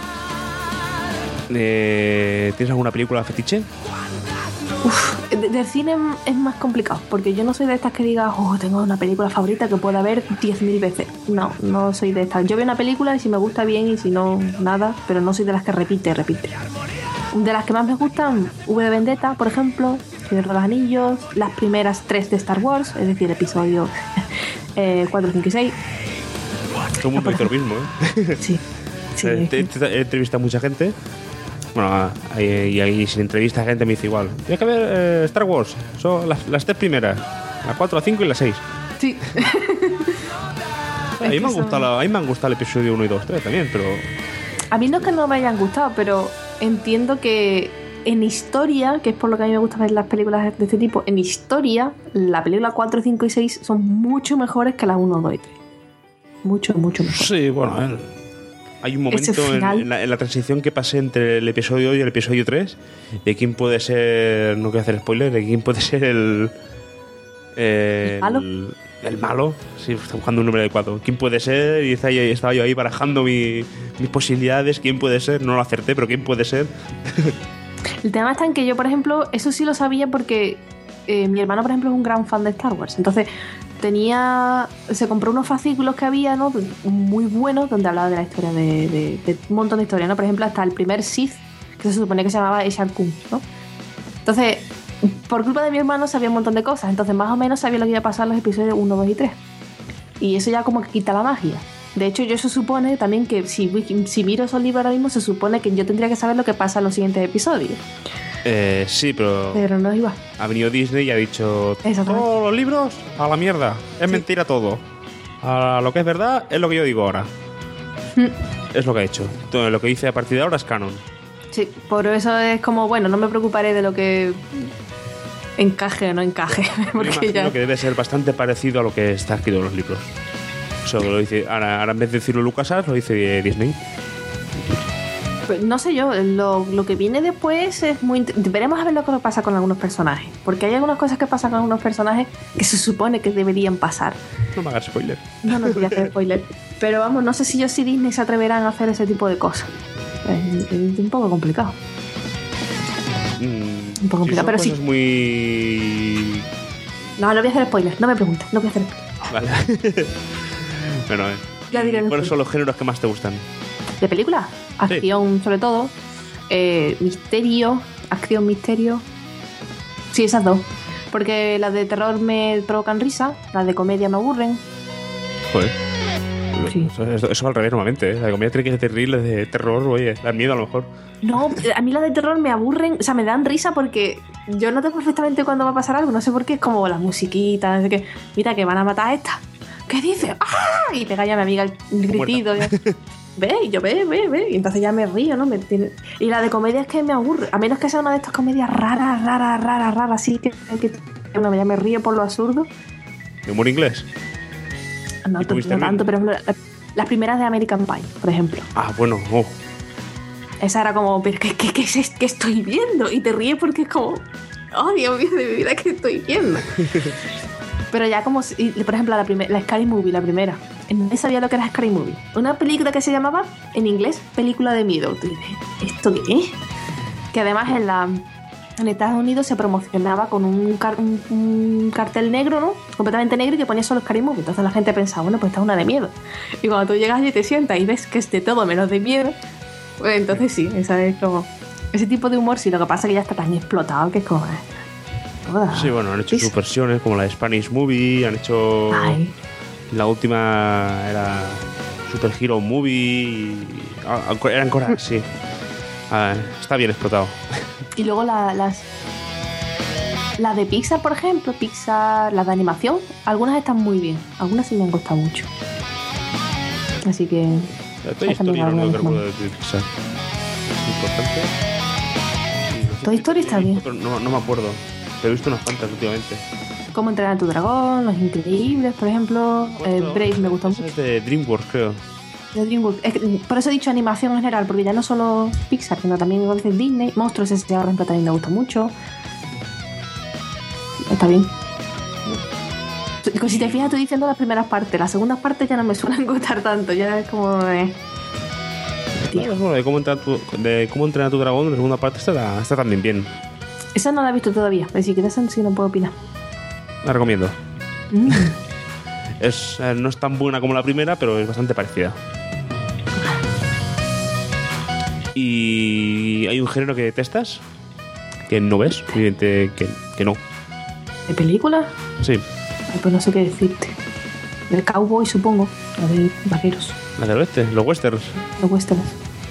Speaker 5: Eh, ¿Tienes alguna película fetiche?
Speaker 9: Uf, de, del cine es más complicado, porque yo no soy de estas que diga, oh, tengo una película favorita que pueda ver diez mil veces. No, no soy de estas. Yo veo una película y si me gusta bien y si no, nada, pero no soy de las que repite, repite. De las que más me gustan, V de Vendetta, por ejemplo, Señor de los Anillos, las primeras tres de Star Wars, es decir, episodio eh, cuatro, cinco y seis.
Speaker 5: Todo el mundo dice lo mismo, ¿eh?
Speaker 9: Sí. sí.
Speaker 5: Eh, te- te- He entrevistado a mucha gente. Bueno, ahí- y ahí sin entrevista gente me dice igual. Tienes que ver eh, Star Wars. Son las, las tres primeras. La cuatro, la cinco y la seis.
Speaker 9: Sí.
Speaker 5: A mí,
Speaker 9: Es
Speaker 5: me
Speaker 9: que
Speaker 5: han
Speaker 9: son-
Speaker 5: gustado, la- a mí me han gustado el episodio uno y dos, tres también, pero...
Speaker 9: A mí no es que no me hayan gustado, pero entiendo que en historia, que es por lo que a mí me gusta ver las películas de este tipo, en historia, la película cuatro, cinco y seis son mucho mejores que la uno, dos y tres. Mucho, mucho mejor.
Speaker 5: Sí, bueno, a ver. Hay un momento
Speaker 9: Ese
Speaker 5: en,
Speaker 9: final.
Speaker 5: en la, en la transición que pasé entre el episodio dos y el episodio tres de quién puede ser, no quiero hacer spoiler, de quién puede ser el... eh,
Speaker 9: ¿El malo?
Speaker 5: El, el malo, sí, está buscando un número de cuatro. ¿Quién puede ser? Y estaba yo, estaba yo ahí barajando mi- mis posibilidades. ¿Quién puede ser? No lo acerté, pero ¿quién puede ser?
Speaker 9: El tema está en que yo, por ejemplo, eso sí lo sabía porque eh, mi hermano, por ejemplo, es un gran fan de Star Wars. Entonces, tenía. Se compró unos fascículos que había, ¿no? Muy buenos, donde hablaba de la historia, de, de, de un montón de historias, ¿no? Por ejemplo, hasta el primer Sith, que se supone que se llamaba Ishar Kun, ¿no? Entonces, por culpa de mi hermano sabía un montón de cosas. Entonces, más o menos sabía lo que iba a pasar en los episodios uno, dos y tres. Y eso ya como que quita la magia. De hecho, yo se supone también que si, si miro esos libros ahora mismo, se supone que yo tendría que saber lo que pasa en los siguientes episodios.
Speaker 5: Eh, sí, pero
Speaker 9: Pero no iba.
Speaker 5: ha venido Disney y ha dicho
Speaker 9: Exactamente.
Speaker 5: todos los libros a la mierda. Es mentira todo. A lo que es verdad es lo que yo digo ahora. Es lo que ha hecho. Entonces, lo que dice a partir de ahora es canon.
Speaker 9: Sí, por eso es como, bueno, no me preocuparé de lo que encaje o no encaje.
Speaker 5: Yo
Speaker 9: Porque
Speaker 5: imagino
Speaker 9: ya.
Speaker 5: que debe ser bastante parecido a lo que está escrito en los libros. Eso lo dice, ahora, ahora en vez de decirlo LucasArts, lo dice Disney.
Speaker 9: Pues no sé yo, lo, lo que viene después es muy. int- Veremos a ver lo que pasa con algunos personajes. Porque hay algunas cosas que pasan con algunos personajes que se supone que deberían pasar.
Speaker 5: No me hagas spoiler.
Speaker 9: No, no te voy a hacer spoiler. Pero vamos, no sé si yo si Disney se atreverán a hacer ese tipo de cosas. Es, es un poco complicado.
Speaker 5: Mm,
Speaker 9: Un poco
Speaker 5: sí,
Speaker 9: complicado,
Speaker 5: son
Speaker 9: pero sí.
Speaker 5: cosas muy...
Speaker 9: No, no voy a hacer spoiler, no me preguntes, no voy a hacer spoiler.
Speaker 5: Vale. Bueno, eh.
Speaker 9: Ya diré
Speaker 5: ¿Y ¿Cuáles
Speaker 9: después.
Speaker 5: son los géneros que más te gustan?
Speaker 9: ¿De película? Acción, sobre todo. Eh, misterio, acción, misterio. Sí, esas dos. Porque las de terror me provocan risa, las de comedia me aburren.
Speaker 5: Joder.
Speaker 9: Sí.
Speaker 5: Eso, eso- eso al revés normalmente, ¿eh? La comedia tiene que ser terrible, de terror, oye, da miedo a lo mejor.
Speaker 9: No, a mí las de terror me aburren, o sea, me dan risa porque yo noto perfectamente cuando va a pasar algo, no sé por qué, es como las musiquitas, no sé qué. Mira que van a matar a esta. ¿Qué dice? ¡Ah! Y pega ya a mi amiga el gritito. ya. Ve, y yo ve, ve, ve. Y entonces ya me río, ¿no? Me tiene- Y la de comedia es que me aburre. A menos que sea una de estas comedias raras, raras, raras, raras, así que, que bueno, ya me río por lo absurdo.
Speaker 5: ¿De humor inglés?
Speaker 9: No,
Speaker 5: ¿Y
Speaker 9: no
Speaker 5: tuviste
Speaker 9: tanto,
Speaker 5: bien?
Speaker 9: pero por ejemplo, la- las primeras de American Pie, por ejemplo.
Speaker 5: Ah, bueno, oh.
Speaker 9: Esa era como, pero ¿qué, qué, qué es esto que estoy viendo? Y te ríes porque es como, oh Dios mío de mi vida, ¿qué estoy viendo? Pero ya como, si- y, por ejemplo, la, primer- la Scary Movie, la primera. No sabía lo que era Scary Movie. Una película que se llamaba, en inglés, película de miedo. Tú dices, ¿esto qué es? Que además en la en Estados Unidos se promocionaba con un, car- un, un cartel negro, ¿no? Completamente negro y que ponía solo Scary Movie. Entonces la gente pensaba, bueno, pues esta es una de miedo. Y cuando tú llegas y te sientas y ves que es de todo menos de miedo, pues entonces sí, esa es como... Ese tipo de humor, sí, lo que pasa es que ya está tan explotado que es como... eh, joda.
Speaker 5: Sí, bueno, han hecho sus versiones como la de Spanish Movie, han hecho...
Speaker 9: Ay.
Speaker 5: La última era Super Hero Movie. y- ah, eran cosas, sí. Ah, está bien explotado.
Speaker 9: Y luego la- las... Las de Pixar, por ejemplo, Pixar, las de animación, algunas están muy bien. Algunas sí me han gustado mucho. Así que...
Speaker 5: La Toy
Speaker 9: Hay también
Speaker 5: Story no
Speaker 9: algunas
Speaker 5: que recuerdo
Speaker 9: más.
Speaker 5: de Pixar. Importante.
Speaker 9: Toy Story está bien.
Speaker 5: Otro- No, no me acuerdo. Pero he visto unas cuantas últimamente.
Speaker 9: Cómo entrenar a tu dragón, Los Increíbles, por ejemplo. Eh, Brave me gustó mucho.
Speaker 5: Es de DreamWorks, creo.
Speaker 9: De DreamWorks. Es que, por eso he dicho animación en general, porque ya no solo Pixar, sino también a veces Disney. Monstruos S A, por ejemplo, también me gusta mucho. Está bien. Si te fijas, estoy diciendo las primeras partes. Las segundas partes ya no me suelen gustar tanto. Ya es como... Eh.
Speaker 5: Tío. Bueno, de cómo entrenar tu, de cómo entrenar a tu dragón, en la segunda parte está, está también bien.
Speaker 9: Esa no la he visto todavía. Pero si quieres, sí no puedo opinar.
Speaker 5: La recomiendo.
Speaker 9: Mm.
Speaker 5: Es, eh, no es tan buena como la primera, pero es bastante parecida. ¿Y hay un género que detestas? que no ves, evidente que, que no.
Speaker 9: ¿De película?
Speaker 5: Sí.
Speaker 9: Ay, pues no sé qué decirte. Del cowboy, supongo. La de vaqueros.
Speaker 5: La del oeste, los westerns.
Speaker 9: Los westerns.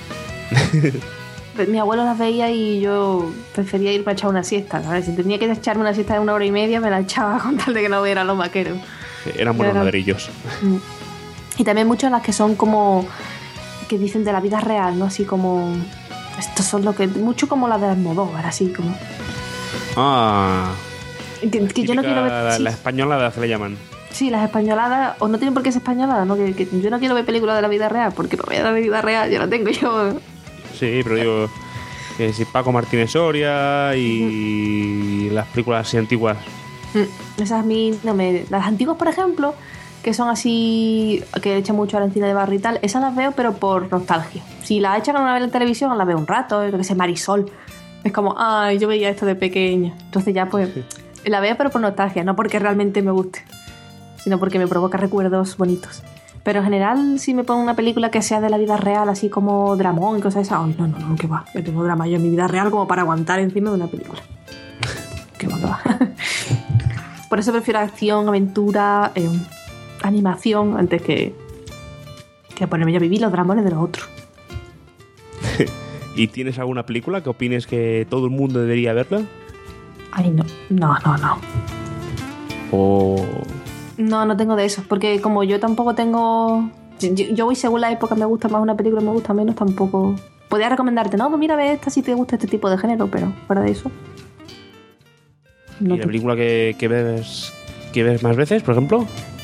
Speaker 9: Mi abuelo las veía y yo prefería ir para echar una siesta, ¿sabes? Si tenía que echarme una siesta de una hora y media, me la echaba con tal de que no viera los vaqueros.
Speaker 5: Eran buenos
Speaker 9: Era...
Speaker 5: ladrillos.
Speaker 9: Y también muchas las que son como... que dicen de la vida real, ¿no? Así como... Estos son lo que... Mucho como las de Almodóvar, así como...
Speaker 5: Ah...
Speaker 9: Que, que yo no quiero ver...
Speaker 5: La,
Speaker 9: sí.
Speaker 5: la españolada se le llaman.
Speaker 9: Sí, las españoladas... O no tienen por qué ser españoladas, ¿no? Que, que yo no quiero ver películas de la vida real, porque para ver la vida real yo la tengo yo...
Speaker 5: Sí, pero digo... Que si Paco Martínez Soria y... Mm. Las películas así antiguas.
Speaker 9: Mm. Esas a mí no me... Las antiguas, por ejemplo... que son así, que echan mucho a la encina de barro y tal, esas las veo pero por nostalgia. Si las echan una vez en televisión, las veo un rato, lo que sé, Marisol. Es como, ay, yo veía esto de pequeña. Entonces ya pues, la veo pero por nostalgia, no porque realmente me guste, sino porque me provoca recuerdos bonitos. Pero en general, si me pongo una película que sea de la vida real, así como dramón y cosas esas, ay, no, no, no, que va. Yo tengo drama yo en mi vida real como para aguantar encima de una película. Que va, que va. Por eso prefiero acción, aventura... Eh, animación antes que que ponerme yo a vivir los dramones de los otros.
Speaker 5: ¿Y tienes alguna película que opines que todo el mundo debería verla?
Speaker 9: Ay, no, no, no, no.
Speaker 5: O...
Speaker 9: No, no tengo de esos, porque como yo tampoco tengo... Yo, yo voy según la época, me gusta más una película, me gusta menos, tampoco... Podría recomendarte, no, pues mira, ve esta si te gusta este tipo de género, pero fuera de eso... No
Speaker 5: ¿Y la
Speaker 9: te...
Speaker 5: película que, que ves que ves más veces, por ejemplo?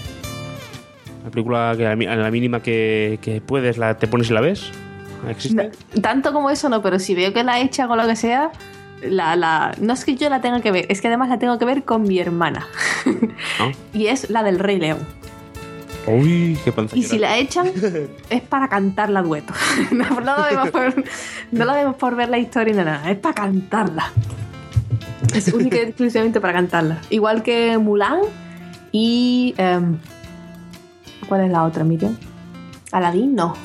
Speaker 5: La película que a la mínima que, que puedes la, te pones y la ves. ¿Existe?
Speaker 9: No, tanto como eso no, pero si veo que la echan o lo que sea, la, la, no es que yo la tenga que ver, es que además la tengo que ver con mi hermana.
Speaker 5: ¿Ah?
Speaker 9: Y es la del Rey León.
Speaker 5: Uy, qué panza.
Speaker 9: Y si la echan, es para cantarla a dueto. No, no, la vemos por, no la vemos por ver la historia ni nada, es para cantarla. Es única y exclusivamente para cantarla. Igual que Mulan y... Um, ¿cuál es la otra, Miriam? Aladdin, no.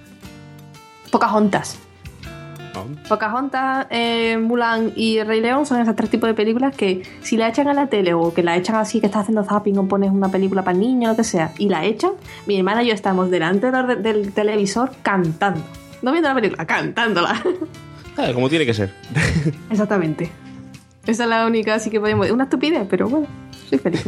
Speaker 9: Pocahontas. Oh. Pocahontas, eh, Mulan y Rey León son esos tres tipos de películas que si la echan a la tele o que la echan así que estás haciendo zapping o pones una película para niños o lo que sea y la echan, mi hermana y yo estamos delante del, del televisor cantando. No viendo la película, cantándola.
Speaker 5: Ah, como tiene que ser.
Speaker 9: Exactamente. Esa es la única, así que podemos... Es una estupidez, pero bueno, soy feliz.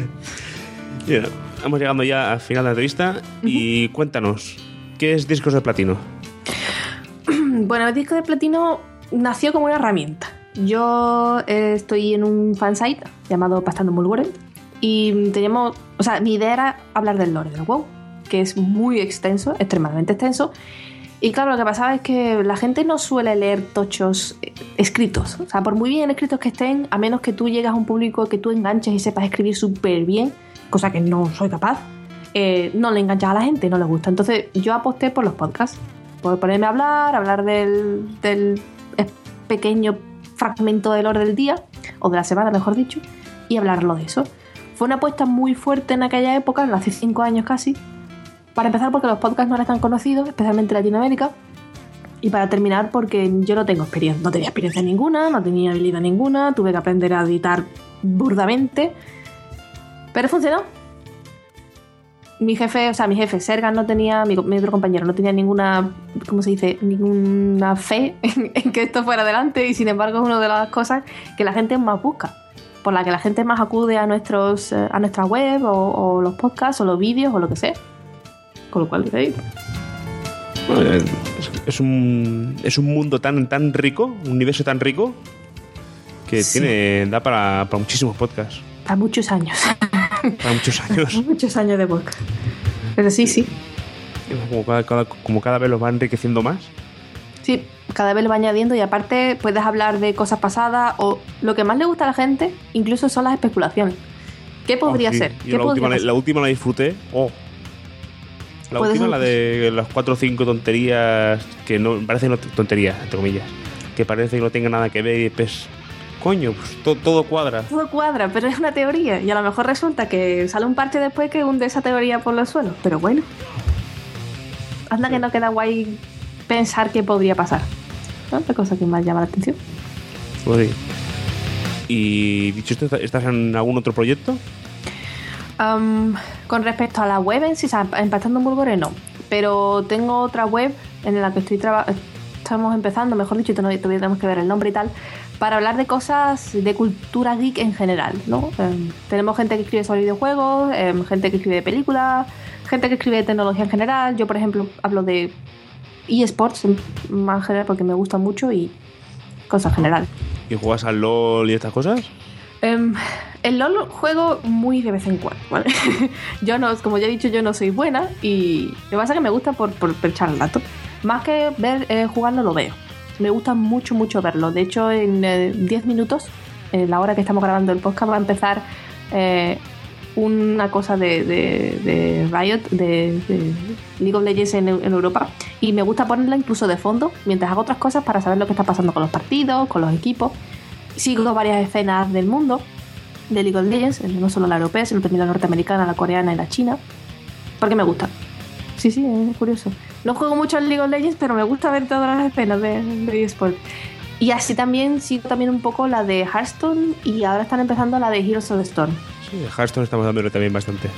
Speaker 5: Yeah. Estamos llegando ya al final de la entrevista. Uh-huh. Y cuéntanos, ¿qué es Discos de Platino?
Speaker 9: Bueno, el Disco de Platino nació como una herramienta. Yo eh, estoy en un fansite llamado Pastando Mulgore y teníamos... O sea, mi idea era hablar del lore del WoW, que es muy extenso, extremadamente extenso. Y claro, lo que pasaba es que la gente no suele leer tochos escritos. O sea, por muy bien escritos que estén, a menos que tú llegas a un público que tú enganches y sepas escribir súper bien, cosa que no soy capaz, eh, no le enganchas a la gente, no le gusta. Entonces yo aposté por los podcasts, por ponerme a hablar, hablar del, del pequeño fragmento del lore del día, o de la semana mejor dicho, y hablarlo de eso. Fue una apuesta muy fuerte en aquella época, hace cinco años casi, para empezar porque los podcasts no eran tan conocidos, especialmente en Latinoamérica, y para terminar porque yo no tengo experiencia, no tenía experiencia ninguna, no tenía habilidad ninguna, tuve que aprender a editar burdamente, pero funcionó. Mi jefe, o sea, mi jefe, Sergan, no tenía, mi, mi otro compañero, no tenía ninguna, ¿cómo se dice? Ninguna fe en, en que esto fuera adelante, y sin embargo es una de las cosas que la gente más busca, por la que la gente más acude a nuestros a nuestra web, o, o los podcasts, o los vídeos, o lo que sea. Con lo cual, ¿eh?
Speaker 5: Bueno, es, es, un, es un mundo tan, tan rico, un universo tan rico, que sí. tiene da para, para muchísimos podcasts.
Speaker 9: Para muchos años.
Speaker 5: Para muchos años.
Speaker 9: Para muchos años de podcast. Pero sí, sí.
Speaker 5: Como cada, cada, como cada vez los va enriqueciendo más.
Speaker 9: Sí, cada vez lo va añadiendo, y aparte puedes hablar de cosas pasadas, o lo que más le gusta a la gente, incluso son las especulaciones. ¿Qué podría
Speaker 5: oh, sí.
Speaker 9: ser?
Speaker 5: Yo
Speaker 9: ¿Qué
Speaker 5: la,
Speaker 9: podría
Speaker 5: última, la última la disfruté. Oh. La última, ser? la de las cuatro o cinco tonterías que no parecen no tonterías, entre comillas, que parece que no tenga nada que ver, y pues, coño, pues todo, todo cuadra.
Speaker 9: Todo cuadra, pero es una teoría, y a lo mejor resulta que sale un parche después que hunde esa teoría por los suelos. Pero bueno, anda que no queda guay pensar qué podría pasar. ¿No? Otra cosa que más llama la atención.
Speaker 5: Pues sí. Y dicho esto, ¿estás en algún otro proyecto?
Speaker 9: Um, con respecto a la web en sí, o sea, empezando en Burgore no, pero tengo otra web en la que estoy trabajando, estamos empezando, mejor dicho, todavía tenemos que ver el nombre y tal, para hablar de cosas de cultura geek en general, ¿no? Um, tenemos gente que escribe sobre videojuegos, um, gente que escribe de películas, gente que escribe de tecnología en general. Yo, por ejemplo, hablo de eSports más en general porque me gusta mucho y cosas generales.
Speaker 5: ¿Y juegas al LOL y estas cosas?
Speaker 9: Um, el LOL juego muy de vez en cuando, ¿vale? Yo no, como ya he dicho, yo no soy buena y lo que pasa es que me gusta por, por, por echar el rato. Más que ver eh, jugarlo, lo veo. Me gusta mucho, mucho verlo. De hecho, en eh, diez minutos, en la hora que estamos grabando el podcast, va a empezar eh, una cosa de, de, de Riot, de, de League of Legends en, en Europa, y me gusta ponerla incluso de fondo mientras hago otras cosas para saber lo que está pasando con los partidos, con los equipos. Sigo varias escenas del mundo de League of Legends, no solo la europea, sino también la norteamericana, la coreana y la china, porque me gusta. Sí, sí, es curioso. No juego mucho en League of Legends, pero me gusta ver todas las escenas de, de eSport. Y así también sigo también un poco la de Hearthstone y ahora están empezando la de Heroes of the Storm.
Speaker 5: Sí, de Hearthstone estamos dándole también bastante.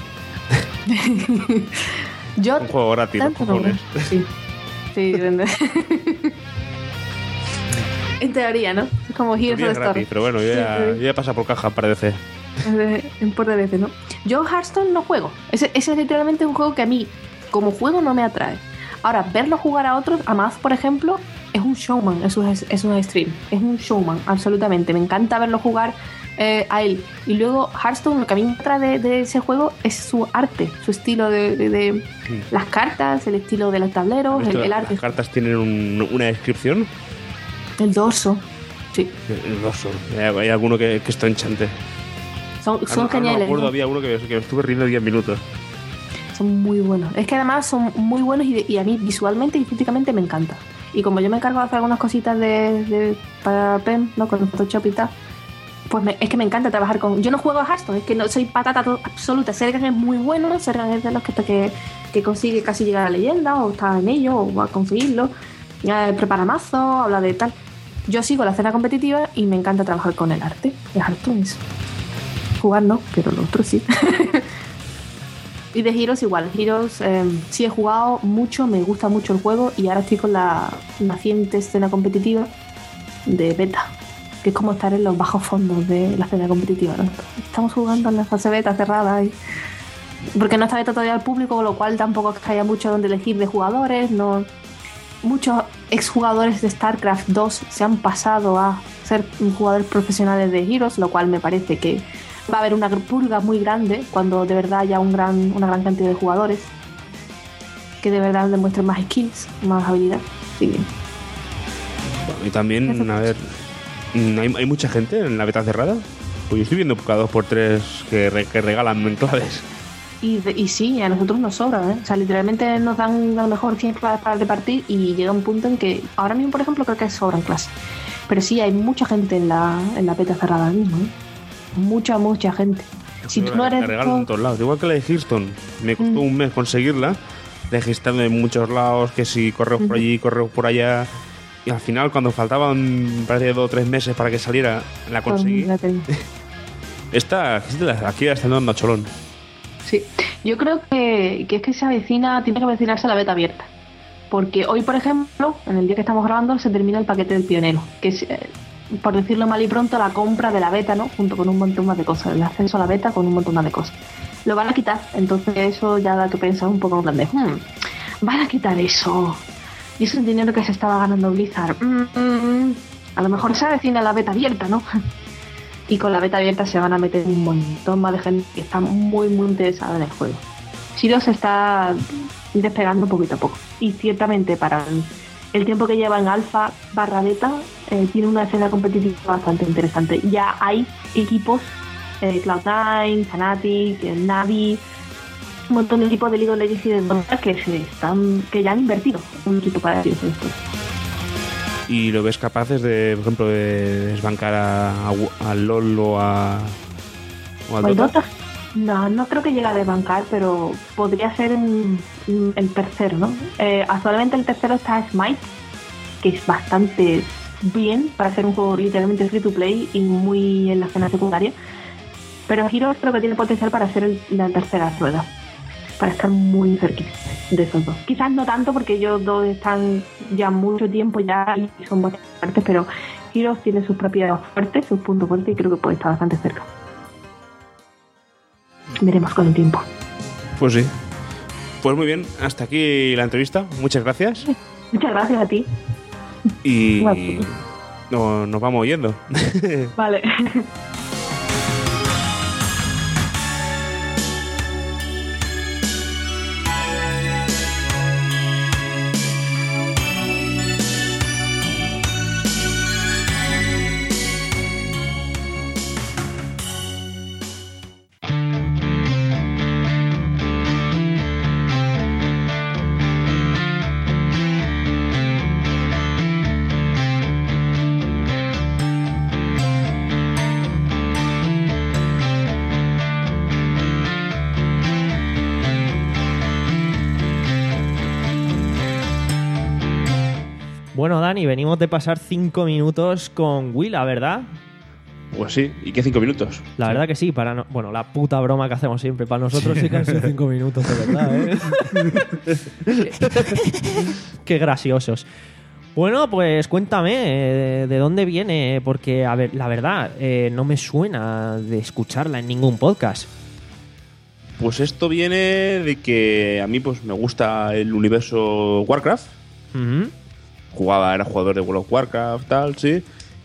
Speaker 9: Yo
Speaker 5: un juego gratis, los cojones.
Speaker 9: No. Sí, sí. En teoría, ¿no? Es como Heroes of the Storm.
Speaker 5: Gratis, pero bueno, yo ya, yo ya he pasado por caja para D C.
Speaker 9: En por D C, ¿no? Yo Hearthstone no juego. Ese, ese es literalmente un juego que a mí, como juego, no me atrae. Ahora, verlo jugar a otros, a Maz, por ejemplo, es un showman, es un, es un stream. Es un showman, absolutamente. Me encanta verlo jugar eh, a él. Y luego, Hearthstone, lo que a mí me atrae de, de ese juego es su arte, su estilo de, de, de sí. las cartas, el estilo de los tableros, el, el arte.
Speaker 5: ¿Las cartas tienen un, una descripción?
Speaker 9: El dorso, sí.
Speaker 5: El dorso. Hay, hay alguno que, que está enchante.
Speaker 9: Son, son
Speaker 5: no,
Speaker 9: geniales.
Speaker 5: No me acuerdo,
Speaker 9: ¿no?
Speaker 5: Había uno que, que me estuve riendo diez minutos.
Speaker 9: Son muy buenos. Es que además son muy buenos y, de, y a mí visualmente y estéticamente me encanta. Y como yo me encargo de hacer algunas cositas de, de para P E M, ¿no? Con Photoshop y tal, pues me, es que me encanta trabajar con... Yo no juego a Hearthstone, es que no soy patata absoluta. Sergan es muy bueno, Sergan es de los que, que, que consigue casi llegar a leyenda o está en ello o va a conseguirlo. Eh, prepara mazo, habla de tal. Yo sigo la escena competitiva y me encanta trabajar con el arte de Hearthstone. Jugar no, pero lo otro sí. Y de Heroes igual. Heroes eh, sí he jugado mucho, me gusta mucho el juego y ahora estoy con la naciente escena competitiva de beta, que es como estar en los bajos fondos de la escena competitiva, ¿no? Estamos jugando en la fase beta cerrada y... porque no está abierta todavía al público, con lo cual tampoco es que haya mucho donde elegir de jugadores. No... Muchos exjugadores de StarCraft dos se han pasado a ser jugadores profesionales de Heroes, lo cual me parece que va a haber una purga muy grande cuando de verdad haya un gran, una gran cantidad de jugadores que de verdad demuestren más skills, más habilidad. Sí.
Speaker 5: Bueno, y también, a ver, ¿hay, ¿hay mucha gente en la beta cerrada? Pues yo estoy viendo cada dos por tres que, re, que regalan enclaves.
Speaker 9: Y, de, y sí, a nosotros nos sobra, ¿eh? O sea, literalmente nos dan a lo mejor cien clases para repartir y llega un punto en que ahora mismo, por ejemplo, creo que sobran clases. Pero sí, hay mucha gente en la, en la beta cerrada ahora mismo, ¿eh? Mucha, mucha gente. Si tú no eres...
Speaker 5: Me regalan en todos lados. Igual que la de Hearthstone. Me costó mm. un mes conseguirla. Registrando en muchos lados, que si correos mm. por allí, correos por allá. Y al final, cuando faltaban parece dos o tres meses para que saliera, la conseguí. Esta, aquí la están dando a cholón.
Speaker 9: Sí. Yo creo que, que es que se avecina, tiene que avecinarse la beta abierta. Porque hoy, por ejemplo, en el día que estamos grabando, se termina el paquete del pionero. Que es... Eh, por decirlo mal y pronto, la compra de la beta, ¿no? Junto con un montón más de cosas, el acceso a la beta con un montón más de cosas. Lo van a quitar, entonces eso ya da que pensar un poco en plan de, hmm, van a quitar eso. Y es un dinero que se estaba ganando Blizzard. Mm, mm, a lo mejor se avecina la beta abierta, ¿no? Y con la beta abierta se van a meter un montón más de gente que está muy, muy interesada en el juego. Heroes se está despegando poquito a poco. Y ciertamente para el, el tiempo que lleva en alfa barra beta, eh, tiene una escena competitiva bastante interesante. Ya hay equipos, eh, Cloud nine, Fnatic, eh, Navi, un montón de equipos de League of Legends y de Dota que se están, que ya han invertido en un equipo para ellos esto.
Speaker 5: ¿Y lo ves capaces de, por ejemplo, de desbancar a, a, a LOL o a o al Dota?
Speaker 9: Dota? No, no creo que llegue a desbancar, pero podría ser en, en el tercero, ¿no? Eh, actualmente el tercero está Smite, que es bastante bien para ser un juego literalmente free to play y muy en la escena secundaria. Pero Heroes creo que tiene potencial para ser el- la tercera rueda, para estar muy cerquita de esos dos. Quizás no tanto porque ellos dos están ya mucho tiempo ya y son bastante fuertes, pero Heroes tiene sus propiedades fuertes, sus puntos fuertes y creo que puede estar bastante cerca. Veremos con el tiempo.
Speaker 5: Pues sí. Pues muy bien, hasta aquí la entrevista. Muchas gracias.
Speaker 9: Muchas gracias a ti.
Speaker 5: Y
Speaker 9: Vale.
Speaker 5: no, nos vamos yendo.
Speaker 9: Vale.
Speaker 2: Bueno, Dani, venimos de pasar cinco minutos con Willa, ¿verdad?
Speaker 5: Pues sí, ¿y qué cinco minutos?
Speaker 2: La verdad que sí, para no- bueno, la puta broma que hacemos siempre. Para nosotros sí que han sido cinco minutos, de verdad, ¿eh? Qué graciosos. Bueno, pues cuéntame, eh, ¿de dónde viene? Porque, a ver, la verdad, eh, no me suena de escucharla en ningún podcast.
Speaker 5: Pues esto viene de que a mí pues me gusta el universo Warcraft.
Speaker 2: Ujú.
Speaker 5: Jugaba, era jugador de World of Warcraft, tal, sí.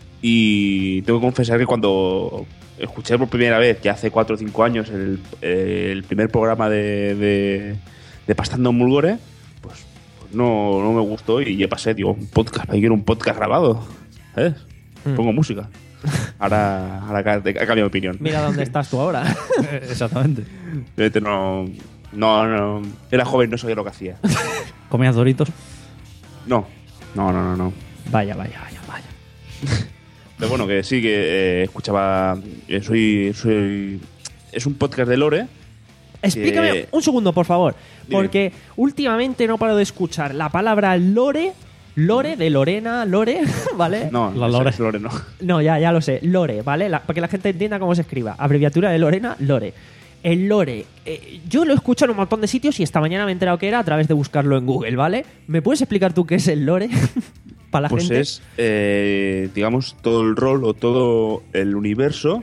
Speaker 5: Y tengo que confesar que cuando escuché por primera vez, ya hace cuatro o cinco años, el, el primer programa de, de, de Pastando Mulgore, pues, pues no, no me gustó y ya pasé, digo, un podcast, quiero un podcast grabado. ¿Sabes?
Speaker 2: Mm.
Speaker 5: Pongo música. Ahora, ahora ha ca- ha cambiado de opinión.
Speaker 2: Mira dónde estás tú ahora.
Speaker 3: Exactamente.
Speaker 5: Realmente no, no, no. Era joven, no sabía lo que hacía.
Speaker 3: ¿Comías Doritos?
Speaker 5: No, no, no, no. no.
Speaker 2: Vaya, vaya, vaya, vaya.
Speaker 5: Pero bueno, que sí, que eh, escuchaba. eh, soy, soy. Es un podcast de Lore.
Speaker 2: Explícame
Speaker 5: que-
Speaker 2: un segundo, por favor.
Speaker 5: Dime.
Speaker 2: Porque últimamente no paro de escuchar la palabra lore, lore de Lorena, lore, ¿vale?
Speaker 5: No,
Speaker 3: La
Speaker 5: es-
Speaker 3: Lore.
Speaker 5: es Lore no.
Speaker 2: No, ya, ya lo sé. Lore, ¿vale? La- para que la gente entienda cómo se escriba. Abreviatura de Lorena, lore. El lore. eh, yo lo escucho en un montón de sitios y esta mañana me he enterado que era a través de buscarlo en Google, ¿vale? ¿Me puedes explicar tú qué es el lore? Para la
Speaker 5: Pues
Speaker 2: gente.
Speaker 5: es, eh, digamos, todo el rol o todo el universo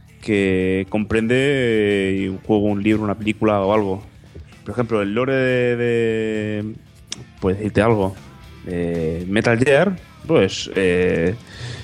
Speaker 5: que comprende eh, un juego, un libro, una película o algo. Por ejemplo, el lore de. de pues decirte algo. de Metal Gear, pues. Eh,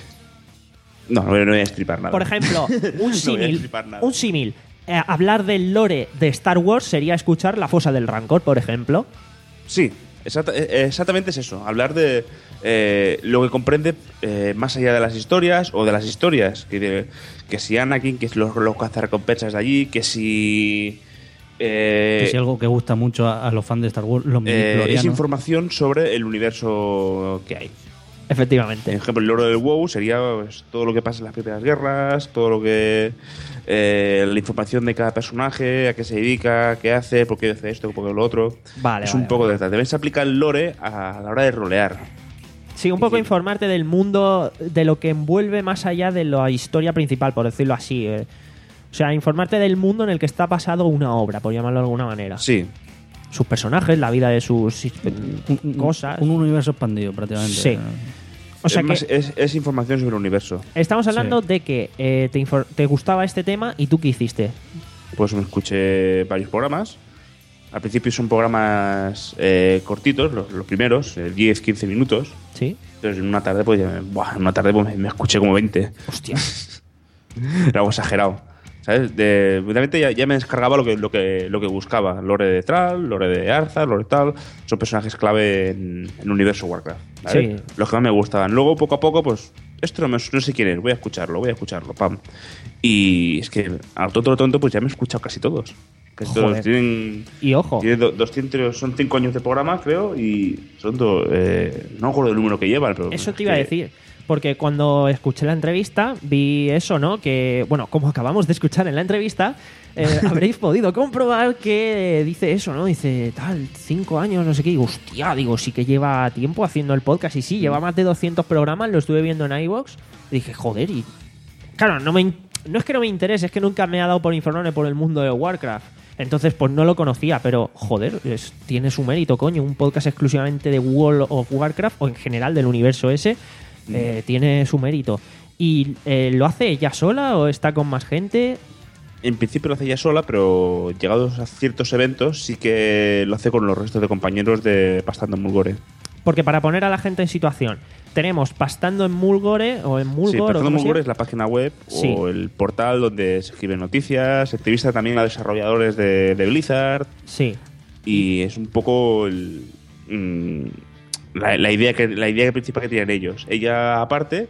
Speaker 5: no, no voy a estripar nada.
Speaker 2: Por ejemplo, un
Speaker 5: No voy a
Speaker 2: símil.
Speaker 5: estripar nada.
Speaker 2: un símil. Eh, hablar del lore de Star Wars sería escuchar La Fosa del Rancor, por ejemplo.
Speaker 5: Sí, exacta- eh, exactamente es eso. Hablar de eh, lo que comprende eh, más allá de las historias o de las historias. Que, de- que si Anakin, que es los, los cazarrecompensas de allí, que si. eh,
Speaker 3: Que si algo que gusta mucho a, a los fans de Star Wars, los
Speaker 5: eh,
Speaker 3: midichlorianos.
Speaker 5: es información sobre el universo que hay.
Speaker 2: Efectivamente.
Speaker 5: Por ejemplo, el lore del WoW sería pues, todo lo que pasa en las primeras guerras, todo lo que. eh, la información de cada personaje, a qué se dedica, qué hace, por qué hace esto, por qué lo otro.
Speaker 2: Vale,
Speaker 5: es
Speaker 2: vale,
Speaker 5: un poco
Speaker 2: vale.
Speaker 5: de. Debes aplicar el lore a la hora de rolear.
Speaker 2: Sí, un poco
Speaker 5: Sí.
Speaker 2: informarte del mundo, de lo que envuelve más allá de la historia principal, por decirlo así. eh. O sea, informarte del mundo en el que está basado una obra, por llamarlo de alguna manera.
Speaker 5: Sí.
Speaker 2: Sus personajes, la vida de sus eh,
Speaker 3: Un- un-
Speaker 2: cosas.
Speaker 3: Un universo expandido, prácticamente.
Speaker 2: Sí. O sea
Speaker 5: es,
Speaker 2: que
Speaker 5: más- es, es información sobre el universo.
Speaker 2: estamos hablando de que eh, te, infor- te gustaba este tema y tú qué hiciste.
Speaker 5: Pues me escuché varios programas. Al principio son programas eh, cortitos, los, los primeros, eh, diez quince minutos.
Speaker 2: ¿Sí?
Speaker 5: Entonces en una tarde, pues, ya me- buah, en una tarde pues, me, me escuché como veinte.
Speaker 2: Hostia.
Speaker 5: Era algo exagerado. ¿Sabes? De, realmente ya, ya me descargaba lo que, lo que, lo que buscaba. Lore de Thrall, Lore de Arthas, Lore tal. Son personajes clave en, en el universo Warcraft. ¿vale?
Speaker 2: Sí.
Speaker 5: Los que más me gustaban. Luego, poco a poco, pues, esto no, me- no sé quién es, voy a escucharlo, voy a escucharlo, pam. Y es que a lo tonto, lo tonto, pues ya me he escuchado casi todos. Casi todos.
Speaker 2: Joder.
Speaker 5: Tienen,
Speaker 2: Y ojo,
Speaker 5: tienen do- doscientos, son cinco años de programa, creo, y son dos. Eh, no me acuerdo el número que llevan, pero.
Speaker 2: eso
Speaker 5: es
Speaker 2: te iba a
Speaker 5: que-
Speaker 2: decir. Porque cuando escuché la entrevista, vi eso, ¿no? Que, bueno, como acabamos de escuchar en la entrevista, eh, habréis podido comprobar que dice eso, ¿no? Dice, tal, cinco años, no sé qué. Y digo, hostia, digo, sí que lleva tiempo haciendo el podcast. Y sí, lleva más de doscientos programas, lo estuve viendo en iVoox. Y dije, joder, y... Claro, no, me, no es que no me interese, es que nunca me ha dado por informarme por el mundo de Warcraft. Entonces, pues no lo conocía, pero joder, es, tiene su mérito, coño. Un podcast exclusivamente de World of Warcraft o en general del universo ese, mm. eh, tiene su mérito. ¿Y eh, lo hace ella sola o está con más gente?
Speaker 5: En principio lo hace ella sola, pero llegados a ciertos eventos sí que lo hace con los restos de compañeros de Pastando en Mulgore.
Speaker 2: Porque para poner a la gente en situación, tenemos Pastando en Mulgore o en Mulgore.
Speaker 5: Sí, Pastando en Mulgore
Speaker 2: es
Speaker 5: es la página web
Speaker 2: sí.
Speaker 5: o el portal donde se escriben noticias, se entrevista también a desarrolladores de, de Blizzard.
Speaker 2: Sí.
Speaker 5: Y es un poco el, mmm, la, la idea que la idea principal que tienen ellos. Ella aparte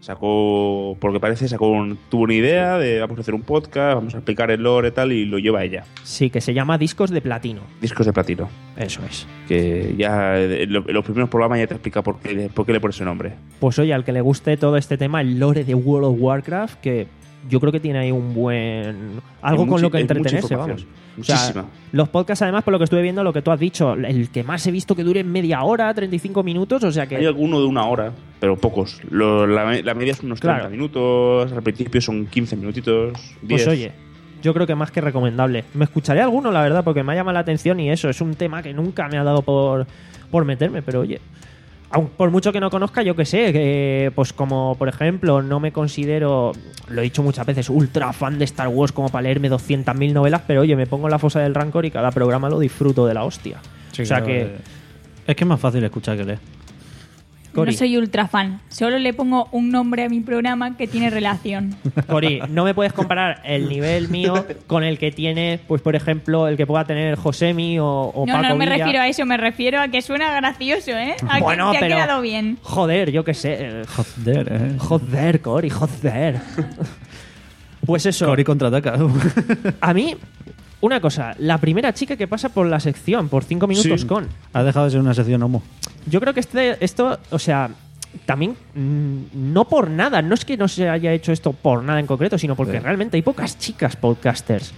Speaker 5: sacó, por lo que parece, sacó un, tuvo una idea de vamos a hacer un podcast, vamos a explicar el lore y tal, y lo lleva ella.
Speaker 2: Sí, que se llama Discos de Platino.
Speaker 5: Discos de Platino.
Speaker 2: Eso es.
Speaker 5: Que ya en lo, los primeros programas ya te explica por qué, por qué le pone ese nombre.
Speaker 2: Pues oye, al que le guste todo este tema, el lore de World of Warcraft, que yo creo que tiene ahí un buen... algo
Speaker 5: hay
Speaker 2: con
Speaker 5: mucha,
Speaker 2: lo que entretenerse, vamos.
Speaker 5: Muchísima.
Speaker 2: O sea, los podcasts, además, por lo que estuve viendo, lo que tú has dicho, el que más he visto que dure media hora, treinta y cinco minutos, o sea que...
Speaker 5: Hay alguno de una hora, pero pocos. Lo, la, la media es unos treinta claro. minutos, al principio son quince minutitos, diez.
Speaker 2: Pues oye, yo creo que más que recomendable. Me escucharé alguno, la verdad, porque me ha llamado la atención y eso, es un tema que nunca me ha dado por, por meterme, pero oye... Aun por mucho que no conozca, yo que sé, que pues como por ejemplo no me considero, lo he dicho muchas veces, ultra fan de Star Wars como para leerme doscientas mil novelas, pero oye, me pongo en la fosa del Rancor y cada programa lo disfruto de la hostia.
Speaker 3: Sí,
Speaker 2: o sea
Speaker 3: claro,
Speaker 2: que...
Speaker 3: Es que es más fácil escuchar que leer.
Speaker 4: Cori. No soy ultra fan, solo le pongo un nombre a mi programa que tiene relación.
Speaker 2: Cori, no me puedes comparar el nivel mío con el que tiene, pues por ejemplo, el que pueda tener Josemi o, o
Speaker 4: no,
Speaker 2: Paco
Speaker 4: No, no me
Speaker 2: Villa.
Speaker 4: refiero a eso, me refiero a que suena gracioso, ¿eh? A
Speaker 2: bueno,
Speaker 4: que te
Speaker 2: pero,
Speaker 4: ha quedado bien.
Speaker 2: Joder, yo qué sé.
Speaker 3: Joder, eh.
Speaker 2: Joder, Cori, joder. Pues eso.
Speaker 3: Cori contraataca.
Speaker 2: A mí... Una cosa, la primera chica que pasa por la sección, por cinco minutos
Speaker 3: sí.
Speaker 2: con...
Speaker 3: Ha dejado de ser una sección homo.
Speaker 2: Yo creo que este, esto, o sea, también mmm, no por nada, no es que no se haya hecho esto por nada en concreto, sino porque sí. realmente hay pocas chicas podcasters.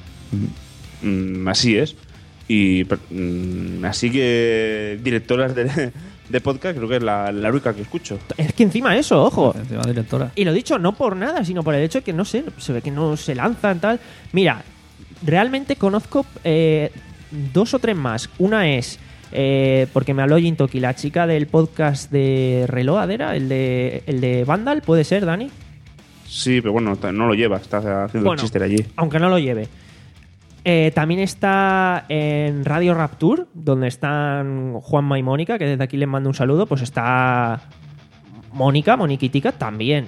Speaker 5: Mm, así es. Y mm, así que directoras de, de podcast creo que es la, la única que escucho.
Speaker 2: Es que encima eso, ojo.
Speaker 3: Encima directora.
Speaker 2: Y lo dicho, no por nada, sino por el hecho de que no sé, se ve que no se lanzan tal. Mira... Realmente conozco eh, dos o tres más. Una es, eh, porque me habló Jintoki, la chica del podcast de Reload, ¿era? El de, el de Vandal, ¿puede ser, Dani?
Speaker 5: Sí, pero bueno, no lo lleva, está haciendo
Speaker 2: bueno,
Speaker 5: el chiste allí.
Speaker 2: Aunque no lo lleve. Eh, también está en Radio Rapture, donde están Juanma y Mónica, que desde aquí les mando un saludo. Pues está Mónica, Moniquitica, también.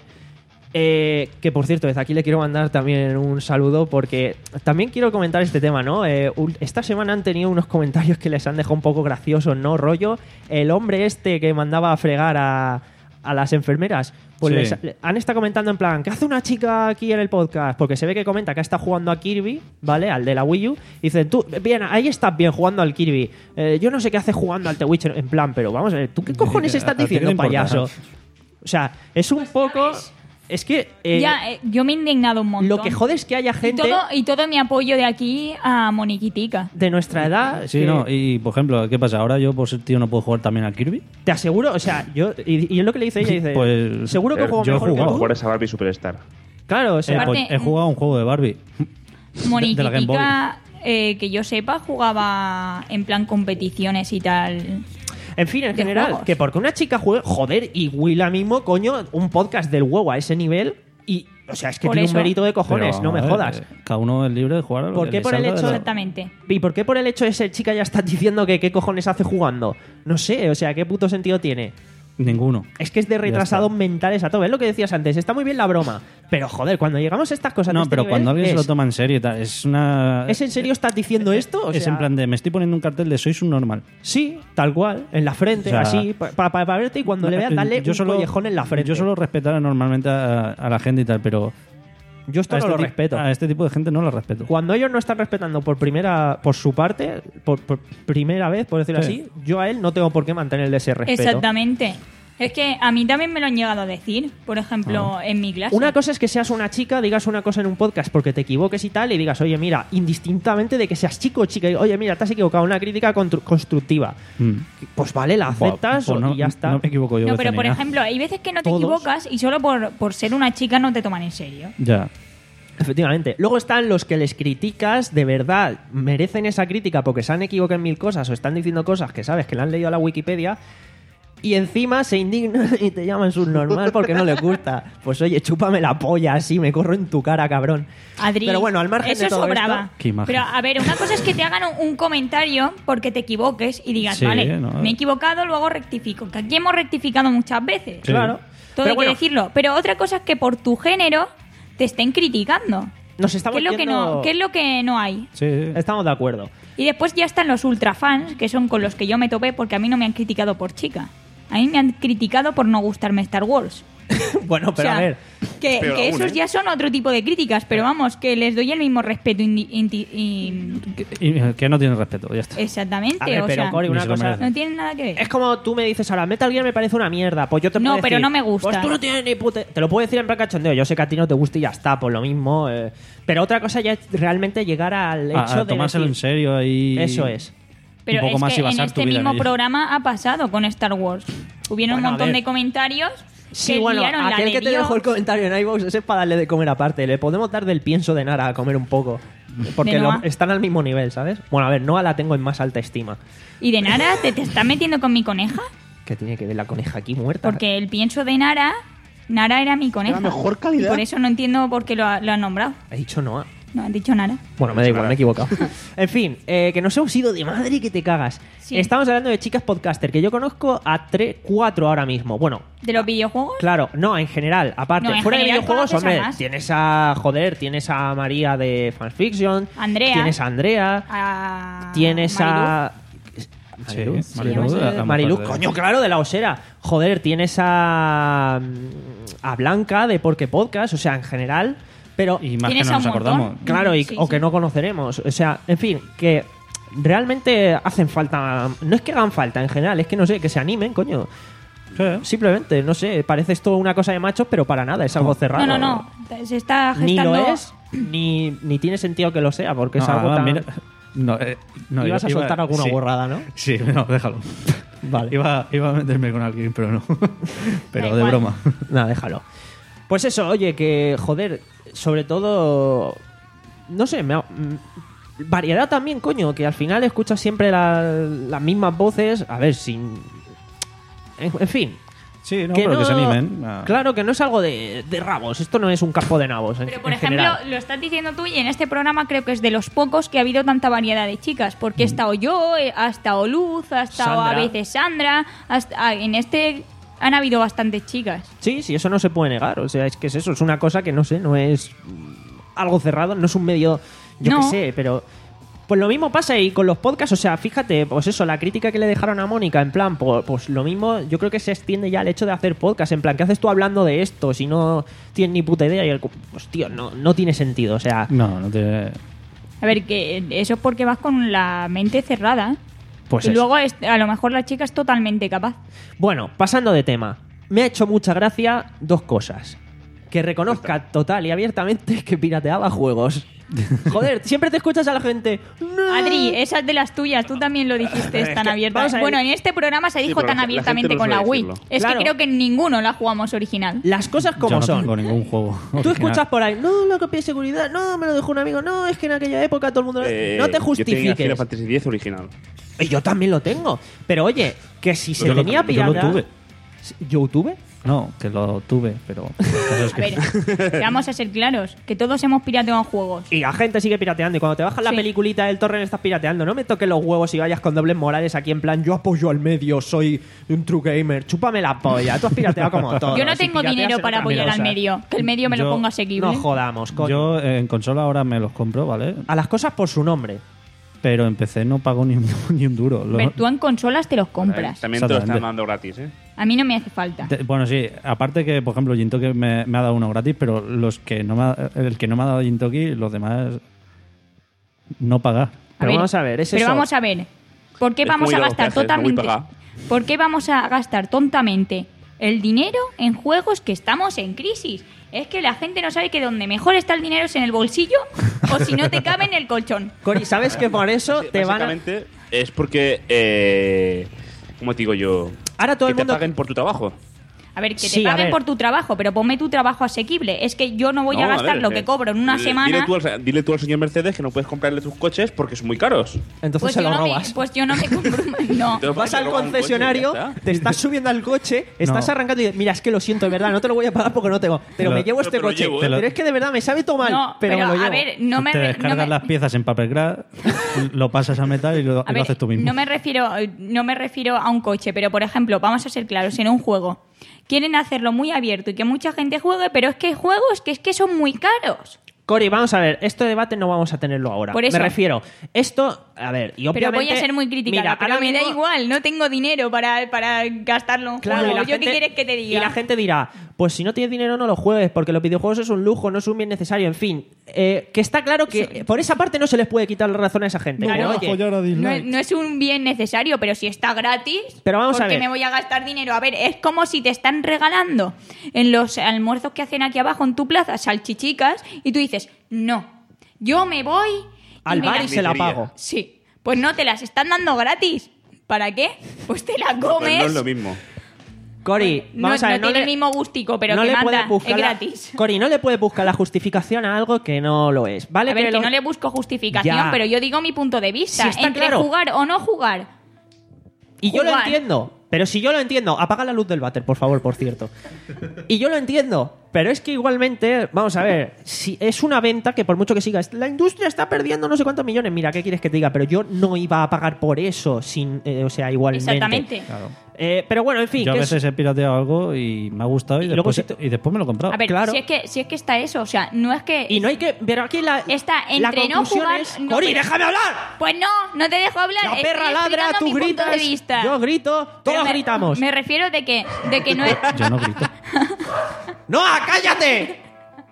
Speaker 2: Eh, que por cierto, desde aquí le quiero mandar también un saludo porque también quiero comentar este tema, ¿no? Eh, esta semana han tenido unos comentarios que les han dejado un poco graciosos, ¿no? Rollo, el hombre este que mandaba a fregar a, a las enfermeras, pues
Speaker 3: sí.
Speaker 2: les han estado comentando en plan, ¿qué hace una chica aquí en el podcast? Porque se ve que comenta que está jugando a Kirby, ¿vale? Al de la Wii U. Y dicen, tú, bien, ahí estás bien jugando al Kirby. Eh, yo no sé qué hace jugando al The Witcher. En plan, pero vamos a ver, ¿tú qué cojones estás diciendo, payaso? O sea, es un poco... Es que... Eh,
Speaker 4: ya, eh, yo me he indignado un montón.
Speaker 2: Lo que jode es que haya gente...
Speaker 4: Y todo, y todo mi apoyo de aquí a Moniquitica.
Speaker 2: De nuestra edad...
Speaker 3: Sí,
Speaker 2: que,
Speaker 3: no, y por ejemplo, ¿qué pasa? ¿Ahora yo por ser tío no puedo jugar también al Kirby?
Speaker 2: Te aseguro, o sea, yo... Y, y es lo que le dice ella, dice...
Speaker 3: Pues...
Speaker 2: Seguro que juego
Speaker 3: yo
Speaker 2: mejor
Speaker 3: he jugado.
Speaker 2: que tú.
Speaker 5: Jugar esa Barbie Superstar.
Speaker 2: Claro, o sea...
Speaker 3: Eh, pues, he jugado un juego de Barbie.
Speaker 4: Moniquitica, eh, que yo sepa, jugaba en plan competiciones y tal...
Speaker 2: En fin, en general, juegos. Que porque una chica juegue... Joder, y Willa mismo, coño, un podcast del huevo a ese nivel... Y, o sea, es que
Speaker 4: por
Speaker 2: tiene
Speaker 4: eso.
Speaker 2: un mérito de cojones,
Speaker 3: Pero,
Speaker 2: no me
Speaker 3: ver,
Speaker 2: jodas.
Speaker 3: Cada uno es libre de jugar a lo
Speaker 2: ¿Por
Speaker 3: que
Speaker 2: qué
Speaker 3: le
Speaker 2: por el
Speaker 3: salga de
Speaker 2: hecho
Speaker 3: la-
Speaker 4: Exactamente.
Speaker 2: ¿Y por qué por el hecho de ser chica ya estás diciendo que qué cojones hace jugando? No sé, o sea, ¿qué puto sentido tiene?
Speaker 3: Ninguno.
Speaker 2: Es que es de retrasados mentales a todo. Es lo que decías antes, está muy bien la broma. Pero joder, cuando llegamos a estas cosas... de
Speaker 3: No,
Speaker 2: este
Speaker 3: pero
Speaker 2: nivel,
Speaker 3: cuando alguien
Speaker 2: es,
Speaker 3: se lo toma en serio y tal, es una...
Speaker 2: ¿Es en serio estás diciendo esto? O
Speaker 3: es
Speaker 2: sea,
Speaker 3: en plan de, me estoy poniendo un cartel de sois un normal.
Speaker 2: Sí, tal cual, en la frente,
Speaker 3: O sea,
Speaker 2: así, para pa, pa verte y cuando le veas, dale
Speaker 3: yo
Speaker 2: un
Speaker 3: solo-
Speaker 2: collejón en la frente.
Speaker 3: Yo suelo respetar normalmente a, a la gente y tal, pero...
Speaker 2: Yo esto
Speaker 3: a
Speaker 2: no
Speaker 3: este
Speaker 2: lo
Speaker 3: ti-
Speaker 2: respeto.
Speaker 3: A este tipo de gente no lo respeto.
Speaker 2: Cuando ellos no están respetando por primera por su parte, por, por primera vez, por decirlo
Speaker 3: Sí.
Speaker 2: así, yo a él no tengo por qué mantenerle ese respeto.
Speaker 4: Exactamente. Es que a mí también me lo han llegado a decir, por ejemplo,
Speaker 2: Ah.
Speaker 4: en mi clase.
Speaker 2: Una cosa es que seas una chica, digas una cosa en un podcast porque te equivoques y tal, y digas, oye, mira, indistintamente de que seas chico o chica, y, oye, mira, te has equivocado, una crítica contru- constructiva.
Speaker 3: Mm.
Speaker 2: Pues vale, la
Speaker 3: Buah,
Speaker 2: aceptas
Speaker 3: pues no,
Speaker 2: y ya está.
Speaker 3: No me equivoco yo.
Speaker 4: No,
Speaker 3: veces
Speaker 4: pero
Speaker 3: ni
Speaker 4: por
Speaker 3: nada.
Speaker 4: ejemplo, hay veces que no te
Speaker 2: Todos.
Speaker 4: equivocas y solo por, por ser una chica no te toman en serio.
Speaker 3: Ya.
Speaker 2: Efectivamente. Luego están los que les criticas, de verdad, merecen esa crítica porque se han equivocado en mil cosas o están diciendo cosas que sabes que le han leído a la Wikipedia y encima se indignan y te llaman subnormal porque no les gusta. Pues oye, chúpame la polla así, me corro en tu cara, cabrón.
Speaker 4: Adri,
Speaker 2: Pero bueno, al margen
Speaker 4: eso
Speaker 2: de todo
Speaker 4: sobraba.
Speaker 2: esto...
Speaker 3: Qué imagen.
Speaker 4: Pero a ver, una cosa es que te hagan un, un comentario porque te equivoques y digas,
Speaker 3: Sí,
Speaker 4: vale,
Speaker 3: no.
Speaker 4: me he equivocado, luego rectifico. Que aquí hemos rectificado muchas veces.
Speaker 3: Sí.
Speaker 2: Claro.
Speaker 4: Todo
Speaker 2: Pero
Speaker 4: hay
Speaker 2: bueno,
Speaker 4: que decirlo. Pero otra cosa es que por tu género te estén criticando.
Speaker 2: nos
Speaker 4: ¿Qué
Speaker 2: estamos
Speaker 4: es, lo que
Speaker 2: yendo-
Speaker 4: no, ¿Qué es lo que no hay?
Speaker 3: Sí.
Speaker 2: Estamos de acuerdo.
Speaker 4: Y después ya están los ultrafans, que son con los que yo me topé porque a mí no me han criticado por chica. A mí me han criticado por no gustarme Star Wars.
Speaker 2: Bueno, pero
Speaker 4: O sea,
Speaker 2: a ver...
Speaker 4: Que,
Speaker 5: Peor
Speaker 4: que
Speaker 5: aún,
Speaker 4: esos
Speaker 5: ¿eh?
Speaker 4: ya son otro tipo de críticas, pero vamos, que les doy el mismo respeto. indi- inti- y-
Speaker 3: Y, que no tiene respeto, ya está.
Speaker 4: Exactamente,
Speaker 2: A ver,
Speaker 4: o
Speaker 2: pero
Speaker 4: sea,
Speaker 2: Cory,
Speaker 3: ni
Speaker 2: una
Speaker 3: se lo
Speaker 2: cosa...
Speaker 3: merece.
Speaker 4: no tienen nada que ver.
Speaker 2: Es como tú me dices ahora, Metal Gear me parece una mierda. Pues yo te
Speaker 4: No,
Speaker 2: puedo
Speaker 4: pero
Speaker 2: decir,
Speaker 4: no me gusta.
Speaker 2: Pues tú no tienes ni puta... Te lo puedo decir en plan cachondeo. Yo sé que a ti no te gusta y ya está, por lo mismo. eh. Pero otra cosa ya es realmente llegar al hecho
Speaker 3: A, a
Speaker 2: de
Speaker 3: tomárselo en
Speaker 2: decir...
Speaker 3: serio ahí.
Speaker 2: Eso es.
Speaker 4: Pero
Speaker 3: un poco
Speaker 4: es
Speaker 3: más
Speaker 4: que
Speaker 3: y basar
Speaker 4: en
Speaker 3: tu
Speaker 4: este
Speaker 3: vida en
Speaker 4: mismo
Speaker 3: ello.
Speaker 4: programa ha pasado con Star Wars. Hubieron
Speaker 2: Bueno, a
Speaker 4: un montón
Speaker 2: ver.
Speaker 4: de comentarios
Speaker 2: Sí,
Speaker 4: que
Speaker 2: bueno,
Speaker 4: liaron la
Speaker 2: aquel
Speaker 4: de
Speaker 2: que te
Speaker 4: Dios.
Speaker 2: dejó el comentario en iVoox, ese es para darle de comer aparte. Le podemos dar del pienso de Nara a comer un poco. Porque
Speaker 4: De
Speaker 2: lo-
Speaker 4: Noah.
Speaker 2: están al mismo nivel, ¿sabes? Bueno, a ver, Noah la tengo en más alta estima.
Speaker 4: Y de Nara, ¿te, te estás metiendo con mi coneja?
Speaker 2: ¿Qué tiene que ver la coneja aquí muerta?
Speaker 4: Porque el pienso de Nara, Nara era mi coneja.
Speaker 6: La mejor calidad.
Speaker 4: Y por eso no entiendo por qué lo, ha- lo han nombrado.
Speaker 2: He dicho Noah.
Speaker 4: No, han dicho Nara.
Speaker 2: Bueno, me da igual, me he equivocado. En fin, eh, que nos hemos ido de madre que te cagas.
Speaker 4: Sí.
Speaker 2: Estamos hablando de chicas podcaster, que yo conozco a tres, cuatro ahora mismo. Bueno,
Speaker 4: ¿De los videojuegos?
Speaker 2: claro, no, en general. Aparte,
Speaker 4: No, en
Speaker 2: fuera de
Speaker 4: general
Speaker 2: videojuegos,
Speaker 4: conoces a
Speaker 2: hombre,
Speaker 4: más.
Speaker 2: tienes a, joder, tienes a María de Fanfiction.
Speaker 4: Andrea.
Speaker 2: Tienes a Andrea.
Speaker 4: A
Speaker 2: Tienes a...
Speaker 3: Sí,
Speaker 2: Marilú,
Speaker 3: Marilú,
Speaker 2: Sí,
Speaker 3: la- la
Speaker 2: Marilú,
Speaker 3: mujer de-
Speaker 2: coño, claro, de la osera. Joder, tienes a... a Blanca de Porque Podcast, o sea, en general. Pero
Speaker 3: Y más que
Speaker 4: Tienes
Speaker 3: no
Speaker 4: a
Speaker 3: nos
Speaker 4: un montón.
Speaker 3: acordamos.
Speaker 2: claro, y,
Speaker 4: Sí,
Speaker 2: o
Speaker 4: sí.
Speaker 2: que no conoceremos. O sea, en fin, que realmente hacen falta. No es que hagan falta en general, es que no sé, que se animen, coño. Simplemente, no sé, parece esto una cosa de machos, pero para nada, es algo cerrado.
Speaker 4: No, no, no. Se está
Speaker 2: Ni
Speaker 4: gestando...
Speaker 2: lo es, ni, ni tiene sentido que lo sea, porque es
Speaker 3: No,
Speaker 2: algo
Speaker 3: además,
Speaker 2: tan.
Speaker 3: mira- no, eh, no,
Speaker 2: Ibas a
Speaker 3: iba-
Speaker 2: soltar alguna
Speaker 3: sí.
Speaker 2: borrada, ¿no?
Speaker 3: Sí, no, déjalo.
Speaker 2: Vale.
Speaker 3: Iba, iba a meterme con alguien, pero no. Pero
Speaker 4: Da
Speaker 3: de
Speaker 4: igual.
Speaker 3: broma.
Speaker 2: Nada, déjalo. Pues eso, oye, que joder, sobre todo. No sé, me ha- mm, variedad también, coño, que al final escuchas siempre la- las mismas voces. A ver, sin. En, en fin.
Speaker 3: Sí, no, pero que se animen. Ah.
Speaker 2: Claro, que no es algo de, de rabos. Esto no es un campo de nabos. En,
Speaker 4: Pero, por
Speaker 2: en
Speaker 4: ejemplo,
Speaker 2: general.
Speaker 4: lo estás diciendo tú y en este programa creo que es de los pocos que ha habido tanta variedad de chicas. Porque he estado yo, eh, ha estado Luz, ha estado a
Speaker 2: Sandra.
Speaker 4: veces Sandra. hasta- ah, en este han habido bastantes chicas.
Speaker 2: Sí, sí, eso no se puede negar. O sea, es que es eso, es una cosa que no sé, no es mm, algo cerrado, no es un medio, yo
Speaker 4: No.
Speaker 2: qué sé, pero. Pues lo mismo pasa y con los podcasts, o sea, fíjate, pues eso, la crítica que le dejaron a Mónica, en plan, pues, pues lo mismo, yo creo que se extiende ya al hecho de hacer podcast, en plan, ¿qué haces tú hablando de esto si no tienes ni puta idea? Y el, pues tío, no, no tiene sentido, o sea,
Speaker 3: No, no te.
Speaker 4: A ver, que eso es porque vas con la mente cerrada.
Speaker 2: pues
Speaker 4: y
Speaker 2: eso.
Speaker 4: luego es- a lo mejor la chica es totalmente capaz.
Speaker 2: Bueno, pasando de tema, me ha hecho mucha gracia dos cosas. Que reconozca total y abiertamente que pirateaba juegos. Joder, siempre te escuchas a la gente. "No".
Speaker 4: Adri, esa es de las tuyas, tú también lo dijiste, es
Speaker 2: Es
Speaker 4: tan
Speaker 2: que,
Speaker 4: abierta.
Speaker 2: vamos a ver.
Speaker 4: Bueno, en este programa se
Speaker 5: Sí,
Speaker 4: dijo
Speaker 5: pero
Speaker 4: tan
Speaker 5: la- la gente
Speaker 4: abiertamente
Speaker 5: no
Speaker 4: con la
Speaker 5: suele
Speaker 4: Wii.
Speaker 5: decirlo.
Speaker 4: Es
Speaker 2: Claro.
Speaker 4: que creo que ninguno la jugamos original.
Speaker 2: Las cosas como
Speaker 3: Yo no
Speaker 2: son.
Speaker 3: tengo ningún juego.
Speaker 2: Tú
Speaker 3: original.
Speaker 2: escuchas por ahí, no, la copia de seguridad, no, me lo dejó un amigo, no, es que en aquella época todo el mundo...
Speaker 5: Eh,
Speaker 2: no te
Speaker 5: Yo tenía
Speaker 2: justifiques.
Speaker 5: Final Fantasy diez original.
Speaker 2: Y yo también lo tengo. Pero oye, que si se
Speaker 3: Yo lo-
Speaker 2: tenía
Speaker 3: yo lo
Speaker 2: pirata...
Speaker 3: tuve.
Speaker 2: ¿Yo tuve?
Speaker 3: No, que lo tuve, pero. la cosa es
Speaker 4: A
Speaker 3: que-
Speaker 4: ver, vamos a ser claros, que todos hemos pirateado juegos.
Speaker 2: Y la gente sigue pirateando. Y cuando te bajas la
Speaker 4: Sí.
Speaker 2: peliculita del torrent estás pirateando. No me toques los huevos y vayas con dobles morales aquí en plan, yo apoyo al medio, soy un true gamer. Chúpame la polla. Tú has pirateado como todo.
Speaker 4: Yo no tengo dinero para apoyar al medio, que el medio me lo
Speaker 3: yo-
Speaker 4: ponga asequible.
Speaker 2: No jodamos, coño.
Speaker 3: Yo eh, en consola ahora me los compro, ¿vale?
Speaker 2: A las cosas por su nombre.
Speaker 3: Pero en P C no pago ni un, ni un duro. Lo-
Speaker 4: Pero tú en consolas te los compras.
Speaker 5: También te lo están
Speaker 3: Exactamente.
Speaker 5: dando gratis, ¿eh?
Speaker 4: A mí no me hace falta.
Speaker 3: Te- Bueno, sí, aparte que, por ejemplo, Gintoki me, me ha dado uno gratis, pero los que no me ha- el que no me ha dado Gintoki, los demás no pagar.
Speaker 2: Pero vamos a ver, es
Speaker 4: Pero
Speaker 2: eso.
Speaker 4: vamos a ver. ¿Por qué
Speaker 5: Es
Speaker 4: vamos
Speaker 5: como
Speaker 4: a
Speaker 5: ir a los
Speaker 4: gastar
Speaker 5: peajes, no voy
Speaker 4: totalmente?
Speaker 5: pagado.
Speaker 4: ¿Por qué vamos a gastar tontamente el dinero en juegos que estamos en crisis. Es que la gente no sabe que donde mejor está el dinero es en el bolsillo o si no te cabe en el colchón.
Speaker 2: Cori, ¿sabes que por eso
Speaker 5: Sí,
Speaker 2: te van a...
Speaker 5: básicamente es porque, eh, ¿cómo te digo yo?
Speaker 2: Ahora todo
Speaker 5: que
Speaker 2: el mundo...
Speaker 5: te paguen por tu trabajo.
Speaker 4: A ver, que te
Speaker 2: Sí, a
Speaker 4: paguen
Speaker 2: ver.
Speaker 4: por tu trabajo, pero ponme tu trabajo asequible. Es que yo no voy
Speaker 5: No,
Speaker 4: a gastar
Speaker 5: ver,
Speaker 4: lo
Speaker 5: eh,
Speaker 4: que cobro en una
Speaker 5: dile-
Speaker 4: semana.
Speaker 5: Dile tú, al, dile tú al señor Mercedes que no puedes comprarle tus coches porque son muy caros.
Speaker 2: Entonces
Speaker 4: Pues
Speaker 2: se
Speaker 4: yo,
Speaker 2: lo
Speaker 4: no me,
Speaker 2: robas.
Speaker 4: pues yo no me compro. No.
Speaker 5: Entonces,
Speaker 2: Vas
Speaker 5: te
Speaker 2: al
Speaker 5: roban un coche y
Speaker 2: concesionario,
Speaker 5: ya está.
Speaker 2: te estás subiendo al coche, estás
Speaker 3: No.
Speaker 2: arrancando y dices, mira, es que lo siento, de verdad, no te lo voy a pagar porque no tengo. Pero
Speaker 3: Te
Speaker 2: me
Speaker 3: lo-
Speaker 2: llevo
Speaker 5: pero
Speaker 2: este
Speaker 5: te lo
Speaker 2: coche.
Speaker 5: llevo, ¿eh?
Speaker 2: Pero es que de verdad me sabe todo mal,
Speaker 4: No,
Speaker 2: pero,
Speaker 4: pero,
Speaker 2: me lo llevo.
Speaker 4: a ver, no me,
Speaker 3: te
Speaker 4: re-
Speaker 3: descargas
Speaker 4: no me-
Speaker 3: las piezas en Papercraft, lo pasas a metal y lo,
Speaker 4: A
Speaker 3: y lo
Speaker 4: ver,
Speaker 3: haces tú mismo.
Speaker 4: no me refiero, no me refiero a un coche, pero por ejemplo, vamos a ser claros, en un juego quieren hacerlo muy abierto y que mucha gente juegue, pero es que hay juegos que es que son muy caros.
Speaker 2: Cori, vamos a ver, este debate no vamos a tenerlo ahora.
Speaker 4: Por eso.
Speaker 2: Me refiero, esto, a ver, y
Speaker 4: Pero
Speaker 2: obviamente...
Speaker 4: voy a ser muy crítica,
Speaker 2: Mira,
Speaker 4: pero
Speaker 2: ahora
Speaker 4: me da
Speaker 2: mismo-
Speaker 4: igual, no tengo dinero para, para gastarlo en
Speaker 2: Claro, y
Speaker 4: juegos.
Speaker 2: la
Speaker 4: ¿Yo
Speaker 2: gente-
Speaker 4: qué quieres que te diga?
Speaker 2: Y la gente dirá, pues si no tienes dinero no lo juegues, porque los videojuegos es un lujo, no es un bien necesario, en fin. Eh, que está claro que por esa parte no se les puede quitar la razón a esa gente.
Speaker 4: Claro.
Speaker 2: Pero, oye,
Speaker 4: No es, no es un bien necesario, pero si está gratis,
Speaker 2: Pero vamos
Speaker 4: ¿por
Speaker 2: a
Speaker 4: qué
Speaker 2: ver.
Speaker 4: me voy a gastar dinero? A ver, es como si te están regalando en los almuerzos que hacen aquí abajo en tu plaza salchichicas y tú dices, no, yo me voy y
Speaker 2: al
Speaker 4: me
Speaker 2: bar y
Speaker 4: las-
Speaker 2: se la pago.
Speaker 4: Sí, pues no, te las están dando gratis. ¿Para qué? Pues te la comes.
Speaker 5: Pues no es lo mismo.
Speaker 2: Cori,
Speaker 4: no
Speaker 2: vamos a ver,
Speaker 4: no tiene
Speaker 2: le-
Speaker 4: el mismo gustico, pero
Speaker 2: no
Speaker 4: que
Speaker 2: le
Speaker 4: manda,
Speaker 2: puedes
Speaker 4: es
Speaker 2: buscar la-
Speaker 4: gratis.
Speaker 2: Cori, no le puedes buscar la justificación a algo que no lo es, ¿vale?
Speaker 4: A ver, que
Speaker 2: lo-
Speaker 4: no le busco justificación,
Speaker 2: Ya.
Speaker 4: pero yo digo mi punto de vista.
Speaker 2: Sí, está
Speaker 4: entre
Speaker 2: claro.
Speaker 4: jugar o no jugar.
Speaker 2: Y yo lo
Speaker 4: jugar.
Speaker 2: entiendo. Pero si yo lo entiendo, apaga la luz del váter, por favor, por cierto. Y yo lo entiendo, pero es que igualmente, vamos a ver, si es una venta que por mucho que sigas, la industria está perdiendo no sé cuántos millones, mira, ¿qué quieres que te diga? Pero yo no iba a pagar por eso, sin, eh, o sea, igualmente.
Speaker 4: Exactamente.
Speaker 3: Claro.
Speaker 2: Eh, pero bueno, en fin.
Speaker 3: Yo a
Speaker 2: que es-
Speaker 3: veces he pirateado algo y me ha gustado y,
Speaker 2: Y luego
Speaker 3: después,
Speaker 2: si te-
Speaker 3: y después me lo he comprado.
Speaker 4: A ver,
Speaker 2: Claro.
Speaker 4: si, es que, si es que está eso, o sea, no es que...
Speaker 2: Y no hay que. Pero aquí la.
Speaker 4: Está
Speaker 2: la
Speaker 4: entre no
Speaker 2: conclusión
Speaker 4: jugar...
Speaker 2: es,
Speaker 4: no,
Speaker 2: ¡Cori,
Speaker 4: pero-
Speaker 2: déjame hablar!
Speaker 4: Pues no, no te dejo hablar.
Speaker 2: La
Speaker 4: estoy
Speaker 2: perra ladra,
Speaker 4: explicando
Speaker 2: tú
Speaker 4: mi punto
Speaker 2: gritas,
Speaker 4: de vista.
Speaker 2: yo grito,
Speaker 4: Pero
Speaker 2: todos
Speaker 4: me-
Speaker 2: gritamos.
Speaker 4: Me refiero de que, de que no es...
Speaker 3: Yo no grito.
Speaker 2: ¡No, cállate!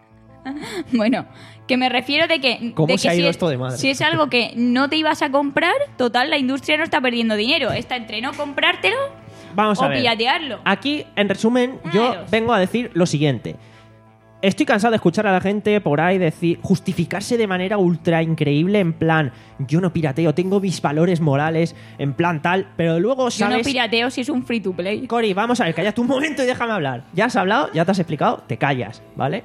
Speaker 4: Bueno, que me refiero de que...
Speaker 2: ¿Cómo
Speaker 4: de que
Speaker 2: se ha
Speaker 4: si
Speaker 2: ido
Speaker 4: es-
Speaker 2: esto de madre?
Speaker 4: Si es algo que no te ibas a comprar, total, la industria no está perdiendo dinero. Está entre no comprártelo
Speaker 2: Vamos a
Speaker 4: o
Speaker 2: ver.
Speaker 4: piratearlo.
Speaker 2: Aquí, en resumen, yo
Speaker 4: Claro.
Speaker 2: vengo a decir lo siguiente. Estoy cansado de escuchar a la gente por ahí decir, justificarse de manera ultra increíble en plan, yo no pirateo, tengo mis valores morales, en plan tal, pero luego
Speaker 4: Yo no
Speaker 2: sabes...
Speaker 4: pirateo si es un free to play.
Speaker 2: Cori, vamos a ver, cállate un momento y déjame hablar. Ya has hablado, ya te has explicado, te callas, ¿vale?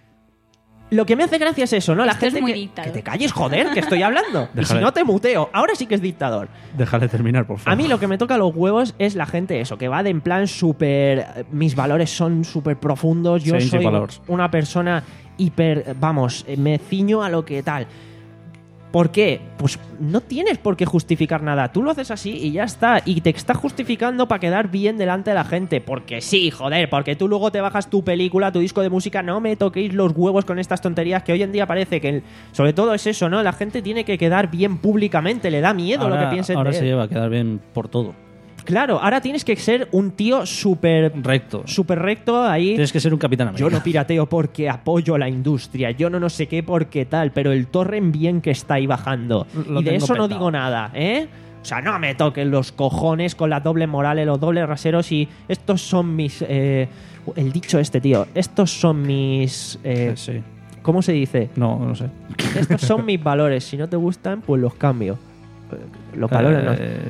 Speaker 2: Lo que me hace gracia es eso, ¿no? La
Speaker 4: Esto es
Speaker 2: gente
Speaker 4: muy
Speaker 2: que,
Speaker 4: dictador.
Speaker 2: que te calles, joder, que estoy hablando. Y si
Speaker 3: Déjale.
Speaker 2: no te muteo, ahora sí que es dictador.
Speaker 3: Déjale terminar, por favor.
Speaker 2: A mí lo que me toca los huevos es la gente eso, que va de en plan súper... eh, Mis valores son súper profundos, yo
Speaker 3: Sense
Speaker 2: soy
Speaker 3: valors.
Speaker 2: una persona hiper... Vamos, eh, me ciño a lo que tal. ¿Por qué? Pues no tienes por qué justificar nada. Tú lo haces así y ya está. Y te estás justificando para quedar bien delante de la gente. Porque sí, joder, porque tú luego te bajas tu película, tu disco de música. No me toquéis los huevos con estas tonterías que hoy en día parece que... el- sobre todo es eso, ¿no? La gente tiene que quedar bien públicamente. Le da miedo
Speaker 3: ahora,
Speaker 2: lo que piensen
Speaker 3: ahora
Speaker 2: de
Speaker 3: se
Speaker 2: él.
Speaker 3: lleva a quedar bien por todo.
Speaker 2: Claro, ahora tienes que ser un tío súper
Speaker 3: Recto.
Speaker 2: súper recto ahí.
Speaker 3: Tienes que ser un Capitán América.
Speaker 2: Yo no pirateo porque apoyo la industria, yo no no sé qué porque tal, pero el torrent bien que está ahí bajando.
Speaker 3: Lo
Speaker 2: y de
Speaker 3: tengo
Speaker 2: eso no
Speaker 3: petado.
Speaker 2: digo nada, ¿eh? O sea, no me toquen los cojones con las dobles morales, los dobles raseros y estos son mis... eh, el dicho este, tío. Estos son mis... eh,
Speaker 3: Sí, sí.
Speaker 2: ¿Cómo se dice?
Speaker 3: No, no sé.
Speaker 2: Estos son mis valores. Si no te gustan, pues los cambio. Eh, Los valores no.
Speaker 3: Eh,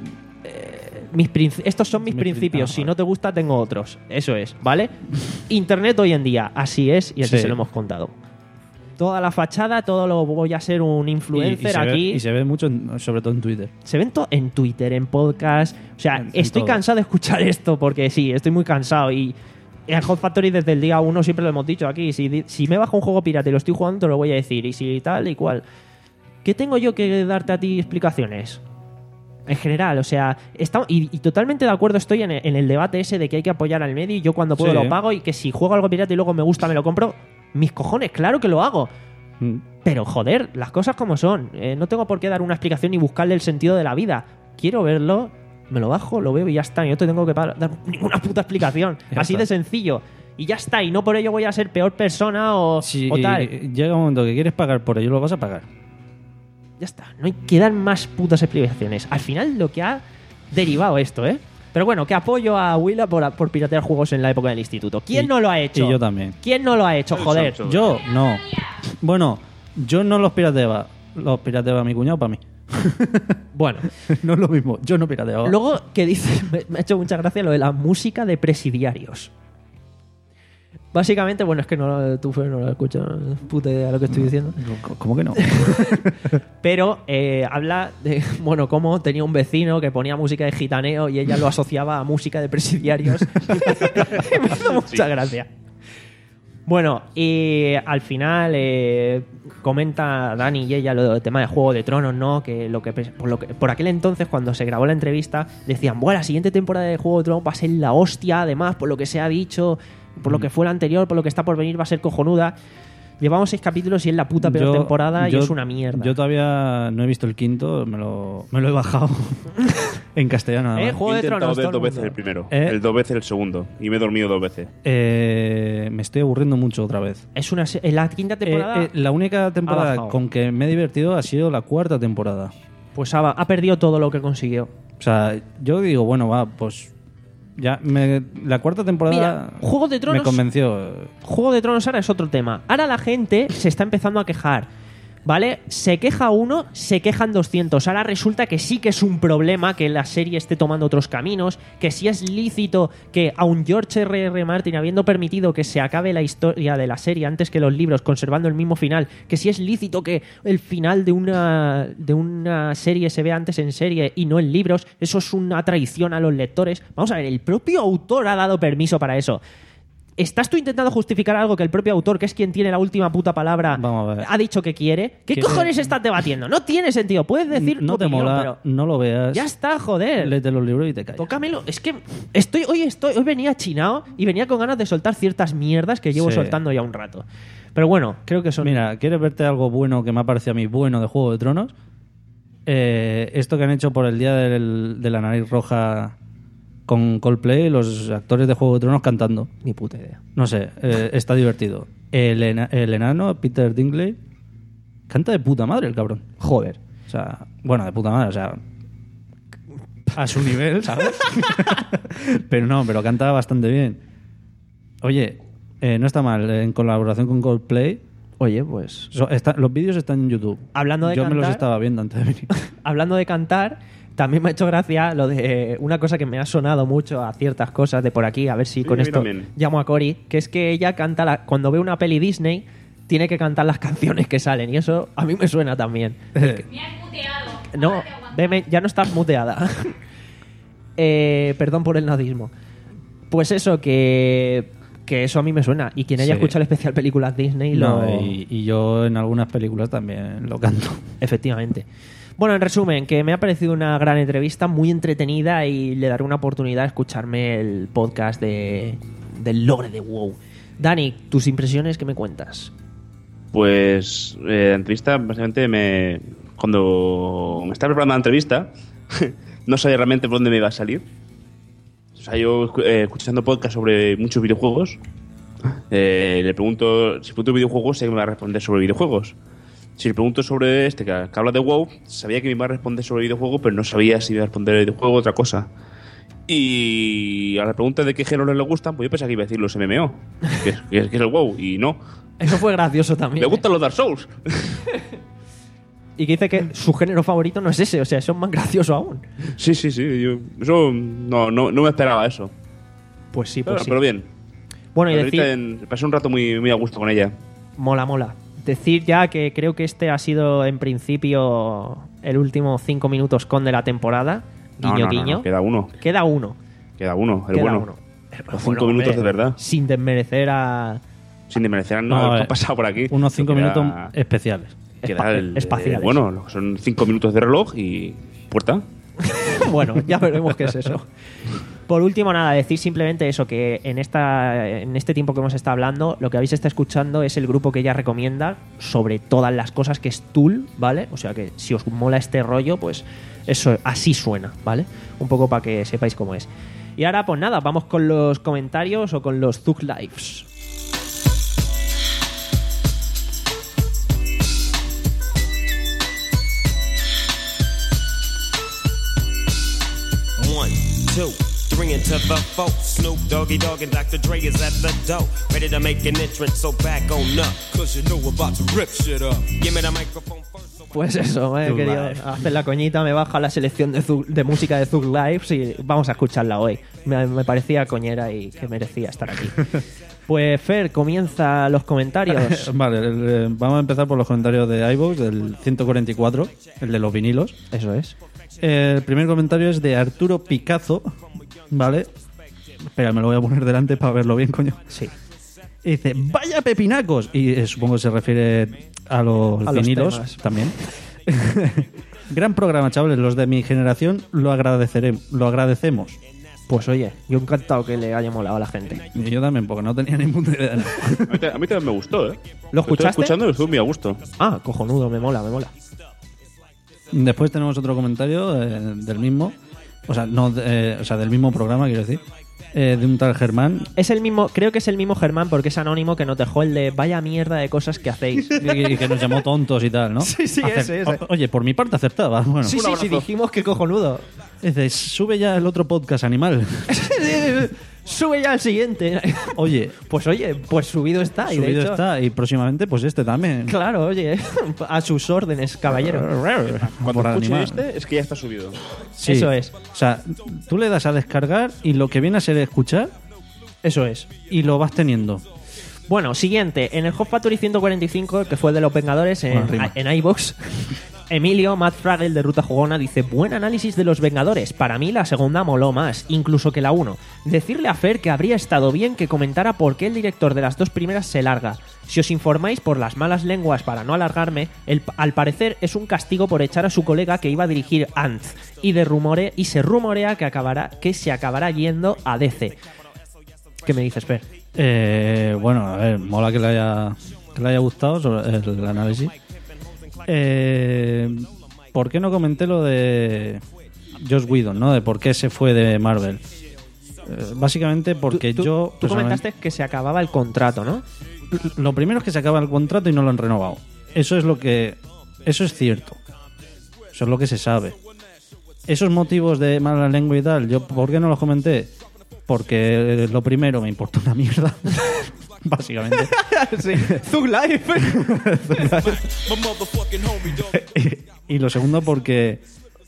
Speaker 2: Mis princi- estos son mis
Speaker 3: Mis
Speaker 2: principios.
Speaker 3: principios,
Speaker 2: Si
Speaker 3: vale.
Speaker 2: no te gusta, tengo otros. Eso es, ¿vale? Internet hoy en día, así es y así
Speaker 3: Sí.
Speaker 2: se lo hemos contado. Toda la fachada, todo lo voy a ser un
Speaker 3: y, y
Speaker 2: influencer
Speaker 3: se ve,
Speaker 2: aquí.
Speaker 3: y se ve mucho, en- sobre todo en Twitter.
Speaker 2: Se ven to- en Twitter, en podcast. O sea,
Speaker 3: En- en
Speaker 2: estoy
Speaker 3: todo.
Speaker 2: cansado de escuchar esto porque sí, estoy muy cansado. Y en Hot Factory desde el día uno siempre lo hemos dicho aquí. Si, di- si me bajo un juego pirata y lo estoy jugando, te lo voy a decir. Y si tal y cual. ¿Qué tengo yo que darte a ti explicaciones? En general, o sea, estamos, y, y totalmente de acuerdo estoy en el, en el debate ese de que hay que apoyar al medio y yo cuando puedo
Speaker 3: Sí.
Speaker 2: lo pago y que si juego algo pirata y luego me gusta me lo compro, mis cojones, claro que lo hago.
Speaker 3: Mm.
Speaker 2: Pero joder, las cosas como son. Eh, no tengo por qué dar una explicación ni buscarle el sentido de la vida. Quiero verlo, me lo bajo, lo veo y ya está. Y no te tengo que pa- dar ninguna puta explicación.
Speaker 3: Ya
Speaker 2: Así
Speaker 3: está.
Speaker 2: de sencillo. Y ya está. Y no por ello voy a ser peor persona o,
Speaker 3: Si
Speaker 2: o tal.
Speaker 3: llega un momento que quieres pagar por ello, lo vas a pagar.
Speaker 2: Ya está. No hay que dar más putas explicaciones. Al final lo que ha derivado esto, ¿eh? Pero bueno, que apoyo a Willa por, por piratear juegos en la época del instituto. ¿Quién
Speaker 3: Y-
Speaker 2: no lo ha hecho?
Speaker 3: y yo también.
Speaker 2: ¿Quién no lo ha hecho? Joder.
Speaker 3: Yo, no. Bueno, yo no los pirateaba. Los pirateaba mi cuñado para mí.
Speaker 2: Bueno.
Speaker 3: No es lo mismo. Yo no pirateaba.
Speaker 2: Luego, que dice, me, me ha hecho mucha gracia lo de la música de presidiarios. Básicamente, bueno, es que no, tú Fer, no lo escuchas, puta idea de lo que estoy diciendo.
Speaker 3: ¿Cómo que no?
Speaker 2: Pero eh, habla de, bueno, cómo tenía un vecino que ponía música de gitaneo y ella lo asociaba a música de presidiarios. Me hizo mucha
Speaker 5: Sí.
Speaker 2: gracia. Bueno, y al final eh, comenta Dani y ella lo del tema de Juego de Tronos, ¿no? Que lo que por, lo que por aquel entonces, cuando se grabó la entrevista, decían, bueno, la siguiente temporada de Juego de Tronos va a ser la hostia, además, por lo que se ha dicho, por lo que fue la anterior, por lo que está por venir, va a ser cojonuda. Llevamos seis capítulos y es la puta peor
Speaker 3: Yo-
Speaker 2: temporada
Speaker 3: yo-
Speaker 2: y es una mierda.
Speaker 3: Yo todavía no he visto el quinto, me lo, me lo he bajado en castellano.
Speaker 2: Eh,
Speaker 3: además.
Speaker 2: Juego
Speaker 5: He
Speaker 2: de
Speaker 5: intentado
Speaker 2: Tronos,
Speaker 5: ver
Speaker 2: todo
Speaker 5: dos
Speaker 2: el
Speaker 5: veces
Speaker 2: mundo.
Speaker 5: el primero,
Speaker 3: ¿Eh?
Speaker 5: el dos veces el segundo, y me he dormido dos veces.
Speaker 3: Eh, me estoy aburriendo mucho otra vez.
Speaker 2: Es una se- en la quinta temporada,
Speaker 3: Eh, eh, la única
Speaker 2: ha
Speaker 3: temporada
Speaker 2: bajado.
Speaker 3: con que me he divertido ha sido la cuarta temporada.
Speaker 2: pues ha, ha perdido todo lo que consiguió.
Speaker 3: O sea, yo digo, bueno, va, pues ya me, la cuarta temporada
Speaker 2: Mira, Juego de Tronos-
Speaker 3: me convenció.
Speaker 2: Juego de Tronos ahora es otro tema. Ahora la gente se está empezando a quejar, ¿vale? Se queja uno, se quejan doscientos. Ahora resulta que sí que es un problema que la serie esté tomando otros caminos, que sí es lícito que, aun George R R. Martin habiendo permitido que se acabe la historia de la serie antes que los libros, conservando el mismo final, que sí es lícito que el final de una, de una serie se vea antes en serie y no en libros, eso es una traición a los lectores. Vamos a ver, el propio autor ha dado permiso para eso. ¿Estás tú intentando justificar algo que el propio autor, que es quien tiene la última puta palabra,
Speaker 3: Vamos a ver.
Speaker 2: ha dicho que quiere? ¿Qué
Speaker 3: Quiere-
Speaker 2: cojones estás debatiendo? No tiene sentido. Puedes decir
Speaker 3: No
Speaker 2: tu
Speaker 3: te
Speaker 2: opinión,
Speaker 3: mola,
Speaker 2: pero
Speaker 3: no lo veas.
Speaker 2: ya está, joder.
Speaker 3: Léete los libros y te callas.
Speaker 2: Tócamelo. Es que estoy hoy estoy hoy venía chinado y venía con ganas de soltar ciertas mierdas que llevo
Speaker 3: Sí.
Speaker 2: soltando ya un rato. Pero bueno, creo que son
Speaker 3: Mira, ¿quieres verte algo bueno que me ha parecido a mí bueno de Juego de Tronos? Eh, esto que han hecho por el Día del- de la Nariz Roja con Coldplay, los actores de Juego de Tronos cantando.
Speaker 2: ni puta idea.
Speaker 3: No sé, eh, está divertido. El, ena- el enano, Peter Dinklage, canta de puta madre el cabrón.
Speaker 2: Joder.
Speaker 3: O sea, bueno, de puta madre, o sea, a su nivel, ¿sabes? Pero no, pero canta bastante bien. Oye, eh, no está mal, en colaboración con Coldplay.
Speaker 2: Oye, pues
Speaker 3: So- está- los vídeos están en YouTube.
Speaker 2: Hablando de
Speaker 3: Yo me los
Speaker 2: cantar-
Speaker 3: estaba viendo antes de venir.
Speaker 2: hablando de cantar, también me ha hecho gracia lo de una cosa que me ha sonado mucho a ciertas cosas de por aquí, a ver si
Speaker 5: Sí,
Speaker 2: con
Speaker 5: a mí
Speaker 2: esto
Speaker 5: también.
Speaker 2: llamo a Cory, que es que ella canta la- cuando ve una peli Disney tiene que cantar las canciones que salen y eso a mí me suena también. No, veme, ya no estás muteada. Eh, perdón por el nadismo. Pues eso, que, que eso a mí me suena. Y quien haya
Speaker 3: Sí.
Speaker 2: escuchado el especial películas Disney lo...
Speaker 3: No, y, y yo en algunas películas también lo canto.
Speaker 2: Efectivamente. Bueno, en resumen, que me ha parecido una gran entrevista, muy entretenida y le daré una oportunidad a escucharme el podcast de, del lore de WoW. Dani, tus impresiones, ¿qué me cuentas?
Speaker 5: Pues eh, la entrevista, básicamente, me cuando me estaba preparando la entrevista, no sabía realmente por dónde me iba a salir. O sea, yo eh, escuchando podcast sobre muchos videojuegos, eh, le pregunto, si pregunto videojuegos, sé que me va a responder sobre videojuegos. Si le pregunto sobre este, que, que habla de WoW, sabía que me iba a responder sobre videojuegos, pero no sabía si iba a responder de videojuego o otra cosa. Y a la pregunta de qué género le gustan, pues yo pensaba que iba a decir los M M O, que es, que es, que es el WoW, y no.
Speaker 2: Eso fue gracioso también.
Speaker 5: Me gustan los Dark Souls.
Speaker 2: Y que dice que su género favorito no es ese, o sea, eso es más gracioso aún.
Speaker 5: Sí, sí, sí. Yo, eso no, no, no me esperaba eso.
Speaker 2: Pues sí,
Speaker 5: Pero,
Speaker 2: pues sí.
Speaker 5: pero bien.
Speaker 2: Bueno, y
Speaker 5: Ahorita
Speaker 2: decir...
Speaker 5: en- pasé un rato muy, muy a gusto con ella.
Speaker 2: Mola, mola. Decir ya que creo que este ha sido en principio el último cinco minutos con de la temporada.
Speaker 5: No,
Speaker 2: Guiño,
Speaker 5: no, no,
Speaker 2: guiño.
Speaker 5: no, queda uno.
Speaker 2: Queda uno.
Speaker 5: Queda uno, el
Speaker 2: Queda
Speaker 5: bueno.
Speaker 2: uno.
Speaker 5: Los cinco minutos
Speaker 2: hombre,
Speaker 5: de verdad.
Speaker 2: Sin desmerecer a...
Speaker 5: Sin desmerecer no,
Speaker 3: No,
Speaker 5: lo que
Speaker 3: eh,
Speaker 5: ha pasado por aquí.
Speaker 3: Unos cinco
Speaker 5: Queda-
Speaker 3: minutos especiales.
Speaker 5: Queda
Speaker 2: espa-
Speaker 5: el,
Speaker 2: espaciales.
Speaker 5: eh, bueno, lo que son cinco minutos de reloj y puerta.
Speaker 2: Bueno, ya veremos qué es eso. Por último, nada, decir simplemente eso, que en esta en este tiempo que hemos estado hablando, lo que habéis estado escuchando es el grupo que ella recomienda sobre todas las cosas, que es Tool, ¿vale? O sea que si os mola este rollo, pues eso así suena, ¿vale? Un poco para que sepáis cómo es. Y ahora, pues nada, vamos con los comentarios o con los Zug Lives.
Speaker 13: One, two, Three into the four, Snoop Doggy Dogg and doctor Dre is at the door, ready to make an entrance, so back on up, cause you know we're about to rip shit up. Give me the microphone first.
Speaker 2: Pues eso, eh, querido hacer la coñita, me baja la selección de, Zug, de música de Zug Lives y vamos a escucharla hoy. Me, me parecía coñera y que merecía estar aquí. Pues Fer, comienza los comentarios.
Speaker 3: Vale, el, eh, vamos a empezar por los comentarios de iVoox, del ciento cuarenta y cuatro, el de los vinilos.
Speaker 2: Eso es.
Speaker 3: El primer comentario es de Arturo Picazo, ¿vale? Espera, me lo voy a poner delante para verlo bien, coño.
Speaker 2: Sí.
Speaker 3: Y dice, vaya pepinacos. Y eh, supongo que se refiere a los
Speaker 2: a
Speaker 3: vinilos
Speaker 2: los
Speaker 3: también. Gran programa, chavales. Los de mi generación lo agradeceré, lo agradecemos.
Speaker 2: Pues oye, yo encantado que le haya molado a la gente.
Speaker 3: Y yo también, porque no tenía ni puta idea.
Speaker 5: A mí, a mí también me gustó, ¿eh?
Speaker 2: ¿Lo escuchaste?
Speaker 5: Estoy escuchando y estuve muy a gusto.
Speaker 2: Ah, cojonudo, me mola, me mola.
Speaker 3: Después tenemos otro comentario eh, del mismo, o sea, no, eh, o sea, del mismo programa, quiero decir, eh, de un tal Germán.
Speaker 2: Es el mismo, creo que es el mismo Germán porque es anónimo que nos dejó el de vaya mierda de cosas que hacéis.
Speaker 3: Y, y que nos llamó tontos y tal, ¿no?
Speaker 2: Sí, sí,
Speaker 3: Acer-
Speaker 2: ese, ese.
Speaker 3: O- oye, por mi parte acertaba. Bueno,
Speaker 2: Sí, sí, sí, dijimos que cojonudo.
Speaker 3: Dice, sube ya el otro podcast animal.
Speaker 2: Sube ya al siguiente.
Speaker 3: Oye,
Speaker 2: Pues oye, pues subido está. Y de
Speaker 3: subido
Speaker 2: hecho,
Speaker 3: está y próximamente pues este también.
Speaker 2: Claro, oye, a sus órdenes, caballero.
Speaker 5: Cuando
Speaker 3: Por
Speaker 5: escuche
Speaker 3: animal.
Speaker 5: este, es que ya está subido.
Speaker 3: Sí.
Speaker 2: Eso es.
Speaker 3: O sea, tú le das a descargar y lo que viene a ser escuchar
Speaker 2: Eso es.
Speaker 3: y lo vas teniendo.
Speaker 2: Bueno, siguiente. En el Hot Factory ciento cuarenta y cinco, que fue el de los Vengadores, en,
Speaker 3: Buena rima.
Speaker 2: en iVoox, Emilio, Matt Fraggle de Ruta Jugona, dice: buen análisis de los Vengadores. Para mí la segunda moló más, incluso que la uno. Decirle a Fer que habría estado bien que comentara por qué el director de las dos primeras se larga. Si os informáis por las malas lenguas para no alargarme, el, al parecer es un castigo por echar a su colega que iba a dirigir Ant, y, de rumore, y se rumorea que, acabará, que se acabará yendo a D C. ¿Qué me dices, Fer?
Speaker 3: Eh, bueno, a ver, mola que le haya, que le haya gustado sobre el, el análisis. Eh, ¿Por qué no comenté lo de Joss Whedon, ¿no? De por qué se fue de Marvel. Eh, básicamente porque
Speaker 2: Tú- tú-
Speaker 3: yo...
Speaker 2: Tú
Speaker 3: personalmente-
Speaker 2: comentaste que se acababa el contrato, ¿no?
Speaker 3: Lo primero es que se acaba el contrato y no lo han renovado. Eso es lo que... Eso es cierto. Eso es lo que se sabe. Esos motivos de mala lengua y tal, yo ¿por qué no los comenté? Porque lo primero me importa una mierda. Básicamente.
Speaker 2: Sí. Zug Life.
Speaker 3: Y lo segundo porque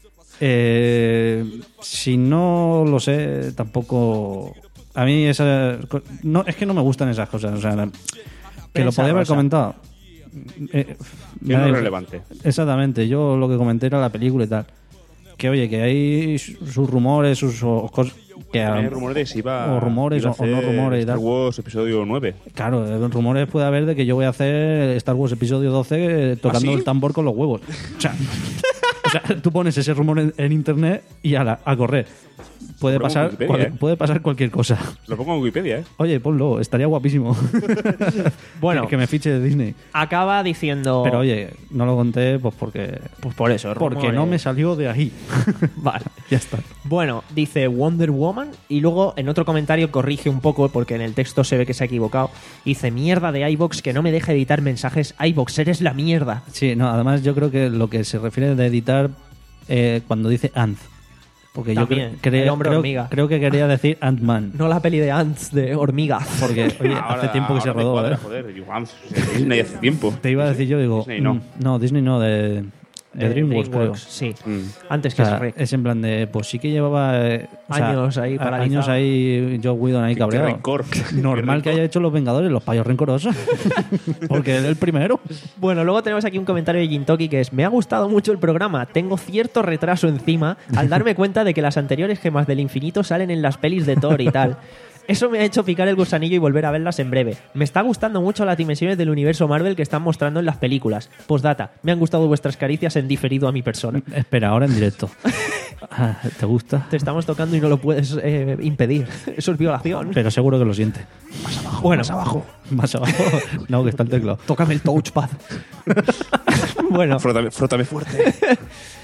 Speaker 3: eh, si no lo sé, tampoco... A mí esa, no, es que no me gustan esas cosas. O sea, que lo
Speaker 2: Prensa
Speaker 3: podía haber
Speaker 2: rosa.
Speaker 3: comentado. Eh, me
Speaker 5: Es
Speaker 3: da
Speaker 5: lo
Speaker 3: igual.
Speaker 5: relevante.
Speaker 3: Exactamente. Yo lo que comenté era la película y tal. Que oye, que hay sus rumores, sus o, cosas... Que a-
Speaker 5: Hay rumores de si iba,
Speaker 3: o rumores
Speaker 5: iba a
Speaker 3: o- o no
Speaker 5: hacer
Speaker 3: rumores y
Speaker 5: Star
Speaker 3: tal.
Speaker 5: Wars episodio nueve.
Speaker 3: Claro, eh, rumores puede haber de que yo voy a hacer Star Wars episodio doce eh, tocando
Speaker 5: ¿Ah, sí?
Speaker 3: el tambor con los huevos. O sea, o sea, tú pones ese rumor en, en internet y a, la- a correr. Puede
Speaker 5: Lo pongo en
Speaker 3: pasar,
Speaker 5: Wikipedia,
Speaker 3: cual-
Speaker 5: ¿eh?
Speaker 3: puede pasar cualquier cosa.
Speaker 5: Lo pongo en Wikipedia, ¿eh?
Speaker 3: Oye, ponlo, estaría guapísimo.
Speaker 2: Bueno.
Speaker 3: que, que me fiche de Disney.
Speaker 2: Acaba diciendo...
Speaker 3: Pero oye, no lo conté pues porque
Speaker 2: Pues por eso.
Speaker 3: porque
Speaker 2: rumores.
Speaker 3: no me salió de ahí.
Speaker 2: Vale.
Speaker 3: Ya está.
Speaker 2: Bueno, dice Wonder Woman y luego en otro comentario corrige un poco porque en el texto se ve que se ha equivocado. Dice: mierda de iVoox que no me deja editar mensajes. iVoox, eres la mierda.
Speaker 3: Sí, no, además yo creo que lo que se refiere de editar eh, cuando dice Ant. Porque yo
Speaker 2: También,
Speaker 3: cre- creo,
Speaker 2: el hombre
Speaker 3: creo-
Speaker 2: hormiga.
Speaker 3: creo que quería decir Ant-Man.
Speaker 2: No la peli de Ants de hormiga.
Speaker 3: Porque, oye, hace
Speaker 5: Ahora-
Speaker 3: tiempo que se
Speaker 5: ahora me
Speaker 3: rodó,
Speaker 5: cuadra,
Speaker 3: ¿eh?
Speaker 5: Joder, yo, vamos, Disney hace tiempo.
Speaker 3: Te iba a decir yo, digo...
Speaker 5: Disney no.
Speaker 3: mm, no, Disney no, de, de
Speaker 2: De
Speaker 3: DreamWorks, creo.
Speaker 2: DreamWorks, sí.
Speaker 5: Mm.
Speaker 2: Antes
Speaker 3: O
Speaker 2: que
Speaker 3: sea,
Speaker 2: es Rec.
Speaker 3: es en plan de... Pues sí que llevaba... eh, o sea,
Speaker 2: Años ahí
Speaker 3: a-
Speaker 2: paralizado.
Speaker 3: Años ahí Joe Whedon ahí
Speaker 5: Qué
Speaker 3: cabreado.
Speaker 5: rencor.
Speaker 3: Normal
Speaker 5: Qué
Speaker 3: que haya hecho Los Vengadores, los payos rencorosos. Porque él es el primero.
Speaker 2: Bueno, luego tenemos aquí un comentario de Jintoki que es: me ha gustado mucho el programa, tengo cierto retraso encima al darme cuenta de que las anteriores gemas del infinito salen en las pelis de Thor y tal. Eso me ha hecho picar el gusanillo y volver a verlas en breve. Me está gustando mucho las dimensiones del universo Marvel que están mostrando en las películas. Postdata, me han gustado vuestras caricias en diferido a mi persona.
Speaker 3: Espera, ahora en directo. Ah, ¿te gusta?
Speaker 2: Te estamos tocando y no lo puedes eh, impedir. Eso es violación.
Speaker 3: Pero seguro que lo siente.
Speaker 2: Bueno, más abajo.
Speaker 3: Más abajo. No, que está el teclado.
Speaker 2: Tócame el touchpad. Bueno,
Speaker 5: Frótame, frótame fuerte.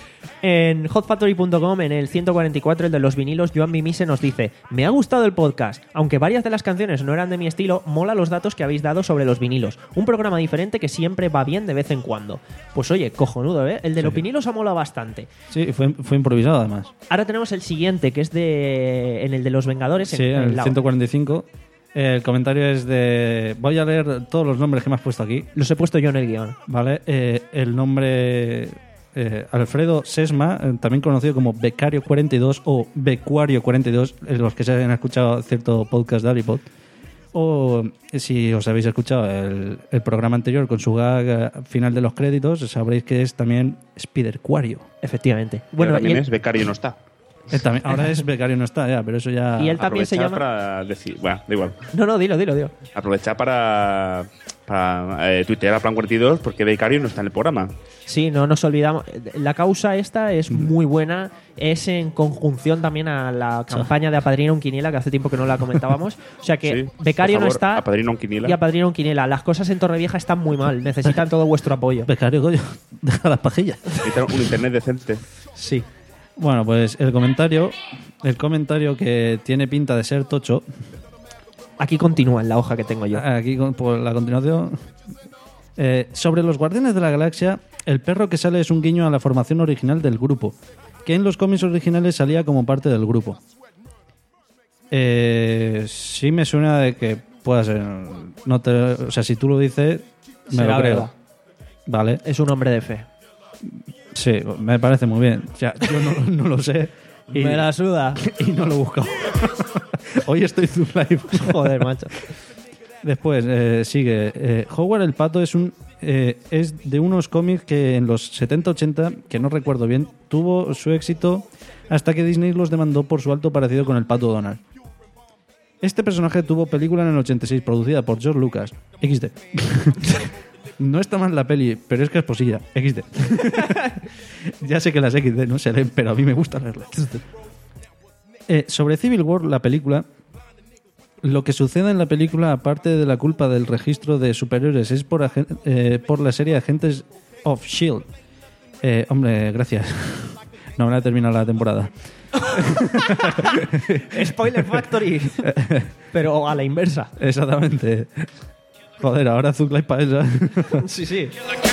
Speaker 2: En hot factory punto com, en el ciento cuarenta y cuatro, el de los vinilos, Joan Mimise nos dice: me ha gustado el podcast, aunque varias de las canciones no eran de mi estilo, mola los datos que habéis dado sobre los vinilos. Un programa diferente que siempre va bien de vez en cuando. Pues oye, cojonudo, ¿eh? El de
Speaker 3: Sí.
Speaker 2: los vinilos ha molado bastante.
Speaker 3: Sí, fue, fue improvisado además.
Speaker 2: Ahora tenemos el siguiente, que es de en el de los Vengadores.
Speaker 3: Sí,
Speaker 2: en,
Speaker 3: en el
Speaker 2: la-
Speaker 3: ciento cuarenta y cinco. El comentario es de... Voy a leer todos los nombres que me has puesto aquí.
Speaker 2: Los he puesto yo en el guión.
Speaker 3: Vale. Eh, el nombre... eh, Alfredo Sesma, eh, también conocido como Becario cuarenta y dos o Becuario cuarenta y dos, eh, los que se hayan escuchado cierto podcast de Alipod. O eh, si os habéis escuchado el, el programa anterior con su gag eh, final de los créditos, sabréis que es también Spidercuario.
Speaker 2: Efectivamente.
Speaker 5: Bueno,
Speaker 2: Bueno,
Speaker 5: también
Speaker 2: y él-
Speaker 5: es becario no está.
Speaker 3: Eh, también- ahora es Becario no está, ya, pero eso ya...
Speaker 2: Y él también se
Speaker 5: Aprovechar
Speaker 2: llama...
Speaker 5: para decir, bueno, da igual.
Speaker 2: No, no, dilo, dilo, dilo.
Speaker 5: Aprovechar para, para eh, tuitear a Plan cuarenta y dos porque becario no está en el programa.
Speaker 2: Sí, no nos olvidamos. La causa esta es muy buena. Es en conjunción también a la campaña de Apadrina un Quiniela, que hace tiempo que no la comentábamos. O sea que
Speaker 5: Sí,
Speaker 2: Becario
Speaker 5: por
Speaker 2: no
Speaker 5: favor,
Speaker 2: está
Speaker 5: Apadrina un Quiniela.
Speaker 2: y Apadrina un Quiniela. Las cosas en Torrevieja están muy mal. Necesitan todo vuestro apoyo.
Speaker 3: Becario, coño, deja las pajillas.
Speaker 5: Necesitan un internet decente.
Speaker 2: Sí.
Speaker 3: Bueno, pues el comentario, el comentario que tiene pinta de ser tocho.
Speaker 2: Aquí continúa en la hoja que tengo yo.
Speaker 3: Aquí con- por la continuación. Eh, sobre los Guardianes de la Galaxia, el perro que sale es un guiño a la formación original del grupo, que en los cómics originales salía como parte del grupo. Eh, sí me suena de que pueda ser. No te, o sea, si tú lo dices, me
Speaker 2: Será
Speaker 3: lo creo.
Speaker 2: verdad.
Speaker 3: Vale.
Speaker 2: Es un hombre de fe.
Speaker 3: Sí, me parece muy bien. O sea, yo no, no lo sé. Y,
Speaker 2: Me la suda.
Speaker 3: y no lo he buscado. Hoy estoy Zoom Live.
Speaker 2: Joder, macho.
Speaker 3: Después, eh, sigue. Eh, Howard el Pato es un eh, es de unos cómics que en los setenta ochenta, que no recuerdo bien, tuvo su éxito hasta que Disney los demandó por su alto parecido con el Pato Donald. Este personaje tuvo película en el ochenta y seis producida por George Lucas. equis de. No está mal la peli, pero es que es posilla. equis de. Ya sé que las equis de no se leen, pero a mí me gusta leerlas. Eh, sobre Civil War, la película, lo que sucede en la película, aparte de la culpa del registro de superhéroes, es por, agen- eh, por la serie Agentes of S H I E L D. Eh, hombre, gracias. No me ha terminado la temporada.
Speaker 2: Spoiler Factory. Pero a la inversa.
Speaker 3: Exactamente. Joder, ahora Zuclay para esa.
Speaker 2: Sí, sí.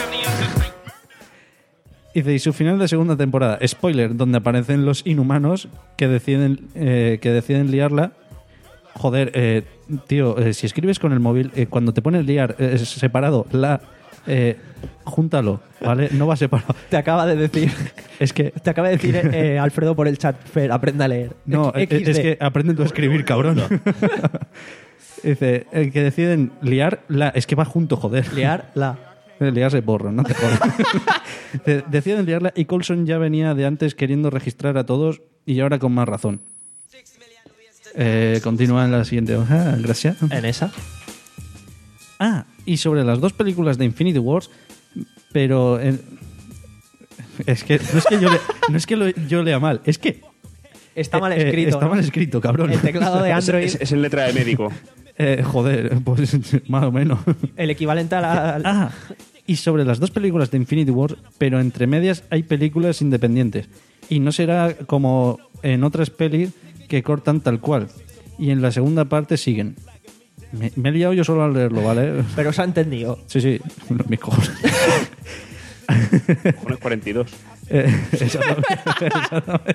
Speaker 3: Dice, y su final de segunda temporada, spoiler, donde aparecen los inhumanos que deciden, eh, que deciden liarla. Joder, eh, tío, eh, si escribes con el móvil, eh, cuando te pones liar eh, separado, la, eh, júntalo, ¿vale? No va separado.
Speaker 2: Te acaba de decir.
Speaker 3: Es que...
Speaker 2: Te acaba de decir eh, Alfredo por el chat, Fer, aprenda a leer.
Speaker 3: No,
Speaker 2: X-
Speaker 3: es, es que aprende tú a escribir, cabrón. Dice, el que deciden liar, la, es que va junto, joder.
Speaker 2: Liar la.
Speaker 3: Liarse porro, no te jodas. De- Deciden liarla y Coulson ya venía de antes queriendo registrar a todos y ahora con más razón. Eh, continúa en la siguiente hoja, gracias.
Speaker 2: En esa.
Speaker 3: Ah, y sobre las dos películas de Infinity Wars, pero... en- es que no es que yo, le- no es que lo- yo lea mal, es que...
Speaker 2: Está mal
Speaker 3: eh, eh,
Speaker 2: escrito.
Speaker 3: está
Speaker 2: ¿no?
Speaker 3: mal escrito, cabrón.
Speaker 2: El teclado de Android.
Speaker 5: Es, es en letra de médico.
Speaker 3: Eh, joder, pues más o menos.
Speaker 2: El equivalente a la. al-
Speaker 3: Ah, y sobre las dos películas de Infinity War, pero entre medias hay películas independientes. Y no será como en otras pelis que cortan tal cual. Y en la segunda parte siguen. Me, me he liado yo solo al leerlo, ¿vale?
Speaker 2: Pero se ha entendido.
Speaker 3: Sí, sí, mis cojones.
Speaker 5: Con el cuarenta y dos.
Speaker 3: Eh, exactamente. exactamente.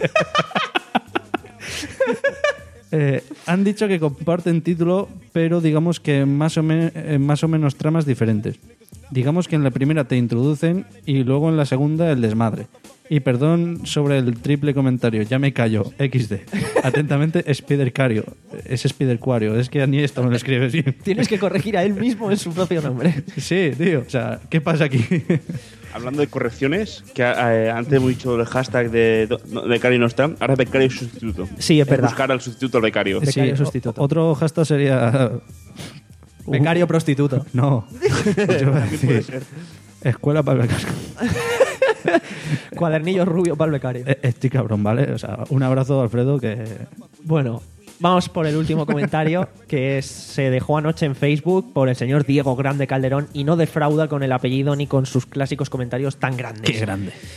Speaker 3: Eh, han dicho que comparten título, pero digamos que más o, me- eh, más o menos tramas diferentes. Digamos que en la primera te introducen y luego en la segunda el desmadre. Y perdón sobre el triple comentario, ya me callo, equis de. Atentamente, Spidercario. Es Spidercuario, es que ni esto me lo escribes bien.
Speaker 2: Tienes que corregir a él mismo en su propio nombre.
Speaker 3: Sí, tío, o sea, ¿qué pasa aquí?
Speaker 5: Hablando de correcciones, que eh, antes hemos dicho el hashtag de no, becario no está, ahora es becario sustituto.
Speaker 2: Sí, es verdad.
Speaker 5: Buscar al sustituto al becario.
Speaker 2: Becario
Speaker 3: Sí,
Speaker 2: sustituto.
Speaker 3: o- Otro hashtag sería...
Speaker 2: Becario prostituto.
Speaker 3: No. Yo iba a decir, escuela para el becario.
Speaker 2: Cuadernillo rubio para el becario.
Speaker 3: Eh, Estoy cabrón, ¿vale? O sea, un abrazo, Alfredo, que...
Speaker 2: Bueno, vamos por el último comentario, que es, se dejó anoche en Facebook por el señor Diego Grande Calderón y no defrauda con el apellido ni con sus clásicos comentarios tan grandes.
Speaker 3: Qué grande.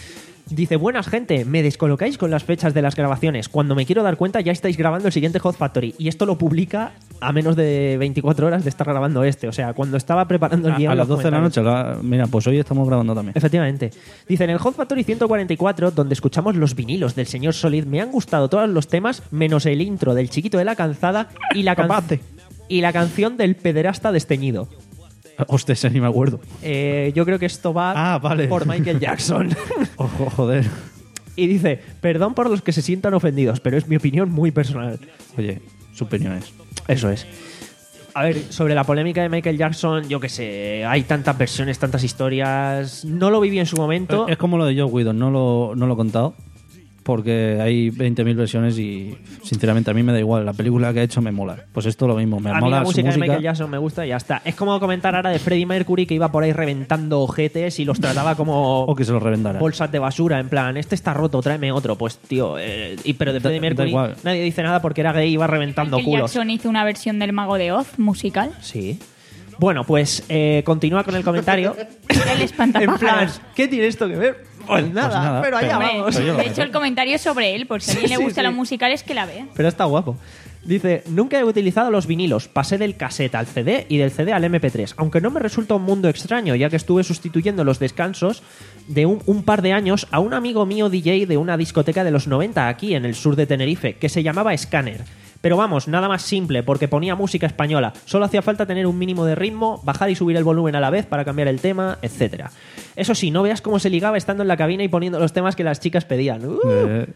Speaker 2: Dice, buenas gente, me descolocáis con las fechas de las grabaciones. Cuando me quiero dar cuenta ya estáis grabando el siguiente Hot Factory. Y esto lo publica a menos de veinticuatro horas de estar grabando este. O sea, cuando estaba preparando el
Speaker 3: A,
Speaker 2: guión...
Speaker 3: a las
Speaker 2: los
Speaker 3: doce de la noche. La, mira, pues hoy estamos grabando también.
Speaker 2: Efectivamente. Dice, en el Hot Factory ciento cuarenta y cuatro, donde escuchamos los vinilos del señor Solid, me han gustado todos los temas, menos el intro del Chiquito de la Calzada y la, can y la canción del pederasta desteñido.
Speaker 3: Hostia, ese ni me acuerdo.
Speaker 2: Eh, yo creo que esto va
Speaker 3: ah, vale.
Speaker 2: por Michael Jackson.
Speaker 3: Ojo, joder.
Speaker 2: Y dice, perdón por los que se sientan ofendidos, pero es mi opinión muy personal.
Speaker 3: Oye, su opinión es.
Speaker 2: Eso es. A ver, sobre la polémica de Michael Jackson, yo qué sé, hay tantas versiones, tantas historias. No lo viví en su momento.
Speaker 3: Es como lo de Joe Whedon, no lo, no lo he contado. Porque hay veinte mil versiones y, sinceramente, a mí me da igual. La película que ha hecho me mola. Pues esto lo mismo, me
Speaker 2: a
Speaker 3: mola
Speaker 2: mí la
Speaker 3: su
Speaker 2: música,
Speaker 3: música.
Speaker 2: de Michael Jackson me gusta y ya está. Es como comentar ahora de Freddie Mercury, que iba por ahí reventando ojetes y los trataba como
Speaker 3: o que se los reventara.
Speaker 2: bolsas de basura, en plan, este está roto, tráeme otro. Pues, tío, eh, y, pero de Freddie
Speaker 3: Da- da
Speaker 2: Mercury
Speaker 3: igual.
Speaker 2: nadie dice nada porque era gay y iba reventando
Speaker 4: Michael
Speaker 2: culos.
Speaker 4: Jackson hizo una versión del Mago de Oz musical.
Speaker 2: Sí. Bueno, pues eh, continúa con el comentario.
Speaker 4: El espantapájaros.
Speaker 2: En plan, ¿qué tiene esto que ver? Pues nada,
Speaker 3: nada,
Speaker 2: pero allá
Speaker 4: Hombre,
Speaker 2: vamos.
Speaker 4: de hecho, el comentario es sobre él, por si a alguien
Speaker 2: Sí,
Speaker 4: le gustan
Speaker 2: sí.
Speaker 4: los musicales, que la vea.
Speaker 2: Pero está guapo. Dice, nunca he utilizado los vinilos, pasé del cassette al C D y del C D al eme pe tres, aunque no me resulta un mundo extraño, ya que estuve sustituyendo los descansos de un, un par de años a un amigo mío D J de una discoteca de los noventa aquí en el sur de Tenerife, que se llamaba Scanner. Pero vamos, nada más simple, porque ponía música española. Solo hacía falta tener un mínimo de ritmo, bajar y subir el volumen a la vez para cambiar el tema, etcétera. Eso sí, no veas cómo se ligaba estando en la cabina y poniendo los temas que las chicas pedían. ¡Uh!
Speaker 3: Eh,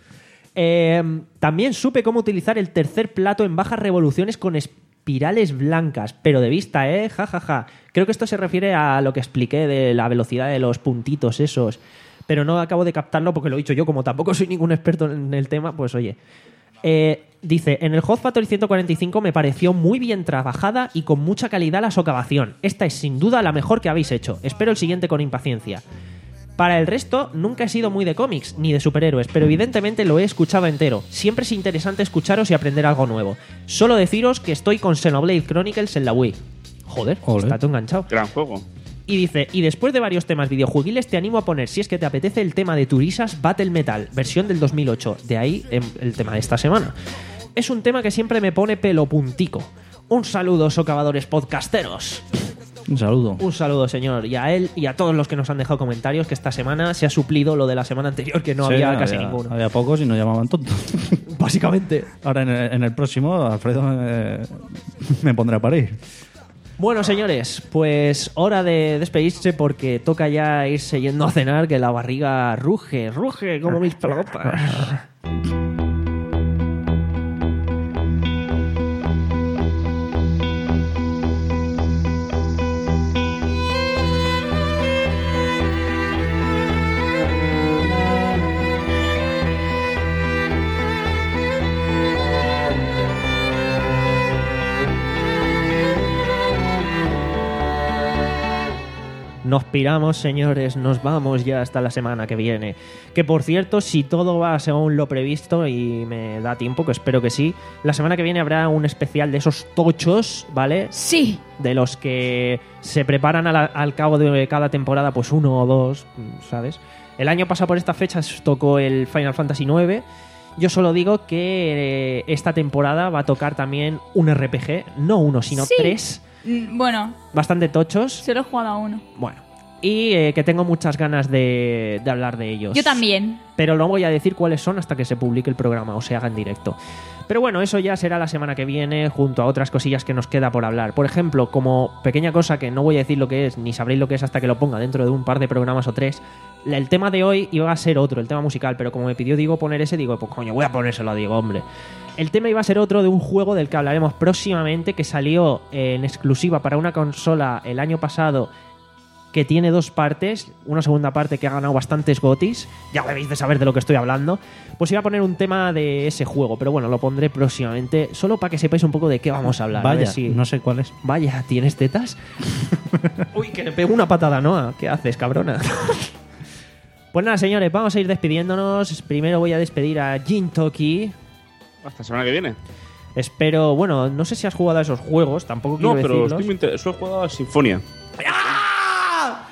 Speaker 2: Eh, también supe cómo utilizar el tercer plato en bajas revoluciones con espirales blancas, pero de vista, ¿eh? Ja, ja, ja. Creo que esto se refiere a lo que expliqué de la velocidad de los puntitos esos, pero no acabo de captarlo porque lo he dicho yo, como tampoco soy ningún experto en el tema, pues oye. Eh, dice, en el Hot Factory ciento cuarenta y cinco me pareció muy bien trabajada y con mucha calidad la socavación. Esta es sin duda la mejor que habéis hecho. Espero el siguiente con impaciencia. Para el resto, nunca he sido muy de cómics ni de superhéroes, pero evidentemente lo he escuchado entero. Siempre es interesante escucharos y aprender algo nuevo. Solo deciros que estoy con Xenoblade Chronicles en la Wii. Joder,
Speaker 3: Ole.
Speaker 2: está todo enganchado.
Speaker 5: Gran juego.
Speaker 2: Y dice, y después de varios temas videojuegiles te animo a poner, si es que te apetece, el tema de Turisas Battle Metal, versión del dos mil ocho. De ahí em, el tema de esta semana. Es un tema que siempre me pone pelo puntico. Un saludo, socavadores podcasteros.
Speaker 3: un saludo.
Speaker 2: Un saludo, señor. Y a él y a todos los que nos han dejado comentarios, que esta semana se ha suplido lo de la semana anterior, que no
Speaker 3: Sí,
Speaker 2: había casi ninguno.
Speaker 3: Había pocos y nos llamaban tontos.
Speaker 2: Básicamente.
Speaker 3: Ahora en el, en el próximo, Alfredo eh, me pondrá a parir.
Speaker 2: Bueno, señores, pues hora de despedirse porque toca ya irse yendo a cenar, que la barriga ruge, ruge como mis pelotas. Nos piramos, señores, nos vamos ya hasta la semana que viene. Que por cierto, si todo va según lo previsto y me da tiempo, que espero que sí, la semana que viene habrá un especial de esos tochos, ¿vale?
Speaker 4: Sí.
Speaker 2: De los que se preparan a la- al cabo de cada temporada, pues uno o dos, ¿sabes? El año pasado por esta fecha tocó el Final Fantasy nueve. Yo solo digo que eh, esta temporada va a tocar también un R P G, no uno, sino
Speaker 4: Sí.
Speaker 2: tres,
Speaker 4: Mm, Bueno,
Speaker 2: bastante tochos.
Speaker 4: solo he jugado a uno.
Speaker 2: Bueno, y eh, que tengo muchas ganas de, de hablar de ellos.
Speaker 4: Yo también.
Speaker 2: Pero no voy a decir cuáles son hasta que se publique el programa o se haga en directo. Pero bueno, eso ya será la semana que viene junto a otras cosillas que nos queda por hablar. Por ejemplo, como pequeña cosa que no voy a decir lo que es, ni sabréis lo que es hasta que lo ponga dentro de un par de programas o tres, la- el tema de hoy iba a ser otro, el tema musical, pero como me pidió Diego poner ese, digo, pues coño, voy a ponérselo a Diego, hombre. El tema iba a ser otro de un juego del que hablaremos próximamente, que salió eh, en exclusiva para una consola el año pasado, que tiene dos partes, una segunda parte que ha ganado bastantes gotis, ya debéis de saber de lo que estoy hablando. Pues iba a poner un tema de ese juego, pero bueno, lo pondré próximamente, solo para que sepáis un poco de qué vamos a hablar. a ver
Speaker 3: Vaya,
Speaker 2: si-
Speaker 3: no sé cuál es.
Speaker 2: Vaya, ¿tienes tetas? Uy, que le pego una patada a Noah. ¿Qué haces, cabrona? Pues nada, señores, vamos a ir despidiéndonos. Primero voy a despedir a Jin Toki.
Speaker 5: Hasta la semana que viene.
Speaker 2: Espero, bueno, no sé si has jugado a esos juegos, tampoco quiero
Speaker 5: No, pero
Speaker 2: decirlos.
Speaker 5: estoy muy inter- solo he jugado a Sinfonia.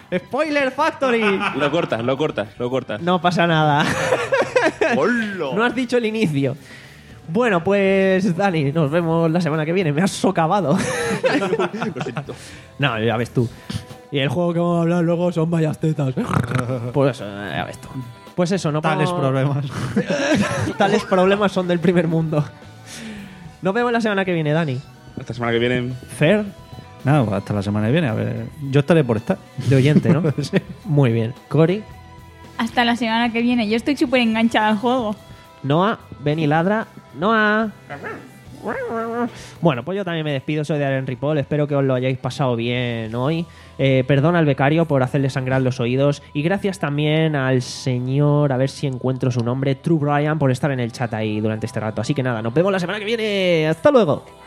Speaker 2: ¡Spoiler Factory!
Speaker 5: Lo cortas, lo cortas, lo cortas.
Speaker 2: No pasa nada.
Speaker 5: ¡Hola!
Speaker 2: No has dicho el inicio. Bueno, pues Dani, nos vemos la semana que viene. Me has socavado.
Speaker 5: Lo siento.
Speaker 2: No, ya ves tú. Y el juego que vamos a hablar luego son vallas tetas. Pues eh, ya ves tú. Pues eso, no
Speaker 3: Tales
Speaker 2: podemos-
Speaker 3: problemas.
Speaker 2: Tales problemas son del primer mundo. Nos vemos la semana que viene, Dani.
Speaker 5: Esta semana que viene.
Speaker 2: Fer,
Speaker 3: Nada, pues hasta la semana que viene. A ver, yo estaré por estar.
Speaker 2: de oyente, ¿no?
Speaker 3: Sí.
Speaker 2: Muy bien. Cori,
Speaker 4: Hasta la semana que viene. Yo estoy súper enganchada al juego.
Speaker 2: Noah, ven y ladra. Noah. Bueno, pues yo también me despido, soy de Aren Ripoll, espero que os lo hayáis pasado bien hoy. Eh, perdona al becario por hacerle sangrar los oídos y gracias también al señor, a ver si encuentro su nombre, True Brian, por estar en el chat ahí durante este rato. Así que nada, nos vemos la semana que viene. ¡Hasta luego!